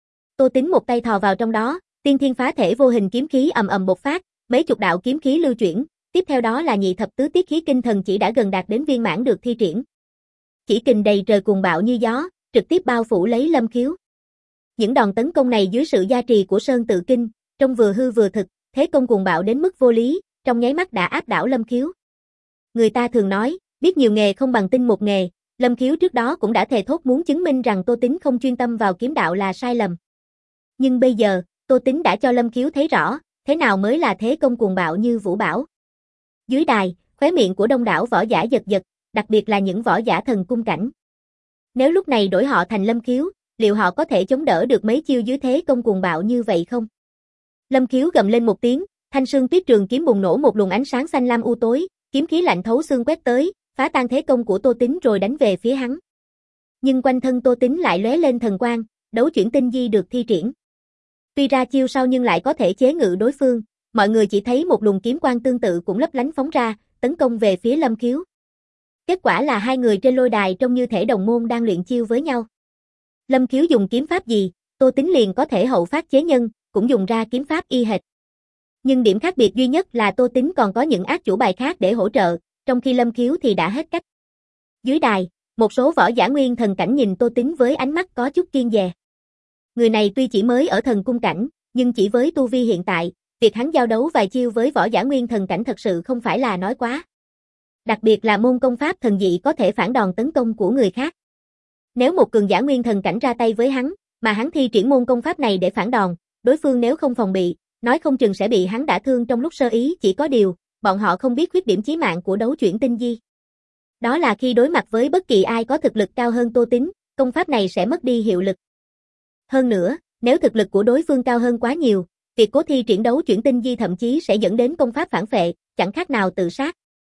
Tô Tín một tay thò vào trong đó, tiên thiên phá thể vô hình kiếm khí ầm ầm bộc phát, mấy chục đạo kiếm khí lưu chuyển, tiếp theo đó là nhị thập tứ tiết khí kinh thần chỉ đã gần đạt đến viên mãn được thi triển. Chỉ kình đầy trời cuồng bạo như gió, trực tiếp bao phủ lấy Lâm Khiếu. Những đòn tấn công này dưới sự gia trì của Sơn Tự Kinh, trông vừa hư vừa thực, thế công cuồng bạo đến mức vô lý, trong nháy mắt đã áp đảo Lâm Khiếu. Người ta thường nói, biết nhiều nghề không bằng tinh một nghề, Lâm Khiếu trước đó cũng đã thề thốt muốn chứng minh rằng Tô Tín không chuyên tâm vào kiếm đạo là sai lầm. Nhưng bây giờ, Tô Tín đã cho Lâm Khiếu thấy rõ, thế nào mới là thế công cuồng bạo như Vũ Bảo. Dưới đài, khóe miệng của đông đảo võ giả giật giật, đặc biệt là những võ giả thần cung cảnh. Nếu lúc này đổi họ thành Lâm Khiếu, liệu họ có thể chống đỡ được mấy chiêu dưới thế công cuồng bạo như vậy không? Lâm Khiếu gầm lên một tiếng, thanh sương tuyết trường kiếm bùng nổ một luồng ánh sáng xanh lam u tối, kiếm khí lạnh thấu xương quét tới, phá tan thế công của Tô Tín rồi đánh về phía hắn. Nhưng quanh thân Tô Tín lại lóe lên thần quang, đấu chuyển tinh di được thi triển. Tuy ra chiêu sau nhưng lại có thể chế ngự đối phương, mọi người chỉ thấy một luồng kiếm quang tương tự cũng lấp lánh phóng ra, tấn công về phía Lâm Khiếu. Kết quả là hai người trên lôi đài trông như thể đồng môn đang luyện chiêu với nhau. Lâm Khiếu dùng kiếm pháp gì, Tô Tín liền có thể hậu phát chế nhân, cũng dùng ra kiếm pháp y hệt. Nhưng điểm khác biệt duy nhất là Tô Tín còn có những ác chủ bài khác để hỗ trợ, trong khi Lâm Khiếu thì đã hết cách. Dưới đài, một số võ giả nguyên thần cảnh nhìn Tô Tín với ánh mắt có chút kiêng dè. Người này tuy chỉ mới ở thần cung cảnh, nhưng chỉ với tu vi hiện tại, việc hắn giao đấu vài chiêu với võ giả nguyên thần cảnh thật sự không phải là nói quá. Đặc biệt là môn công pháp thần dị có thể phản đòn tấn công của người khác. Nếu một cường giả nguyên thần cảnh ra tay với hắn, mà hắn thi triển môn công pháp này để phản đòn, đối phương nếu không phòng bị, nói không chừng sẽ bị hắn đả thương trong lúc sơ ý, chỉ có điều, bọn họ không biết khuyết điểm chí mạng của đấu chuyển tinh di. Đó là khi đối mặt với bất kỳ ai có thực lực cao hơn Tô Tín, công pháp này sẽ mất đi hiệu lực. Hơn nữa, nếu thực lực của đối phương cao hơn quá nhiều, việc cố thi triển đấu chuyển tinh di thậm chí sẽ dẫn đến công pháp phản phệ, chẳng khác nào tự sát.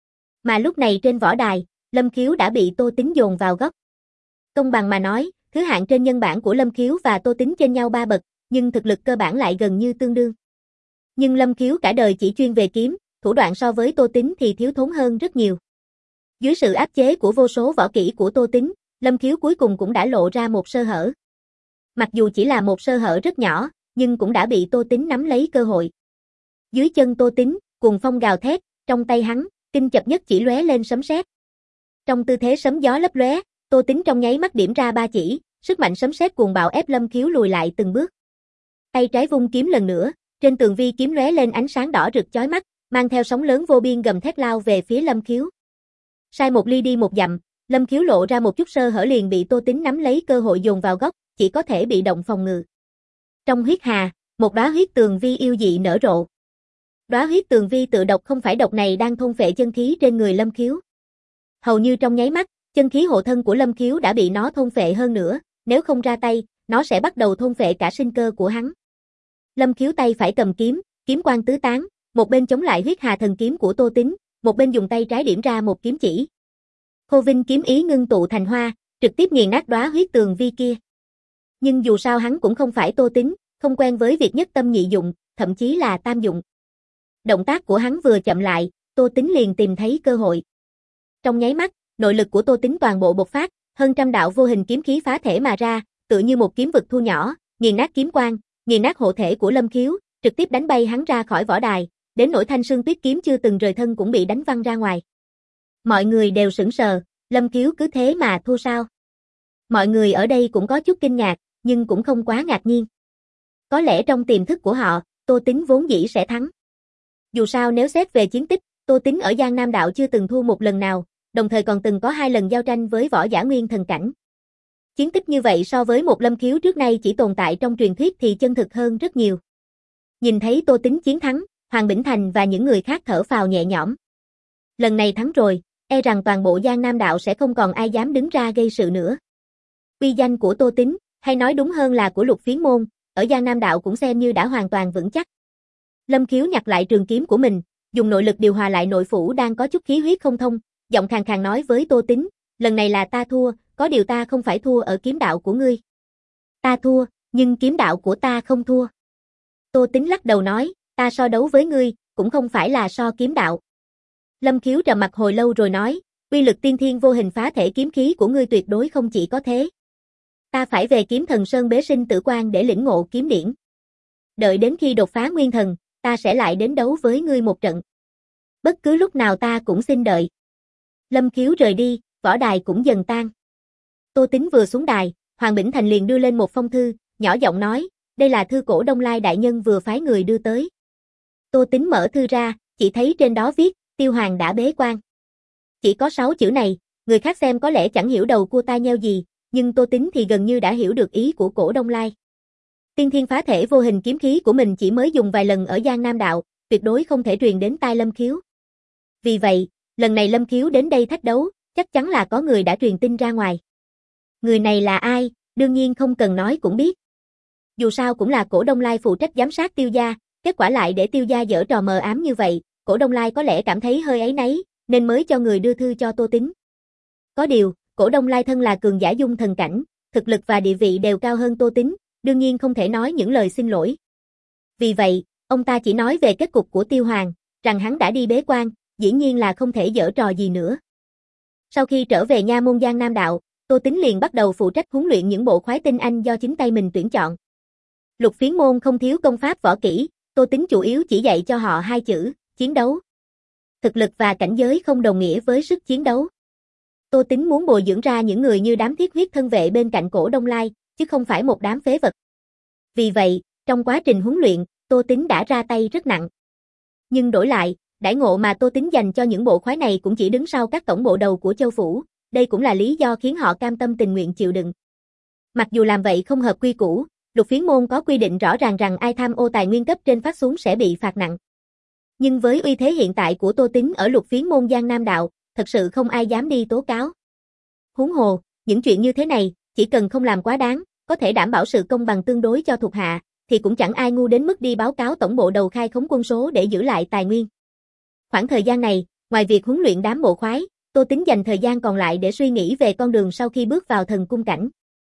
Mà lúc này trên võ đài, Lâm Khiếu đã bị Tô Tín dồn vào góc. Công bằng mà nói, thứ hạng trên nhân bản của Lâm Khiếu và Tô Tín trên nhau ba bậc, nhưng thực lực cơ bản lại gần như tương đương. Nhưng Lâm Khiếu cả đời chỉ chuyên về kiếm, thủ đoạn so với Tô Tín thì thiếu thốn hơn rất nhiều. Dưới sự áp chế của vô số võ kỹ của Tô Tín, Lâm Khiếu cuối cùng cũng đã lộ ra một sơ hở. Mặc dù chỉ là một sơ hở rất nhỏ, nhưng cũng đã bị Tô Tín nắm lấy cơ hội. Dưới chân Tô Tín, cuồng phong gào thét, trong tay hắn, kinh chập nhất chỉ lóe lên sấm sét. Trong tư thế sấm gió lấp lóe, Tô Tín trong nháy mắt điểm ra ba chỉ, sức mạnh sấm sét cuồng bạo ép Lâm Khiếu lùi lại từng bước. Tay trái vung kiếm lần nữa, trên tường vi kiếm lóe lên ánh sáng đỏ rực chói mắt, mang theo sóng lớn vô biên gầm thét lao về phía Lâm Khiếu. Sai một ly đi một dặm, Lâm Khiếu lộ ra một chút sơ hở liền bị Tô Tín nắm lấy cơ hội dồn vào góc, chỉ có thể bị động phòng ngự. Trong huyết hà, một đóa huyết tường vi yêu dị nở rộ. Đóa huyết tường vi tự độc không phải độc này đang thôn phệ chân khí trên người Lâm Khiếu. Hầu như trong nháy mắt, chân khí hộ thân của Lâm Khiếu đã bị nó thôn phệ hơn nữa, nếu không ra tay, nó sẽ bắt đầu thôn phệ cả sinh cơ của hắn. Lâm Khiếu tay phải cầm kiếm, kiếm quang tứ tán, một bên chống lại huyết hà thần kiếm của Tô Tín, một bên dùng tay trái điểm ra một kiếm chỉ. Khô Vinh kiếm ý ngưng tụ thành hoa, trực tiếp nghiền nát đóa huyết tường vi kia. Nhưng dù sao hắn cũng không phải Tô Tín, không quen với việc nhất tâm nhị dụng, thậm chí là tam dụng. Động tác của hắn vừa chậm lại, Tô Tín liền tìm thấy cơ hội. Trong nháy mắt, nội lực của Tô Tín toàn bộ bộc phát, hơn trăm đạo vô hình kiếm khí phá thể mà ra, tựa như một kiếm vực thu nhỏ, nghiền nát kiếm quang, nghiền nát hộ thể của Lâm Khiếu, trực tiếp đánh bay hắn ra khỏi võ đài, đến nỗi Thanh Sương Tuyết kiếm chưa từng rời thân cũng bị đánh văng ra ngoài. Mọi người đều sững sờ, Lâm Khiếu cứ thế mà thua sao? Mọi người ở đây cũng có chút kinh ngạc, nhưng cũng không quá ngạc nhiên. Có lẽ trong tiềm thức của họ, Tô Tín vốn dĩ sẽ thắng. Dù sao nếu xét về chiến tích, Tô Tín ở Giang Nam Đạo chưa từng thua một lần nào, đồng thời còn từng có hai lần giao tranh với võ giả nguyên thần cảnh. Chiến tích như vậy so với một Lâm Khiếu trước nay chỉ tồn tại trong truyền thuyết thì chân thực hơn rất nhiều. Nhìn thấy Tô Tín chiến thắng, Hoàng Bỉnh Thành và những người khác thở phào nhẹ nhõm. Lần này thắng rồi, e rằng toàn bộ Giang Nam Đạo sẽ không còn ai dám đứng ra gây sự nữa. Uy danh của Tô Tín, hay nói đúng hơn là của Lục Phiến môn, ở Giang Nam Đạo cũng xem như đã hoàn toàn vững chắc. Lâm Khiếu nhặt lại trường kiếm của mình, dùng nội lực điều hòa lại nội phủ đang có chút khí huyết không thông, giọng khàn khàn nói với Tô Tín, lần này là ta thua, có điều ta không phải thua ở kiếm đạo của ngươi. Ta thua, nhưng kiếm đạo của ta không thua. Tô Tín lắc đầu nói, ta so đấu với ngươi, cũng không phải là so kiếm đạo. Lâm Khiếu trầm mặt hồi lâu rồi nói, uy lực tiên thiên vô hình phá thể kiếm khí của ngươi tuyệt đối không chỉ có thế. Ta phải về Kiếm Thần Sơn bế sinh tử quan để lĩnh ngộ kiếm điển. Đợi đến khi đột phá nguyên thần, ta sẽ lại đến đấu với ngươi một trận. Bất cứ lúc nào ta cũng xin đợi. Lâm Khiếu rời đi, võ đài cũng dần tan. Tô Tín vừa xuống đài, Hoàng Bỉnh Thành liền đưa lên một phong thư, nhỏ giọng nói, đây là thư Cổ Đông Lai đại nhân vừa phái người đưa tới. Tô Tín mở thư ra, chỉ thấy trên đó viết, Tiêu Hoàng đã bế quan. Chỉ có sáu chữ này, người khác xem có lẽ chẳng hiểu đầu cua tai nheo gì, nhưng Tô Tín thì gần như đã hiểu được ý của Cổ Đông Lai. Tiên thiên phá thể vô hình kiếm khí của mình chỉ mới dùng vài lần ở Giang Nam Đạo, tuyệt đối không thể truyền đến tai Lâm Khiếu. Vì vậy, lần này Lâm Khiếu đến đây thách đấu, chắc chắn là có người đã truyền tin ra ngoài. Người này là ai, đương nhiên không cần nói cũng biết. Dù sao cũng là Cổ Đông Lai phụ trách giám sát Tiêu gia, kết quả lại để Tiêu gia giở trò mờ ám như vậy, Cổ Đông Lai có lẽ cảm thấy hơi áy náy, nên mới cho người đưa thư cho Tô Tín. Có điều, Cổ Đông Lai thân là cường giả dung thần cảnh, thực lực và địa vị đều cao hơn Tô Tín, đương nhiên không thể nói những lời xin lỗi. Vì vậy, ông ta chỉ nói về kết cục của Tiêu Hoàng, rằng hắn đã đi bế quan, dĩ nhiên là không thể giở trò gì nữa. Sau khi trở về nha môn Giang Nam Đạo, Tô Tín liền bắt đầu phụ trách huấn luyện những bộ khoái tinh anh do chính tay mình tuyển chọn. Lục Phiến môn không thiếu công pháp võ kỹ, Tô Tín chủ yếu chỉ dạy cho họ hai chữ, chiến đấu. Thực lực và cảnh giới không đồng nghĩa với sức chiến đấu. Tô Tính muốn bồi dưỡng ra những người như đám thiết huyết thân vệ bên cạnh Cổ Đông Lai, chứ không phải một đám phế vật. Vì vậy, trong quá trình huấn luyện, Tô Tính đã ra tay rất nặng. Nhưng đổi lại, đãi ngộ mà Tô Tính dành cho những bộ khoái này cũng chỉ đứng sau các tổng bộ đầu của châu phủ, đây cũng là lý do khiến họ cam tâm tình nguyện chịu đựng. Mặc dù làm vậy không hợp quy củ, Lục Phiến môn có quy định rõ ràng rằng ai tham ô tài nguyên cấp trên phát xuống sẽ bị phạt nặng. Nhưng với uy thế hiện tại của Tô Tính ở Lục Phiến môn Giang Nam đạo, thật sự không ai dám đi tố cáo. Huống hồ, những chuyện như thế này, chỉ cần không làm quá đáng, có thể đảm bảo sự công bằng tương đối cho thuộc hạ, thì cũng chẳng ai ngu đến mức đi báo cáo tổng bộ đầu khai khống quân số để giữ lại tài nguyên. Khoảng thời gian này, ngoài việc huấn luyện đám bộ khoái, Tô Tính dành thời gian còn lại để suy nghĩ về con đường sau khi bước vào thần cung cảnh.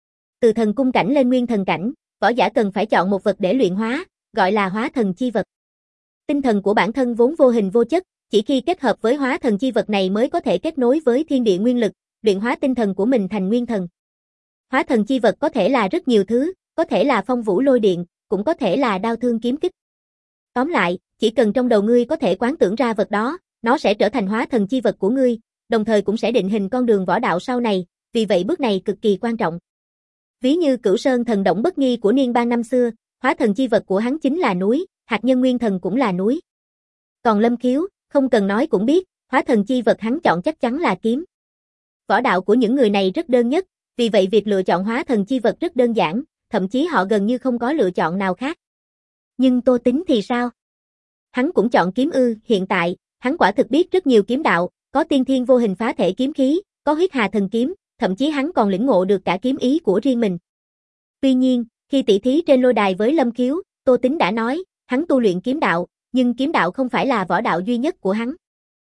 Từ thần cung cảnh lên nguyên thần cảnh, võ giả cần phải chọn một vật để luyện hóa, gọi là hóa thần chi vật. Tinh thần của bản thân vốn vô hình vô chất, chỉ khi kết hợp với hóa thần chi vật này mới có thể kết nối với thiên địa nguyên lực, luyện hóa tinh thần của mình thành nguyên thần. Hóa thần chi vật có thể là rất nhiều thứ, có thể là phong vũ lôi điện, cũng có thể là đao thương kiếm kích. Tóm lại, chỉ cần trong đầu ngươi có thể quán tưởng ra vật đó, nó sẽ trở thành hóa thần chi vật của ngươi, đồng thời cũng sẽ định hình con đường võ đạo sau này, vì vậy bước này cực kỳ quan trọng. Ví như Cửu Sơn thần động bất nghi của Niên Bang năm xưa, hóa thần chi vật của hắn chính là núi, hạt nhân nguyên thần cũng là núi. Còn Lâm Khiếu, không cần nói cũng biết, hóa thần chi vật hắn chọn chắc chắn là kiếm. Võ đạo của những người này rất đơn nhất, vì vậy việc lựa chọn hóa thần chi vật rất đơn giản, thậm chí họ gần như không có lựa chọn nào khác. Nhưng Tô Tính thì sao? Hắn cũng chọn kiếm ư, hiện tại, hắn quả thực biết rất nhiều kiếm đạo, có tiên thiên vô hình phá thể kiếm khí, có huyết hà thần kiếm, thậm chí hắn còn lĩnh ngộ được cả kiếm ý của riêng mình. Tuy nhiên, khi tỷ thí trên lôi đài với Lâm Khiếu, Tô Tính đã nói, hắn tu luyện kiếm đạo, nhưng kiếm đạo không phải là võ đạo duy nhất của hắn.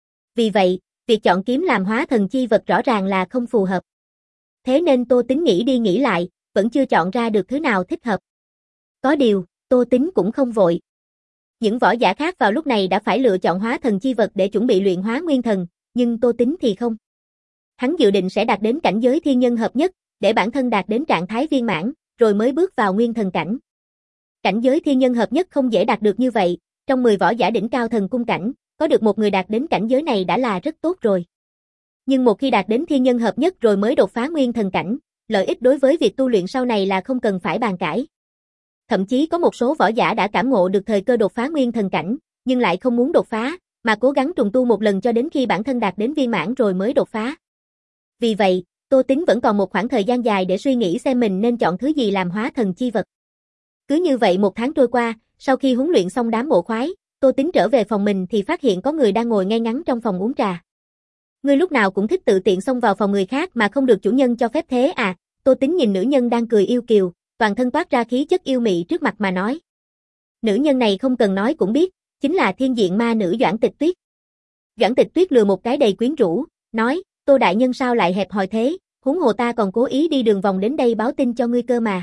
Vì vậy, việc chọn kiếm làm hóa thần chi vật rõ ràng là không phù hợp. Thế nên Tô Tính nghĩ đi nghĩ lại, vẫn chưa chọn ra được thứ nào thích hợp. Có điều, Tô Tính cũng không vội. Những võ giả khác vào lúc này đã phải lựa chọn hóa thần chi vật để chuẩn bị luyện hóa nguyên thần, nhưng Tô Tính thì không. Hắn dự định sẽ đạt đến cảnh giới thiên nhân hợp nhất, để bản thân đạt đến trạng thái viên mãn, rồi mới bước vào nguyên thần cảnh. Cảnh giới thiên nhân hợp nhất không dễ đạt được như vậy, trong mười võ giả đỉnh cao thần cung cảnh, có được một người đạt đến cảnh giới này đã là rất tốt rồi. Nhưng một khi đạt đến thiên nhân hợp nhất rồi mới đột phá nguyên thần cảnh, lợi ích đối với việc tu luyện sau này là không cần phải bàn cãi. Thậm chí có một số võ giả đã cảm ngộ được thời cơ đột phá nguyên thần cảnh, nhưng lại không muốn đột phá, mà cố gắng trùng tu một lần cho đến khi bản thân đạt đến viên mãn rồi mới đột phá. Vì vậy, Tô Tính vẫn còn một khoảng thời gian dài để suy nghĩ xem mình nên chọn thứ gì làm hóa thần chi vật. Cứ như vậy một tháng trôi qua, sau khi huấn luyện xong đám bộ khoái, Tô Tính trở về phòng mình thì phát hiện có người đang ngồi ngay ngắn trong phòng uống trà. Ngươi lúc nào cũng thích tự tiện xông vào phòng người khác mà không được chủ nhân cho phép thế à? Tô Tính nhìn nữ nhân đang cười yêu kiều, toàn thân toát ra khí chất yêu mị trước mặt mà nói. Nữ nhân này không cần nói cũng biết, chính là thiên diện ma nữ Doãn Tịch Tuyết. Doãn Tịch Tuyết lừa một cái đầy quyến rũ, nói, Tô đại nhân sao lại hẹp hòi thế, huống hồ ta còn cố ý đi đường vòng đến đây báo tin cho ngươi cơ mà.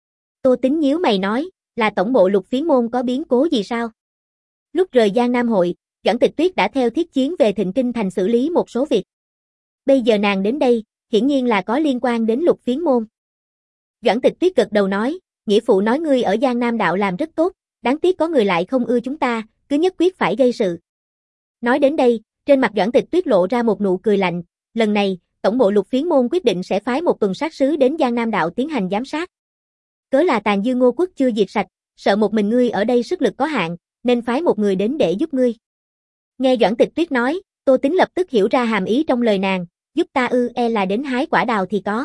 Tô Tính nhíu mày nói, là tổng bộ Lục Phiến môn có biến cố gì sao? Lúc rời Giang Nam hội, Doãn Tịch Tuyết đã theo thiết chiến về Thịnh Kinh thành xử lý một số việc. Bây giờ nàng đến đây, hiển nhiên là có liên quan đến Lục Phiến môn. Doãn Tịch Tuyết gật đầu nói, nghĩa phụ nói ngươi ở Giang Nam đạo làm rất tốt, đáng tiếc có người lại không ưa chúng ta, cứ nhất quyết phải gây sự. Nói đến đây, trên mặt Doãn Tịch Tuyết lộ ra một nụ cười lạnh, lần này, tổng bộ Lục Phiến môn quyết định sẽ phái một tuần sát sứ đến Giang Nam đạo tiến hành giám sát. Cớ là Tàn Dư Ngô Quốc chưa diệt sạch, sợ một mình ngươi ở đây sức lực có hạn, nên phái một người đến để giúp ngươi. Nghe Doãn Tịch Tuyết nói, Tô Tính lập tức hiểu ra hàm ý trong lời nàng, giúp ta ư, e là đến hái quả đào thì có.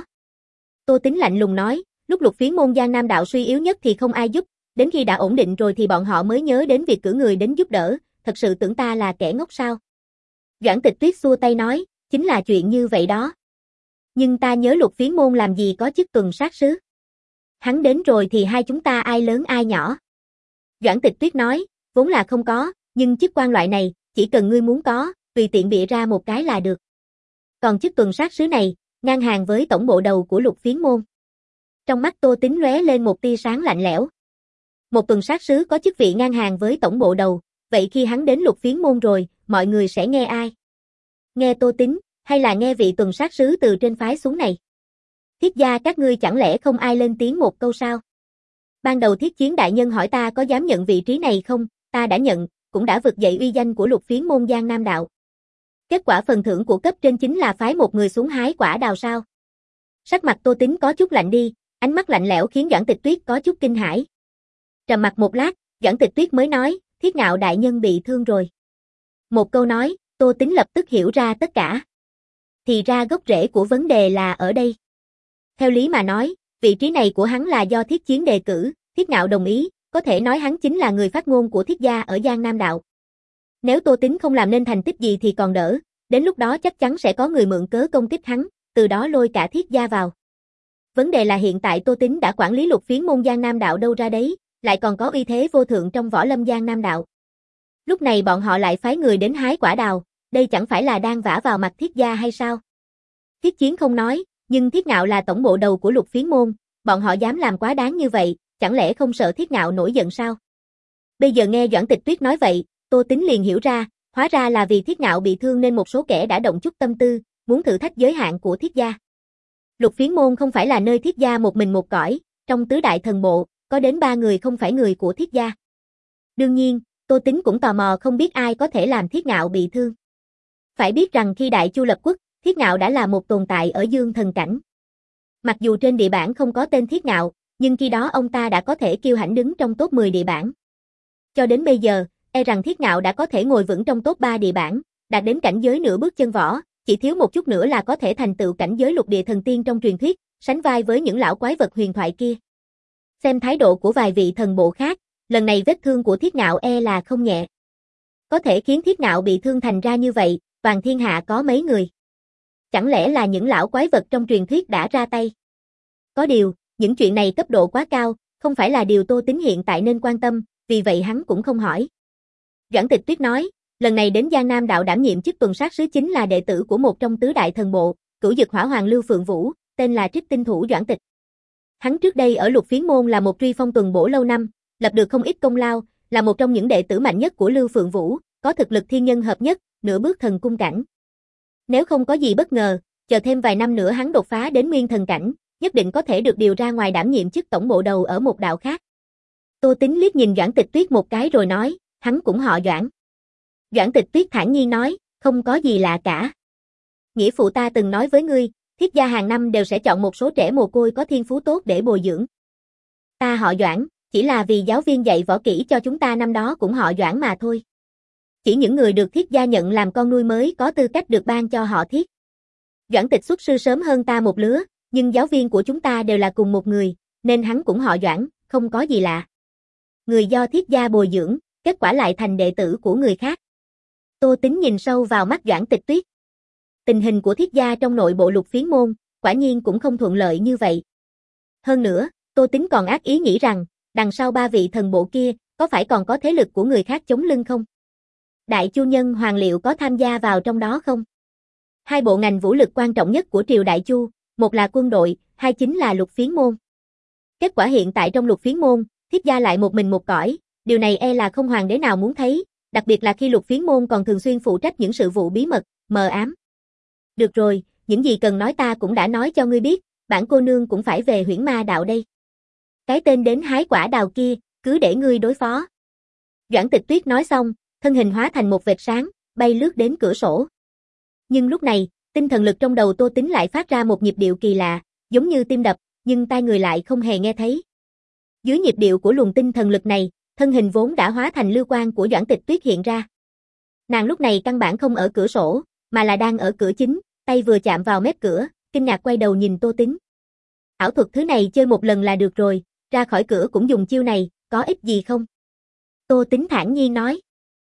Tô Tính lạnh lùng nói, lúc Lục Phiến môn Giang Nam đạo suy yếu nhất thì không ai giúp, đến khi đã ổn định rồi thì bọn họ mới nhớ đến việc cử người đến giúp đỡ, thật sự tưởng ta là kẻ ngốc sao? Doãn Tịch Tuyết xua tay nói, chính là chuyện như vậy đó. Nhưng ta nhớ Lục Phiến môn làm gì có chức tuần sát sứ. Hắn đến rồi thì hai chúng ta ai lớn ai nhỏ. Doãn Tịch Tuyết nói, vốn là không có, nhưng chức quan loại này, chỉ cần ngươi muốn có, tùy tiện bịa ra một cái là được. Còn chức tuần sát sứ này, ngang hàng với tổng bộ đầu của Lục Phiến môn. Trong mắt Tô Tính lóe lên một tia sáng lạnh lẽo. Một tuần sát sứ có chức vị ngang hàng với tổng bộ đầu, vậy khi hắn đến Lục Phiến môn rồi, mọi người sẽ nghe ai? Nghe Tô Tính, hay là nghe vị tuần sát sứ từ trên phái xuống này? Thiết gia các ngươi chẳng lẽ không ai lên tiếng một câu sao? Ban đầu Thiết Chiến đại nhân hỏi ta có dám nhận vị trí này không, ta đã nhận, cũng đã vực dậy uy danh của Lục Phiến môn Giang Nam đạo. Kết quả phần thưởng của cấp trên chính là phái một người xuống hái quả đào sao? Sắc mặt Tô Tính có chút lạnh đi, ánh mắt lạnh lẽo khiến Doãn Tịch Tuyết có chút kinh hãi. Trầm mặc một lát, Doãn Tịch Tuyết mới nói, Thiết Ngạo đại nhân bị thương rồi. Một câu nói, Tô Tính lập tức hiểu ra tất cả. Thì ra gốc rễ của vấn đề là ở đây. Theo lý mà nói, vị trí này của hắn là do Thiết Chiến đề cử, Thiết Ngạo đồng ý, có thể nói hắn chính là người phát ngôn của Thiết gia ở Giang Nam Đạo. Nếu Tô Tính không làm nên thành tích gì thì còn đỡ, đến lúc đó chắc chắn sẽ có người mượn cớ công kích hắn, từ đó lôi cả Thiết gia vào. Vấn đề là hiện tại Tô Tính đã quản lý Lục Phiến môn Giang Nam Đạo đâu ra đấy, lại còn có uy thế vô thượng trong võ lâm Giang Nam Đạo. Lúc này bọn họ lại phái người đến hái quả đào, đây chẳng phải là đang vả vào mặt Thiết gia hay sao? Thiết Chiến không nói, nhưng Thiết Ngạo là tổng bộ đầu của Lục Phiến môn, bọn họ dám làm quá đáng như vậy, chẳng lẽ không sợ Thiết Ngạo nổi giận sao? Bây giờ nghe Doãn Tịch Tuyết nói vậy, Tô Tính liền hiểu ra, hóa ra là vì Thiết Ngạo bị thương nên một số kẻ đã động chút tâm tư, muốn thử thách giới hạn của Thiết gia. Lục Phiến môn không phải là nơi Thiết gia một mình một cõi, trong tứ đại thần bộ, có đến ba người không phải người của Thiết gia. Đương nhiên, Tô Tính cũng tò mò không biết ai có thể làm Thiết Ngạo bị thương. Phải biết rằng khi Đại Chu lập quốc, Thiết Ngạo đã là một tồn tại ở dương thần cảnh. Mặc dù trên địa bảng không có tên Thiết Ngạo, nhưng khi đó ông ta đã có thể kiêu hãnh đứng trong top mười địa bảng. Cho đến bây giờ, e rằng Thiết Ngạo đã có thể ngồi vững trong top ba địa bảng, đạt đến cảnh giới nửa bước chân võ, chỉ thiếu một chút nữa là có thể thành tựu cảnh giới lục địa thần tiên trong truyền thuyết, sánh vai với những lão quái vật huyền thoại kia. Xem thái độ của vài vị thần bộ khác, lần này vết thương của Thiết Ngạo e là không nhẹ. Có thể khiến Thiết Ngạo bị thương thành ra như vậy, toàn thiên hạ có mấy người. Chẳng lẽ là những lão quái vật trong truyền thuyết đã ra tay? Có điều, những chuyện này cấp độ quá cao, không phải là điều Tô Tính hiện tại nên quan tâm, vì vậy hắn cũng không hỏi. Doãn Tịch Tuyết nói, lần này đến Giang Nam Đạo đảm nhiệm chức tuần sát sứ chính là đệ tử của một trong tứ đại thần bộ, Cửu Dực Hỏa Hoàng Lưu Phượng Vũ, tên là Trích Tinh Thủ Doãn Tịch. Hắn trước đây ở Lục Phiến môn là một truy phong tuần bổ lâu năm, lập được không ít công lao, là một trong những đệ tử mạnh nhất của Lưu Phượng Vũ, có thực lực thiên nhân hợp nhất, nửa bước thần cung cảnh. Nếu không có gì bất ngờ, chờ thêm vài năm nữa hắn đột phá đến nguyên thần cảnh, nhất định có thể được điều ra ngoài đảm nhiệm chức tổng bộ đầu ở một đạo khác. Tô Tính liếc nhìn Doãn Tịch Tuyết một cái rồi nói, hắn cũng họ Doãn. Doãn Tịch Tuyết thản nhiên nói, không có gì lạ cả. Nghĩa phụ ta từng nói với ngươi, Thiết gia hàng năm đều sẽ chọn một số trẻ mồ côi có thiên phú tốt để bồi dưỡng. Ta họ Doãn, chỉ là vì giáo viên dạy võ kỹ cho chúng ta năm đó cũng họ Doãn mà thôi. Chỉ những người được Thiết gia nhận làm con nuôi mới có tư cách được ban cho họ Thiết. Doãn Tịch xuất sư sớm hơn ta một lứa, nhưng giáo viên của chúng ta đều là cùng một người, nên hắn cũng họ Doãn, không có gì lạ. Người do Thiết gia bồi dưỡng, kết quả lại thành đệ tử của người khác. Tô Tính nhìn sâu vào mắt Doãn Tịch Tuyết. Tình hình của Thiết gia trong nội bộ Lục Phiến môn, quả nhiên cũng không thuận lợi như vậy. Hơn nữa, Tô Tính còn ác ý nghĩ rằng, đằng sau ba vị thần bộ kia, có phải còn có thế lực của người khác chống lưng không? Đại Chu nhân Hoàng liệu có tham gia vào trong đó không? Hai bộ ngành vũ lực quan trọng nhất của triều Đại Chu, một là quân đội, hai chính là Lục Phiến môn. Kết quả hiện tại trong Lục Phiến môn, Thiết gia lại một mình một cõi, điều này e là không hoàng đế nào muốn thấy, đặc biệt là khi Lục Phiến môn còn thường xuyên phụ trách những sự vụ bí mật, mờ ám. Được rồi, những gì cần nói ta cũng đã nói cho ngươi biết, bản cô nương cũng phải về Huyễn Ma Đạo đây. Cái tên đến hái quả đào kia, cứ để ngươi đối phó. Doãn Tịch Tuyết nói xong, thân hình hóa thành một vệt sáng, bay lướt đến cửa sổ. Nhưng lúc này, tinh thần lực trong đầu Tô Tính lại phát ra một nhịp điệu kỳ lạ, giống như tim đập, nhưng tai người lại không hề nghe thấy. Dưới nhịp điệu của luồng tinh thần lực này, thân hình vốn đã hóa thành lưu quang của Doãn Tịch Tuyết hiện ra. Nàng lúc này căn bản không ở cửa sổ, mà là đang ở cửa chính, tay vừa chạm vào mép cửa, kinh ngạc quay đầu nhìn Tô Tính. Ảo thuật thứ này chơi một lần là được rồi, ra khỏi cửa cũng dùng chiêu này, có ích gì không? Tô Tính thản nhiên nói.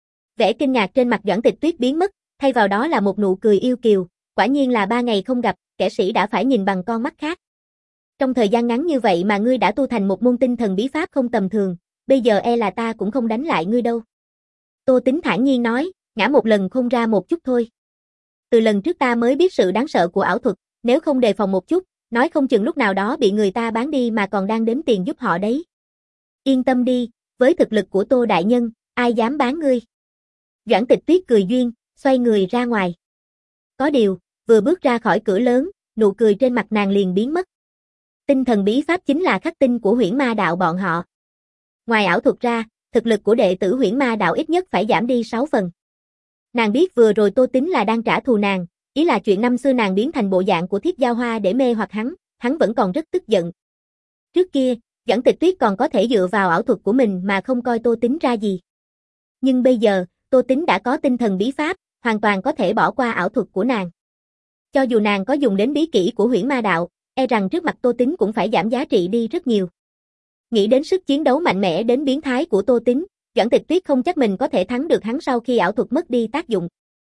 Vẻ kinh ngạc trên mặt Doãn Tịch Tuyết biến mất, thay vào đó là một nụ cười yêu kiều, quả nhiên là ba ngày không gặp, kẻ sĩ đã phải nhìn bằng con mắt khác. Trong thời gian ngắn như vậy mà ngươi đã tu thành một môn tinh thần bí pháp không tầm thường, bây giờ e là ta cũng không đánh lại ngươi đâu. Tô Tính thản nhiên nói, ngã một lần không ra một chút thôi. Từ lần trước ta mới biết sự đáng sợ của ảo thuật, nếu không đề phòng một chút, nói không chừng lúc nào đó bị người ta bán đi mà còn đang đếm tiền giúp họ đấy. Yên tâm đi, với thực lực của Tô đại nhân, ai dám bán ngươi. Doãn Tịch Tuyết cười duyên, xoay người ra ngoài. Có điều, vừa bước ra khỏi cửa lớn, nụ cười trên mặt nàng liền biến mất. Tinh thần bí pháp chính là khắc tinh của Huyễn Ma Đạo bọn họ. Ngoài ảo thuật ra, thực lực của đệ tử Huyễn Ma Đạo ít nhất phải giảm đi sáu phần. Nàng biết vừa rồi Tô Tín là đang trả thù nàng, ý là chuyện năm xưa nàng biến thành bộ dạng của Thiết Giao Hoa để mê hoặc hắn, hắn vẫn còn rất tức giận. Trước kia, Doãn Tịch Tuyết còn có thể dựa vào ảo thuật của mình mà không coi Tô Tín ra gì. Nhưng bây giờ, Tô Tín đã có tinh thần bí pháp, hoàn toàn có thể bỏ qua ảo thuật của nàng. Cho dù nàng có dùng đến bí kỹ của Huyễn Ma Đạo, e rằng trước mặt Tô Tín cũng phải giảm giá trị đi rất nhiều. Nghĩ đến sức chiến đấu mạnh mẽ đến biến thái của Tô Tín, Doãn Tịch Tuyết không chắc mình có thể thắng được hắn sau khi ảo thuật mất đi tác dụng.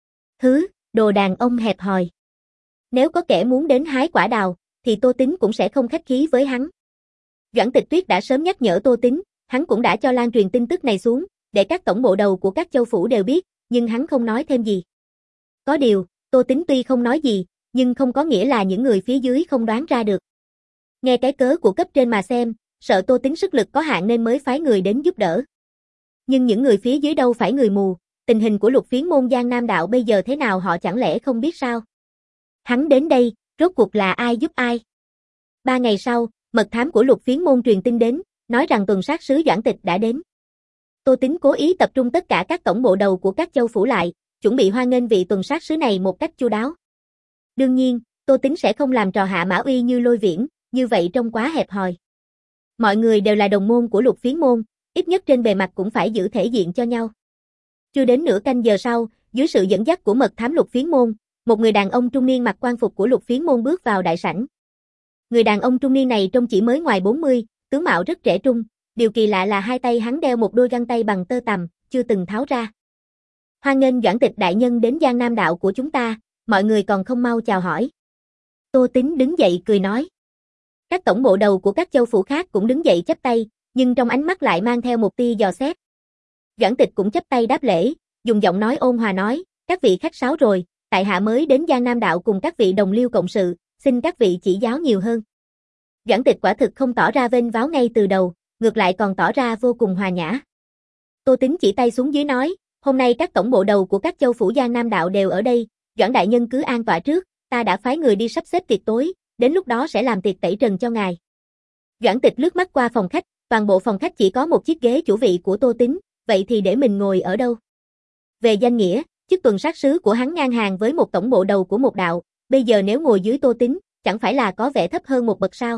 Hứ, đồ đàn ông hẹp hòi. Nếu có kẻ muốn đến hái quả đào, thì Tô Tín cũng sẽ không khách khí với hắn. Doãn Tịch Tuyết đã sớm nhắc nhở Tô Tín, hắn cũng đã cho lan truyền tin tức này xuống, để các tổng bộ đầu của các châu phủ đều biết, nhưng hắn không nói thêm gì. Có điều, Tô Tín tuy không nói gì, nhưng không có nghĩa là những người phía dưới không đoán ra được. Nghe cái cớ của cấp trên mà xem, sợ Tô Tín sức lực có hạn nên mới phái người đến giúp đỡ. Nhưng những người phía dưới đâu phải người mù, tình hình của Lục Phiến môn Giang Nam Đạo bây giờ thế nào họ chẳng lẽ không biết sao? Hắn đến đây, rốt cuộc là ai giúp ai? Ba ngày sau, mật thám của Lục Phiến môn truyền tin đến, nói rằng tuần sát sứ Doãn Tịch đã đến. Tô Tín cố ý tập trung tất cả các tổng bộ đầu của các châu phủ lại, chuẩn bị hoan nghênh vị tuần sát sứ này một cách chu đáo. Đương nhiên, Tô Tín sẽ không làm trò Hạ Mã Uy như Lôi Viễn, như vậy trông quá hẹp hòi. Mọi người đều là đồng môn của Lục Phiến môn, ít nhất trên bề mặt cũng phải giữ thể diện cho nhau. Chưa đến nửa canh giờ sau, dưới sự dẫn dắt của mật thám Lục Phiến môn, một người đàn ông trung niên mặc quan phục của Lục Phiến môn bước vào đại sảnh. Người đàn ông trung niên này trông chỉ mới ngoài bốn mươi, tướng mạo rất trẻ trung, điều kỳ lạ là hai tay hắn đeo một đôi găng tay bằng tơ tằm, chưa từng tháo ra. Hoan nghênh Doãn Tịch đại nhân đến Giang Nam Đạo của chúng ta, mọi người còn không mau chào hỏi. Tô Tín đứng dậy cười nói. Các tổng bộ đầu của các châu phủ khác cũng đứng dậy chắp tay, nhưng trong ánh mắt lại mang theo một tia dò xét. Doãn Tịch cũng chắp tay đáp lễ, dùng giọng nói ôn hòa nói, các vị khách sáo rồi, tại hạ mới đến Giang Nam Đạo cùng các vị đồng liêu cộng sự, xin các vị chỉ giáo nhiều hơn. Doãn Tịch quả thực không tỏ ra vênh váo ngay từ đầu, ngược lại còn tỏ ra vô cùng hòa nhã. Tô Tín chỉ tay xuống dưới nói, hôm nay các tổng bộ đầu của các châu phủ Giang Nam Đạo đều ở đây, Doãn đại nhân cứ an tọa trước, ta đã phái người đi sắp xếp tiệc tối, đến lúc đó sẽ làm tiệc tẩy trần cho ngài. Doãn Tịch lướt mắt qua phòng khách, toàn bộ phòng khách chỉ có một chiếc ghế chủ vị của Tô Tín, vậy thì để mình ngồi ở đâu? Về danh nghĩa, chức tuần sát sứ của hắn ngang hàng với một tổng bộ đầu của một đạo, bây giờ nếu ngồi dưới Tô Tín, chẳng phải là có vẻ thấp hơn một bậc sao?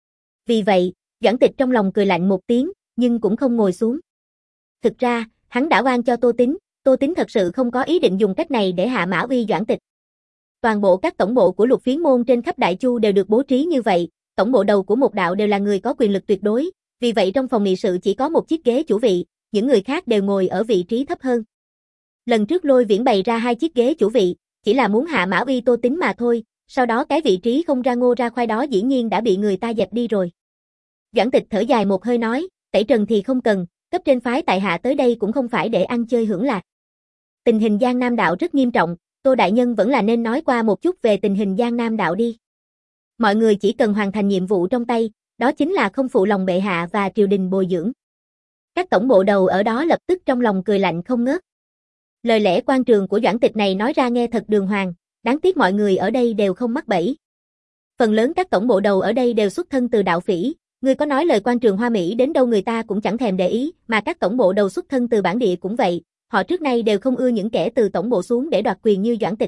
Vì vậy, Doãn Tịch trong lòng cười lạnh một tiếng, nhưng cũng không ngồi xuống. Thực ra, hắn đã oan cho Tô Tín, Tô Tín thật sự không có ý định dùng cách này để hạ mã uy Doãn Tịch. Toàn bộ các tổng bộ của Lục Phiến môn trên khắp Đại Chu đều được bố trí như vậy, tổng bộ đầu của một đạo đều là người có quyền lực tuyệt đối, vì vậy trong phòng nghị sự chỉ có một chiếc ghế chủ vị, những người khác đều ngồi ở vị trí thấp hơn. Lần trước Lôi Viễn bày ra hai chiếc ghế chủ vị, chỉ là muốn hạ mã uy Tô Tín mà thôi, sau đó cái vị trí không ra ngô ra khoai đó dĩ nhiên đã bị người ta dẹp đi rồi. Doãn Tịch thở dài một hơi nói, tẩy trần thì không cần, cấp trên phái tại hạ tới đây cũng không phải để ăn chơi hưởng lạc. Tình hình Giang Nam Đạo rất nghiêm trọng, Tô đại nhân vẫn là nên nói qua một chút về tình hình Giang Nam Đạo đi. Mọi người chỉ cần hoàn thành nhiệm vụ trong tay, đó chính là không phụ lòng bệ hạ và triều đình bồi dưỡng. Các tổng bộ đầu ở đó lập tức trong lòng cười lạnh không ngớt. Lời lẽ quan trường của Doãn Tịch này nói ra nghe thật đường hoàng, đáng tiếc mọi người ở đây đều không mắc bẫy. Phần lớn các tổng bộ đầu ở đây đều xuất thân từ đạo phỉ, người có nói lời quan trường hoa mỹ đến đâu người ta cũng chẳng thèm để ý, mà các tổng bộ đầu xuất thân từ bản địa cũng vậy, họ trước nay đều không ưa những kẻ từ tổng bộ xuống để đoạt quyền như Doãn Tịch.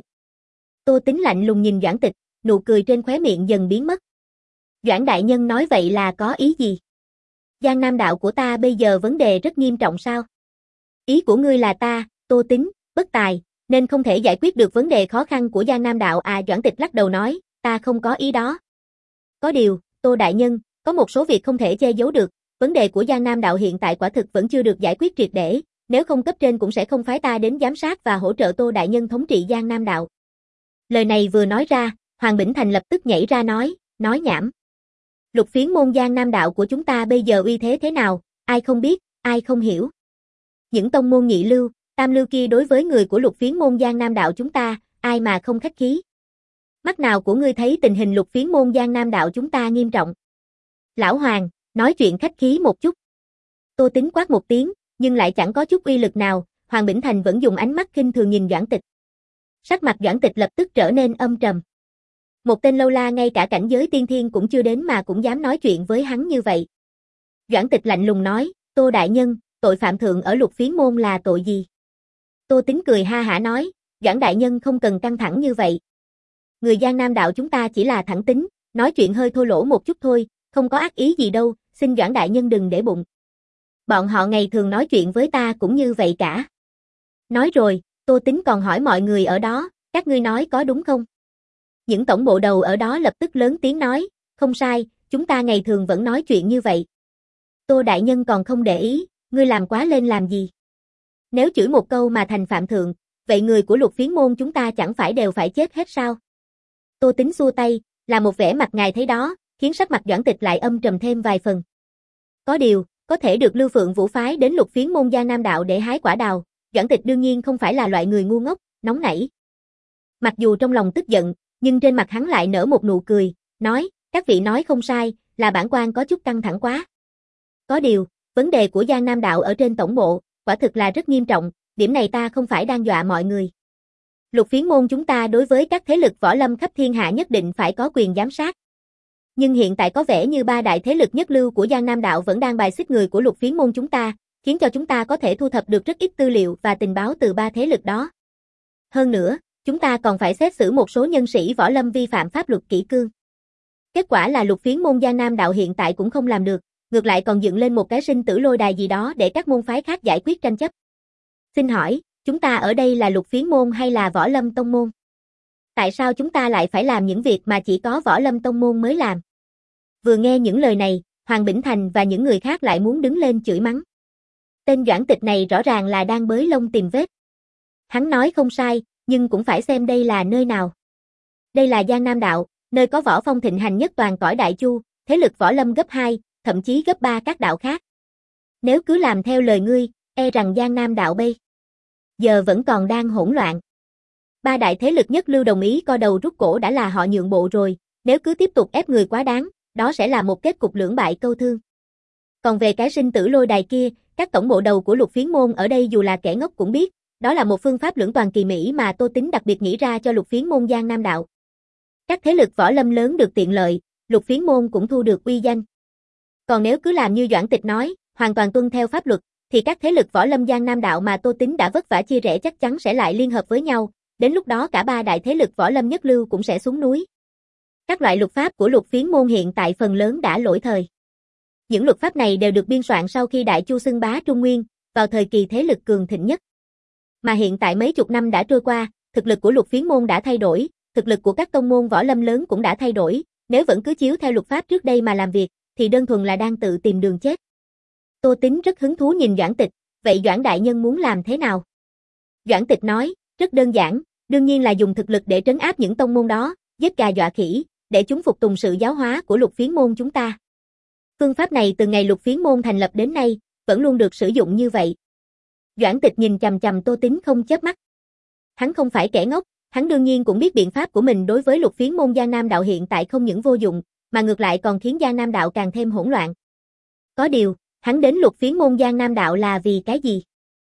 Tô Tín lạnh lùng nhìn Doãn Tịch, nụ cười trên khóe miệng dần biến mất. Doãn đại nhân nói vậy là có ý gì? Giang Nam Đạo của ta bây giờ vấn đề rất nghiêm trọng sao? Ý của ngươi là ta, Tô Tín, bất tài, nên không thể giải quyết được vấn đề khó khăn của Giang Nam Đạo à? Doãn Tịch lắc đầu nói, ta không có ý đó. Có điều, Tô đại nhân, có một số việc không thể che giấu được, vấn đề của Giang Nam Đạo hiện tại quả thực vẫn chưa được giải quyết triệt để, nếu không cấp trên cũng sẽ không phái ta đến giám sát và hỗ trợ Tô đại nhân thống trị Giang Nam Đạo. Lời này vừa nói ra, Hoàng Bỉnh Thành lập tức nhảy ra nói, nói nhảm. Lục Phiến môn Giang Nam Đạo của chúng ta bây giờ uy thế thế nào, ai không biết, ai không hiểu. Những tông môn nhị lưu, tam lưu kia đối với người của Lục Phiến môn Giang Nam Đạo chúng ta, ai mà không khách khí. Mắt nào của ngươi thấy tình hình Lục Phiến môn Giang Nam Đạo chúng ta nghiêm trọng. Lão Hoàng, nói chuyện khách khí một chút. Tô Tín quát một tiếng, nhưng lại chẳng có chút uy lực nào, Hoàng Bỉnh Thành vẫn dùng ánh mắt khinh thường nhìn Doãn Tịch. Sắc mặt Doãn Tịch lập tức trở nên âm trầm. Một tên lâu la ngay cả cảnh giới tiên thiên cũng chưa đến mà cũng dám nói chuyện với hắn như vậy. Doãn Tịch lạnh lùng nói, Tô đại nhân, tội phạm thượng ở Lục Phiến môn là tội gì? Tô Tín cười ha hả nói, Doãn đại nhân không cần căng thẳng như vậy. Người Giang Nam đạo chúng ta chỉ là thẳng tính, nói chuyện hơi thô lỗ một chút thôi, không có ác ý gì đâu, xin Doãn đại nhân đừng để bụng. Bọn họ ngày thường nói chuyện với ta cũng như vậy cả. Nói rồi, Tô Tín còn hỏi mọi người ở đó, các ngươi nói có đúng không? Những tổng bộ đầu ở đó lập tức lớn tiếng nói, không sai, chúng ta ngày thường vẫn nói chuyện như vậy. Tô đại nhân còn không để ý, ngươi làm quá lên làm gì? Nếu chửi một câu mà thành phạm thượng, vậy người của Lục Phiến môn chúng ta chẳng phải đều phải chết hết sao? Tô Tín xua tay, là một vẻ mặt ngài thấy đó, khiến sắc mặt Doãn Tịch lại âm trầm thêm vài phần. Có điều, có thể được Lưu Phượng Vũ phái đến Lục Phiến môn Giang Nam đạo để hái quả đào, Doãn Tịch đương nhiên không phải là loại người ngu ngốc, nóng nảy. Mặc dù trong lòng tức giận, nhưng trên mặt hắn lại nở một nụ cười, nói, các vị nói không sai, là bản quan có chút căng thẳng quá. Có điều, vấn đề của Giang Nam đạo ở trên tổng bộ, quả thực là rất nghiêm trọng, điểm này ta không phải đang dọa mọi người. Lục Phiến môn chúng ta đối với các thế lực võ lâm khắp thiên hạ nhất định phải có quyền giám sát. Nhưng hiện tại có vẻ như ba đại thế lực nhất lưu của Giang Nam đạo vẫn đang bài xích người của Lục Phiến môn chúng ta, khiến cho chúng ta có thể thu thập được rất ít tư liệu và tình báo từ ba thế lực đó. Hơn nữa, chúng ta còn phải xét xử một số nhân sĩ võ lâm vi phạm pháp luật kỷ cương. Kết quả là Lục Phiến môn Giang Nam đạo hiện tại cũng không làm được, ngược lại còn dựng lên một cái sinh tử lôi đài gì đó để các môn phái khác giải quyết tranh chấp. Xin hỏi, chúng ta ở đây là Lục Phiến môn hay là Võ Lâm tông môn? Tại sao chúng ta lại phải làm những việc mà chỉ có Võ Lâm tông môn mới làm? Vừa nghe những lời này, Hoàng Bỉnh Thành và những người khác lại muốn đứng lên chửi mắng. Tên Doãn Tịch này rõ ràng là đang bới lông tìm vết. Hắn nói không sai, nhưng cũng phải xem đây là nơi nào. Đây là Giang Nam đạo, nơi có võ phong thịnh hành nhất toàn cõi Đại Chu, thế lực võ lâm gấp hai, thậm chí gấp ba các đạo khác. Nếu cứ làm theo lời ngươi, e rằng Giang Nam đạo bây giờ vẫn còn đang hỗn loạn. Ba đại thế lực nhất lưu đồng ý co đầu rút cổ đã là họ nhượng bộ rồi, nếu cứ tiếp tục ép người quá đáng, đó sẽ là một kết cục lưỡng bại câu thương. Còn về cái sinh tử lôi đài kia, các tổng bộ đầu của Lục Phiến môn ở đây dù là kẻ ngốc cũng biết, đó là một phương pháp lưỡng toàn kỳ mỹ mà Tô Tín đặc biệt nghĩ ra cho Lục Phiến môn Giang Nam đạo. Các thế lực võ lâm lớn được tiện lợi, Lục Phiến môn cũng thu được uy danh. Còn nếu cứ làm như Doãn Tịch nói, hoàn toàn tuân theo pháp luật, thì các thế lực võ lâm Giang Nam đạo mà Tô Tín đã vất vả chia rẽ chắc chắn sẽ lại liên hợp với nhau, đến lúc đó cả ba đại thế lực võ lâm nhất lưu cũng sẽ xuống núi. Các loại luật pháp của Lục Phiến môn hiện tại phần lớn đã lỗi thời. Những luật pháp này đều được biên soạn sau khi Đại Chu xưng bá Trung Nguyên, vào thời kỳ thế lực cường thịnh nhất. Mà hiện tại mấy chục năm đã trôi qua, thực lực của Lục Phiến môn đã thay đổi, thực lực của các tông môn võ lâm lớn cũng đã thay đổi, nếu vẫn cứ chiếu theo luật pháp trước đây mà làm việc, thì đơn thuần là đang tự tìm đường chết. Tô Tín rất hứng thú nhìn Doãn Tịch, vậy Doãn đại nhân muốn làm thế nào? Doãn Tịch nói, rất đơn giản, đương nhiên là dùng thực lực để trấn áp những tông môn đó, giết gà dọa khỉ, để chúng phục tùng sự giáo hóa của Lục Phiến môn chúng ta. Phương pháp này từ ngày Lục Phiến môn thành lập đến nay, vẫn luôn được sử dụng như vậy. Doãn Tịch nhìn chằm chằm Tô Tín không chớp mắt. Hắn không phải kẻ ngốc, hắn đương nhiên cũng biết biện pháp của mình đối với Lục Phiến môn Giang Nam đạo hiện tại không những vô dụng, mà ngược lại còn khiến Giang Nam đạo càng thêm hỗn loạn. Có điều, hắn đến Lục Phiến môn Giang Nam đạo là vì cái gì?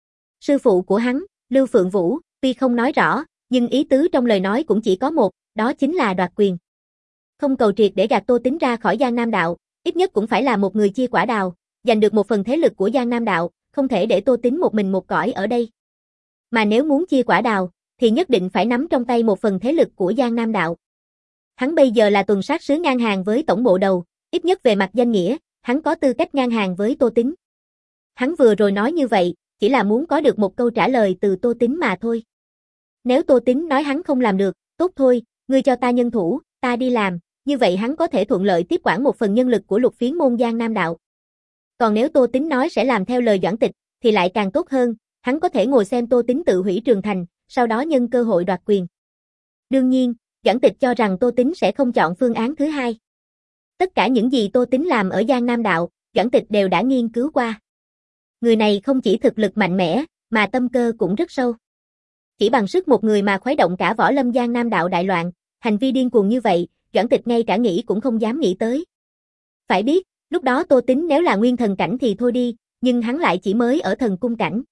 Sư phụ của hắn, Lưu Phượng Vũ, tuy không nói rõ, nhưng ý tứ trong lời nói cũng chỉ có một, đó chính là đoạt quyền. Không cầu triệt để gạt Tô Tín ra khỏi Giang Nam đạo, ít nhất cũng phải là một người chia quả đào, giành được một phần thế lực của Giang Nam đạo, không thể để Tô Tín một mình một cõi ở đây. Mà nếu muốn chia quả đào, thì nhất định phải nắm trong tay một phần thế lực của Giang Nam đạo. Hắn bây giờ là tuần sát sứ ngang hàng với tổng bộ đầu, ít nhất về mặt danh nghĩa, hắn có tư cách ngang hàng với Tô Tín. Hắn vừa rồi nói như vậy, chỉ là muốn có được một câu trả lời từ Tô Tín mà thôi. Nếu Tô Tín nói hắn không làm được, tốt thôi, ngươi cho ta nhân thủ, ta đi làm, như vậy hắn có thể thuận lợi tiếp quản một phần nhân lực của Lục Phiến môn Giang Nam đạo. Còn nếu Tô Tín nói sẽ làm theo lời Doãn Tịch, thì lại càng tốt hơn, hắn có thể ngồi xem Tô Tín tự hủy Trường Thành, sau đó nhân cơ hội đoạt quyền. Đương nhiên, Doãn Tịch cho rằng Tô Tín sẽ không chọn phương án thứ hai. Tất cả những gì Tô Tín làm ở Giang Nam đạo, Doãn Tịch đều đã nghiên cứu qua. Người này không chỉ thực lực mạnh mẽ, mà tâm cơ cũng rất sâu. Chỉ bằng sức một người mà khuấy động cả võ lâm Giang Nam đạo đại loạn, hành vi điên cuồng như vậy, Doãn Tịch ngay cả nghĩ cũng không dám nghĩ tới. Phải biết, lúc đó Tô Tín nếu là nguyên thần cảnh thì thôi đi, nhưng hắn lại chỉ mới ở thần cung cảnh.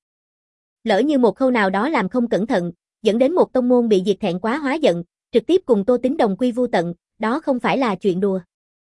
Lỡ như một khâu nào đó làm không cẩn thận, dẫn đến một tông môn bị diệt thẹn quá hóa giận, trực tiếp cùng Tô Tín đồng quy vu tận, đó không phải là chuyện đùa.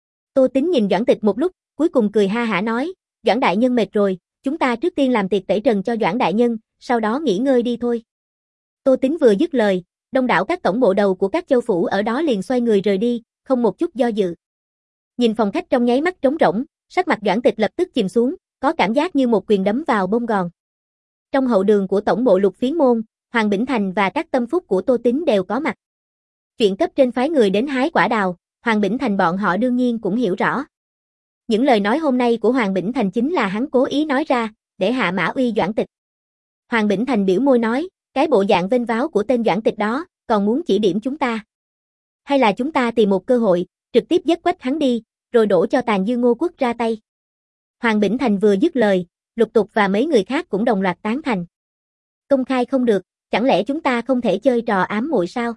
Tô Tín nhìn Doãn Tịch một lúc, cuối cùng cười ha hả nói, Doãn đại nhân mệt rồi, chúng ta trước tiên làm tiệc tẩy trần cho Doãn đại nhân, sau đó nghỉ ngơi đi thôi. Tô Tính vừa dứt lời, đông đảo các tổng bộ đầu của các châu phủ ở đó liền xoay người rời đi, không một chút do dự. Nhìn phòng khách trong nháy mắt trống rỗng, sắc mặt Doãn Tịch lập tức chìm xuống, có cảm giác như một quyền đấm vào bông gòn. Trong hậu đường của tổng bộ Lục Phiến môn, Hoàng Bỉnh Thành và các tâm phúc của Tô Tính đều có mặt. Chuyện cấp trên phái người đến hái quả đào, Hoàng Bỉnh Thành bọn họ đương nhiên cũng hiểu rõ. Những lời nói hôm nay của Hoàng Bỉnh Thành chính là hắn cố ý nói ra, để hạ mã uy Doãn Tịch. Hoàng Bỉnh Thành biểu môi nói, cái bộ dạng vênh váo của tên Doãn Tịch đó, còn muốn chỉ điểm chúng ta. Hay là chúng ta tìm một cơ hội, trực tiếp giết quách hắn đi, rồi đổ cho Tàn Dư Ngô Quốc ra tay. Hoàng Bỉnh Thành vừa dứt lời, Lục Tục và mấy người khác cũng đồng loạt tán thành. Công khai không được, chẳng lẽ chúng ta không thể chơi trò ám muội sao?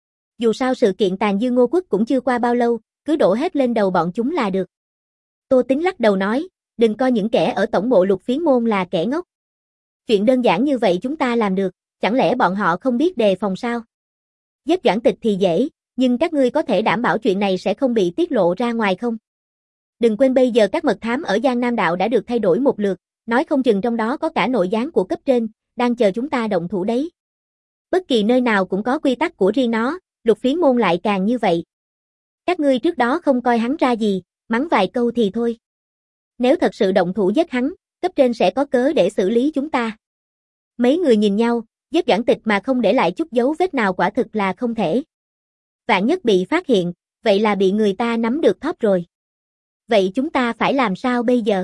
Dù sao sự kiện Tàn Dư Ngô Quốc cũng chưa qua bao lâu, cứ đổ hết lên đầu bọn chúng là được. Tô Tính lắc đầu nói, đừng coi những kẻ ở tổng bộ Lục Phiến môn là kẻ ngốc. Chuyện đơn giản như vậy chúng ta làm được, chẳng lẽ bọn họ không biết đề phòng sao? Giết Doãn Tịch thì dễ, nhưng các ngươi có thể đảm bảo chuyện này sẽ không bị tiết lộ ra ngoài không? Đừng quên bây giờ các mật thám ở Giang Nam Đạo đã được thay đổi một lượt, nói không chừng trong đó có cả nội gián của cấp trên, đang chờ chúng ta động thủ đấy. Bất kỳ nơi nào cũng có quy tắc của riêng nó, Lục Phiến môn lại càng như vậy. Các ngươi trước đó không coi hắn ra gì, mắng vài câu thì thôi. Nếu thật sự động thủ giết hắn, cấp trên sẽ có cớ để xử lý chúng ta. Mấy người nhìn nhau, giết Doãn Tịch mà không để lại chút dấu vết nào quả thực là không thể. Vạn nhất bị phát hiện, vậy là bị người ta nắm được thóp rồi. Vậy chúng ta phải làm sao bây giờ?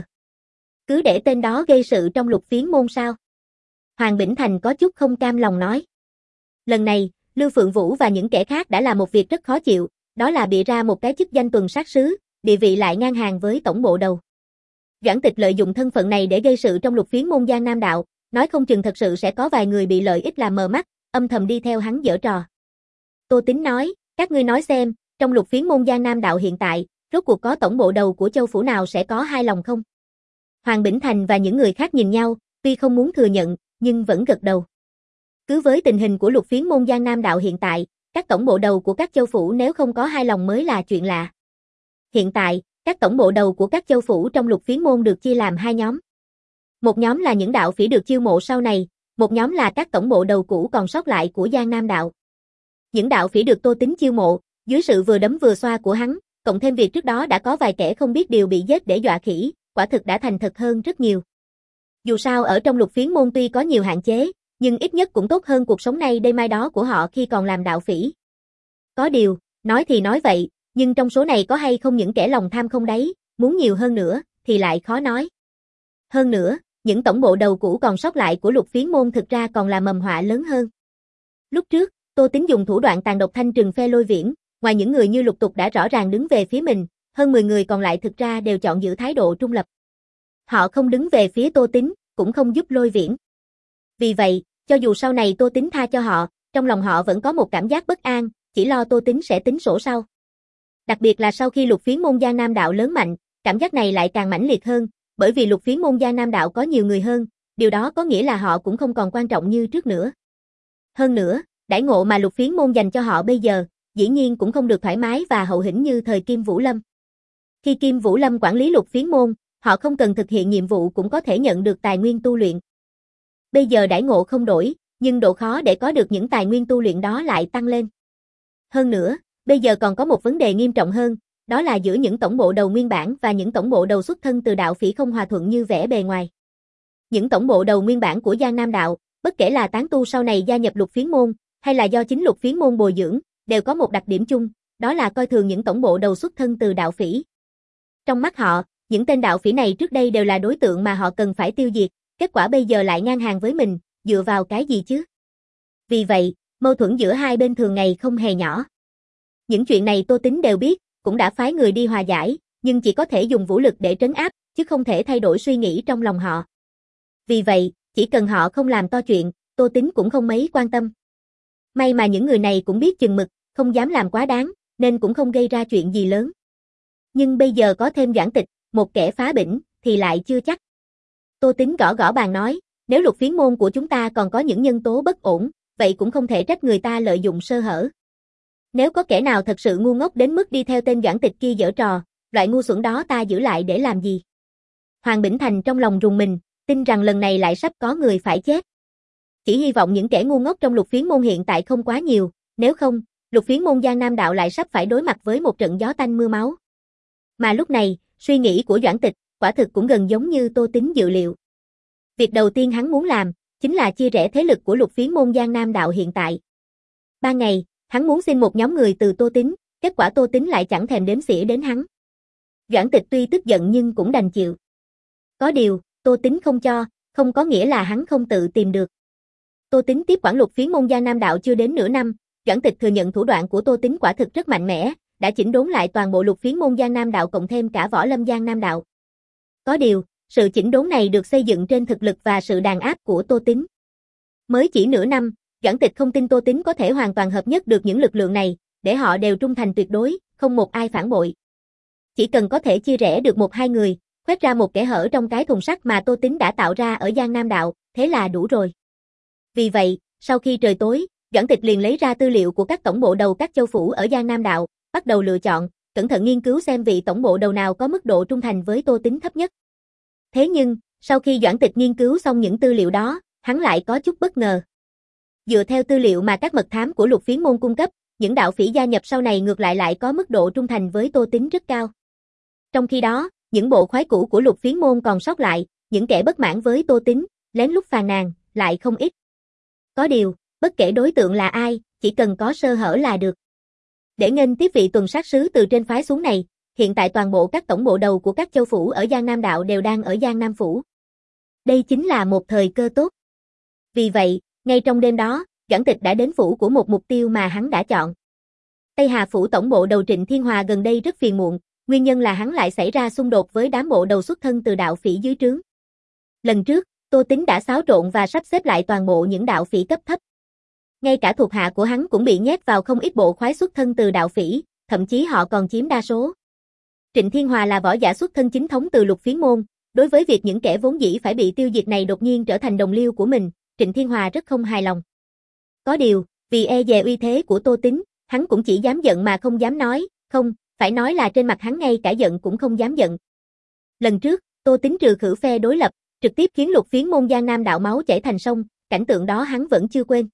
Cứ để tên đó gây sự trong Lục Phiến môn sao? Hoàng Bỉnh Thành có chút không cam lòng nói. Lần này, Lưu Phượng Vũ và những kẻ khác đã làm một việc rất khó chịu, đó là bịa ra một cái chức danh tuần sát sứ, địa vị lại ngang hàng với tổng bộ đầu. Doãn Tịch lợi dụng thân phận này để gây sự trong Lục Phiến môn Giang Nam Đạo, nói không chừng thật sự sẽ có vài người bị lợi ích làm mờ mắt, âm thầm đi theo hắn giở trò. Tô Tính nói, các ngươi nói xem, trong Lục Phiến môn Giang Nam Đạo hiện tại, rốt cuộc có tổng bộ đầu của châu phủ nào sẽ có hai lòng không? Hoàng Bỉnh Thành và những người khác nhìn nhau, tuy không muốn thừa nhận, nhưng vẫn gật đầu. Cứ với tình hình của Lục Phiến môn Giang Nam Đạo hiện tại, các tổng bộ đầu của các châu phủ nếu không có hai lòng mới là chuyện lạ. Hiện tại, các tổng bộ đầu của các châu phủ trong Lục Phiến môn được chia làm hai nhóm. Một nhóm là những đạo phỉ được chiêu mộ sau này, một nhóm là các tổng bộ đầu cũ còn sót lại của Giang Nam Đạo. Những đạo phỉ được Tô Tính chiêu mộ, dưới sự vừa đấm vừa xoa của hắn, cộng thêm việc trước đó đã có vài kẻ không biết điều bị giết để dọa khỉ, quả thực đã thành thật hơn rất nhiều. Dù sao ở trong Lục Phiến môn tuy có nhiều hạn chế, nhưng ít nhất cũng tốt hơn cuộc sống nay đây mai đó của họ khi còn làm đạo phỉ. Có điều, nói thì nói vậy, nhưng trong số này có hay không những kẻ lòng tham không đáy, muốn nhiều hơn nữa, thì lại khó nói. Hơn nữa, những tổng bộ đầu cũ còn sót lại của Lục Phiến môn thực ra còn là mầm họa lớn hơn. Lúc trước, Tô Tính dùng thủ đoạn tàn độc thanh trừng phe Lôi Viễn, ngoài những người như Lục Tục đã rõ ràng đứng về phía mình, hơn mười người còn lại thực ra đều chọn giữ thái độ trung lập. Họ không đứng về phía Tô Tính, cũng không giúp Lôi Viễn. Vì vậy, cho dù sau này Tô Tính tha cho họ, trong lòng họ vẫn có một cảm giác bất an, chỉ lo Tô Tính sẽ tính sổ sau. Đặc biệt là sau khi Lục Phiến môn Giang Nam Đạo lớn mạnh, cảm giác này lại càng mãnh liệt hơn, bởi vì Lục Phiến môn Giang Nam Đạo có nhiều người hơn, điều đó có nghĩa là họ cũng không còn quan trọng như trước nữa. Hơn nữa, đãi ngộ mà Lục Phiến môn dành cho họ bây giờ, dĩ nhiên cũng không được thoải mái và hậu hĩnh như thời Kim Vũ Lâm. Khi Kim Vũ Lâm quản lý Lục Phiến môn, họ không cần thực hiện nhiệm vụ cũng có thể nhận được tài nguyên tu luyện. Bây giờ đãi ngộ không đổi, nhưng độ khó để có được những tài nguyên tu luyện đó lại tăng lên. Hơn nữa, bây giờ còn có một vấn đề nghiêm trọng hơn, đó là giữa những tổng bộ đầu nguyên bản và những tổng bộ đầu xuất thân từ đạo phỉ không hòa thuận như vẻ bề ngoài. Những tổng bộ đầu nguyên bản của Giang Nam Đạo, bất kể là tán tu sau này gia nhập Lục Phiến môn, hay là do chính Lục Phiến môn bồi dưỡng, đều có một đặc điểm chung, đó là coi thường những tổng bộ đầu xuất thân từ đạo phỉ. Trong mắt họ, những tên đạo phỉ này trước đây đều là đối tượng mà họ cần phải tiêu diệt, kết quả bây giờ lại ngang hàng với mình, dựa vào cái gì chứ? Vì vậy, mâu thuẫn giữa hai bên thường ngày không hề nhỏ. Những chuyện này Tô Tính đều biết, cũng đã phái người đi hòa giải, nhưng chỉ có thể dùng vũ lực để trấn áp, chứ không thể thay đổi suy nghĩ trong lòng họ. Vì vậy, chỉ cần họ không làm to chuyện, Tô Tính cũng không mấy quan tâm. May mà những người này cũng biết chừng mực, không dám làm quá đáng, nên cũng không gây ra chuyện gì lớn. Nhưng bây giờ có thêm Doãn Tịch, một kẻ phá bỉnh, thì lại chưa chắc. Tô Tính gõ gõ bàn nói, nếu Lục Phiến môn của chúng ta còn có những nhân tố bất ổn, vậy cũng không thể trách người ta lợi dụng sơ hở. Nếu có kẻ nào thật sự ngu ngốc đến mức đi theo tên Doãn Tịch kia giở trò, loại ngu xuẩn đó ta giữ lại để làm gì? Hoàng Bỉnh Thành trong lòng rùng mình, tin rằng lần này lại sắp có người phải chết. Chỉ hy vọng những kẻ ngu ngốc trong Lục Phiến môn hiện tại không quá nhiều, nếu không, Lục Phiến môn Giang Nam đạo lại sắp phải đối mặt với một trận gió tanh mưa máu. Mà lúc này, suy nghĩ của Doãn Tịch, quả thực cũng gần giống như Tô Tín dự liệu. Việc đầu tiên hắn muốn làm, chính là chia rẽ thế lực của Lục Phiến môn Giang Nam đạo hiện tại. Ban ngày, hắn muốn xin một nhóm người từ Tô Tín, kết quả Tô Tín lại chẳng thèm đếm xỉa đến hắn. Doãn Tịch tuy tức giận nhưng cũng đành chịu. Có điều, Tô Tín không cho, không có nghĩa là hắn không tự tìm được. Tô Tín tiếp quản Lục Phiến môn Giang Nam đạo chưa đến nửa năm, Doãn Tịch thừa nhận thủ đoạn của Tô Tín quả thực rất mạnh mẽ, đã chỉnh đốn lại toàn bộ Lục Phiến môn Giang Nam đạo cộng thêm cả Võ Lâm Giang Nam đạo. Có điều, sự chỉnh đốn này được xây dựng trên thực lực và sự đàn áp của Tô Tín. Mới chỉ nửa năm, Doãn Tịch không tin Tô Tín có thể hoàn toàn hợp nhất được những lực lượng này, để họ đều trung thành tuyệt đối, không một ai phản bội. Chỉ cần có thể chia rẽ được một hai người, khoét ra một kẽ hở trong cái thùng sắt mà Tô Tín đã tạo ra ở Giang Nam đạo, thế là đủ rồi. Vì vậy, sau khi trời tối, Doãn Tịch liền lấy ra tư liệu của các tổng bộ đầu các châu phủ ở Giang Nam đạo, bắt đầu lựa chọn, cẩn thận nghiên cứu xem vị tổng bộ đầu nào có mức độ trung thành với Tô Tín thấp nhất. Thế nhưng, sau khi Doãn Tịch nghiên cứu xong những tư liệu đó, hắn lại có chút bất ngờ. Dựa theo tư liệu mà các mật thám của Lục Phiến môn cung cấp, những đạo phỉ gia nhập sau này ngược lại lại có mức độ trung thành với Tô Tín rất cao. Trong khi đó, những bộ khoái cũ của Lục Phiến môn còn sót lại, những kẻ bất mãn với Tô Tín, lén lút phàn nàn, lại không ít. Có điều, bất kể đối tượng là ai, chỉ cần có sơ hở là được. Để nghênh tiếp vị tuần sát sứ từ trên phái xuống này, hiện tại toàn bộ các tổng bộ đầu của các châu phủ ở Giang Nam đạo đều đang ở Giang Nam phủ. Đây chính là một thời cơ tốt. Vì vậy, ngay trong đêm đó, Doãn Tịch đã đến phủ của một mục tiêu mà hắn đã chọn. Tây Hà phủ tổng bộ đầu Trịnh Thiên Hòa gần đây rất phiền muộn, nguyên nhân là hắn lại xảy ra xung đột với đám bộ đầu xuất thân từ đạo phỉ dưới trướng. Lần trước, Tô Tín đã xáo trộn và sắp xếp lại toàn bộ những đạo phỉ cấp thấp. Ngay cả thuộc hạ của hắn cũng bị nhét vào không ít bộ khoái xuất thân từ đạo phỉ, thậm chí họ còn chiếm đa số. Trịnh Thiên Hòa là võ giả xuất thân chính thống từ Lục Phiến môn, đối với việc những kẻ vốn dĩ phải bị tiêu diệt này đột nhiên trở thành đồng liêu của mình, Trịnh Thiên Hòa rất không hài lòng. Có điều, vì e dè uy thế của Tô Tín, hắn cũng chỉ dám giận mà không dám nói, không, phải nói là trên mặt hắn ngay cả giận cũng không dám giận. Lần trước, Tô Tín trừ khử phe đối lập, trực tiếp khiến Lục Phiến môn Giang Nam đạo máu chảy thành sông, cảnh tượng đó hắn vẫn chưa quên.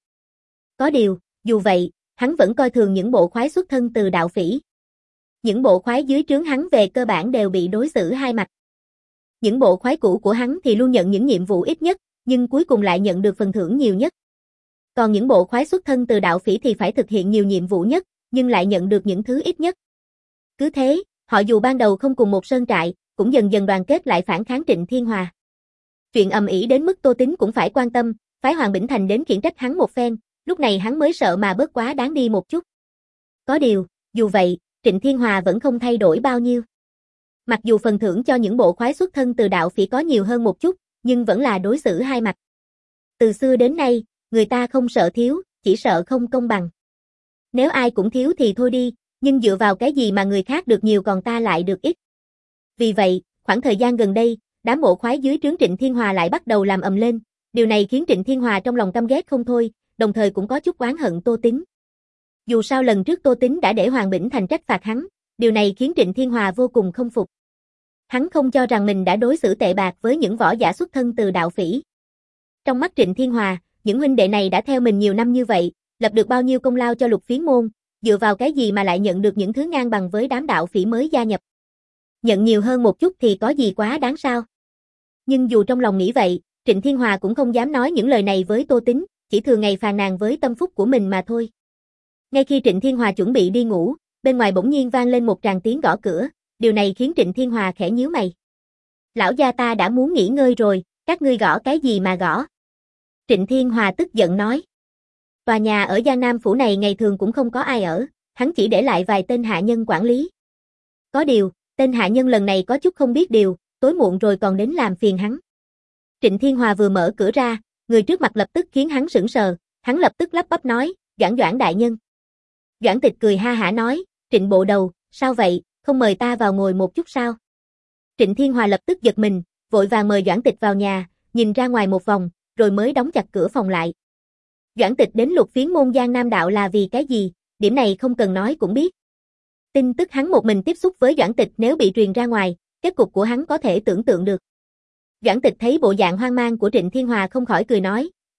Có điều, dù vậy, hắn vẫn coi thường những bộ khoái xuất thân từ đạo phỉ. Những bộ khoái dưới trướng hắn về cơ bản đều bị đối xử hai mặt. Những bộ khoái cũ của hắn thì luôn nhận những nhiệm vụ ít nhất, nhưng cuối cùng lại nhận được phần thưởng nhiều nhất. Còn những bộ khoái xuất thân từ đạo phỉ thì phải thực hiện nhiều nhiệm vụ nhất, nhưng lại nhận được những thứ ít nhất. Cứ thế, họ dù ban đầu không cùng một sơn trại, cũng dần dần đoàn kết lại phản kháng Trịnh Thiên Hòa. Chuyện ầm ĩ đến mức Tô Tín cũng phải quan tâm, phái Hoàng Bỉnh Thành đến khiển trách hắn một phen, lúc này hắn mới sợ mà bớt quá đáng đi một chút. Có điều, dù vậy, Trịnh Thiên Hòa vẫn không thay đổi bao nhiêu. Mặc dù phần thưởng cho những bộ khoái xuất thân từ đạo phỉ có nhiều hơn một chút, nhưng vẫn là đối xử hai mặt. Từ xưa đến nay, người ta không sợ thiếu, chỉ sợ không công bằng. Nếu ai cũng thiếu thì thôi đi, nhưng dựa vào cái gì mà người khác được nhiều còn ta lại được ít. Vì vậy, khoảng thời gian gần đây, đám bộ khoái dưới trướng Trịnh Thiên Hòa lại bắt đầu làm ầm lên, điều này khiến Trịnh Thiên Hòa trong lòng căm ghét không thôi, đồng thời cũng có chút oán hận Tô Tín. Dù sao lần trước Tô Tín đã để Hoàng Bỉnh Thành trách phạt hắn, điều này khiến Trịnh Thiên Hòa vô cùng không phục. Hắn không cho rằng mình đã đối xử tệ bạc với những võ giả xuất thân từ đạo phỉ. Trong mắt Trịnh Thiên Hòa, những huynh đệ này đã theo mình nhiều năm như vậy, lập được bao nhiêu công lao cho Lục Phiến môn, dựa vào cái gì mà lại nhận được những thứ ngang bằng với đám đạo phỉ mới gia nhập. Nhận nhiều hơn một chút thì có gì quá đáng sao? Nhưng dù trong lòng nghĩ vậy, Trịnh Thiên Hòa cũng không dám nói những lời này với Tô Tín, chỉ thường ngày phàn nàn với tâm phúc của mình mà thôi. Ngay khi Trịnh Thiên Hòa chuẩn bị đi ngủ, bên ngoài bỗng nhiên vang lên một tràng tiếng gõ cửa, điều này khiến Trịnh Thiên Hòa khẽ nhíu mày. Lão gia ta đã muốn nghỉ ngơi rồi, các ngươi gõ cái gì mà gõ? Trịnh Thiên Hòa tức giận nói. Tòa nhà ở Giang Nam phủ này ngày thường cũng không có ai ở, hắn chỉ để lại vài tên hạ nhân quản lý. Có điều, tên hạ nhân lần này có chút không biết điều, tối muộn rồi còn đến làm phiền hắn. Trịnh Thiên Hòa vừa mở cửa ra, người trước mặt lập tức khiến hắn sững sờ, hắn lập tức lắp bắp nói, Doãn Doãn đại nhân. Doãn Tịch cười ha hả nói, Trịnh bộ đầu, sao vậy, không mời ta vào ngồi một chút sao? Trịnh Thiên Hòa lập tức giật mình, vội vàng mời Doãn Tịch vào nhà, nhìn ra ngoài một vòng, rồi mới đóng chặt cửa phòng lại. Doãn Tịch đến Lục Phiến môn Giang Nam đạo là vì cái gì, điểm này không cần nói cũng biết. Tin tức hắn một mình tiếp xúc với Doãn Tịch nếu bị truyền ra ngoài, kết cục của hắn có thể tưởng tượng được. Doãn Tịch thấy bộ dạng hoang mang của Trịnh Thiên Hòa không khỏi cười nói,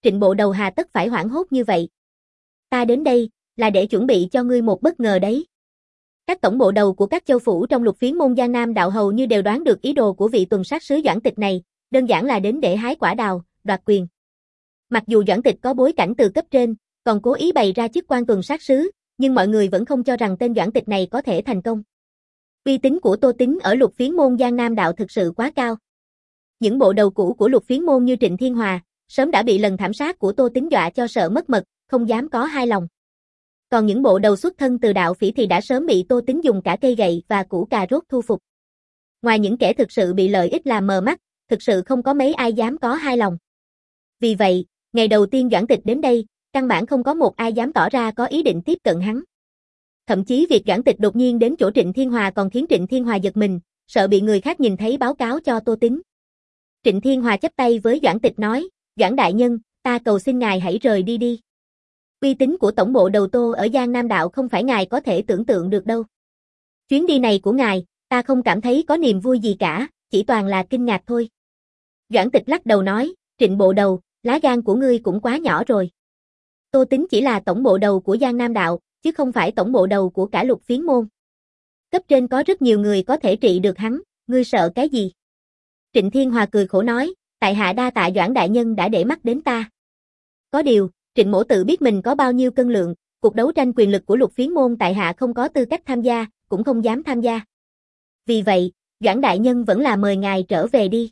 Trịnh Bộ Đầu hà tất phải hoảng hốt như vậy. Ta đến đây, là để chuẩn bị cho ngươi một bất ngờ đấy. Các tổng bộ đầu của các châu phủ trong lục phiến môn Giang Nam đạo hầu như đều đoán được ý đồ của vị tuần sát sứ Doãn Tịch này, đơn giản là đến để hái quả đào, đoạt quyền. Mặc dù Doãn Tịch có bối cảnh từ cấp trên, còn cố ý bày ra chức quan tuần sát sứ, nhưng mọi người vẫn không cho rằng tên Doãn Tịch này có thể thành công. Uy tín của Tô Tín ở lục phiến môn Giang Nam đạo thực sự quá cao. Những bộ đầu cũ của lục phiến môn như Trịnh Thiên Hòa, sớm đã bị lần thảm sát của Tô Tín dọa cho sợ mất mật, không dám có hai lòng. Còn những bộ đầu xuất thân từ đạo phỉ thì đã sớm bị Tô Tín dùng cả cây gậy và củ cà rốt thu phục. Ngoài những kẻ thực sự bị lợi ích làm mờ mắt, thực sự không có mấy ai dám có hai lòng. Vì vậy, ngày đầu tiên Doãn Tịch đến đây, căn bản không có một ai dám tỏ ra có ý định tiếp cận hắn. Thậm chí việc Doãn Tịch đột nhiên đến chỗ Trịnh Thiên Hòa còn khiến Trịnh Thiên Hòa giật mình, sợ bị người khác nhìn thấy báo cáo cho Tô Tín. Trịnh Thiên Hòa chắp tay với Doãn Tịch nói, Doãn đại nhân, ta cầu xin ngài hãy rời đi đi. Uy tín của tổng bộ đầu Tô ở Giang Nam đạo không phải ngài có thể tưởng tượng được đâu. Chuyến đi này của ngài, ta không cảm thấy có niềm vui gì cả, chỉ toàn là kinh ngạc thôi. Doãn Tịch lắc đầu nói, Trịnh bộ đầu, lá gan của ngươi cũng quá nhỏ rồi. Tô Tín chỉ là tổng bộ đầu của Giang Nam đạo, chứ không phải tổng bộ đầu của cả lục phiến môn. Cấp trên có rất nhiều người có thể trị được hắn, ngươi sợ cái gì? Trịnh Thiên Hòa cười khổ nói, tại hạ đa tạ Doãn đại nhân đã để mắt đến ta. Có điều, Trịnh mỗ tự biết mình có bao nhiêu cân lượng, cuộc đấu tranh quyền lực của lục phiến môn tại hạ không có tư cách tham gia, cũng không dám tham gia. Vì vậy, Doãn đại nhân vẫn là mời ngài trở về đi.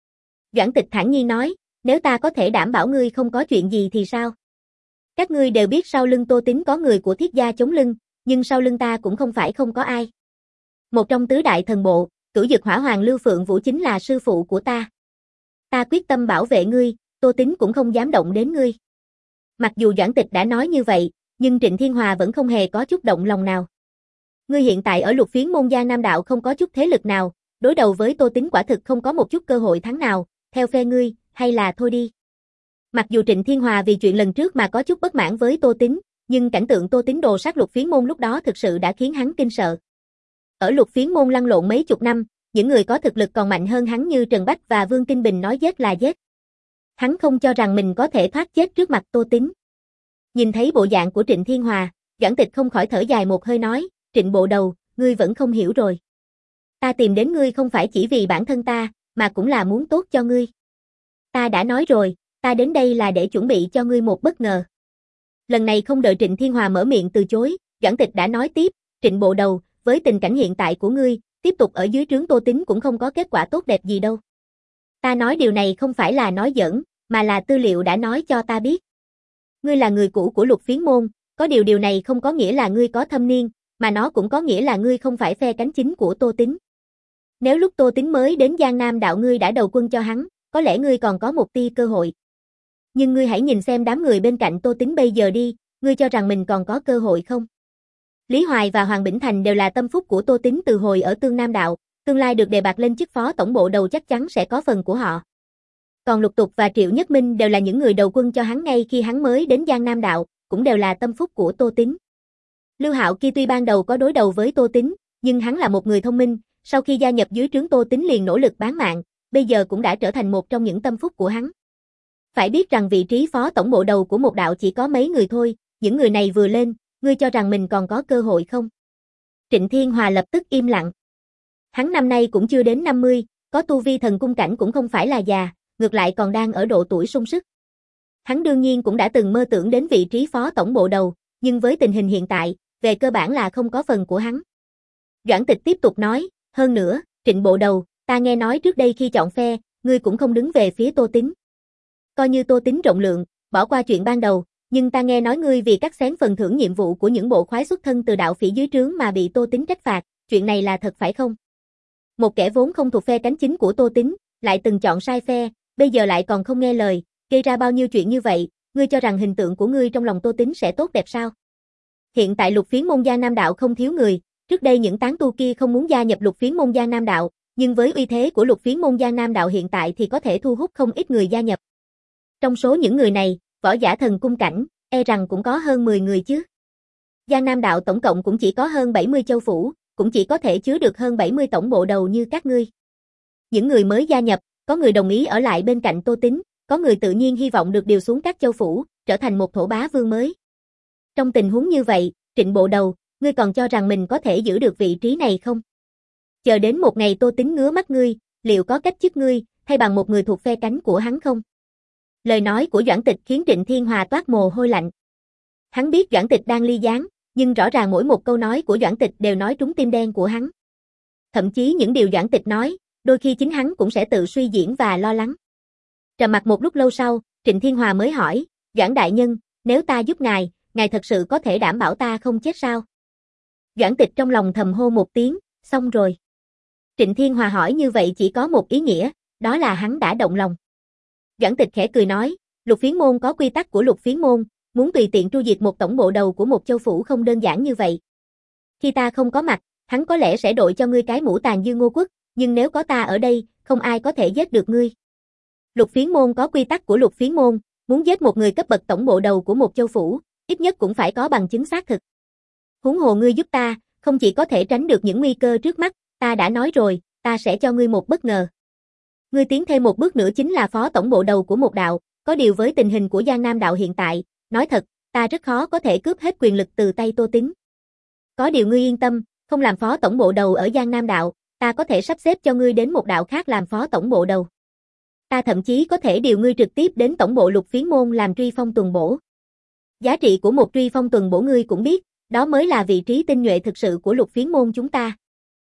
Doãn Tịch thản nhiên nói, nếu ta có thể đảm bảo ngươi không có chuyện gì thì sao? Các ngươi đều biết sau lưng Tô Tín có người của Thiết gia chống lưng, nhưng sau lưng ta cũng không phải không có ai. Một trong tứ đại thần bộ, Cửu Dực Hỏa Hoàng Lưu Phượng Vũ chính là sư phụ của ta. Ta quyết tâm bảo vệ ngươi, Tô Tín cũng không dám động đến ngươi. Mặc dù Doãn Tịch đã nói như vậy, nhưng Trịnh Thiên Hòa vẫn không hề có chút động lòng nào. Ngươi hiện tại ở lục phiến môn Giang Nam đạo không có chút thế lực nào, đối đầu với Tô Tín quả thực không có một chút cơ hội thắng nào, theo phe ngươi, hay là thôi đi. Mặc dù Trịnh Thiên Hòa vì chuyện lần trước mà có chút bất mãn với Tô Tín, nhưng cảnh tượng Tô Tín đồ sát lục phiến môn lúc đó thực sự đã khiến hắn kinh sợ. Ở lục phiến môn lăn lộn mấy chục năm, những người có thực lực còn mạnh hơn hắn như Trần Bách và Vương Kinh Bình nói giết là giết. Hắn không cho rằng mình có thể thoát chết trước mặt Tô Tín. Nhìn thấy bộ dạng của Trịnh Thiên Hòa, Doãn Tịch không khỏi thở dài một hơi nói, Trịnh bộ đầu, ngươi vẫn không hiểu rồi. Ta tìm đến ngươi không phải chỉ vì bản thân ta, mà cũng là muốn tốt cho ngươi. Ta đã nói rồi, ta đến đây là để chuẩn bị cho ngươi một bất ngờ. Lần này không đợi Trịnh Thiên Hòa mở miệng từ chối, Doãn Tịch đã nói tiếp, Trịnh bộ đầu, với tình cảnh hiện tại của ngươi, tiếp tục ở dưới trướng Tô Tín cũng không có kết quả tốt đẹp gì đâu. Ta nói điều này không phải là nói giỡn, mà là tư liệu đã nói cho ta biết. Ngươi là người cũ của lục phiến môn, có điều điều này không có nghĩa là ngươi có thâm niên, mà nó cũng có nghĩa là ngươi không phải phe cánh chính của Tô Tín. Nếu lúc Tô Tín mới đến Giang Nam đạo ngươi đã đầu quân cho hắn, có lẽ ngươi còn có một tia cơ hội. Nhưng ngươi hãy nhìn xem đám người bên cạnh Tô Tín bây giờ đi, ngươi cho rằng mình còn có cơ hội không? Lý Hoài và Hoàng Bỉnh Thành đều là tâm phúc của Tô Tín từ hồi ở Tương Nam đạo, tương lai được đề bạt lên chức phó tổng bộ đầu chắc chắn sẽ có phần của họ. Còn Lục Tục và Triệu Nhất Minh đều là những người đầu quân cho hắn ngay khi hắn mới đến Giang Nam đạo, cũng đều là tâm phúc của Tô Tín. Lưu Hạo kia tuy ban đầu có đối đầu với Tô Tín, nhưng hắn là một người thông minh, sau khi gia nhập dưới trướng Tô Tín liền nỗ lực bán mạng, bây giờ cũng đã trở thành một trong những tâm phúc của hắn. Phải biết rằng vị trí phó tổng bộ đầu của một đạo chỉ có mấy người thôi, những người này vừa lên, ngươi cho rằng mình còn có cơ hội không? Trịnh Thiên Hòa lập tức im lặng. Hắn năm nay cũng chưa đến năm mươi, có tu vi thần cung cảnh cũng không phải là già, ngược lại còn đang ở độ tuổi sung sức. Hắn đương nhiên cũng đã từng mơ tưởng đến vị trí phó tổng bộ đầu, nhưng với tình hình hiện tại, về cơ bản là không có phần của hắn. Doãn Tịch tiếp tục nói, hơn nữa, Trịnh bộ đầu, ta nghe nói trước đây khi chọn phe, ngươi cũng không đứng về phía Tô Tín. Coi như Tô Tín rộng lượng, bỏ qua chuyện ban đầu, nhưng ta nghe nói ngươi vì cắt xén phần thưởng nhiệm vụ của những bộ khoái xuất thân từ đạo phỉ dưới trướng mà bị Tô Tín trách phạt, chuyện này là thật phải không? Một kẻ vốn không thuộc phe cánh chính của Tô Tín, lại từng chọn sai phe, bây giờ lại còn không nghe lời, gây ra bao nhiêu chuyện như vậy, ngươi cho rằng hình tượng của ngươi trong lòng Tô Tín sẽ tốt đẹp sao? Hiện tại lục phiến môn Giang Nam đạo không thiếu người, trước đây những tán tu kia không muốn gia nhập lục phiến môn Giang Nam đạo, nhưng với uy thế của lục phiến môn Giang Nam đạo hiện tại thì có thể thu hút không ít người gia nhập. Trong số những người này, võ giả thần cung cảnh, e rằng cũng có hơn mười người chứ. Giang Nam đạo tổng cộng cũng chỉ có hơn bảy mươi châu phủ, cũng chỉ có thể chứa được hơn bảy mươi tổng bộ đầu như các ngươi. Những người mới gia nhập, có người đồng ý ở lại bên cạnh Tô Tín, có người tự nhiên hy vọng được điều xuống các châu phủ, trở thành một thổ bá vương mới. Trong tình huống như vậy, Trịnh Bộ Đầu, ngươi còn cho rằng mình có thể giữ được vị trí này không? Chờ đến một ngày Tô Tín ngứa mắt ngươi, liệu có cách chức ngươi, hay bằng một người thuộc phe cánh của hắn không? Lời nói của Doãn Tịch khiến Trịnh Thiên Hòa toát mồ hôi lạnh. Hắn biết Doãn Tịch đang ly gián, nhưng rõ ràng mỗi một câu nói của Doãn Tịch đều nói trúng tim đen của hắn. Thậm chí những điều Doãn Tịch nói, đôi khi chính hắn cũng sẽ tự suy diễn và lo lắng. Trầm mặc một lúc lâu sau, Trịnh Thiên Hòa mới hỏi, Doãn đại nhân, nếu ta giúp ngài, ngài thật sự có thể đảm bảo ta không chết sao? Doãn Tịch trong lòng thầm hô một tiếng, xong rồi. Trịnh Thiên Hòa hỏi như vậy chỉ có một ý nghĩa, đó là hắn đã động lòng. Doãn Tịch khẽ cười nói, Lục Phiến môn có quy tắc của Lục Phiến môn, muốn tùy tiện tru diệt một tổng bộ đầu của một châu phủ không đơn giản như vậy. Khi ta không có mặt, hắn có lẽ sẽ đội cho ngươi cái mũ tàn dư ngô quốc, nhưng nếu có ta ở đây, không ai có thể giết được ngươi. Lục Phiến môn có quy tắc của Lục Phiến môn, muốn giết một người cấp bậc tổng bộ đầu của một châu phủ, ít nhất cũng phải có bằng chứng xác thực. Huống hồ ngươi giúp ta, không chỉ có thể tránh được những nguy cơ trước mắt, ta đã nói rồi, ta sẽ cho ngươi một bất ngờ. Ngươi tiến thêm một bước nữa chính là phó tổng bộ đầu của một đạo, có điều với tình hình của Giang Nam đạo hiện tại, nói thật, ta rất khó có thể cướp hết quyền lực từ tay Tô Tín. Có điều ngươi yên tâm, không làm phó tổng bộ đầu ở Giang Nam đạo, ta có thể sắp xếp cho ngươi đến một đạo khác làm phó tổng bộ đầu. Ta thậm chí có thể điều ngươi trực tiếp đến tổng bộ Lục Phiến môn làm truy phong tuần bổ. Giá trị của một truy phong tuần bổ ngươi cũng biết, đó mới là vị trí tinh nhuệ thực sự của Lục Phiến môn chúng ta.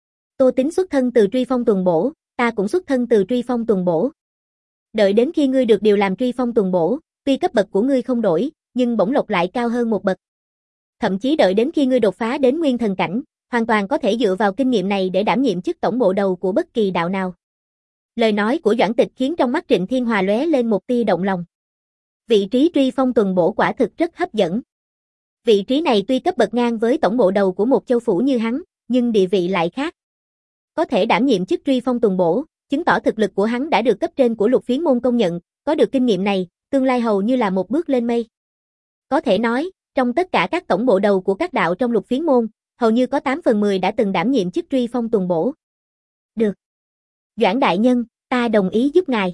Tô Tín xuất thân từ truy phong tuần bổ, ta cũng xuất thân từ truy phong tuần bổ. Đợi đến khi ngươi được điều làm truy phong tuần bổ, tuy cấp bậc của ngươi không đổi, nhưng bổng lộc lại cao hơn một bậc. Thậm chí đợi đến khi ngươi đột phá đến nguyên thần cảnh, hoàn toàn có thể dựa vào kinh nghiệm này để đảm nhiệm chức tổng bộ đầu của bất kỳ đạo nào. Lời nói của Doãn Tịch khiến trong mắt Trịnh Thiên Hòa lóe lên một tia động lòng. Vị trí truy phong tuần bổ quả thực rất hấp dẫn. Vị trí này tuy cấp bậc ngang với tổng bộ đầu của một châu phủ như hắn, nhưng địa vị lại khác. Có thể đảm nhiệm chức truy phong tuần bổ, chứng tỏ thực lực của hắn đã được cấp trên của Lục Phiến môn công nhận, có được kinh nghiệm này, tương lai hầu như là một bước lên mây. Có thể nói, trong tất cả các tổng bộ đầu của các đạo trong Lục Phiến môn, hầu như có tám phần mười đã từng đảm nhiệm chức truy phong tuần bổ. Được. Doãn đại nhân, ta đồng ý giúp ngài.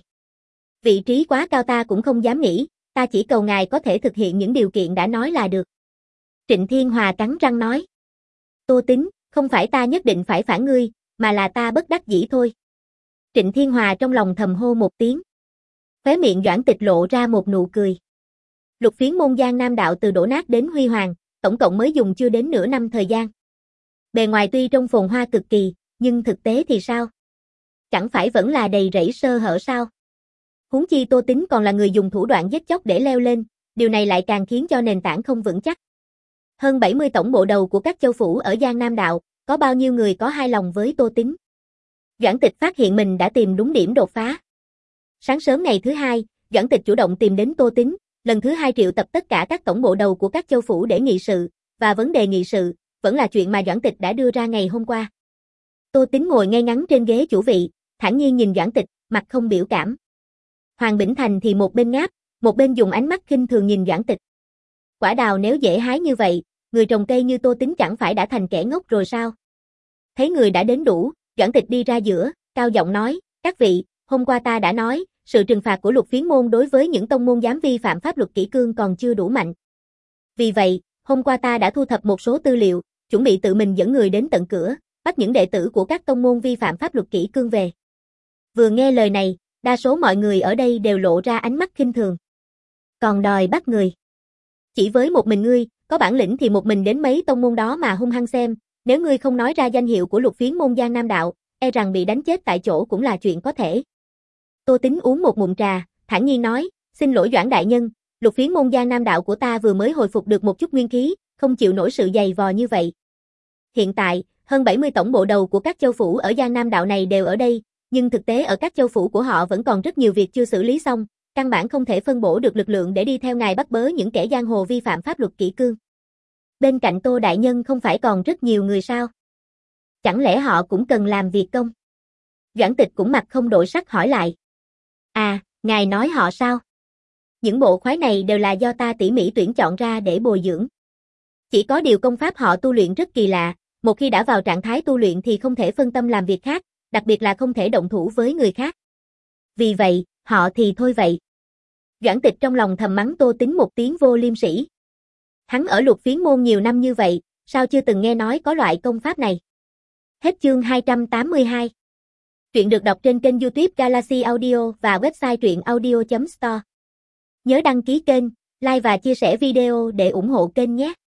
Vị trí quá cao ta cũng không dám nghĩ, ta chỉ cầu ngài có thể thực hiện những điều kiện đã nói là được. Trịnh Thiên Hòa cắn răng nói. Tô Tín, không phải ta nhất định phải phản ngươi, mà là ta bất đắc dĩ thôi. Trịnh Thiên Hòa trong lòng thầm hô một tiếng. Khóe miệng Doãn Tịch lộ ra một nụ cười. Lục Phiến môn Giang Nam đạo từ đổ nát đến huy hoàng, tổng cộng mới dùng chưa đến nửa năm thời gian. Bề ngoài tuy trông phồn hoa cực kỳ, nhưng thực tế thì sao? Chẳng phải vẫn là đầy rẫy sơ hở sao? Huống chi Tô Tín còn là người dùng thủ đoạn giết chóc để leo lên, điều này lại càng khiến cho nền tảng không vững chắc. Hơn bảy mươi tổng bộ đầu của các châu phủ ở Giang Nam đạo, có bao nhiêu người có hai lòng với Tô Tín? Doãn Tịch phát hiện mình đã tìm đúng điểm đột phá. Sáng sớm ngày thứ hai, Doãn Tịch chủ động tìm đến Tô Tín, lần thứ hai triệu tập tất cả các tổng bộ đầu của các châu phủ để nghị sự, và vấn đề nghị sự vẫn là chuyện mà Doãn Tịch đã đưa ra ngày hôm qua. Tô Tín ngồi ngay ngắn trên ghế chủ vị, thản nhiên nhìn Doãn Tịch, mặt không biểu cảm. Hoàng Bỉnh Thành thì một bên ngáp, một bên dùng ánh mắt khinh thường nhìn Doãn Tịch. Quả đào nếu dễ hái như vậy, người trồng cây như Tô Tín chẳng phải đã thành kẻ ngốc rồi sao? Thấy người đã đến đủ, Doãn Tịch đi ra giữa, cao giọng nói, các vị, hôm qua ta đã nói, sự trừng phạt của Lục Phiến môn đối với những tông môn dám vi phạm pháp luật kỷ cương còn chưa đủ mạnh. Vì vậy, hôm qua ta đã thu thập một số tư liệu, chuẩn bị tự mình dẫn người đến tận cửa, bắt những đệ tử của các tông môn vi phạm pháp luật kỷ cương về. Vừa nghe lời này, đa số mọi người ở đây đều lộ ra ánh mắt khinh thường. Còn đòi bắt người. Chỉ với một mình ngươi, có bản lĩnh thì một mình đến mấy tông môn đó mà hung hăng xem, nếu ngươi không nói ra danh hiệu của Lục Phiến môn Giang Nam đạo, e rằng bị đánh chết tại chỗ cũng là chuyện có thể. Tô Tín uống một ngụm trà, thản nhiên nói, xin lỗi Doãn đại nhân, Lục Phiến môn Giang Nam đạo của ta vừa mới hồi phục được một chút nguyên khí, không chịu nổi sự dày vò như vậy. Hiện tại, hơn bảy mươi tổng bộ đầu của các châu phủ ở Giang Nam đạo này đều ở đây, nhưng thực tế ở các châu phủ của họ vẫn còn rất nhiều việc chưa xử lý xong, căn bản không thể phân bổ được lực lượng để đi theo ngài bắt bớ những kẻ giang hồ vi phạm pháp luật kỷ cương. Bên cạnh Tô đại nhân không phải còn rất nhiều người sao? Chẳng lẽ họ cũng cần làm việc công? Doãn Tịch cũng mặt không đổi sắc hỏi lại. À, ngài nói họ sao? Những bộ khoái này đều là do ta tỉ mỉ tuyển chọn ra để bồi dưỡng. Chỉ có điều công pháp họ tu luyện rất kỳ lạ, một khi đã vào trạng thái tu luyện thì không thể phân tâm làm việc khác, đặc biệt là không thể động thủ với người khác. Vì vậy, họ thì thôi vậy. Doãn Tịch trong lòng thầm mắng Tô Tín một tiếng vô liêm sỉ. Hắn ở Luật Phiến môn nhiều năm như vậy, sao chưa từng nghe nói có loại công pháp này. Hết chương hai trăm tám mươi hai. Truyện được đọc trên kênh YouTube Galaxy Audio và website truyện audio chấm store. Nhớ đăng ký kênh, like và chia sẻ video để ủng hộ kênh nhé.